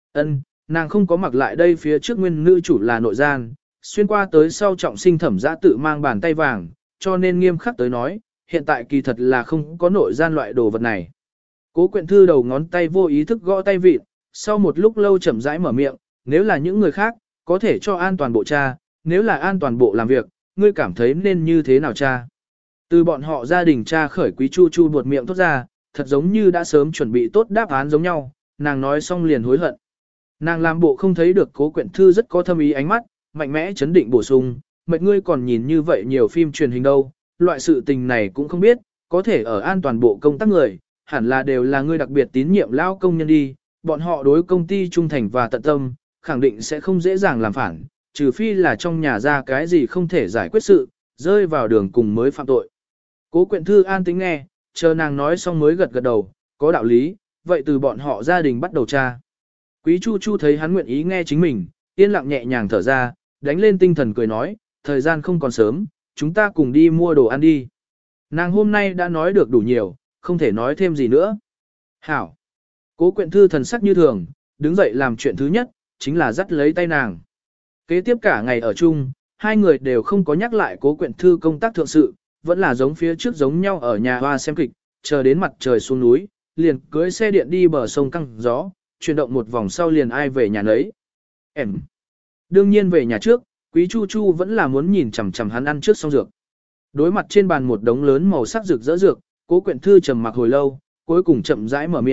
Nàng không có mặc lại đây phía trước nguyên nữ chủ là nội gian, xuyên qua tới sau trọng sinh Thẩm Dã tự mang bàn tay vàng, cho nên nghiêm khắc tới nói, hiện tại kỳ thật là không có nội gian loại đồ vật này. Cố Quyện Thư đầu ngón tay vô ý thức gõ tay vịt, sau một lúc lâu chậm rãi mở miệng, nếu là những người khác, có thể cho an toàn bộ tra, nếu là an toàn bộ làm việc, ngươi cảm thấy nên như thế nào cha? Từ bọn họ gia đình cha khởi. Quý Chu Chu buột miệng thốt ra, thật giống như đã sớm chuẩn bị tốt đáp án giống nhau, nàng nói xong liền hối hận. Nàng làm bộ không thấy được Cố Quyện Thư rất có thâm ý ánh mắt, mạnh mẽ chấn định bổ sung, mệt ngươi còn nhìn như vậy nhiều phim truyền hình đâu, loại sự tình này cũng không biết, có thể ở an toàn bộ công tác người, hẳn là đều là ngươi đặc biệt tín nhiệm lao công nhân đi, bọn họ đối công ty trung thành và tận tâm, khẳng định sẽ không dễ dàng làm phản, trừ phi là trong nhà ra cái gì không thể giải quyết sự, rơi vào đường cùng mới phạm tội. Cố Quyện Thư an tĩnh nghe, chờ nàng nói xong mới gật gật đầu, có đạo lý, vậy từ bọn họ gia đình bắt đầu tra. Quý Chu Chu thấy hắn nguyện ý nghe chính mình, yên lặng nhẹ nhàng thở ra, đánh lên tinh thần cười nói, thời gian không còn sớm, chúng ta cùng đi mua đồ ăn đi. Nàng hôm nay đã nói được đủ nhiều, không thể nói thêm gì nữa. Hảo. Cố Quyện Thư thần sắc như thường, đứng dậy làm chuyện thứ nhất, chính là dắt lấy tay nàng. Kế tiếp cả ngày ở chung, hai người đều không có nhắc lại Cố Quyện Thư công tác thượng sự, vẫn là giống phía trước giống nhau ở nhà hoa xem kịch, chờ đến mặt trời xuống núi, liền cưới xe điện đi bờ sông căng gió, chuyển động một vòng sau liền ai về nhà nấy. Đương nhiên về nhà trước, Quý Chu Chu vẫn là muốn nhìn chằm chằm hắn ăn trước xong dược. Đối mặt trên bàn một đống lớn màu sắc rực rỡ dược, Cố Quyện Thư trầm mặc hồi lâu, cuối cùng chậm rãi mở miệng,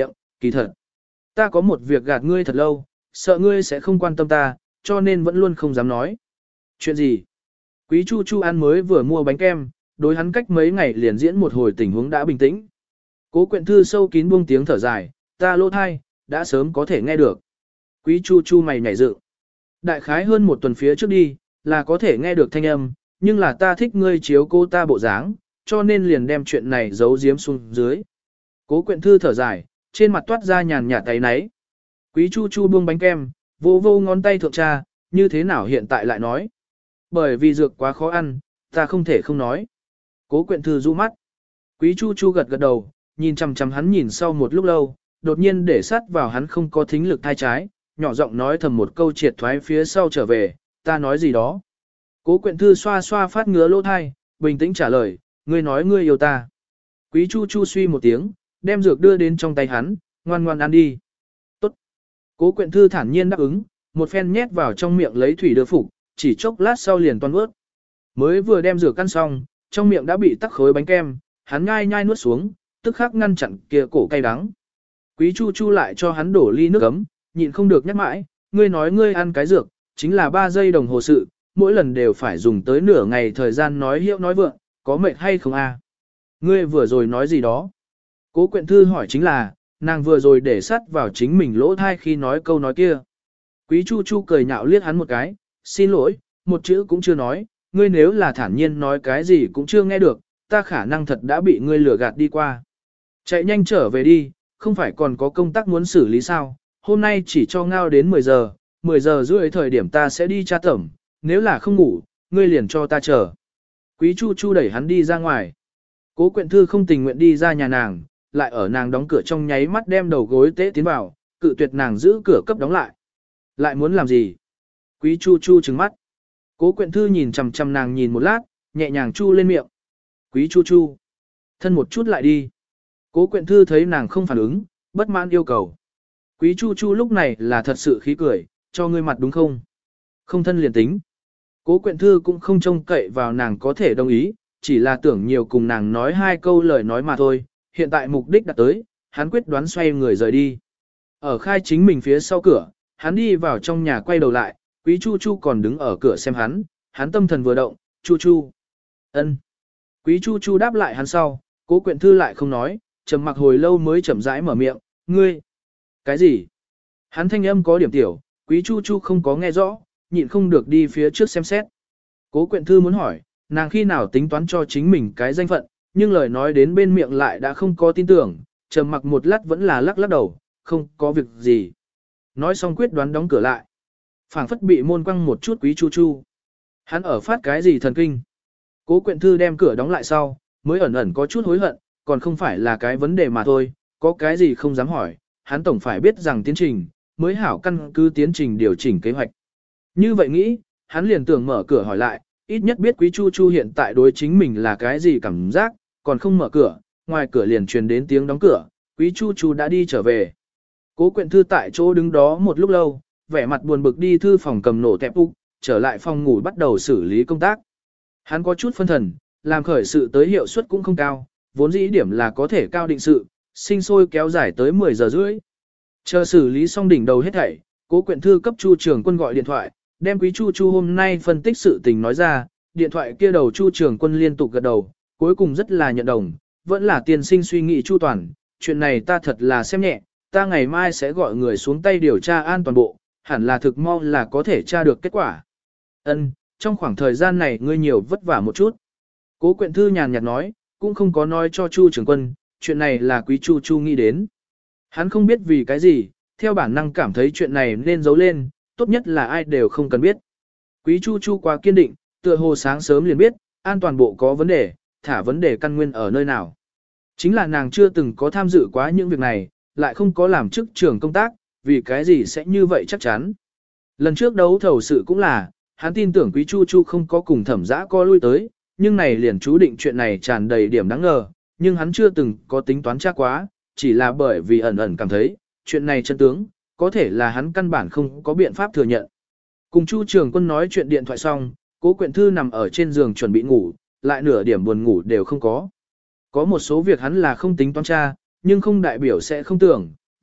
kỳ thật. Ta có một việc gạt ngươi thật lâu, sợ ngươi sẽ không quan tâm ta, cho nên vẫn luôn không dám nói. Chuyện gì? Quý Chu Chu ăn mới vừa mua bánh kem, đối hắn cách mấy ngày liền diễn một hồi tình huống đã bình tĩnh. Cố Quyện Thư sâu kín buông tiếng thở dài, ta lỗ thai, đã sớm có thể nghe được. Quý Chu Chu mày nhảy dựng. Đại khái hơn một tuần phía trước đi, là có thể nghe được thanh âm, nhưng là ta thích ngươi chiếu cô ta bộ dáng, cho nên liền đem chuyện này giấu giếm xuống dưới. Cố Quyện Thư thở dài, trên mặt toát ra nhàn nhạt tay náy. Quý Chu Chu buông bánh kem, vô vô ngón tay thượng tra, như thế nào hiện tại lại nói. Bởi vì dược quá khó ăn, ta không thể không nói. Cố Quyện Thư du mắt. Quý Chu Chu gật gật đầu, nhìn chằm chằm hắn nhìn sau một lúc lâu, đột nhiên để sát vào hắn không có thính lực thai trái, nhỏ giọng nói thầm một câu triệt thoái phía sau trở về, ta nói gì đó. Cố Quyện Thư xoa xoa phát ngứa lỗ thai, bình tĩnh trả lời, ngươi nói ngươi yêu ta. Quý Chu Chu suy một tiếng, đem dược đưa đến trong tay hắn, ngoan ngoan ăn đi. Tốt. Cố Quyện Thư thản nhiên đáp ứng, một phen nhét vào trong miệng lấy thủy đưa phục, chỉ chốc lát sau liền toan ướt. Mới vừa đem dược ăn xong, trong miệng đã bị tắc khối bánh kem, hắn nhai nhai nuốt xuống, tức khắc ngăn chặn kia cổ cay đắng. Quý Chu Chu lại cho hắn đổ ly nước ấm, nhịn không được nhắc mãi, ngươi nói ngươi ăn cái dược, chính là 3 giây đồng hồ sự, mỗi lần đều phải dùng tới nửa ngày thời gian nói hiệu nói vượng, có mệt hay không a? Ngươi vừa rồi nói gì đó? Cố Quyện Thư hỏi chính là, nàng vừa rồi để sắt vào chính mình lỗ thai khi nói câu nói kia. Quý Chu Chu cười nhạo liếc hắn một cái, xin lỗi, một chữ cũng chưa nói, ngươi nếu là thản nhiên nói cái gì cũng chưa nghe được, ta khả năng thật đã bị ngươi lừa gạt đi qua. Chạy nhanh trở về đi, không phải còn có công tác muốn xử lý sao, hôm nay chỉ cho ngao đến 10 giờ rưỡi thời điểm ta sẽ đi tra tẩm, nếu là không ngủ, ngươi liền cho ta chờ. Quý Chu Chu đẩy hắn đi ra ngoài. Cố Quyện Thư không tình nguyện đi ra nhà nàng, lại ở nàng đóng cửa trong nháy mắt đem đầu gối tế tiến vào, cự tuyệt nàng giữ cửa cấp đóng lại. Lại muốn làm gì? Quý Chu Chu trừng mắt. Cố Quyện Thư nhìn chằm chằm nàng nhìn một lát, nhẹ nhàng chu lên miệng. Quý Chu Chu, thân một chút lại đi. Cố Quyện Thư thấy nàng không phản ứng, bất mãn yêu cầu. Quý Chu Chu lúc này là thật sự khí cười, cho ngươi mặt đúng không? Không thân liền tính. Cố Quyện Thư cũng không trông cậy vào nàng có thể đồng ý, chỉ là tưởng nhiều cùng nàng nói 2 câu lời nói mà thôi. Hiện tại mục đích đã tới, hắn quyết đoán xoay người rời đi. Ở khai chính mình phía sau cửa, hắn đi vào trong nhà quay đầu lại, Quý Chu Chu còn đứng ở cửa xem hắn tâm thần vừa động, Chu Chu. Ân. Quý Chu Chu đáp lại hắn sau, Cố Quyện Thư lại không nói, trầm mặc hồi lâu mới chậm rãi mở miệng, ngươi. Cái gì? Hắn thanh âm có điểm tiểu, Quý Chu Chu không có nghe rõ, nhịn không được đi phía trước xem xét. Cố Quyện Thư muốn hỏi, nàng khi nào tính toán cho chính mình cái danh phận, nhưng lời nói đến bên miệng lại đã không có tin tưởng, trầm mặc một lát vẫn là lắc lắc đầu, không có việc gì. Nói xong quyết đoán đóng cửa lại. Phảng phất bị môn quăng một chút Quý Chu Chu. Hắn ở phát cái gì thần kinh? Cố Quyện Thư đem cửa đóng lại sau, mới ẩn ẩn có chút hối hận, còn không phải là cái vấn đề mà thôi, có cái gì không dám hỏi, hắn tổng phải biết rằng tiến trình, mới hảo căn cứ tiến trình điều chỉnh kế hoạch. Như vậy nghĩ, hắn liền tưởng mở cửa hỏi lại, ít nhất biết Quý Chu Chu hiện tại đối chính mình là cái gì cảm giác, còn không mở cửa, ngoài cửa liền truyền đến tiếng đóng cửa, Quý Chu Chu đã đi trở về. Cố Quyện Thư tại chỗ đứng đó một lúc lâu, vẻ mặt buồn bực đi thư phòng cầm nổ tẹp úc, trở lại phòng ngủ bắt đầu xử lý công tác. Hắn có chút phân thần, làm khởi sự tới hiệu suất cũng không cao, vốn dĩ điểm là có thể cao định sự, sinh sôi kéo dài tới 10 giờ rưỡi. Chờ xử lý xong đỉnh đầu hết thảy, Cố Quyện Thư cấp Chu Trường Quân gọi điện thoại, đem Quý Chu Chu hôm nay phân tích sự tình nói ra, điện thoại kia đầu Chu Trường Quân liên tục gật đầu, cuối cùng rất là nhận đồng, vẫn là tiên sinh suy nghĩ chu toàn, chuyện này ta thật là xem nhẹ, ta ngày mai sẽ gọi người xuống tay điều tra an toàn bộ, hẳn là thực mau là có thể tra được kết quả. Ân, trong khoảng thời gian này ngươi nhiều vất vả một chút. Cố Quyện Thư nhàn nhạt nói, cũng không có nói cho Chu Trường Quân, chuyện này là Quý Chu Chu nghĩ đến. Hắn không biết vì cái gì, theo bản năng cảm thấy chuyện này nên giấu lên, tốt nhất là ai đều không cần biết. Quý Chu Chu quá kiên định, tựa hồ sáng sớm liền biết, an toàn bộ có vấn đề, thả vấn đề căn nguyên ở nơi nào. Chính là nàng chưa từng có tham dự quá những việc này, lại không có làm chức trưởng công tác, vì cái gì sẽ như vậy chắc chắn. Lần trước đấu thầu sự cũng là, hắn tin tưởng Quý Chu Chu không có cùng Thẩm Dã co lui tới, nhưng này liền chú định chuyện này tràn đầy điểm đáng ngờ, nhưng hắn chưa từng có tính toán chắc quá, chỉ là bởi vì ẩn ẩn cảm thấy, chuyện này chân tướng, có thể là hắn căn bản không có biện pháp thừa nhận. Cùng Chu Trường Quân nói chuyện điện thoại xong, Cố Quyện Thư nằm ở trên giường chuẩn bị ngủ, lại nửa điểm buồn ngủ đều không có. Có một số việc hắn là không tính toán tra, nhưng không đại biểu sẽ không tưởng,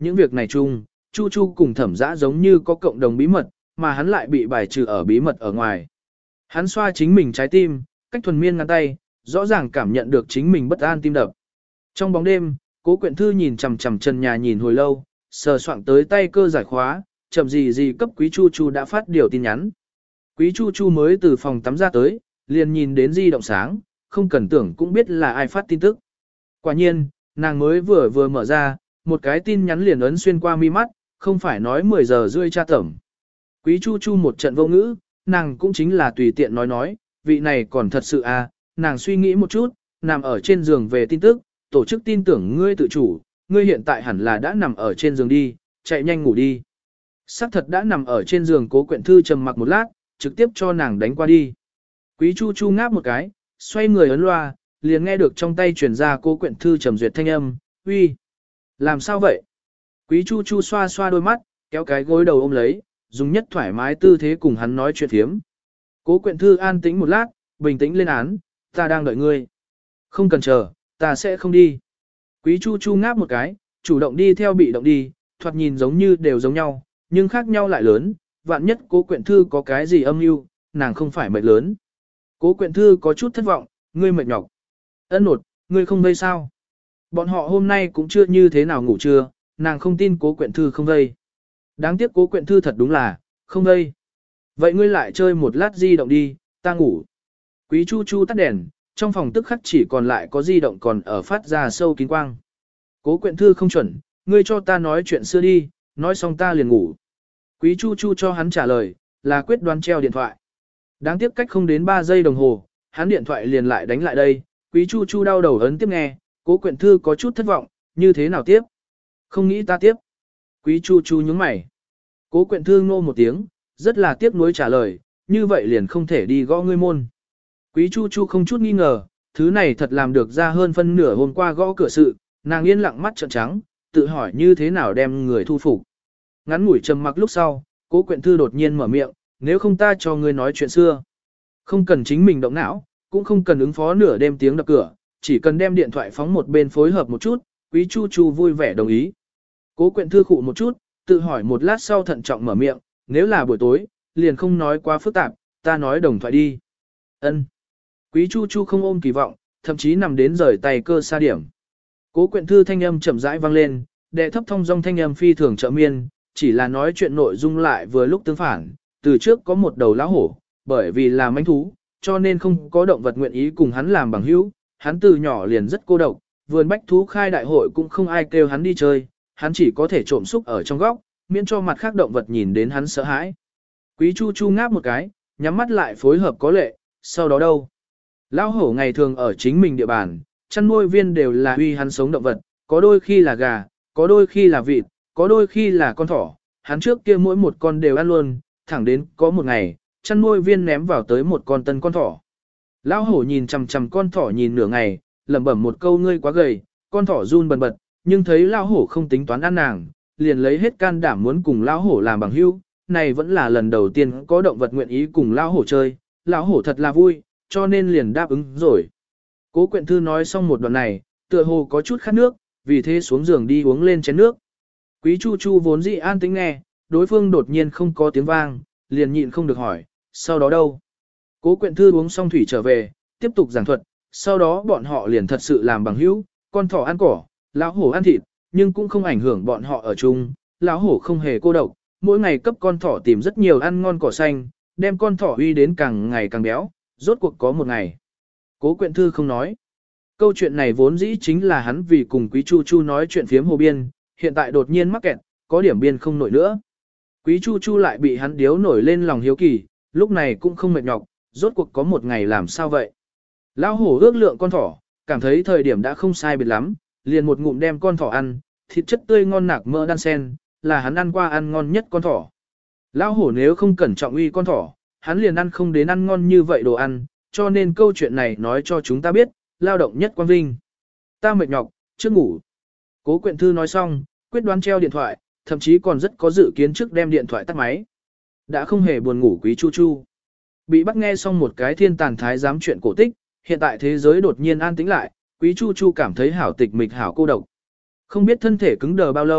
những việc này chung, Chu Chu cùng Thẩm Dã giống như có cộng đồng bí mật, mà hắn lại bị bài trừ ở bí mật ở ngoài. Hắn xoa chính mình trái tim, cách thuần miên ngăn tay, rõ ràng cảm nhận được chính mình bất an tim đập. Trong bóng đêm, Cố Quyện Thư nhìn chằm chằm trần nhà nhìn hồi lâu, sờ soạng tới tay cơ giải khóa, chậm gì cấp Quý Chu Chu đã phát điều tin nhắn. Quý Chu Chu mới từ phòng tắm ra tới, liền nhìn đến di động sáng, không cần tưởng cũng biết là ai phát tin tức. Quả nhiên, nàng mới vừa mở ra, một cái tin nhắn liền ấn xuyên qua mi mắt, không phải nói 10 giờ rưỡi tra tẩm. Quý Chu Chu một trận vô ngữ, nàng cũng chính là tùy tiện nói, vị này còn thật sự à, nàng suy nghĩ một chút, nằm ở trên giường về tin tức, tổ chức tin tưởng ngươi tự chủ, ngươi hiện tại hẳn là đã nằm ở trên giường đi, chạy nhanh ngủ đi. Sắc thật đã nằm ở trên giường. Cố Quyện Thư trầm mặc một lát, trực tiếp cho nàng đánh qua đi. Quý Chu Chu ngáp một cái, xoay người ấn loa, liền nghe được trong tay truyền ra Cố Quyện Thư trầm duyệt thanh âm, uy, làm sao vậy? Quý Chu Chu xoa xoa đôi mắt, kéo cái gối đầu ôm lấy, dùng nhất thoải mái tư thế cùng hắn nói chuyện thiếm. Cố Quyện Thư an tĩnh một lát, bình tĩnh lên án, ta đang đợi ngươi. Không cần chờ, ta sẽ không đi. Quý Chu Chu ngáp một cái, chủ động đi theo bị động đi, thoạt nhìn giống như đều giống nhau, nhưng khác nhau lại lớn, vạn nhất Cố Quyện Thư có cái gì âm mưu, nàng không phải mệt lớn. Cố Quyện Thư có chút thất vọng, ngươi mệt nhọc. Ân nột, ngươi không vây sao? Bọn họ hôm nay cũng chưa như thế nào ngủ trưa, nàng không tin Cố Quyện Thư không vây. Đáng tiếc Cố Quyện Thư thật đúng là, không vây. Vậy ngươi lại chơi một lát di động đi, ta ngủ. Quý Chu Chu tắt đèn, trong phòng tức khắc chỉ còn lại có di động còn ở phát ra sâu kín quang. Cố Quyện Thư không chuẩn, ngươi cho ta nói chuyện xưa đi, nói xong ta liền ngủ. Quý Chu Chu cho hắn trả lời, là quyết đoán treo điện thoại. Đáng tiếc cách không đến 3 giây đồng hồ, hắn điện thoại liền lại đánh lại đây, Quý Chu Chu đau đầu ấn tiếp nghe, Cố Quyện Thư có chút thất vọng, như thế nào tiếp? Không nghĩ ta tiếp. Quý Chu Chu nhướng mày. Cố Quyện Thư ngô một tiếng, rất là tiếc nuối trả lời, như vậy liền không thể đi gõ ngươi môn. Quý Chu Chu không chút nghi ngờ, thứ này thật làm được ra hơn phân nửa hôm qua gõ cửa sự, nàng yên lặng mắt trợn trắng, tự hỏi như thế nào đem người thu phục. Ngắn ngủi trầm mặc lúc sau, Cố Quyện Thư đột nhiên mở miệng, nếu không ta cho ngươi nói chuyện xưa. Không cần chính mình động não, cũng không cần ứng phó nửa đêm tiếng đập cửa, chỉ cần đem điện thoại phóng một bên phối hợp một chút, Quý Chu Chu vui vẻ đồng ý. Cố Quyện Thư khụ một chút, tự hỏi một lát sau thận trọng mở miệng, nếu là buổi tối, liền không nói quá phức tạp, ta nói đồng thoại đi. Ân. Quý Chu Chu không ôm kỳ vọng, thậm chí nằm đến rời tay cơ xa điểm. Cố Quyện Thư thanh âm chậm rãi vang lên, đệ thấp thông dong thanh âm phi thường trợ miên, chỉ là nói chuyện nội dung lại vừa lúc tương phản, từ trước có một đầu lão hổ, bởi vì là manh thú, cho nên không có động vật nguyện ý cùng hắn làm bằng hữu, hắn từ nhỏ liền rất cô độc, vườn bách thú khai đại hội cũng không ai kêu hắn đi chơi, hắn chỉ có thể trộm xúc ở trong góc, miễn cho mặt khác động vật nhìn đến hắn sợ hãi. Quý Chu Chu ngáp một cái, nhắm mắt lại phối hợp có lệ, sau đó đâu? Lão hổ ngày thường ở chính mình địa bàn, chăn nuôi viên đều là uy hắn sống động vật, có đôi khi là gà, có đôi khi là vịt, có đôi khi là con thỏ, hắn trước kia mỗi một con đều ăn luôn, thẳng đến có một ngày, chăn nuôi viên ném vào tới một con tân con thỏ. Lão hổ nhìn chằm chằm con thỏ nhìn nửa ngày, lẩm bẩm một câu ngươi quá gầy, con thỏ run bần bật, nhưng thấy lão hổ không tính toán ăn nàng, liền lấy hết can đảm muốn cùng lão hổ làm bằng hữu, này vẫn là lần đầu tiên có động vật nguyện ý cùng lão hổ chơi, lão hổ thật là vui, cho nên liền đáp ứng rồi. Cố Quyện Thư nói xong một đoạn này, tựa hồ có chút khát nước, vì thế xuống giường đi uống lên chén nước. Quý Chu Chu vốn dĩ an tĩnh nghe, đối phương đột nhiên không có tiếng vang, liền nhịn không được hỏi, sau đó đâu? Cố Quyện Thư uống xong thủy trở về, tiếp tục giảng thuật, sau đó bọn họ liền thật sự làm bằng hữu, con thỏ ăn cỏ, lão hổ ăn thịt, nhưng cũng không ảnh hưởng bọn họ ở chung, lão hổ không hề cô độc, mỗi ngày cấp con thỏ tìm rất nhiều ăn ngon cỏ xanh, đem con thỏ uy đến càng ngày càng béo, rốt cuộc có một ngày. Cố Quyện Thư không nói. Câu chuyện này vốn dĩ chính là hắn vì cùng Quý Chu Chu nói chuyện phiếm hồ biên, hiện tại đột nhiên mắc kẹt, có điểm biên không nổi nữa. Quý Chu Chu lại bị hắn điếu nổi lên lòng hiếu kỳ, lúc này cũng không mệt nhọc, rốt cuộc có một ngày làm sao vậy. Lão hổ ước lượng con thỏ, cảm thấy thời điểm đã không sai biệt lắm, liền một ngụm đem con thỏ ăn, thịt chất tươi ngon nạc mỡ đan sen, là hắn ăn qua ăn ngon nhất con thỏ. Lão hổ nếu không cẩn trọng uy con thỏ, hắn liền ăn không đến ăn ngon như vậy đồ ăn, cho nên câu chuyện này nói cho chúng ta biết, lao động nhất quang vinh. Ta mệt nhọc, trước ngủ. Cố Quyện Thư nói xong, quyết đoán treo điện thoại, thậm chí còn rất có dự kiến trước đem điện thoại tắt máy. Đã không hề buồn ngủ Quý Chu Chu. Bị bắt nghe xong một cái thiên tàn thái giám chuyện cổ tích, hiện tại thế giới đột nhiên an tĩnh lại, Quý Chu Chu cảm thấy hảo tịch mịch hảo cô độc. Không biết thân thể cứng đờ bao lâu,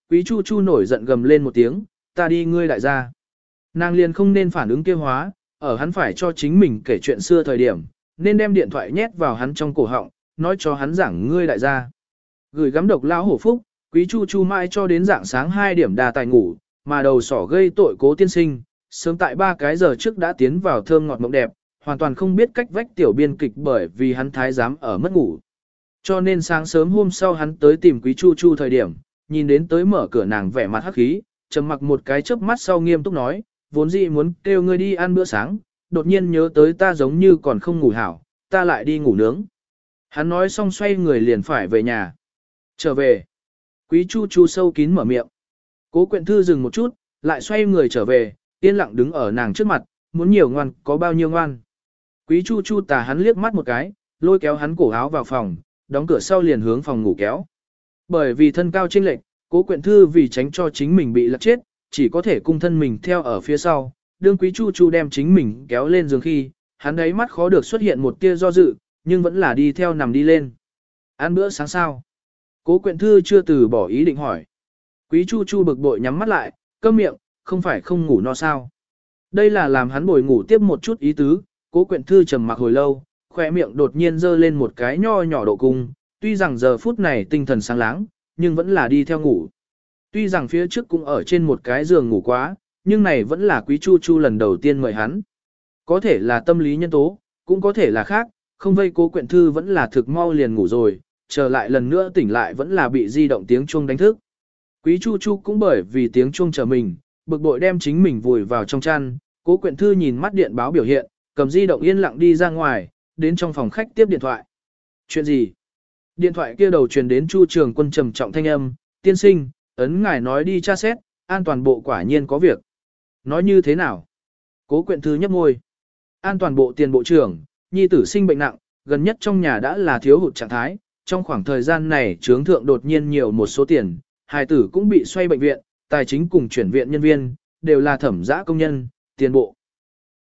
Quý Chu Chu nổi giận gầm lên một tiếng, ta đi ngươi đại gia. Nàng liền không nên phản ứng kia hóa, ở hắn phải cho chính mình kể chuyện xưa thời điểm, nên đem điện thoại nhét vào hắn trong cổ họng, nói cho hắn giảng ngươi đại gia. Gửi gắm độc lão hổ phúc, Quý Chu Chu mãi cho đến dạng sáng 2 điểm đà tài ngủ, mà đầu sỏ gây tội Cố tiên sinh, sớm tại 3 cái giờ trước đã tiến vào thơm ngọt mộng đẹp, hoàn toàn không biết cách vách tiểu biên kịch bởi vì hắn thái giám ở mất ngủ. Cho nên sáng sớm hôm sau hắn tới tìm Quý Chu Chu thời điểm, nhìn đến tới mở cửa nàng vẻ mặt hắc khí, trầm mặc một cái chớp mắt sau nghiêm túc nói, vốn dĩ muốn kêu ngươi đi ăn bữa sáng, đột nhiên nhớ tới ta giống như còn không ngủ hảo, ta lại đi ngủ nướng. Hắn nói xong xoay người liền phải về nhà. Trở về. Quý Chu Chu sâu kín mở miệng. Cố Quyện Thư dừng một chút, lại xoay người trở về, yên lặng đứng ở nàng trước mặt, muốn nhiều ngoan có bao nhiêu ngoan. Quý Chu Chu tà hắn liếc mắt một cái, lôi kéo hắn cổ áo vào phòng, đóng cửa sau liền hướng phòng ngủ kéo. Bởi vì thân cao chênh lệch, Cố Quyện Thư vì tránh cho chính mình bị lật chết, chỉ có thể cung thân mình theo ở phía sau. Đương Quý Chu Chu đem chính mình kéo lên giường khi, hắn đáy mắt khó được xuất hiện một tia do dự, nhưng vẫn là đi theo nằm đi lên. Ăn bữa sáng sao? Cố Quyện Thư chưa từ bỏ ý định hỏi. Quý Chu Chu bực bội nhắm mắt lại, câm miệng, không phải không ngủ no sao. Đây là làm hắn bồi ngủ tiếp một chút ý tứ. Cố Quyện Thư trầm mặc hồi lâu, khỏe miệng đột nhiên dơ lên một cái nho nhỏ độ cung, tuy rằng giờ phút này tinh thần sáng láng, nhưng vẫn là đi theo ngủ. Tuy rằng phía trước cũng ở trên một cái giường ngủ quá, nhưng này vẫn là Quý Chu Chu lần đầu tiên mời hắn. Có thể là tâm lý nhân tố, cũng có thể là khác, không vây Cố Quyện Thư vẫn là thực mau liền ngủ rồi, trở lại lần nữa tỉnh lại vẫn là bị di động tiếng chuông đánh thức. Quý Chu Chu cũng bởi vì tiếng chuông chờ mình, bực bội đem chính mình vùi vào trong chăn, Cố Quyện Thư nhìn mắt điện báo biểu hiện, cầm di động yên lặng đi ra ngoài, đến trong phòng khách tiếp điện thoại. Chuyện gì? Điện thoại kia đầu truyền đến Chu Trường Quân trầm trọng thanh âm, tiên sinh, ấn ngài nói đi tra xét, an toàn bộ quả nhiên có việc. Nói như thế nào? Cố Quyện Thư nhấp môi. An toàn bộ tiền bộ trưởng, nhi tử sinh bệnh nặng, gần nhất trong nhà đã là thiếu hụt trạng thái, trong khoảng thời gian này trướng thượng đột nhiên nhiều một số tiền, hài tử cũng bị xoay bệnh viện, tài chính cùng chuyển viện nhân viên, đều là thẩm giã công nhân, tiền bộ.